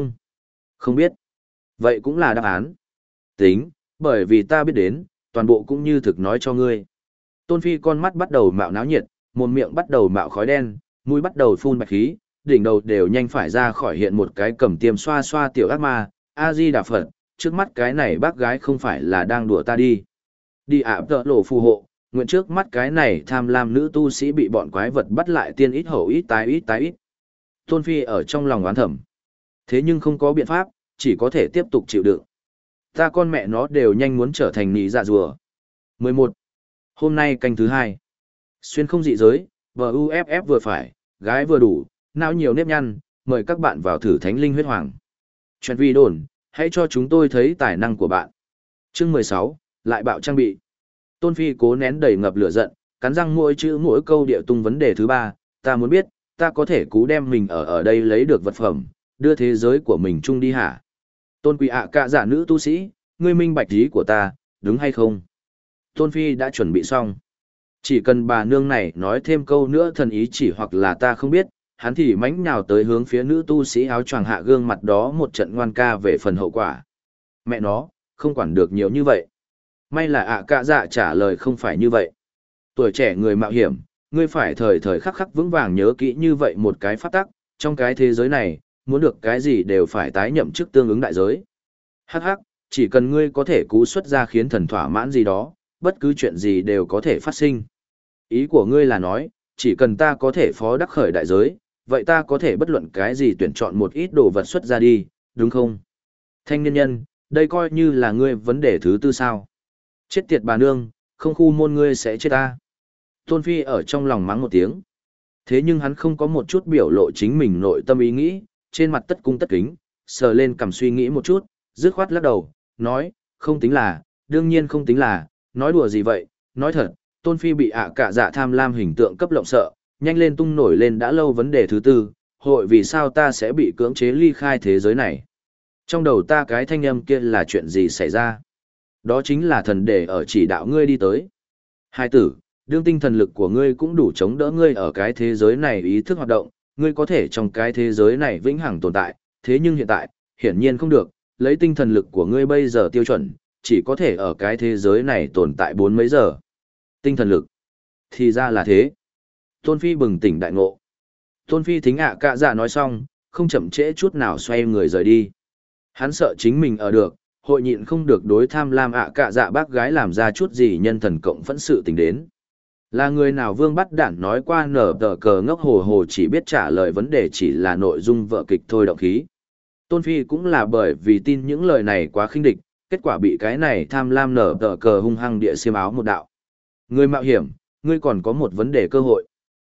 A: không biết. Vậy cũng là đáp án. Tính, bởi vì ta biết đến, toàn bộ cũng như thực nói cho ngươi. Tôn Phi con mắt bắt đầu mạo náo nhiệt, mồm miệng bắt đầu mạo khói đen, mũi bắt đầu phun bạch khí, đỉnh đầu đều nhanh phải ra khỏi hiện một cái cầm tiêm xoa xoa tiểu ác ma, A-di-đà Phật, trước mắt cái này bác gái không phải là đang đùa ta đi. Đi tợ lộ phù hộ, nguyện trước mắt cái này tham lam nữ tu sĩ bị bọn quái vật bắt lại tiên ít hậu ít tái ít tái ít. Tôn Phi ở trong lòng oán thầm. Thế nhưng không có biện pháp, chỉ có thể tiếp tục chịu đựng. Ta con mẹ nó đều nhanh muốn trở thành nị dạ rùa. 11. Hôm nay canh thứ 2. Xuyên không dị giới, VUFF vừa phải, gái vừa đủ, não nhiều nếp nhăn, mời các bạn vào thử thánh linh huyết hoàng. Chuyện vi đồn, hãy cho chúng tôi thấy tài năng của bạn. Chương 16, lại bạo trang bị. Tôn Phi cố nén đầy ngập lửa giận, cắn răng mỗi chữ mỗi câu địa tung vấn đề thứ 3, ta muốn biết, ta có thể cú đem mình ở đây lấy được vật phẩm, đưa thế giới của mình chung đi hả? Tôn Quý cả giả nữ tu sĩ, ngươi minh bạch ý của ta, đúng hay không? Tôn Phi đã chuẩn bị xong. Chỉ cần bà nương này nói thêm câu nữa thần ý chỉ hoặc là ta không biết, hắn thì mánh nhào tới hướng phía nữ tu sĩ áo choàng hạ gương mặt đó một trận ngoan ca về phần hậu quả. Mẹ nó, không quản được nhiều như vậy. May là cả dạ trả lời không phải như vậy. Tuổi trẻ người mạo hiểm, ngươi phải thời thời khắc khắc vững vàng nhớ kỹ như vậy một cái pháp tắc, trong cái thế giới này, muốn được cái gì đều phải tái nhậm chức tương ứng đại giới. Hắc hắc, chỉ cần ngươi có thể cú xuất ra khiến thần thỏa mãn gì đó, bất cứ chuyện gì đều có thể phát sinh. Ý của ngươi là nói, chỉ cần ta có thể phó đắc khởi đại giới, vậy ta có thể bất luận cái gì tuyển chọn một ít đồ vật xuất ra đi, đúng không? Thanh niên nhân, đây coi như là ngươi vấn đề thứ tư sao. Chết tiệt bà nương, không khu môn ngươi sẽ chết ta. Tôn Phi ở trong lòng mắng một tiếng. Thế nhưng hắn không có một chút biểu lộ chính mình nội tâm ý nghĩ, trên mặt tất cung tất kính, sờ lên cầm suy nghĩ một chút, dứt khoát lắc đầu, nói, không tính là, đương nhiên không tính là, nói đùa gì vậy, nói thật, Tôn Phi bị cả dạ tham lam hình tượng cấp lộng sợ, nhanh lên tung nổi lên đã lâu vấn đề thứ tư, hội vì sao ta sẽ bị cưỡng chế ly khai thế giới này. Trong đầu ta cái thanh âm kia là chuyện gì xảy ra? Đó chính là thần để ở chỉ đạo ngươi đi tới. Hai tử, đương tinh thần lực của ngươi cũng đủ chống đỡ ngươi ở cái thế giới này ý thức hoạt động, ngươi có thể trong cái thế giới này vĩnh hằng tồn tại, thế nhưng hiện tại, hiển nhiên không được, lấy tinh thần lực của ngươi bây giờ tiêu chuẩn, chỉ có thể ở cái thế giới này tồn tại 4 mấy giờ. Tinh thần lực. Thì ra là thế. Tôn Phi bừng tỉnh đại ngộ. Tôn Phi thính cả dạ nói xong, không chậm trễ chút nào xoay người rời đi. Hắn sợ chính mình ở được, hội nhịn không được đối tham lam cả dạ bác gái làm ra chút gì nhân thần cộng phẫn sự tình đến. Là người nào vương bắt đản nói qua nở tờ cờ ngốc hồ hồ chỉ biết trả lời vấn đề chỉ là nội dung vở kịch thôi động khí. Tôn Phi cũng là bởi vì tin những lời này quá khinh địch, kết quả bị cái này tham lam nở tờ cờ hung hăng địa xiêm áo một đạo. Người mạo hiểm, ngươi còn có một vấn đề cơ hội.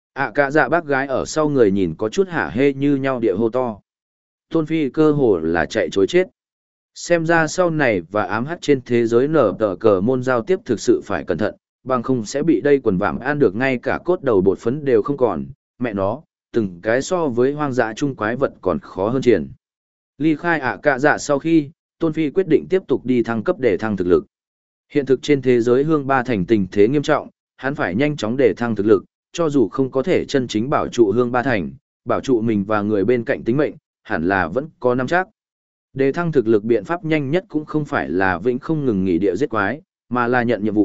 A: Cả dạ bác gái ở sau người nhìn có chút hả hê như nhau địa hô to. Tôn Phi cơ hồ là chạy chối chết. Xem ra sau này và ám hắc trên thế giới nở tờ cờ môn giao tiếp thực sự phải cẩn thận, bằng không sẽ bị đây quần vạm ăn được ngay cả cốt đầu bột phấn đều không còn, mẹ nó, từng cái so với hoang dã chung quái vật còn khó hơn triển. Ly khai cả dạ sau khi, Tôn Phi quyết định tiếp tục đi thăng cấp để thăng thực lực. Hiện thực trên thế giới hương ba thành tình thế nghiêm trọng, hắn phải nhanh chóng để thăng thực lực, cho dù không có thể chân chính bảo trụ hương ba thành, bảo trụ mình và người bên cạnh tính mệnh, hẳn là vẫn có nắm chắc. Đề thăng thực lực biện pháp nhanh nhất cũng không phải là vĩnh không ngừng nghỉ địa giết quái, mà là nhận nhiệm vụ,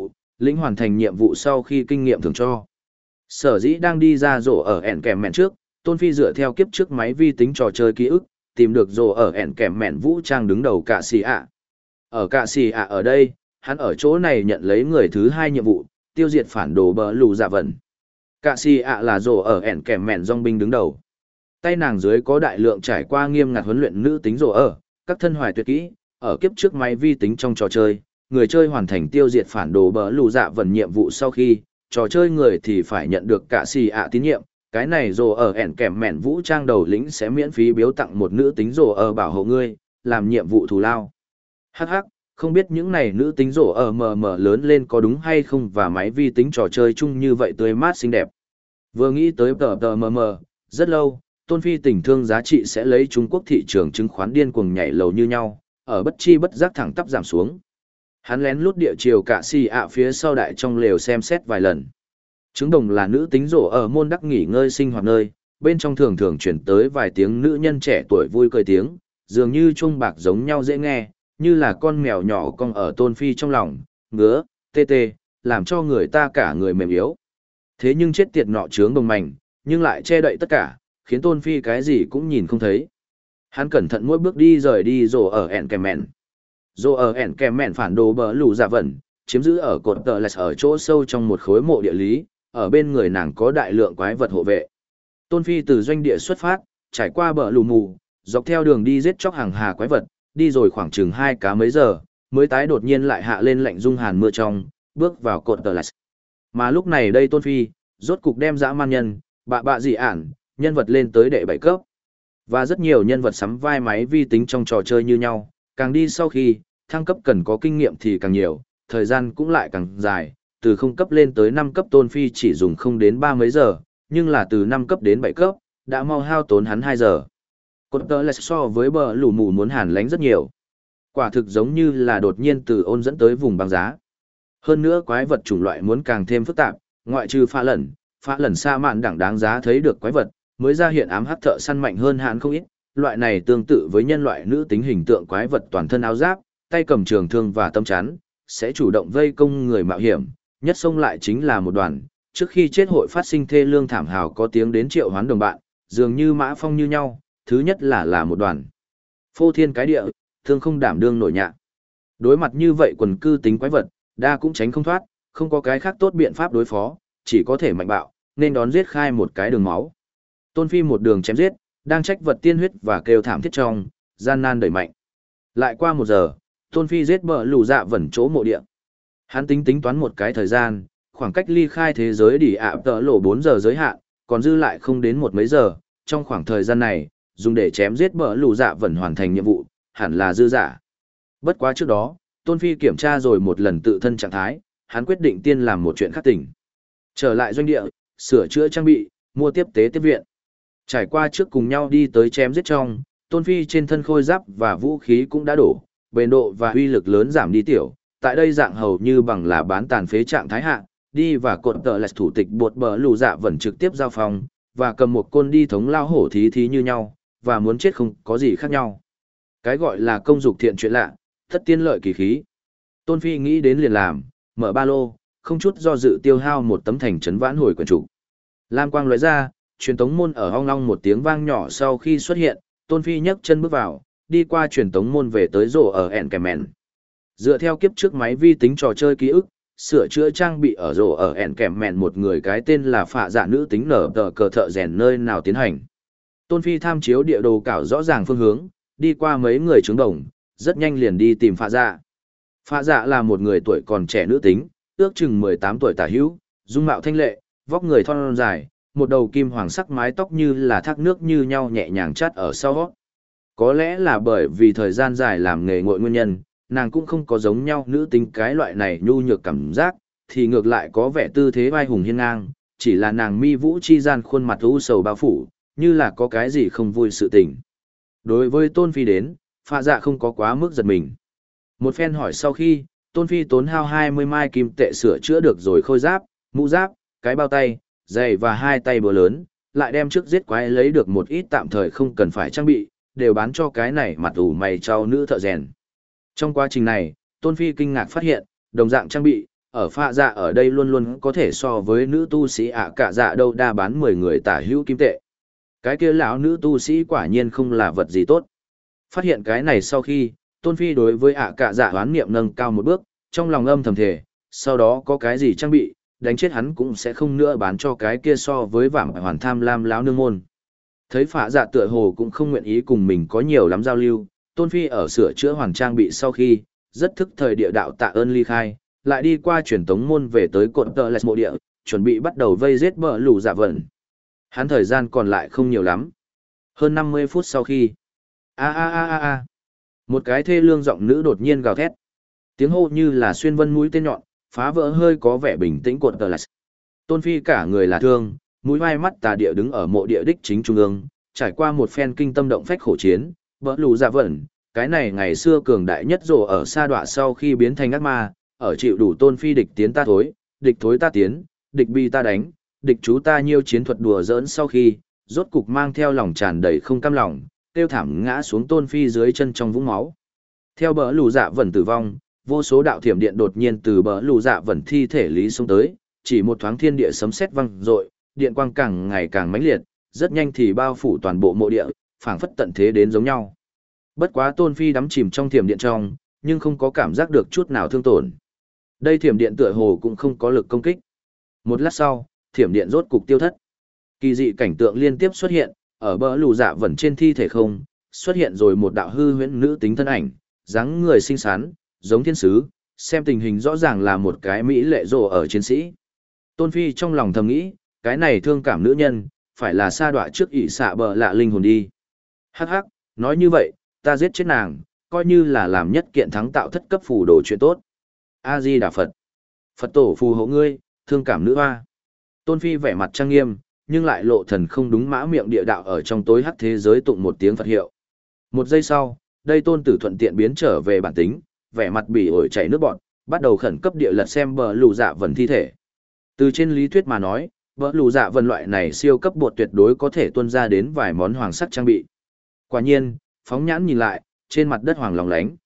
A: lĩnh hoàn thành nhiệm vụ sau khi kinh nghiệm thường cho. Sở dĩ đang đi ra rổ ở ẻn kèm mẹn trước, Tôn Phi dựa theo kiếp trước máy vi tính trò chơi ký ức, tìm được rổ ở ẻn kèm mẹn vũ trang đứng đầu Cạ Xì ạ. Ở Cạ Xì ạ ở đây, hắn ở chỗ này nhận lấy người thứ 2 nhiệm vụ, tiêu diệt phản đồ bờ lù dạ vần. Cạ Xì ạ là rổ ở ẻn kèm mẹn dòng binh đứng đầu. Tay nàng dưới có đại lượng trải qua nghiêm ngặt huấn luyện nữ tính rổ ở, các thân hoài tuyệt kỹ, ở kiếp trước máy vi tính trong trò chơi, người chơi hoàn thành tiêu diệt phản đồ bờ lù dạ vần nhiệm vụ sau khi, trò chơi người thì phải nhận được Cạ Xì ạ tín nhiệm. Cái này rồ ở ẻn kèm mẹn vũ trang đầu lĩnh sẽ miễn phí biếu tặng một nữ tính rồ ở bảo hộ ngươi, làm nhiệm vụ thù lao. Hắc hắc, không biết những này nữ tính rồ ở mờ mờ lớn lên có đúng hay không, và máy vi tính trò chơi chung như vậy tươi mát xinh đẹp. Vừa nghĩ tới tờ mờ mờ, rất lâu, Tôn Phi tình thương giá trị sẽ lấy Trung Quốc thị trường chứng khoán điên cuồng nhảy lầu như nhau, ở bất chi bất giác thẳng tắp giảm xuống. Hắn lén lút địa chiều Cạ Xì ạ phía sau đại trong lều xem xét vài lần. Trứng đồng là nữ tính rổ ở môn đắc nghỉ ngơi sinh hoạt nơi, bên trong thường thường chuyển tới vài tiếng nữ nhân trẻ tuổi vui cười tiếng, dường như chuông bạc giống nhau dễ nghe, như là con mèo nhỏ cong ở Tôn Phi trong lòng, ngứa, tê tê, làm cho người ta cả người mềm yếu. Thế nhưng chết tiệt nọ trướng đồng mảnh, nhưng lại che đậy tất cả, khiến Tôn Phi cái gì cũng nhìn không thấy. Hắn cẩn thận mỗi bước đi rời đi rổ ở ẻn kèm mẹn. Rổ ở ẻn kèm mẹn phản đồ bờ lù dạ vẩn, chiếm giữ ở cột tờ lạch ở chỗ sâu trong một khối mộ địa lý. Ở bên người nàng có đại lượng quái vật hộ vệ. Tôn Phi từ doanh địa xuất phát, trải qua bờ lù mù, dọc theo đường đi giết chóc hàng hà quái vật, đi rồi khoảng chừng 2 cá mấy giờ, mới tái đột nhiên lại hạ lên lạnh dung hàn mưa trong, bước vào cột tờ lạch. Mà lúc này đây Tôn Phi, rốt cục đem dã man nhân, bạ dị ản, nhân vật lên tới đệ 7 cấp. Và rất nhiều nhân vật sắm vai máy vi tính trong trò chơi như nhau, càng đi sau khi, thăng cấp cần có kinh nghiệm thì càng nhiều, thời gian cũng lại càng dài. Từ 0 cấp lên tới 5 cấp Tôn Phi chỉ dùng không đến 3 mấy giờ, nhưng là từ 5 cấp đến 7 cấp, đã mau hao tốn hắn 2 giờ. Cột tờ lạch so với bờ lù mù muốn hàn lánh rất nhiều. Quả thực giống như là đột nhiên từ ôn dẫn tới vùng băng giá. Hơn nữa quái vật chủng loại muốn càng thêm phức tạp, ngoại trừ phá lẩn sa mạn đẳng đáng giá thấy được quái vật, mới ra hiện ám hắc thợ săn mạnh hơn hắn không ít. Loại này tương tự với nhân loại nữ tính hình tượng quái vật toàn thân áo giáp, tay cầm trường thương và tâm chắn, sẽ chủ động vây công người mạo hiểm. Nhất xông lại chính là một đoàn, trước khi chết hội phát sinh thê lương thảm hào có tiếng đến triệu hoán đồng bạn, dường như mã phong như nhau, thứ nhất là một đoàn. Phô thiên cái địa, thương không đảm đương nổi nhạ. Đối mặt như vậy quần cư tính quái vật, đa cũng tránh không thoát, không có cái khác tốt biện pháp đối phó, chỉ có thể mạnh bạo, nên đón giết khai một cái đường máu. Tôn Phi một đường chém giết, đang trách vật tiên huyết và kêu thảm thiết trong, gian nan đẩy mạnh. Lại qua 1 giờ, Tôn Phi giết bờ lù dạ vẩn chỗ mộ địa. Hắn tính toán một cái thời gian, khoảng cách ly khai thế giới đi ạ tợ lộ 4 giờ giới hạn, còn dư lại không đến một mấy giờ, trong khoảng thời gian này, dùng để chém giết bờ lù dạ vẩn hoàn thành nhiệm vụ, hẳn là dư giả. Bất quá trước đó, Tôn Phi kiểm tra rồi một lần tự thân trạng thái, hắn quyết định tiên làm một chuyện khác tỉnh. Trở lại doanh địa, sửa chữa trang bị, mua tiếp tế tiếp viện. Trải qua trước cùng nhau đi tới chém giết trong, Tôn Phi trên thân khôi giáp và vũ khí cũng đã đổ, bền độ và uy lực lớn giảm đi tiểu. Tại đây dạng hầu như bằng là bán tàn phế trạng thái hạ, đi và cột tờ lạch thủ tịch bột bờ lù dạ vẫn trực tiếp giao phòng, và cầm một côn đi thống lao hổ thí thí như nhau, và muốn chết không có gì khác nhau. Cái gọi là công dục thiện chuyện lạ, thất tiên lợi kỳ khí. Tôn Phi nghĩ đến liền làm, mở ba lô, không chút do dự tiêu hao một tấm thành trấn vãn hồi quyển trục. Lam quang lóe ra, truyền tống môn ở ong long một tiếng vang nhỏ sau khi xuất hiện, Tôn Phi nhấc chân bước vào, đi qua truyền tống môn về tới rổ ở ẻn kèm mèn. Dựa theo kiếp trước máy vi tính trò chơi ký ức, sửa chữa trang bị ở rổ ở ẻn kèm mèn một người cái tên là phạ dạ nữ tính nở tờ cờ thợ rèn nơi nào tiến hành. Tôn Phi tham chiếu địa đồ cảo rõ ràng phương hướng, đi qua mấy người trứng đồng, rất nhanh liền đi tìm phạ dạ. Phạ dạ là một người tuổi còn trẻ nữ tính, ước chừng 18 tuổi tả hữu, dung mạo thanh lệ, vóc người thon dài, một đầu kim hoàng sắc mái tóc như là thác nước như nhau nhẹ nhàng chát ở sau. Có lẽ là bởi vì thời gian dài làm nghề ngội nguyên nhân, nàng cũng không có giống nhau nữ tính cái loại này nhu nhược cảm giác, thì ngược lại có vẻ tư thế vai hùng hiên ngang, chỉ là nàng mi vũ chi gian khuôn mặt u sầu bao phủ, như là có cái gì không vui sự tình. Đối với Tôn Phi đến, phạ dạ không có quá mức giật mình. Một phen hỏi sau khi, Tôn Phi tốn hao 20 mai kim tệ sửa chữa được rồi khôi giáp, mũ giáp, cái bao tay, giày và 2 tay búa lớn, lại đem trước giết quái lấy được một ít tạm thời không cần phải trang bị, đều bán cho cái này mặt ủ mày cho nữ thợ rèn. Trong quá trình này, Tôn Phi kinh ngạc phát hiện, đồng dạng trang bị, ở pha dạ ở đây luôn luôn có thể so với nữ tu sĩ ạ cả dạ đâu đa bán 10 người tả hữu kim tệ. Cái kia lão nữ tu sĩ quả nhiên không là vật gì tốt. Phát hiện cái này sau khi, Tôn Phi đối với ạ cả dạ hoán niệm nâng cao một bước, trong lòng âm thầm thề, sau đó có cái gì trang bị, đánh chết hắn cũng sẽ không nữa bán cho cái kia so với vảm hoàn tham lam lão nương môn. Thấy phạ dạ tựa hồ cũng không nguyện ý cùng mình có nhiều lắm giao lưu, Tôn Phi ở sửa chữa hoàn trang bị sau khi, rất thức thời địa đạo tạ ơn ly khai, lại đi qua truyền tống môn về tới cột tờ lẹt mộ địa, chuẩn bị bắt đầu vây giết bờ lù dạ vẩn. Hắn thời gian còn lại không nhiều lắm. Hơn 50 phút sau khi, một cái thê lương giọng nữ đột nhiên gào thét. Tiếng hô như là xuyên vân mũi tên nhọn, phá vỡ hơi có vẻ bình tĩnh cột tờ lẹt. Tôn Phi cả người là thương, mũi vai mắt tà địa đứng ở mộ địa đích chính trung ương, trải qua một phen kinh tâm động phách khổ chiến, bờ lù dạ vẩn, cái này ngày xưa cường đại nhất rồ ở sa đọa sau khi biến thành ác ma, ở chịu đủ Tôn Phi địch tiến ta thối, địch thối ta tiến, địch bi ta đánh, địch chú ta nhiêu chiến thuật đùa giỡn sau khi, rốt cục mang theo lòng tràn đầy không cam lòng, tiêu thảm ngã xuống Tôn Phi dưới chân trong vũng máu. Theo bờ lù dạ vẩn tử vong, vô số đạo thiểm điện đột nhiên từ bờ lù dạ vẩn thi thể lý xuống tới, chỉ một thoáng thiên địa sấm sét vang dội, điện quang càng ngày càng mãnh liệt, rất nhanh thì bao phủ toàn bộ mộ địa, phảng phất tận thế đến giống nhau. Bất quá Tôn Phi đắm chìm trong thiểm điện trong, nhưng không có cảm giác được chút nào thương tổn. Đây thiểm điện tựa hồ cũng không có lực công kích. Một lát sau, thiểm điện rốt cục tiêu thất. Kỳ dị cảnh tượng liên tiếp xuất hiện, ở bờ lù dạ vẩn trên thi thể không, xuất hiện rồi một đạo hư huyễn nữ tính thân ảnh, dáng người xinh xắn, giống thiên sứ, xem tình hình rõ ràng là một cái mỹ lệ rồ ở chiến sĩ. Tôn Phi trong lòng thầm nghĩ, cái này thương cảm nữ nhân, phải là sa đọa trước ỷ xạ bờ lạ linh hồn đi. Hắc hắc, nói như vậy, ta giết chết nàng, coi như là làm nhất kiện thắng tạo thất cấp phù đồ chuyện tốt. A-di Đà Phật. Phật tổ phù hộ ngươi, thương cảm nữ hoa. Tôn Phi vẻ mặt trang nghiêm, nhưng lại lộ thần không đúng mã miệng địa đạo ở trong tối hắc thế giới tụng một tiếng Phật hiệu. Một giây sau, đây tôn tử thuận tiện biến trở về bản tính, vẻ mặt bỉ ổi chảy nước bọt, bắt đầu khẩn cấp địa lật xem bờ lù dạ vần thi thể. Từ trên lý thuyết mà nói, bờ lù dạ vần loại này siêu cấp bột tuyệt đối có thể tuôn ra đến vài món hoàng sắc trang bị. Quả nhiên, phóng nhãn nhìn lại, trên mặt đất hoàng lóng lánh.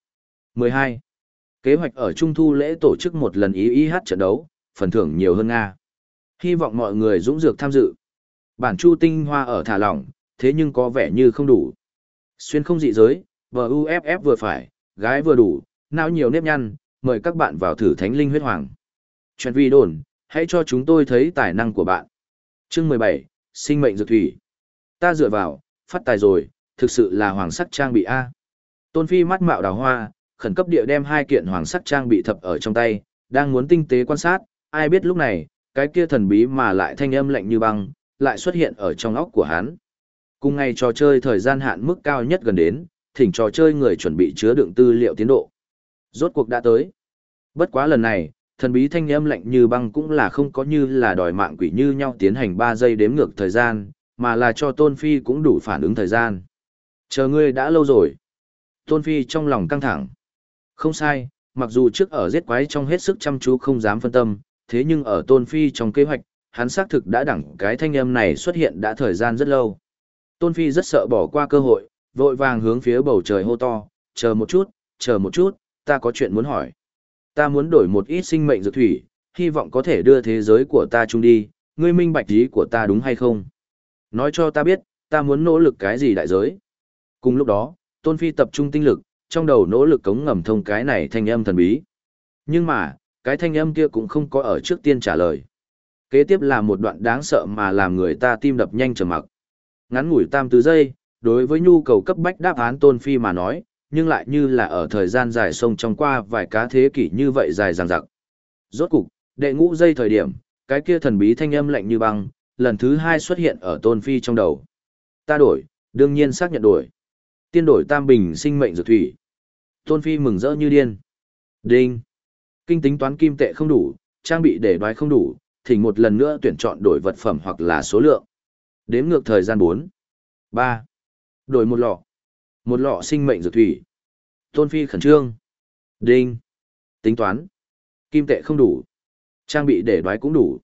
A: 12. Kế hoạch ở Trung thu lễ tổ chức một lần IIH trận đấu, phần thưởng nhiều hơn Nga. Hy vọng mọi người dũng dược tham dự. Bản chu tinh hoa ở thả lỏng, thế nhưng có vẻ như không đủ. Xuyên không dị giới, VUFF vừa phải, gái vừa đủ, não nhiều nếp nhăn, mời các bạn vào thử thánh linh huyết hoàng. Chuyện vi đồn, hãy cho chúng tôi thấy tài năng của bạn. Chương 17, sinh mệnh dược thủy. Ta dựa vào, phát tài rồi, thực sự là hoàng sắc trang bị A. Tôn Phi mắt mạo đào hoa, khẩn cấp địa đem hai kiện hoàng sắc trang bị thập ở trong tay, đang muốn tinh tế quan sát, ai biết lúc này, cái kia thần bí mà lại thanh âm lạnh như băng, lại xuất hiện ở trong óc của hắn. Cùng ngày trò chơi thời gian hạn mức cao nhất gần đến, thỉnh trò chơi người chuẩn bị chứa đựng tư liệu tiến độ. Rốt cuộc đã tới. Bất quá lần này, thần bí thanh âm lạnh như băng cũng là không có như là đòi mạng quỷ như nhau tiến hành 3 giây đếm ngược thời gian, mà là cho Tôn Phi cũng đủ phản ứng thời gian. Chờ ngươi đã lâu rồi. Tôn Phi trong lòng căng thẳng. Không sai, mặc dù trước ở giết quái trong hết sức chăm chú không dám phân tâm, thế nhưng ở Tôn Phi trong kế hoạch, hắn xác thực đã đẳng cái thanh âm này xuất hiện đã thời gian rất lâu. Tôn Phi rất sợ bỏ qua cơ hội, vội vàng hướng phía bầu trời hô to, chờ một chút, ta có chuyện muốn hỏi. Ta muốn đổi một ít sinh mệnh dược thủy, hy vọng có thể đưa thế giới của ta chung đi, ngươi minh bạch ý của ta đúng hay không? Nói cho ta biết, ta muốn nỗ lực cái gì đại giới. Cùng lúc đó, Tôn Phi tập trung tinh lực, trong đầu nỗ lực cống ngầm thông cái này thanh âm thần bí. Nhưng mà, cái thanh âm kia cũng không có ở trước tiên trả lời. Kế tiếp là một đoạn đáng sợ mà làm người ta tim đập nhanh trầm mặc. Ngắn ngủi tam tứ giây, đối với nhu cầu cấp bách đáp án Tôn Phi mà nói, nhưng lại như là ở thời gian dài sông trong qua vài cá thế kỷ như vậy dài dằng dặc. Rốt cục, đệ ngũ giây thời điểm, cái kia thần bí thanh âm lạnh như băng, lần thứ 2 xuất hiện ở Tôn Phi trong đầu. Ta đổi, đương nhiên xác nhận đổi. Tiên đổi tam bình sinh mệnh dược thủy. Tôn Phi mừng rỡ như điên. Đinh. Kinh tính toán kim tệ không đủ, trang bị để đoái không đủ, thỉnh một lần nữa tuyển chọn đổi vật phẩm hoặc là số lượng. Đếm ngược thời gian 4. 3. Đổi một lọ. Một lọ sinh mệnh dược thủy. Tôn Phi khẩn trương. Đinh. Tính toán. Kim tệ không đủ. Trang bị để đoái cũng đủ.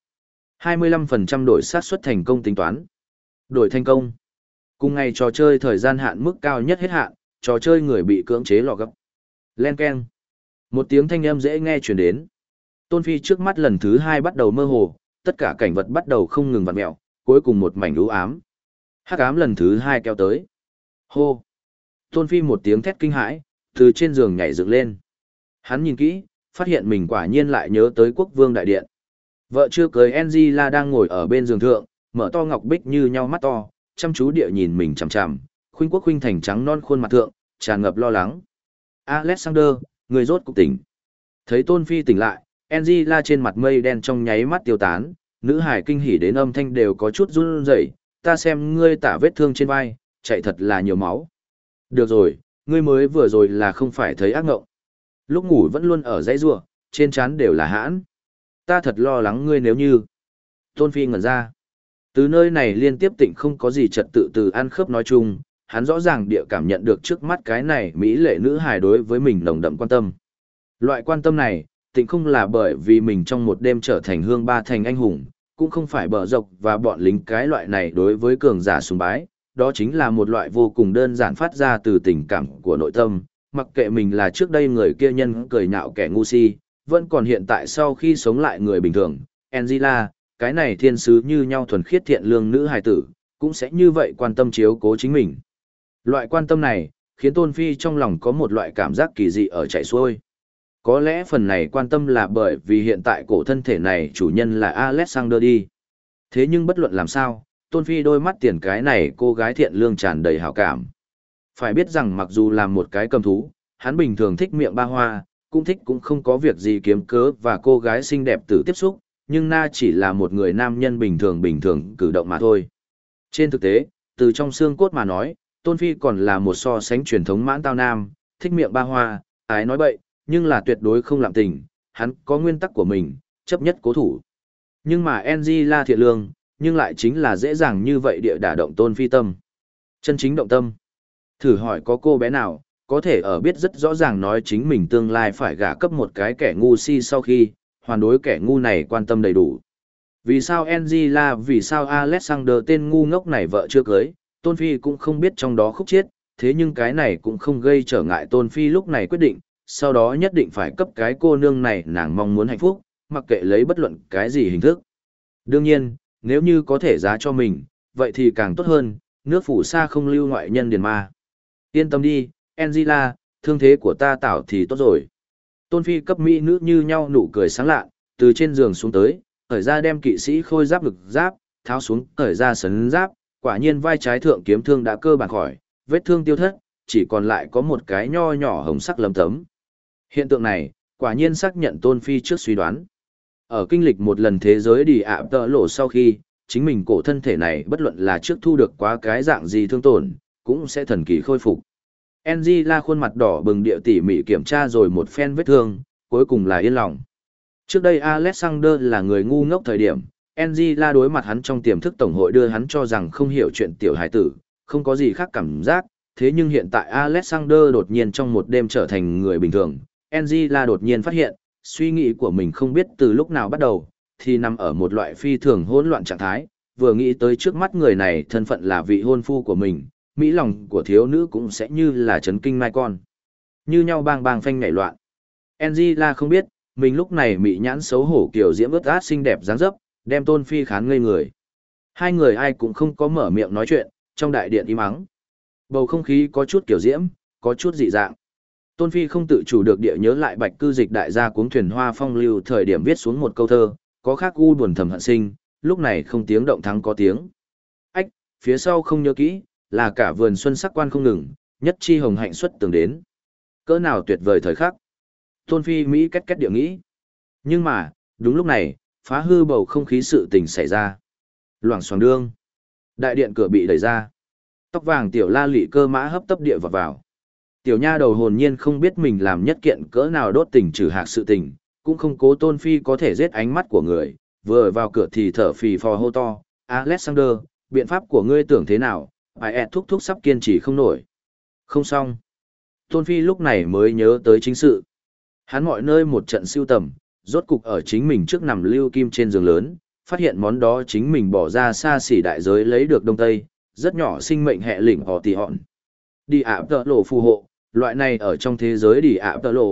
A: 25% đổi xác suất thành công tính toán. Đổi thành công. Cùng ngày trò chơi thời gian hạn mức cao nhất hết hạn, trò chơi người bị cưỡng chế lọ gấp. Len keng. Một tiếng thanh âm dễ nghe truyền đến. Tôn Phi trước mắt lần thứ hai bắt đầu mơ hồ, tất cả cảnh vật bắt đầu không ngừng vặn mẹo, cuối cùng một mảnh u ám. Hắc ám lần thứ hai kéo tới. Hô! Tôn Phi một tiếng thét kinh hãi, từ trên giường nhảy dựng lên. Hắn nhìn kỹ, phát hiện mình quả nhiên lại nhớ tới quốc vương đại điện. Vợ chưa cưới Angela đang ngồi ở bên giường thượng, mở to ngọc bích như nhau mắt to, chăm chú địa nhìn mình chằm chằm, khuynh quốc khuynh thành trắng non khuôn mặt thượng, tràn ngập lo lắng. Alexander, người rốt cục tỉnh. Thấy Tôn Phi tỉnh lại, Angela trên mặt mây đen trong nháy mắt tiêu tán, nữ hải kinh hỉ đến âm thanh đều có chút run rẩy. Ta xem ngươi tả vết thương trên vai, chạy thật là nhiều máu. Được rồi, ngươi mới vừa rồi là không phải thấy ác ngộng. Lúc ngủ vẫn luôn ở dãy rủa, trên trán đều là hãn. Ta thật lo lắng ngươi nếu như. Tôn Phi ngẩn ra. Từ nơi này liên tiếp tỉnh không có gì trật tự từ ăn khớp nói chung, hắn rõ ràng địa cảm nhận được trước mắt cái này mỹ lệ nữ hài đối với mình nồng đậm quan tâm. Loại quan tâm này, tỉnh không là bởi vì mình trong một đêm trở thành hương ba thành anh hùng, cũng không phải bờ dọc và bọn lính cái loại này đối với cường giả sùng bái, đó chính là một loại vô cùng đơn giản phát ra từ tình cảm của nội tâm, mặc kệ mình là trước đây người kia nhân cười nhạo kẻ ngu si, vẫn còn hiện tại sau khi sống lại người bình thường, Angela, cái này thiên sứ như nhau thuần khiết thiện lương nữ hài tử, cũng sẽ như vậy quan tâm chiếu cố chính mình. Loại quan tâm này, khiến Tôn Phi trong lòng có một loại cảm giác kỳ dị ở chảy xuôi. Có lẽ phần này quan tâm là bởi vì hiện tại cổ thân thể này chủ nhân là Alexander đi. Thế nhưng bất luận làm sao, Tôn Phi đôi mắt tiền cái này cô gái thiện lương tràn đầy hảo cảm. Phải biết rằng mặc dù làm một cái cầm thú, hắn bình thường thích miệng ba hoa, cũng thích cũng không có việc gì kiếm cớ và cô gái xinh đẹp tử tiếp xúc, nhưng Na chỉ là một người nam nhân bình thường cử động mà thôi. Trên thực tế, từ trong xương cốt mà nói, Tôn Phi còn là một so sánh truyền thống mãn tao nam, thích miệng ba hoa, ái nói bậy, nhưng là tuyệt đối không làm tình, hắn có nguyên tắc của mình, chấp nhất cố thủ. Nhưng mà Angela thiện lương, nhưng lại chính là dễ dàng như vậy địa đả động Tôn Phi tâm. Chân chính động tâm. Thử hỏi có cô bé nào, có thể ở biết rất rõ ràng nói chính mình tương lai phải gả cấp một cái kẻ ngu si sau khi, hoàn đối kẻ ngu này quan tâm đầy đủ. Vì sao Angela, vì sao Alexander tên ngu ngốc này vợ chưa cưới, Tôn Phi cũng không biết trong đó khúc chiết, thế nhưng cái này cũng không gây trở ngại Tôn Phi lúc này quyết định, sau đó nhất định phải cấp cái cô nương này nàng mong muốn hạnh phúc, mặc kệ lấy bất luận cái gì hình thức. Đương nhiên, nếu như có thể giá cho mình, vậy thì càng tốt hơn, nước phủ xa không lưu ngoại nhân điền ma. Yên tâm đi, Angela, thương thế của ta tảo thì tốt rồi. Tôn Phi cấp mỹ nữ như nhau nụ cười sáng lạ, từ trên giường xuống tới, khởi ra đem kỵ sĩ khôi giáp ngực giáp, tháo xuống khởi ra sấn giáp, quả nhiên vai trái thượng kiếm thương đã cơ bản khỏi, vết thương tiêu thất, chỉ còn lại có một cái nho nhỏ hồng sắc lấm tấm. Hiện tượng này, quả nhiên xác nhận Tôn Phi trước suy đoán. Ở kinh lịch một lần thế giới đi ạ tợ lộ sau khi, chính mình cổ thân thể này bất luận là trước thu được quá cái dạng gì thương tổn, cũng sẽ thần kỳ khôi phục. Angela khuôn mặt đỏ bừng địa tỉ mỉ kiểm tra rồi một phen vết thương, cuối cùng là yên lòng. Trước đây Alexander là người ngu ngốc thời điểm, Angela đối mặt hắn trong tiềm thức tổng hội đưa hắn cho rằng không hiểu chuyện tiểu hải tử, không có gì khác cảm giác, thế nhưng hiện tại Alexander đột nhiên trong một đêm trở thành người bình thường, Angela đột nhiên phát hiện, suy nghĩ của mình không biết từ lúc nào bắt đầu, thì nằm ở một loại phi thường hỗn loạn trạng thái, vừa nghĩ tới trước mắt người này thân phận là vị hôn phu của mình, mỹ lòng của thiếu nữ cũng sẽ như là chấn kinh mai con. Như nhau bang bang phanh nhảy loạn. Angela không biết, mình lúc này mị nhãn xấu hổ kiểu diễm ướt át xinh đẹp dáng dấp, đem Tôn Phi khán ngây người. Hai người ai cũng không có mở miệng nói chuyện, trong đại điện im ắng. Bầu không khí có chút kiểu diễm, có chút dị dạng. Tôn Phi không tự chủ được địa nhớ lại Bạch Cư Dịch đại gia cuống thuyền hoa phong lưu thời điểm viết xuống một câu thơ, có khác u buồn thầm hận sinh, lúc này không tiếng động thắng có tiếng. Ách, phía sau không nhớ kỹ, là cả vườn xuân sắc quan không ngừng, nhất chi hồng hạnh xuất tường đến. Cỡ nào tuyệt vời thời khắc. Tôn Phi Mỹ cách cách địa nghĩ. Nhưng mà, đúng lúc này, phá hư bầu không khí sự tình xảy ra. Loảng xoảng đương. Đại điện cửa bị đẩy ra. Tóc vàng tiểu la lị cơ mã hấp tấp địa vào. Tiểu nha đầu hồn nhiên không biết mình làm nhất kiện cỡ nào đốt tình trừ hạc sự tình, cũng không cố Tôn Phi có thể giết ánh mắt của người, vừa vào cửa thì thở phì phò hô to, Alexander, biện pháp của ngươi tưởng thế nào, ai thúc thúc sắp kiên trì không nổi. Không xong. Tôn Phi lúc này mới nhớ tới chính sự. Hắn mọi nơi một trận siêu tầm, rốt cục ở chính mình trước nằm lưu kim trên giường lớn, phát hiện món đó chính mình bỏ ra xa xỉ đại giới lấy được đông tây, rất nhỏ sinh mệnh hệ lĩnh họ tì họn. Đi ạ tợ lộ phù hộ, loại này ở trong thế giới đi ạ tợ lộ,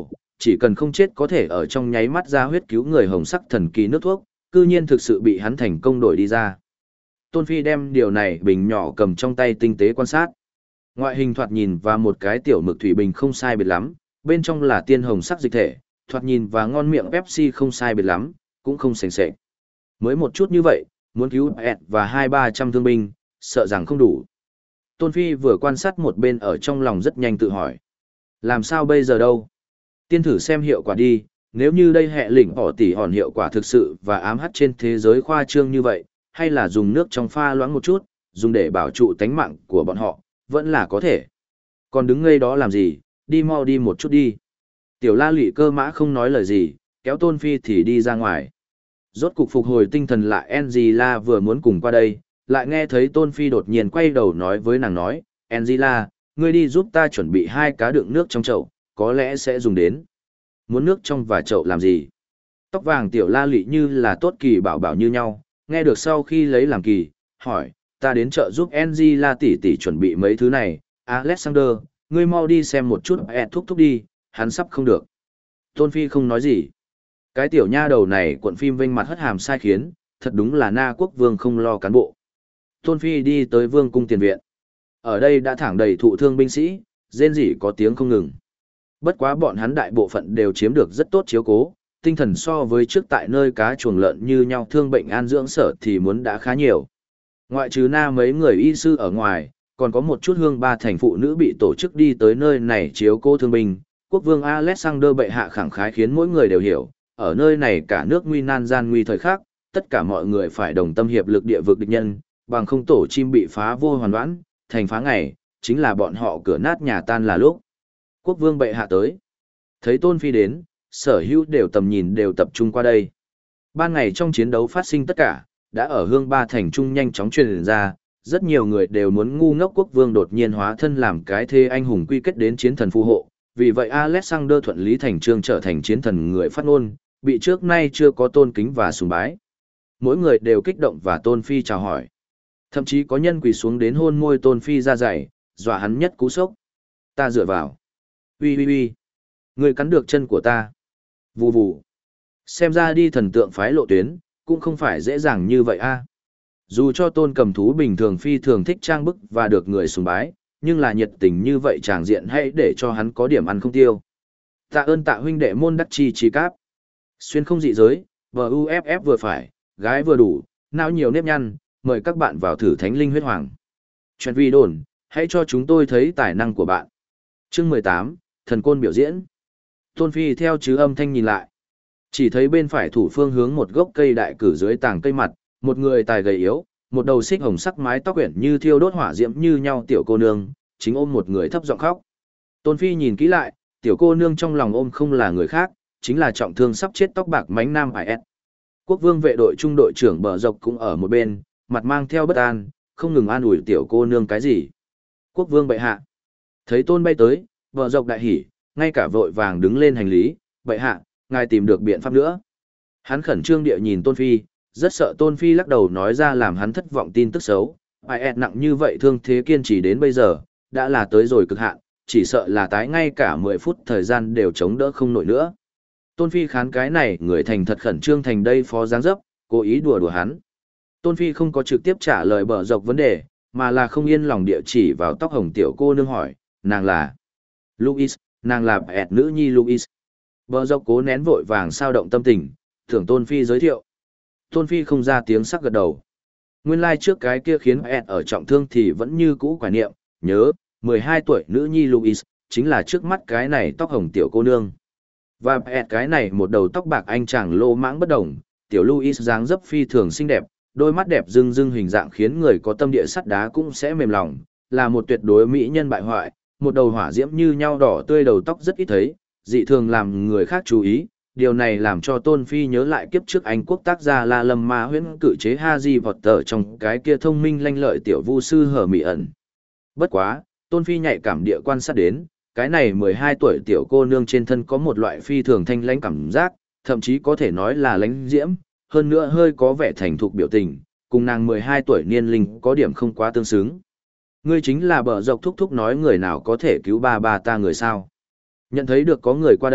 A: chỉ cần không chết có thể ở trong nháy mắt ra huyết cứu người hồng sắc thần kỳ nước thuốc, cư nhiên thực sự bị hắn thành công đổi đi ra. Tôn Phi đem điều này bình nhỏ cầm trong tay tinh tế quan sát. Ngoại hình thoạt nhìn và một cái tiểu mực thủy bình không sai biệt lắm, bên trong là tiên hồng sắc dịch thể, thoạt nhìn và ngon miệng Pepsi không sai biệt lắm, cũng không sền sệt. Mới một chút như vậy, muốn cứu Ed và 200-300 thương binh, sợ rằng không đủ. Tôn Phi vừa quan sát một bên ở trong lòng rất nhanh tự hỏi. Làm sao bây giờ đâu? Tiên thử xem hiệu quả đi, nếu như đây hệ lĩnh bỏ tỉ hòn hiệu quả thực sự và ám hắt trên thế giới khoa trương như vậy, hay là dùng nước trong pha loãng một chút, dùng để bảo trụ tánh mạng của bọn họ, vẫn là có thể. Còn đứng ngây đó làm gì, đi mau đi một chút đi. Tiểu La Lụy Cơ Mã không nói lời gì, kéo Tôn Phi thì đi ra ngoài. Rốt cục phục hồi tinh thần lại Angela vừa muốn cùng qua đây, lại nghe thấy Tôn Phi đột nhiên quay đầu nói với nàng nói, Angela, ngươi đi giúp ta chuẩn bị 2 cá đựng nước trong chậu, có lẽ sẽ dùng đến. Muốn nước trong và chậu làm gì? Tóc vàng Tiểu La Lụy như là tốt kỳ bảo bảo như nhau, nghe được sau khi lấy làm kỳ, hỏi, ta đến chợ giúp Angela tỷ tỷ chuẩn bị mấy thứ này, Alexander, ngươi mau đi xem một chút thúc thúc đi, hắn sắp không được. Tôn Phi không nói gì. Cái tiểu nha đầu này cuộn phim vênh mặt hất hàm sai khiến, thật đúng là na quốc vương không lo cán bộ. Tôn Phi đi tới vương cung tiền viện. Ở đây đã thẳng đầy thụ thương binh sĩ, rên rỉ có tiếng không ngừng. Bất quá bọn hắn đại bộ phận đều chiếm được rất tốt chiếu cố, tinh thần so với trước tại nơi cá chuồng lợn như nhau thương bệnh an dưỡng sở thì muốn đã khá nhiều. Ngoại trừ na mấy người y sư ở ngoài, còn có một chút hương ba thành phụ nữ bị tổ chức đi tới nơi này chiếu cố thương binh. Quốc vương Alexander bệ hạ khẳng khái khiến mỗi người đều hiểu, ở nơi này cả nước nguy nan gian nguy thời khắc, tất cả mọi người phải đồng tâm hiệp lực địa vực địch nhân, bằng không tổ chim bị phá vô hoàn đoán, thành phá ngày, chính là bọn họ cửa nát nhà tan là lúc. Quốc vương bệ hạ tới. Thấy Tôn Phi đến, sở hữu đều tầm nhìn đều tập trung qua đây. Ban ngày trong chiến đấu phát sinh tất cả, đã ở hương ba thành trung nhanh chóng truyền ra, rất nhiều người đều muốn ngu ngốc quốc vương đột nhiên hóa thân làm cái thê anh hùng quy kết đến chiến thần phù hộ. Vì vậy Alexander thuận lý thành trương trở thành chiến thần người phát ngôn, bị trước nay chưa có tôn kính và sùng bái. Mỗi người đều kích động và Tôn Phi chào hỏi. Thậm chí có nhân quỳ xuống đến hôn môi Tôn Phi ra dày, dọa hắn nhất cú sốc. Ta dựa vào. Ui ui ui. Người cắn được chân của ta. Vù vù. Xem ra đi thần tượng phái lộ tuyến, cũng không phải dễ dàng như vậy a. Dù cho Tôn Cầm Thú bình thường phi thường thích trang bức và được người sùng bái, nhưng là nhiệt tình như vậy tràng diện hãy để cho hắn có điểm ăn không tiêu. Tạ ơn Tạ huynh đệ môn đắc chi trí cáp. Xuyên không dị giới, VUFF vừa phải, gái vừa đủ, não nhiều nếp nhăn, mời các bạn vào thử Thánh Linh Huyết Hoàng. Chuyện vi đồn, hãy cho chúng tôi thấy tài năng của bạn. Chương 18, Thần Côn biểu diễn. Tôn Phi theo chứ âm thanh nhìn lại. Chỉ thấy bên phải thủ phương hướng một gốc cây đại cử dưới tàng cây mặt, một người tài gầy yếu, một đầu xích hồng sắc mái tóc quyển như thiêu đốt hỏa diễm như nhau tiểu cô nương, chính ôm một người thấp giọng khóc. Tôn Phi nhìn kỹ lại, tiểu cô nương trong lòng ôm không là người khác, chính là trọng thương sắp chết tóc bạc mánh nam IS. Quốc vương vệ đội trung đội trưởng Bờ Dọc cũng ở một bên, mặt mang theo bất an, không ngừng an ủi tiểu cô nương cái gì. Quốc vương bệ hạ. Thấy Tôn bay tới, Bờ Dọc đại hỉ, ngay cả vội vàng đứng lên hành lý, bệ hạ, ngài tìm được biện pháp nữa. Hắn khẩn trương địa nhìn Tôn Phi, rất sợ Tôn Phi lắc đầu nói ra làm hắn thất vọng tin tức xấu. IS nặng như vậy thương thế kiên trì đến bây giờ, đã là tới rồi cực hạn, chỉ sợ là tái ngay cả 10 phút thời gian đều chống đỡ không nổi nữa. Tôn Phi khán cái này người thành thật khẩn trương thành đây phó dáng dấp, cố ý đùa đùa hắn. Tôn Phi không có trực tiếp trả lời Bờ Dọc vấn đề, mà là không yên lòng địa chỉ vào tóc hồng tiểu cô nương hỏi, nàng là Louis, nàng là ẹt nữ nhi Louis. Bờ Dọc cố nén vội vàng sao động tâm tình, tưởng Tôn Phi giới thiệu. Tôn Phi không ra tiếng sắc gật đầu. Nguyên lai trước cái kia khiến ẹt ở trọng thương thì vẫn như cũ quả niệm, nhớ, 12 tuổi nữ nhi Louis, chính là trước mắt cái này tóc hồng tiểu cô nương. Và ẹt cái này một đầu tóc bạc anh chàng lô mãng bất đồng, tiểu Louis dáng dấp phi thường xinh đẹp, đôi mắt đẹp rưng rưng hình dạng khiến người có tâm địa sắt đá cũng sẽ mềm lòng, là một tuyệt đối mỹ nhân bại hoại, một đầu hỏa diễm như nhau đỏ tươi đầu tóc rất ít thấy, dị thường làm người khác chú ý, điều này làm cho Tôn Phi nhớ lại kiếp trước Anh quốc tác gia La Lâm Ma huyễn cự chế Harry Potter trong cái kia thông minh lanh lợi tiểu vu sư hở mị ẩn. Bất quá, Tôn Phi nhạy cảm địa quan sát đến, cái này 12 tuổi tiểu cô nương trên thân có một loại phi thường thanh lãnh cảm giác, thậm chí có thể nói là lãnh diễm, hơn nữa hơi có vẻ thành thục biểu tình, cùng nàng 12 tuổi niên linh có điểm không quá tương xứng. Ngươi chính là Bờ Dọc thúc thúc nói người nào có thể cứu ba ta người sao. Nhận thấy được có người qua đây,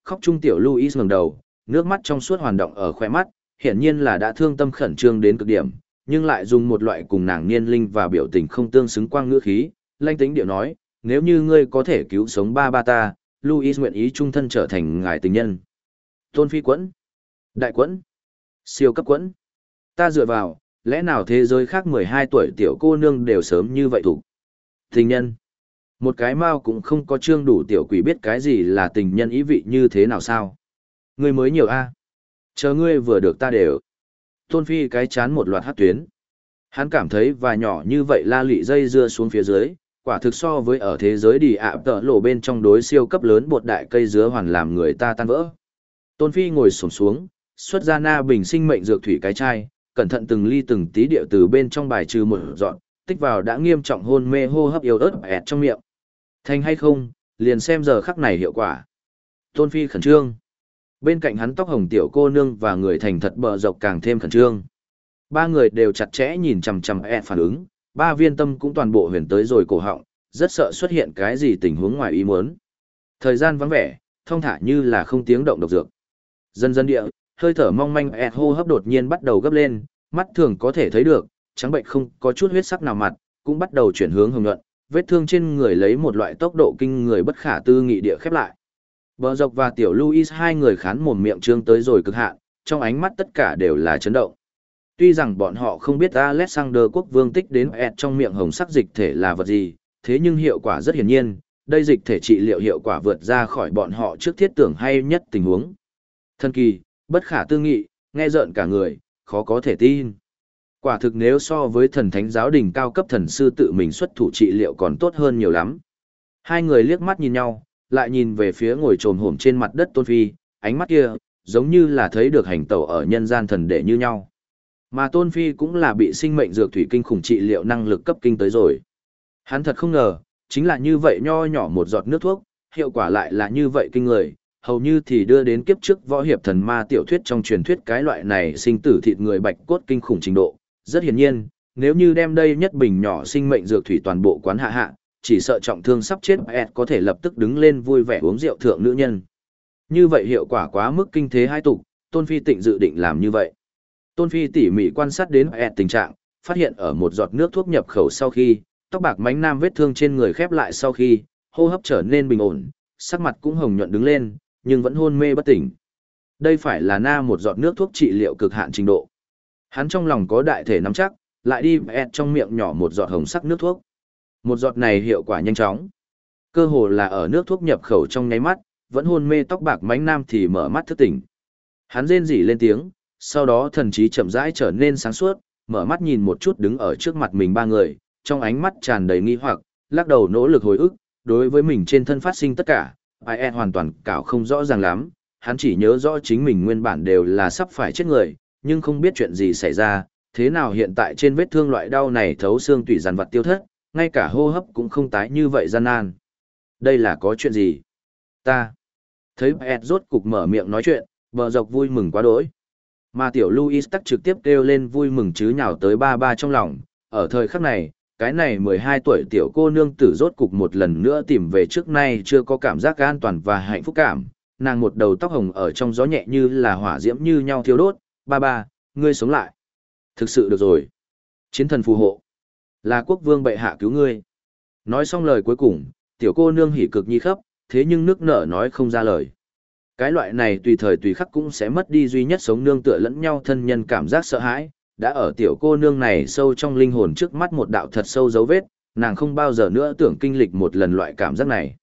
A: khóc chung tiểu Louis ngẩng đầu, nước mắt trong suốt hoàn động ở khóe mắt, hiển nhiên là đã thương tâm khẩn trương đến cực điểm, nhưng lại dùng một loại cùng nàng niên linh và biểu tình không tương xứng quang ngữ khí, lanh tính điệu nói, nếu như ngươi có thể cứu sống ba ba ta, Louis nguyện ý trung thân trở thành ngài tình nhân. Tôn Phi Quẫn, Đại Quẫn, Siêu cấp Quẫn, ta dựa vào, lẽ nào thế giới khác 12 tuổi tiểu cô nương đều sớm như vậy thủ. Tình nhân, một cái mao cũng không có trương đủ tiểu quỷ biết cái gì là tình nhân ý vị như thế nào sao. Ngươi mới nhiều a, chờ ngươi vừa được ta đều. Tôn Phi cái chán một loạt hát tuyến. Hắn cảm thấy và nhỏ như vậy la lị dây dưa xuống phía dưới, quả thực so với ở thế giới đi ạ tợ lộ bên trong đối siêu cấp lớn bột đại cây dứa hoàn làm người ta tan vỡ. Tôn Phi ngồi xổm xuống, xuất ra na bình sinh mệnh dược thủy cái chai, cẩn thận từng ly từng tí điệu từ bên trong bài trừ một dọn, tích vào đã nghiêm trọng hôn mê hô hấp yếu ớt ẹt trong miệng. Thành hay không, liền xem giờ khắc này hiệu quả. Tôn Phi khẩn trương. Bên cạnh hắn tóc hồng tiểu cô nương và người thành thật bờ dọc càng thêm khẩn trương. Ba người đều chặt chẽ nhìn chằm chằm ẹt phản ứng, ba viên tâm cũng toàn bộ huyền tới rồi cổ họng, rất sợ xuất hiện cái gì tình huống ngoài ý muốn. Thời gian vắng vẻ, thong thả như là không tiếng động độc dược. Dần dần địa, hơi thở mong manh ẹt hô hấp đột nhiên bắt đầu gấp lên, mắt thường có thể thấy được, trắng bệnh không có chút huyết sắc nào mặt, cũng bắt đầu chuyển hướng hồng nhuận, vết thương trên người lấy một loại tốc độ kinh người bất khả tư nghị địa khép lại. Bờ dọc và tiểu Louis hai người khán mồm miệng trương tới rồi cực hạn, trong ánh mắt tất cả đều là chấn động. Tuy rằng bọn họ không biết Alexander quốc vương tích đến ẹt trong miệng hồng sắc dịch thể là vật gì, thế nhưng hiệu quả rất hiển nhiên, đây dịch thể trị liệu hiệu quả vượt ra khỏi bọn họ trước thiết tưởng hay nhất tình huống. Thần kỳ, bất khả tư nghị, nghe rợn cả người, khó có thể tin. Quả thực nếu so với thần thánh giáo đình cao cấp thần sư tự mình xuất thủ trị liệu còn tốt hơn nhiều lắm. Hai người liếc mắt nhìn nhau, lại nhìn về phía ngồi trồm hổm trên mặt đất Tôn Phi, ánh mắt kia, giống như là thấy được hành tẩu ở nhân gian thần đệ như nhau. Mà Tôn Phi cũng là bị sinh mệnh dược thủy kinh khủng trị liệu năng lực cấp kinh tới rồi. Hắn thật không ngờ, chính là như vậy nho nhỏ một giọt nước thuốc, hiệu quả lại là như vậy kinh người, hầu như thì đưa đến kiếp trước võ hiệp thần ma tiểu thuyết trong truyền thuyết cái loại này sinh tử thịt người bạch cốt kinh khủng trình độ. Rất hiển nhiên, nếu như đem đây nhất bình nhỏ sinh mệnh dược thủy toàn bộ quán hạ, chỉ sợ trọng thương sắp chết ẹt có thể lập tức đứng lên vui vẻ uống rượu thượng nữ nhân. Như vậy hiệu quả quá mức kinh thế hai tục, Tôn Phi tịnh dự định làm như vậy. Tôn Phi tỉ mỉ quan sát đến ẹt tình trạng, phát hiện ở một giọt nước thuốc nhập khẩu sau khi, tóc bạc mánh nam vết thương trên người khép lại sau khi, hô hấp trở nên bình ổn, sắc mặt cũng hồng nhuận đứng lên, nhưng vẫn hôn mê bất tỉnh. Đây phải là một giọt nước thuốc trị liệu cực hạn trình độ. Hắn trong lòng có đại thể nắm chắc, lại đi ẹt trong miệng nhỏ một giọt hồng sắc nước thuốc. Một giọt này hiệu quả nhanh chóng. Cơ hồ là ở nước thuốc nhập khẩu trong nháy mắt, vẫn hôn mê tóc bạc mánh nam thì mở mắt thức tỉnh. Hắn rên rỉ lên tiếng, sau đó thần trí chậm rãi trở nên sáng suốt, mở mắt nhìn một chút đứng ở trước mặt mình ba người, trong ánh mắt tràn đầy nghi hoặc, lắc đầu nỗ lực hồi ức, đối với mình trên thân phát sinh tất cả, ai hoàn toàn cảo không rõ ràng lắm, hắn chỉ nhớ rõ chính mình nguyên bản đều là sắp phải chết người, nhưng không biết chuyện gì xảy ra, thế nào hiện tại trên vết thương loại đau này thấu xương tủy dằn vặt tiêu thất, ngay cả hô hấp cũng không tái như vậy gian nan. Đây là có chuyện gì? Ta. Thấy Ed rốt cục mở miệng nói chuyện, bờ dọc vui mừng quá đỗi. Mà tiểu Louis tắc trực tiếp kêu lên vui mừng chứ nhào tới ba ba trong lòng. Ở thời khắc này, cái này 12 tuổi tiểu cô nương tử rốt cục một lần nữa tìm về trước nay chưa có cảm giác an toàn và hạnh phúc cảm. Nàng một đầu tóc hồng ở trong gió nhẹ như là hỏa diễm như nhau thiêu đốt. Ba ba, ngươi sống lại. Thực sự được rồi. Chiến thần phù hộ. Là quốc vương bệ hạ cứu ngươi. Nói xong lời cuối cùng, tiểu cô nương hỉ cực nhi khắp, thế nhưng nước nở nói không ra lời. Cái loại này tùy thời tùy khắc cũng sẽ mất đi duy nhất sống nương tựa lẫn nhau thân nhân cảm giác sợ hãi, đã ở tiểu cô nương này sâu trong linh hồn trước mắt một đạo thật sâu dấu vết, nàng không bao giờ nữa tưởng kinh lịch một lần loại cảm giác này.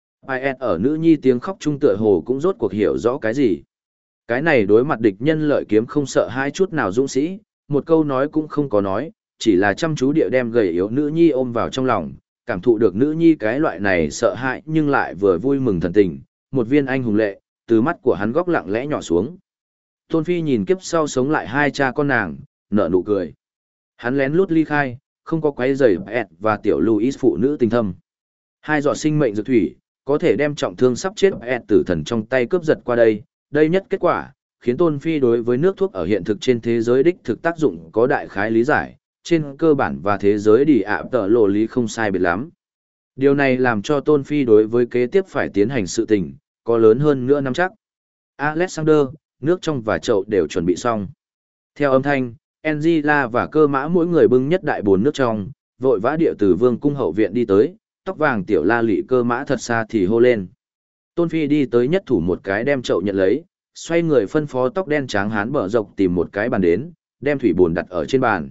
A: IS ở nữ nhi tiếng khóc trung tựa hồ cũng rốt cuộc hiểu rõ cái gì. Cái này đối mặt địch nhân lợi kiếm không sợ hai chút nào dũng sĩ, một câu nói cũng không có nói, chỉ là chăm chú địa đem gầy yếu nữ nhi ôm vào trong lòng, cảm thụ được nữ nhi cái loại này sợ hãi nhưng lại vừa vui mừng thần tình, một viên anh hùng lệ, từ mắt của hắn góc lặng lẽ nhỏ xuống. Tôn Phi nhìn kiếp sau sống lại hai cha con nàng, nở nụ cười. Hắn lén lút ly khai, không có quấy rầy Ed và tiểu Louis phụ nữ tình thâm. Hai giọt sinh mệnh dược thủy, có thể đem trọng thương sắp chết Ed tử thần trong tay cướp giật qua đây, đây nhất kết quả, khiến Tôn Phi đối với nước thuốc ở hiện thực trên thế giới đích thực tác dụng có đại khái lý giải, trên cơ bản và thế giới đi ạ tờ lộ lý không sai biệt lắm. Điều này làm cho Tôn Phi đối với kế tiếp phải tiến hành sự tình, có lớn hơn nữa nắm chắc. Alexander, nước trong và chậu đều chuẩn bị xong. Theo âm thanh, Angela và cơ mã mỗi người bưng nhất đại bồn nước trong, vội vã địa từ vương cung hậu viện đi tới, tóc vàng tiểu la lị cơ mã thật xa thì hô lên. Tôn Phi đi tới nhất thủ một cái đem chậu nhận lấy, xoay người phân phó tóc đen tráng hán bờ dọc tìm một cái bàn đến, đem thủy bồn đặt ở trên bàn.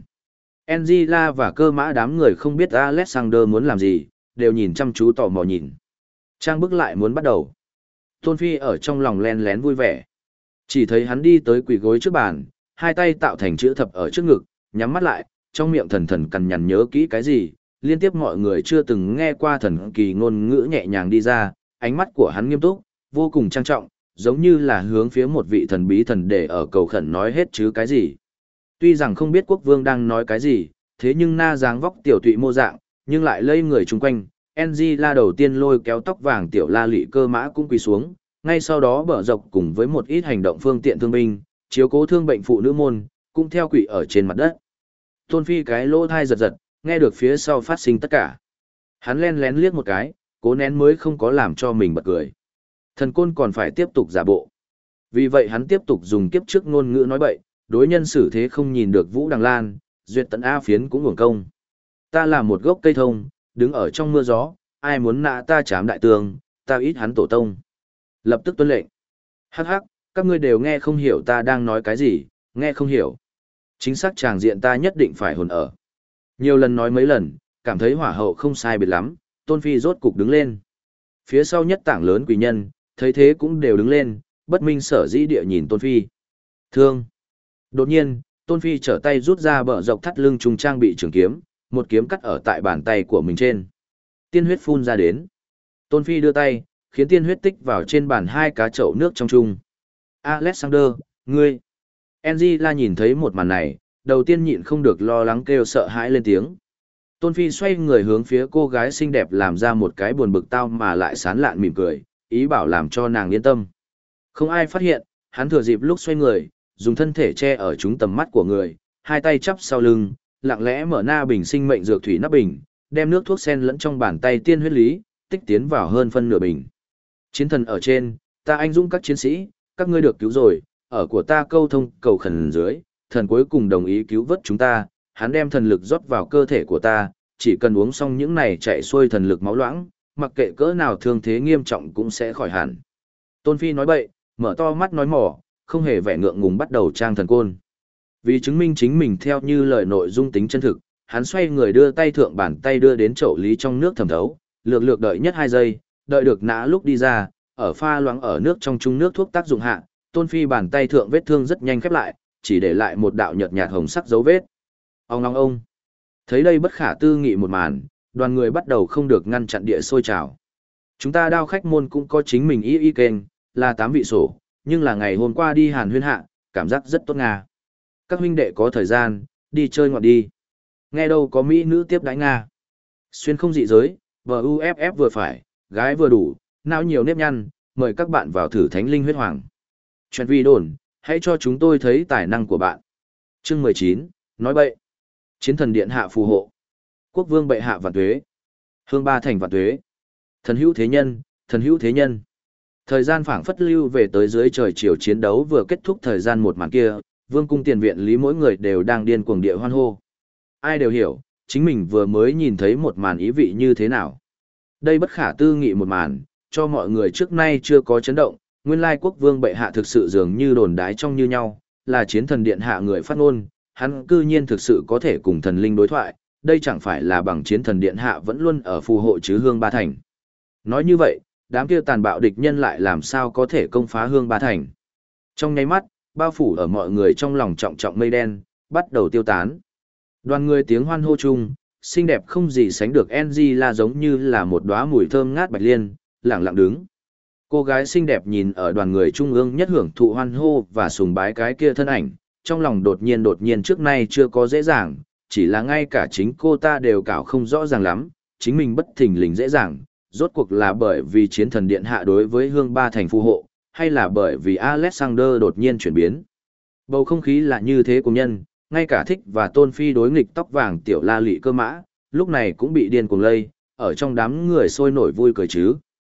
A: Angela và cơ mã đám người không biết Alexander muốn làm gì, đều nhìn chăm chú tò mò nhìn. Trang bức lại muốn bắt đầu. Tôn Phi ở trong lòng len lén vui vẻ. Chỉ thấy hắn đi tới quỳ gối trước bàn, hai tay tạo thành chữ thập ở trước ngực, nhắm mắt lại, trong miệng thần thần cằn nhằn nhớ kỹ cái gì, liên tiếp mọi người chưa từng nghe qua thần kỳ ngôn ngữ nhẹ nhàng đi ra, ánh mắt của hắn nghiêm túc, vô cùng trang trọng, giống như là hướng phía một vị thần bí thần để ở cầu khẩn nói hết chứ cái gì. Tuy rằng không biết quốc vương đang nói cái gì, thế nhưng na dáng vóc tiểu tụy mô dạng, nhưng lại lây người chung quanh. Angela đầu tiên lôi kéo tóc vàng tiểu la lị cơ mã cũng quỳ xuống, ngay sau đó bở dọc cùng với một ít hành động phương tiện thương binh, chiếu cố thương bệnh phụ nữ môn, cũng theo quỳ ở trên mặt đất. Tôn Phi cái lỗ thai giật giật, nghe được phía sau phát sinh tất cả. Hắn len lén liếc một cái, cố nén mới không có làm cho mình bật cười. Thần côn còn phải tiếp tục giả bộ. Vì vậy hắn tiếp tục dùng kiếp trước ngôn ngữ nói bậy, đối nhân xử thế không nhìn được Vũ Đằng Lan, duyệt tận A phiến cũng uổng công. Ta là một gốc cây thông, đứng ở trong mưa gió, ai muốn nạ ta chám đại tường, ta ít hắn tổ tông. Lập tức tuân lệnh. Hắc hắc, các ngươi đều nghe không hiểu ta đang nói cái gì, nghe không hiểu. Chính xác tràng diện ta nhất định phải hồn ở. Nhiều lần nói mấy lần, cảm thấy hỏa hậu không sai biệt lắm, Tôn Phi rốt cục đứng lên. Phía sau nhất tảng lớn quỷ nhân, thấy thế cũng đều đứng lên, bất minh sở dĩ địa nhìn Tôn Phi. Thương. Đột nhiên, Tôn Phi trở tay rút ra bờ dọc thắt lưng trùng trang bị trường kiếm, một kiếm cắt ở tại bàn tay của mình trên. Tiên huyết phun ra đến. Tôn Phi đưa tay, khiến tiên huyết tích vào trên bàn hai cá chậu nước trong chung. Alexander, ngươi. Angela nhìn thấy một màn này, đầu tiên nhịn không được lo lắng kêu sợ hãi lên tiếng. Tôn Phi xoay người hướng phía cô gái xinh đẹp làm ra một cái buồn bực tao mà lại sán lạn mỉm cười, ý bảo làm cho nàng yên tâm. Không ai phát hiện, hắn thừa dịp lúc xoay người, dùng thân thể che ở chúng tầm mắt của người, hai tay chắp sau lưng, lặng lẽ mở na bình sinh mệnh dược thủy nắp bình, đem nước thuốc sen lẫn trong bàn tay tiên huyết lý, tích tiến vào hơn phân nửa bình. Chiến thần ở trên, ta anh dũng các chiến sĩ, các ngươi được cứu rồi, ở của ta câu thông cầu khẩn dưới, thần cuối cùng đồng ý cứu vớt chúng ta, hắn đem thần lực rót vào cơ thể của ta, chỉ cần uống xong những này chạy xuôi thần lực máu loãng, mặc kệ cỡ nào thương thế nghiêm trọng cũng sẽ khỏi hẳn. Tôn Phi nói bậy, mở to mắt nói mỏ, không hề vẻ ngượng ngùng bắt đầu trang thần côn. Vì chứng minh chính mình theo như lời nội dung tính chân thực, hắn xoay người đưa tay thượng bàn tay đưa đến chậu lý trong nước thẩm thấu, lược lược đợi nhất 2 giây, đợi được nã lúc đi ra, ở pha loãng ở nước trong chung nước thuốc tác dụng hạ, Tôn Phi bàn tay thượng vết thương rất nhanh khép lại, chỉ để lại một đạo nhợt nhạt hồng sắc dấu vết. Ông. Thấy đây bất khả tư nghị một màn, đoàn người bắt đầu không được ngăn chặn địa sôi trào. Chúng ta đao khách môn cũng có chính mình y kênh, là 8 vị sổ, nhưng là ngày hôm qua đi Hàn Huyên hạ, cảm giác rất tốt nga. Các huynh đệ có thời gian, đi chơi ngoạn đi. Nghe đâu có mỹ nữ tiếp đãi nga. Xuyên không dị giới, VUFF vừa phải, gái vừa đủ, não nhiều nếp nhăn, mời các bạn vào thử Thánh Linh Huyết Hoàng. Chuyện vi đồn, hãy cho chúng tôi thấy tài năng của bạn. Chương 19, nói bậy. Chiến thần điện hạ phù hộ. Quốc vương bệ hạ vạn tuế. Hương ba thành vạn tuế. Thần hữu thế nhân, thần hữu thế nhân. Thời gian phảng phất lưu về tới dưới trời chiều chiến đấu vừa kết thúc thời gian một màn kia, vương cung tiền viện lý mỗi người đều đang điên cuồng địa hoan hô. Ai đều hiểu, chính mình vừa mới nhìn thấy một màn ý vị như thế nào. Đây bất khả tư nghị một màn, cho mọi người trước nay chưa có chấn động, nguyên lai quốc vương bệ hạ thực sự dường như đồn đái trong như nhau, là chiến thần điện hạ người phát ngôn, hắn cư nhiên thực sự có thể cùng thần linh đối thoại, đây chẳng phải là bằng chiến thần điện hạ vẫn luôn ở phù hộ chứ Hương Ba Thành. Nói như vậy, đám kia tàn bạo địch nhân lại làm sao có thể công phá Hương Ba Thành. Trong nháy mắt, bao phủ ở mọi người trong lòng trọng trọng mây đen, bắt đầu tiêu tán. Đoàn người tiếng hoan hô chung, xinh đẹp không gì sánh được Angela giống như là một đóa mùi thơm ngát bạch liên, lặng lặng đứng. Cô gái xinh đẹp nhìn ở đoàn người trung ương nhất hưởng thụ hoan hô và sùng bái cái kia thân ảnh, trong lòng đột nhiên trước nay chưa có dễ dàng, chỉ là ngay cả chính cô ta đều cảo không rõ ràng lắm, chính mình bất thình lình dễ dàng, rốt cuộc là bởi vì chiến thần điện hạ đối với Hương Ba Thành phù hộ, hay là bởi vì Alexander đột nhiên chuyển biến. Bầu không khí là như thế cùng nhân, ngay cả thích và Tôn Phi đối nghịch tóc vàng tiểu la lị cơ mã, lúc này cũng bị điên cuồng lây, ở trong đám người sôi nổi vui cười chứ.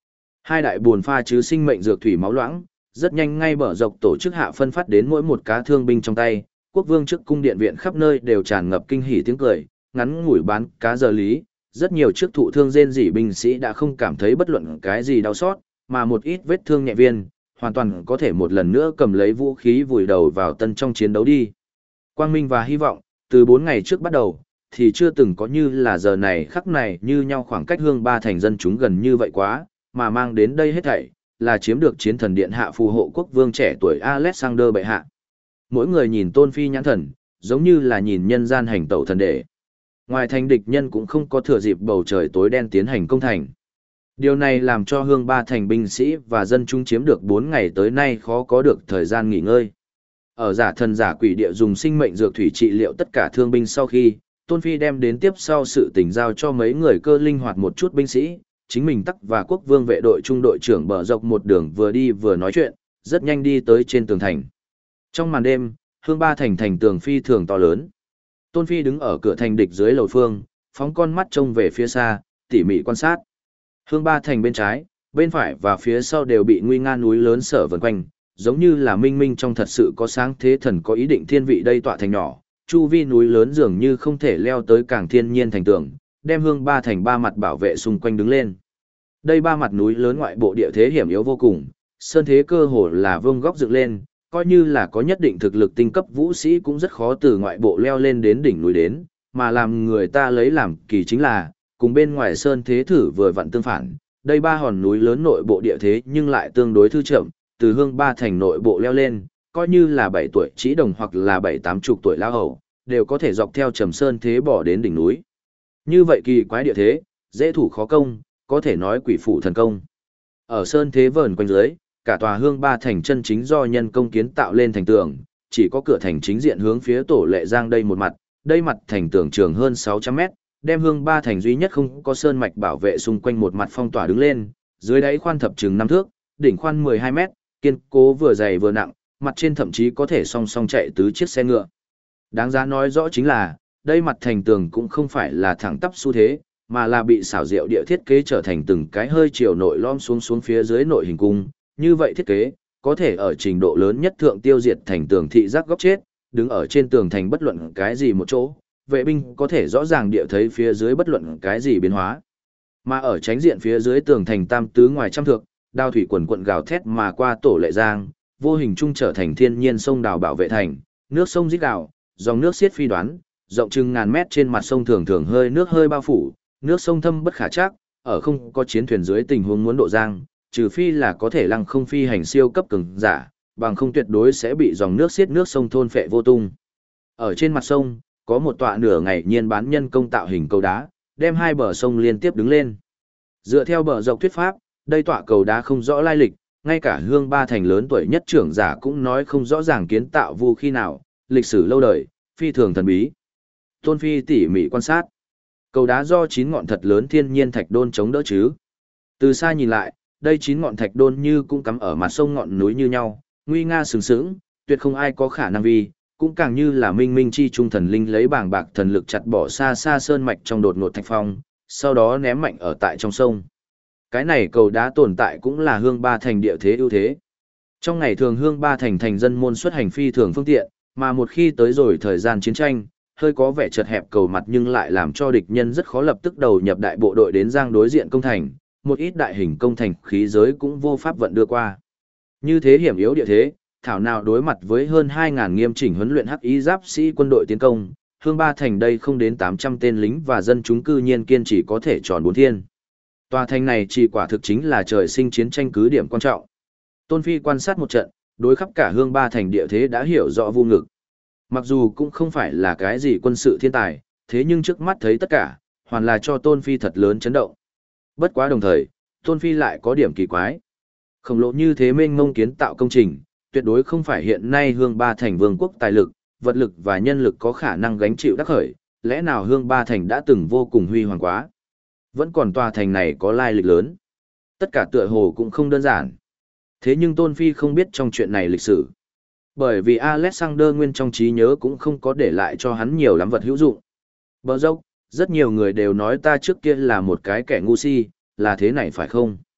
A: Hai đại buồn pha chứ sinh mệnh dược thủy máu loãng, rất nhanh ngay bờ dọc tổ chức hạ phân phát đến mỗi một cá thương binh trong tay, quốc vương trước cung điện viện khắp nơi đều tràn ngập kinh hỉ tiếng cười, ngắn ngủi bán cá giờ lý, rất nhiều trước thụ thương rên rỉ binh sĩ đã không cảm thấy bất luận cái gì đau xót, mà một ít vết thương nhẹ viên, hoàn toàn có thể một lần nữa cầm lấy vũ khí vùi đầu vào tân trong chiến đấu đi. Quang minh và hy vọng, từ 4 ngày trước bắt đầu, thì chưa từng có như là giờ này khắc này như nhau khoảng cách hương ba thành dân chúng gần như vậy quá, mà mang đến đây hết thảy, là chiếm được chiến thần điện hạ phù hộ quốc vương trẻ tuổi Alexander bệ hạ. Mỗi người nhìn Tôn Phi nhãn thần, giống như là nhìn nhân gian hành tẩu thần đệ. Ngoài thành địch nhân cũng không có thừa dịp bầu trời tối đen tiến hành công thành. Điều này làm cho hương ba thành binh sĩ và dân chúng chiếm được 4 ngày tới nay khó có được thời gian nghỉ ngơi. Ở giả thần giả quỷ địa dùng sinh mệnh dược thủy trị liệu tất cả thương binh sau khi, Tôn Phi đem đến tiếp sau sự tình giao cho mấy người cơ linh hoạt một chút binh sĩ, chính mình tắc và quốc vương vệ đội trung đội trưởng bờ dọc một đường vừa đi vừa nói chuyện, rất nhanh đi tới trên tường thành. Trong màn đêm, hương ba thành thành tường phi thường to lớn. Tôn Phi đứng ở cửa thành địch dưới lầu phương, phóng con mắt trông về phía xa, tỉ mỉ quan sát. Hương ba thành bên trái, bên phải và phía sau đều bị nguy nga núi lớn sở vần quanh, giống như là minh minh trong thật sự có sáng thế thần có ý định thiên vị đây tọa thành nhỏ, chu vi núi lớn dường như không thể leo tới càng thiên nhiên thành tường, đem hương ba thành ba mặt bảo vệ xung quanh đứng lên. Đây ba mặt núi lớn ngoại bộ địa thế hiểm yếu vô cùng, sơn thế cơ hồ là vương góc dựng lên, coi như là có nhất định thực lực tinh cấp vũ sĩ cũng rất khó từ ngoại bộ leo lên đến đỉnh núi đến, mà làm người ta lấy làm kỳ chính là, cùng bên ngoài sơn thế thử vừa vặn tương phản, đây ba hòn núi lớn nội bộ địa thế nhưng lại tương đối thư chậm, từ hương ba thành nội bộ leo lên, coi như là 7 tuổi chỉ đồng hoặc là 7-8 chục tuổi lao hầu, đều có thể dọc theo trầm sơn thế bỏ đến đỉnh núi. Như vậy kỳ quái địa thế, dễ thủ khó công, có thể nói quỷ phủ thần công. Ở sơn thế vờn quanh dưới, cả tòa hương ba thành chân chính do nhân công kiến tạo lên thành tường, chỉ có cửa thành chính diện hướng phía tổ lệ giang đây một mặt, đây mặt thành tường trường hơn 600 mét, đem hương ba thành duy nhất không có sơn mạch bảo vệ xung quanh một mặt phong tỏa đứng lên, dưới đáy khoan thập chừng 5 thước, đỉnh khoan 12 mét, kiên cố vừa dày vừa nặng, mặt trên thậm chí có thể song song chạy tứ chiếc xe ngựa. Đáng giá nói rõ chính là, đây mặt thành tường cũng không phải là thẳng tắp xu thế, mà là bị xảo diệu địa thiết kế trở thành từng cái hơi chiều nội lom xuống phía dưới nội hình cung. Như vậy thiết kế, có thể ở trình độ lớn nhất thượng tiêu diệt thành tường thị giác góc chết, đứng ở trên tường thành bất luận cái gì một chỗ, vệ binh có thể rõ ràng địa thấy phía dưới bất luận cái gì biến hóa. Mà ở tránh diện phía dưới tường thành tam tứ ngoài trăm thước, đao thủy quần quận gào thét mà qua tổ lệ giang, vô hình trung trở thành thiên nhiên sông đào bảo vệ thành, nước sông rít gào, dòng nước xiết phi đoán, rộng chừng ngàn mét trên mặt sông thường thường hơi nước hơi bao phủ, nước sông thâm bất khả trắc, ở không có chiến thuyền dưới tình huống muốn độ giang, trừ phi là có thể lăng không phi hành siêu cấp cường giả, bằng không tuyệt đối sẽ bị dòng nước xiết nước sông thôn phệ vô tung. Ở trên mặt sông, có một tọa nửa ngày nhiên bán nhân công tạo hình cầu đá, đem hai bờ sông liên tiếp đứng lên. Dựa theo bờ dọc thuyết pháp, đây tọa cầu đá không rõ lai lịch, ngay cả hương ba thành lớn tuổi nhất trưởng giả cũng nói không rõ ràng kiến tạo vu khi nào, lịch sử lâu đời, phi thường thần bí. Tôn Phi tỉ mỉ quan sát. Cầu đá do 9 ngọn thật lớn thiên nhiên thạch đôn chống đỡ chứ. Từ xa nhìn lại, đây 9 ngọn thạch đôn như cũng cắm ở mặt sông ngọn núi như nhau, nguy nga sừng sững, tuyệt không ai có khả năng vi, cũng càng như là minh minh chi trung thần linh lấy bảng bạc thần lực chặt bỏ xa xa sơn mạch trong đột ngột thạch phong, sau đó ném mạnh ở tại trong sông. Cái này cầu đá tồn tại cũng là hương ba thành địa thế ưu thế. Trong ngày thường hương ba thành thành dân môn xuất hành phi thường phương tiện, mà một khi tới rồi thời gian chiến tranh, hơi có vẻ chật hẹp cầu mặt nhưng lại làm cho địch nhân rất khó lập tức đầu nhập đại bộ đội đến giang đối diện công thành, một ít đại hình công thành khí giới cũng vô pháp vận đưa qua. Như thế hiểm yếu địa thế, thảo nào đối mặt với hơn 2.000 nghiêm chỉnh huấn luyện hắc y giáp sĩ quân đội tiến công, hương ba thành đây không đến 800 tên lính và dân chúng cư nhiên kiên trì có thể tròn 4 thiên. Tòa thành này chỉ quả thực chính là trời sinh chiến tranh cứ điểm quan trọng. Tôn Phi quan sát một trận, đối khắp cả hương ba thành địa thế đã hiểu rõ vô ngực. Mặc dù cũng không phải là cái gì quân sự thiên tài, thế nhưng trước mắt thấy tất cả, hoàn là cho Tôn Phi thật lớn chấn động. Bất quá đồng thời, Tôn Phi lại có điểm kỳ quái. Khổng lồ như thế mênh mông kiến tạo công trình, tuyệt đối không phải hiện nay hương ba thành vương quốc tài lực, vật lực và nhân lực có khả năng gánh chịu đắc khởi, lẽ nào hương ba thành đã từng vô cùng huy hoàng quá. Vẫn còn tòa thành này có lai lịch lớn. Tất cả tựa hồ cũng không đơn giản. Thế nhưng Tôn Phi không biết trong chuyện này lịch sử. Bởi vì Alexander nguyên trong trí nhớ cũng không có để lại cho hắn nhiều lắm vật hữu dụng. Bờ dốc, rất nhiều người đều nói ta trước kia là một cái kẻ ngu si, là thế này phải không?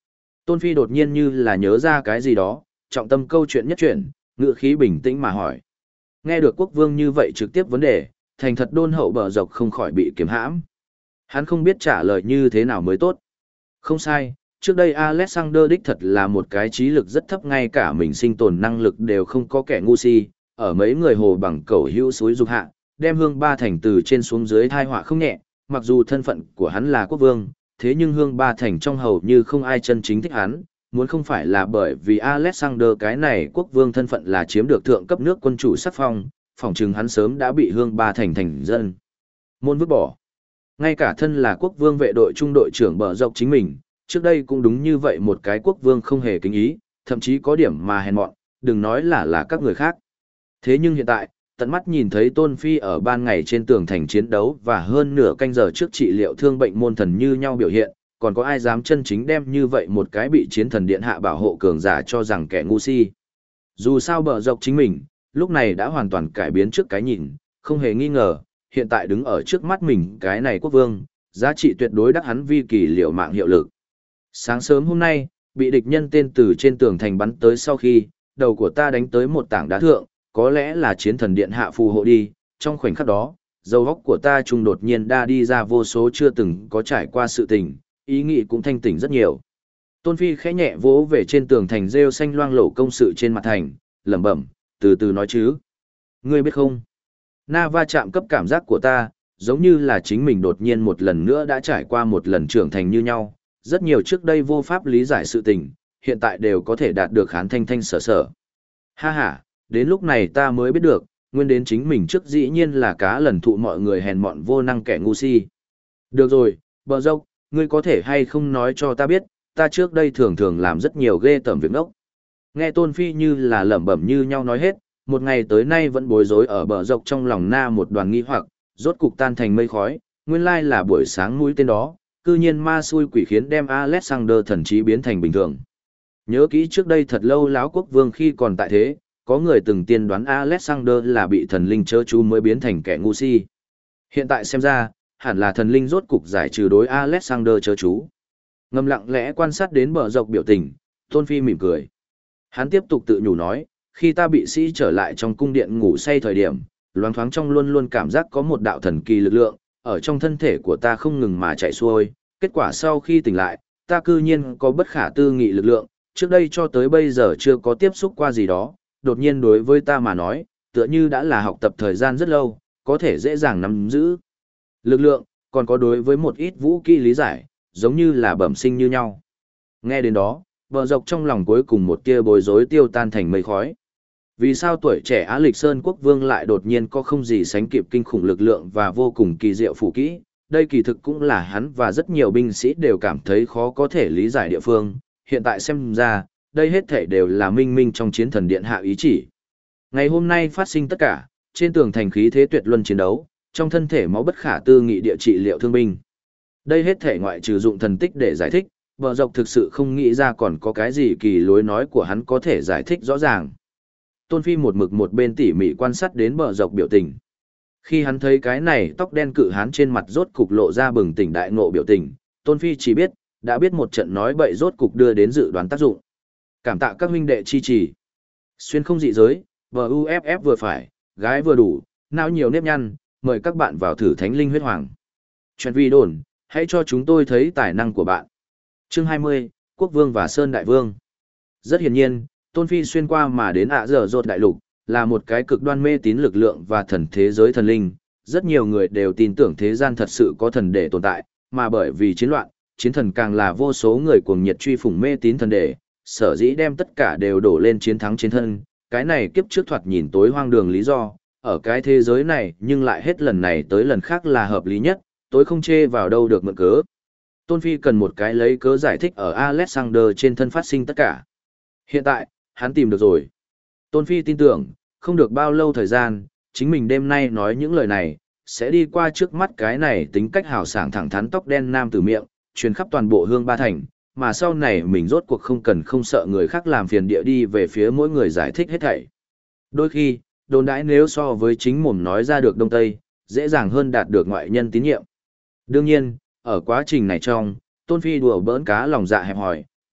A: Tôn Phi đột nhiên như là nhớ ra cái gì đó, trọng tâm câu chuyện nhất chuyển, ngựa khí bình tĩnh mà hỏi. Nghe được quốc vương như vậy trực tiếp vấn đề, thành thật đôn hậu bờ dọc không khỏi bị kiềm hãm. Hắn không biết trả lời như thế nào mới tốt. Không sai, trước đây Alexander đích thật là một cái trí lực rất thấp, ngay cả mình sinh tồn năng lực đều không có, kẻ ngu si, ở mấy người hồ bằng cẩu hữu suối dục hạ, đem Hương Ba Thành từ trên xuống dưới thai họa không nhẹ, mặc dù thân phận của hắn là quốc vương, thế nhưng Hương Ba Thành trong hầu như không ai chân chính thích hắn, muốn không phải là bởi vì Alexander cái này quốc vương thân phận là chiếm được thượng cấp nước quân chủ sắc phong, phỏng chừng hắn sớm đã bị Hương Ba Thành thành dân môn vứt bỏ. Ngay cả thân là quốc vương vệ đội trung đội trưởng bờ dọc chính mình, trước đây cũng đúng như vậy, một cái quốc vương không hề kính ý, thậm chí có điểm mà hèn mọn, đừng nói là các người khác. Thế nhưng hiện tại, tận mắt nhìn thấy Tôn Phi ở ban ngày trên tường thành chiến đấu và hơn nửa canh giờ trước trị liệu thương bệnh môn thần như nhau biểu hiện, còn có ai dám chân chính đem như vậy một cái bị chiến thần điện hạ bảo hộ cường giả cho rằng kẻ ngu si. Dù sao bờ dọc chính mình, lúc này đã hoàn toàn cải biến trước cái nhìn, không hề nghi ngờ, hiện tại đứng ở trước mắt mình cái này quốc vương, giá trị tuyệt đối đắc hắn vi kỳ liệu mạng hiệu lực. Sáng sớm hôm nay, bị địch nhân tên từ trên tường thành bắn tới sau khi, đầu của ta đánh tới một tảng đá thượng, có lẽ là chiến thần điện hạ phù hộ đi, trong khoảnh khắc đó, dầu óc của ta trùng đột nhiên đa đi ra vô số chưa từng có trải qua sự tình, ý nghĩ cũng thanh tỉnh rất nhiều. Tôn Phi khẽ nhẹ vỗ về trên tường thành rêu xanh loang lổ công sự trên mặt thành, lẩm bẩm, từ từ nói chứ. Ngươi biết không? Na va chạm cấp cảm giác của ta, giống như là chính mình đột nhiên một lần nữa đã trải qua một lần trưởng thành như nhau. Rất nhiều trước đây vô pháp lý giải sự tình, hiện tại đều có thể đạt được khán thanh thanh sở sở. Ha ha, đến lúc này ta mới biết được, nguyên đến chính mình trước dĩ nhiên là cá lần thụ mọi người hèn mọn vô năng kẻ ngu si. Được rồi, bờ dốc, ngươi có thể hay không nói cho ta biết, ta trước đây thường thường làm rất nhiều ghê tởm việc ngốc. Nghe Tôn Phi như là lẩm bẩm như nhau nói hết, một ngày tới nay vẫn bối rối ở bờ dốc trong lòng na một đoàn nghi hoặc, rốt cục tan thành mây khói, nguyên lai là buổi sáng mũi tên đó, cư nhiên ma xui quỷ khiến đem Alexander thần trí biến thành bình thường. Nhớ kỹ trước đây thật lâu láo quốc vương khi còn tại thế, có người từng tiên đoán Alexander là bị thần linh chớ chú mới biến thành kẻ ngu si. Hiện tại xem ra, hẳn là thần linh rốt cục giải trừ đối Alexander chớ chú. Ngầm lặng lẽ quan sát đến bờ dọc biểu tình, Tôn Phi mỉm cười. Hắn tiếp tục tự nhủ nói, khi ta bị sĩ trở lại trong cung điện ngủ say thời điểm, loáng thoáng trong luôn luôn cảm giác có một đạo thần kỳ lực lượng, ở trong thân thể của ta không ngừng mà chạy xuôi, kết quả sau khi tỉnh lại, ta cư nhiên có bất khả tư nghị lực lượng, trước đây cho tới bây giờ chưa có tiếp xúc qua gì đó, đột nhiên đối với ta mà nói, tựa như đã là học tập thời gian rất lâu, có thể dễ dàng nắm giữ. Lực lượng, còn có đối với một ít vũ kỹ lý giải, giống như là bẩm sinh như nhau. Nghe đến đó, bờ dọc trong lòng cuối cùng một tia bối rối tiêu tan thành mây khói. Vì sao tuổi trẻ Á Lịch Sơn quốc vương lại đột nhiên có không gì sánh kịp kinh khủng lực lượng và vô cùng kỳ diệu phủ kỹ? Đây kỳ thực cũng là hắn và rất nhiều binh sĩ đều cảm thấy khó có thể lý giải địa phương. Hiện tại xem ra, đây hết thể đều là minh minh trong chiến thần điện hạ ý chỉ. Ngày hôm nay phát sinh tất cả, trên tường thành khí thế tuyệt luân chiến đấu, trong thân thể máu bất khả tư nghị địa trị liệu thương binh. Đây hết thể ngoại trừ dụng thần tích để giải thích, bờ dọc thực sự không nghĩ ra còn có cái gì kỳ lối nói của hắn có thể giải thích rõ ràng. Tôn Phi một mực một bên tỉ mỉ quan sát đến bờ dọc biểu tình. Khi hắn thấy cái này tóc đen cự hán trên mặt rốt cục lộ ra bừng tỉnh đại ngộ biểu tình, Tôn Phi chỉ biết, đã biết một trận nói bậy rốt cục đưa đến dự đoán tác dụng. Cảm tạ các huynh đệ chi trì. Xuyên không dị giới, BUFF vừa phải, gái vừa đủ, não nhiều nếp nhăn, mời các bạn vào thử thánh linh huyết hoàng. Chuyện vi đồn, hãy cho chúng tôi thấy tài năng của bạn. Chương 20, Quốc Vương và Sơn Đại Vương. Rất hiển nhiên, Tôn Phi xuyên qua mà đến Dở Dột Đại Lục, là một cái cực đoan mê tín lực lượng và thần thế giới thần linh. Rất nhiều người đều tin tưởng thế gian thật sự có thần để tồn tại, mà bởi vì chiến loạn, chiến thần càng là vô số người cuồng nhiệt truy phủng mê tín thần để, sở dĩ đem tất cả đều đổ lên chiến thắng chiến thân. Cái này kiếp trước thoạt nhìn tối hoang đường lý do, ở cái thế giới này nhưng lại hết lần này tới lần khác là hợp lý nhất, tối không chê vào đâu được mượn cớ. Tôn Phi cần một cái lấy cớ giải thích ở Alexander trên thân phát sinh tất cả. Hiện tại, hắn tìm được rồi. Tôn Phi tin tưởng, không được bao lâu thời gian, chính mình đêm nay nói những lời này, sẽ đi qua trước mắt cái này tính cách hào sảng thẳng thắn tóc đen nam từ miệng, truyền khắp toàn bộ Hương Ba Thành, mà sau này mình rốt cuộc không cần không sợ người khác làm phiền địa đi về phía mỗi người giải thích hết thảy. Đôi khi, đồn đãi nếu so với chính mồm nói ra được Đông Tây, dễ dàng hơn đạt được ngoại nhân tín nhiệm. Đương nhiên, ở quá trình này trong, Tôn Phi đùa bỡn cá lòng dạ hẹp hòi,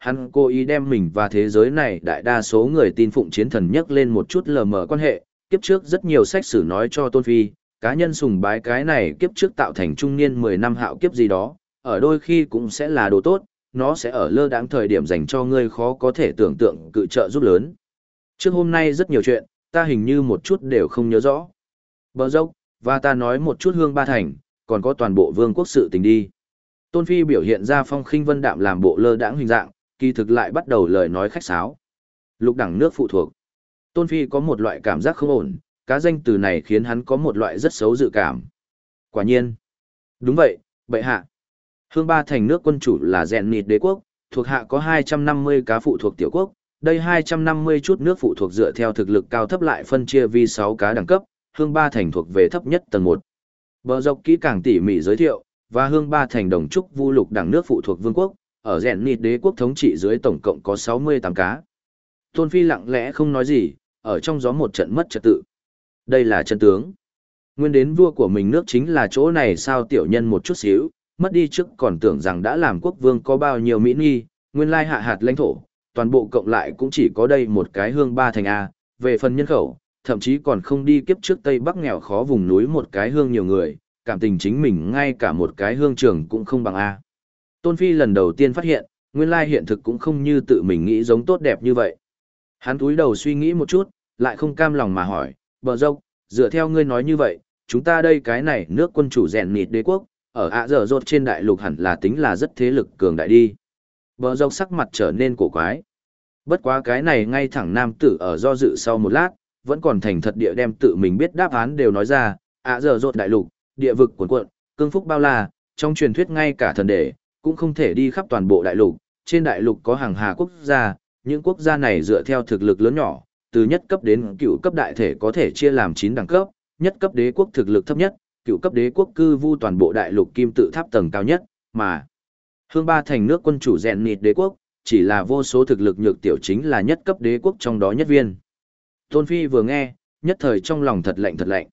A: hắn cố ý đem mình và thế giới này đại đa số người tin phụng chiến thần nhắc lên một chút lờ mờ quan hệ, kiếp trước rất nhiều sách sử nói cho Tôn Phi, cá nhân sùng bái cái này kiếp trước tạo thành trung niên 10 năm hạo kiếp gì đó, ở đôi khi cũng sẽ là đồ tốt, nó sẽ ở lơ đãng thời điểm dành cho ngươi khó có thể tưởng tượng cự trợ giúp lớn. Trước hôm nay rất nhiều chuyện, ta hình như một chút đều không nhớ rõ. Bờ dốc, và ta nói một chút Hương Ba Thành, còn có toàn bộ vương quốc sự tình đi. Tôn Phi biểu hiện ra phong khinh vân đạm làm bộ lơ đãng hình dạng, kỳ thực lại bắt đầu lời nói khách sáo. Lục đẳng nước phụ thuộc. Tôn Phi có một loại cảm giác không ổn, cá danh từ này khiến hắn có một loại rất xấu dự cảm. Quả nhiên. Đúng vậy, bệ hạ. Hương Ba Thành nước quân chủ là Rèn Nịt đế quốc, thuộc hạ có 250 cá phụ thuộc tiểu quốc, đây 250 chút nước phụ thuộc dựa theo thực lực cao thấp lại phân chia vì 6 cá đẳng cấp, Hương Ba Thành thuộc về thấp nhất tầng 1. Bờ dọc kỹ càng tỉ mỉ giới thiệu, và Hương Ba Thành đồng trúc vu lục đẳng nước phụ thuộc vương quốc, ở Rèn Nịt đế quốc thống trị dưới tổng cộng có 68 cá. Tôn Phi lặng lẽ không nói gì, ở trong gió một trận mất trật tự. Đây là chân tướng. Nguyên đến vua của mình nước chính là chỗ này sao tiểu nhân một chút xíu, mất đi trước còn tưởng rằng đã làm quốc vương có bao nhiêu mỹ nghi, nguyên lai hạ hạt lãnh thổ, toàn bộ cộng lại cũng chỉ có đây một cái Hương Ba Thành A, về phần nhân khẩu, thậm chí còn không đi kiếp trước Tây Bắc nghèo khó vùng núi một cái hương nhiều người, cảm tình chính mình ngay cả một cái hương trường cũng không bằng A. Tôn Phi lần đầu tiên phát hiện, nguyên lai hiện thực cũng không như tự mình nghĩ giống tốt đẹp như vậy. Hắn túi đầu suy nghĩ một chút, lại không cam lòng mà hỏi, bờ dốc, dựa theo ngươi nói như vậy, chúng ta đây cái này nước quân chủ Rèn Nịt đế quốc, ở ạ dở dột trên đại lục hẳn là tính là rất thế lực cường đại đi. Bờ dốc sắc mặt trở nên cổ quái. Bất quá cái này ngay thẳng nam tử ở do dự sau một lát, vẫn còn thành thật địa đem tự mình biết đáp án đều nói ra, ạ dở dột đại lục, địa vực cuồn cuộn, cương phúc bao la, trong truyền thuyết ngay cả thần đệ cũng không thể đi khắp toàn bộ đại lục, trên đại lục có hàng hà quốc gia, những quốc gia này dựa theo thực lực lớn nhỏ, từ nhất cấp đến cựu cấp đại thể có thể chia làm 9 đẳng cấp, nhất cấp đế quốc thực lực thấp nhất, cựu cấp đế quốc cư vu toàn bộ đại lục kim tự tháp tầng cao nhất, mà Hương Ba Thành nước quân chủ Rèn Nịt đế quốc, chỉ là vô số thực lực nhược tiểu chính là nhất cấp đế quốc trong đó nhất viên. Tôn Phi vừa nghe, nhất thời trong lòng thật lạnh thật lạnh.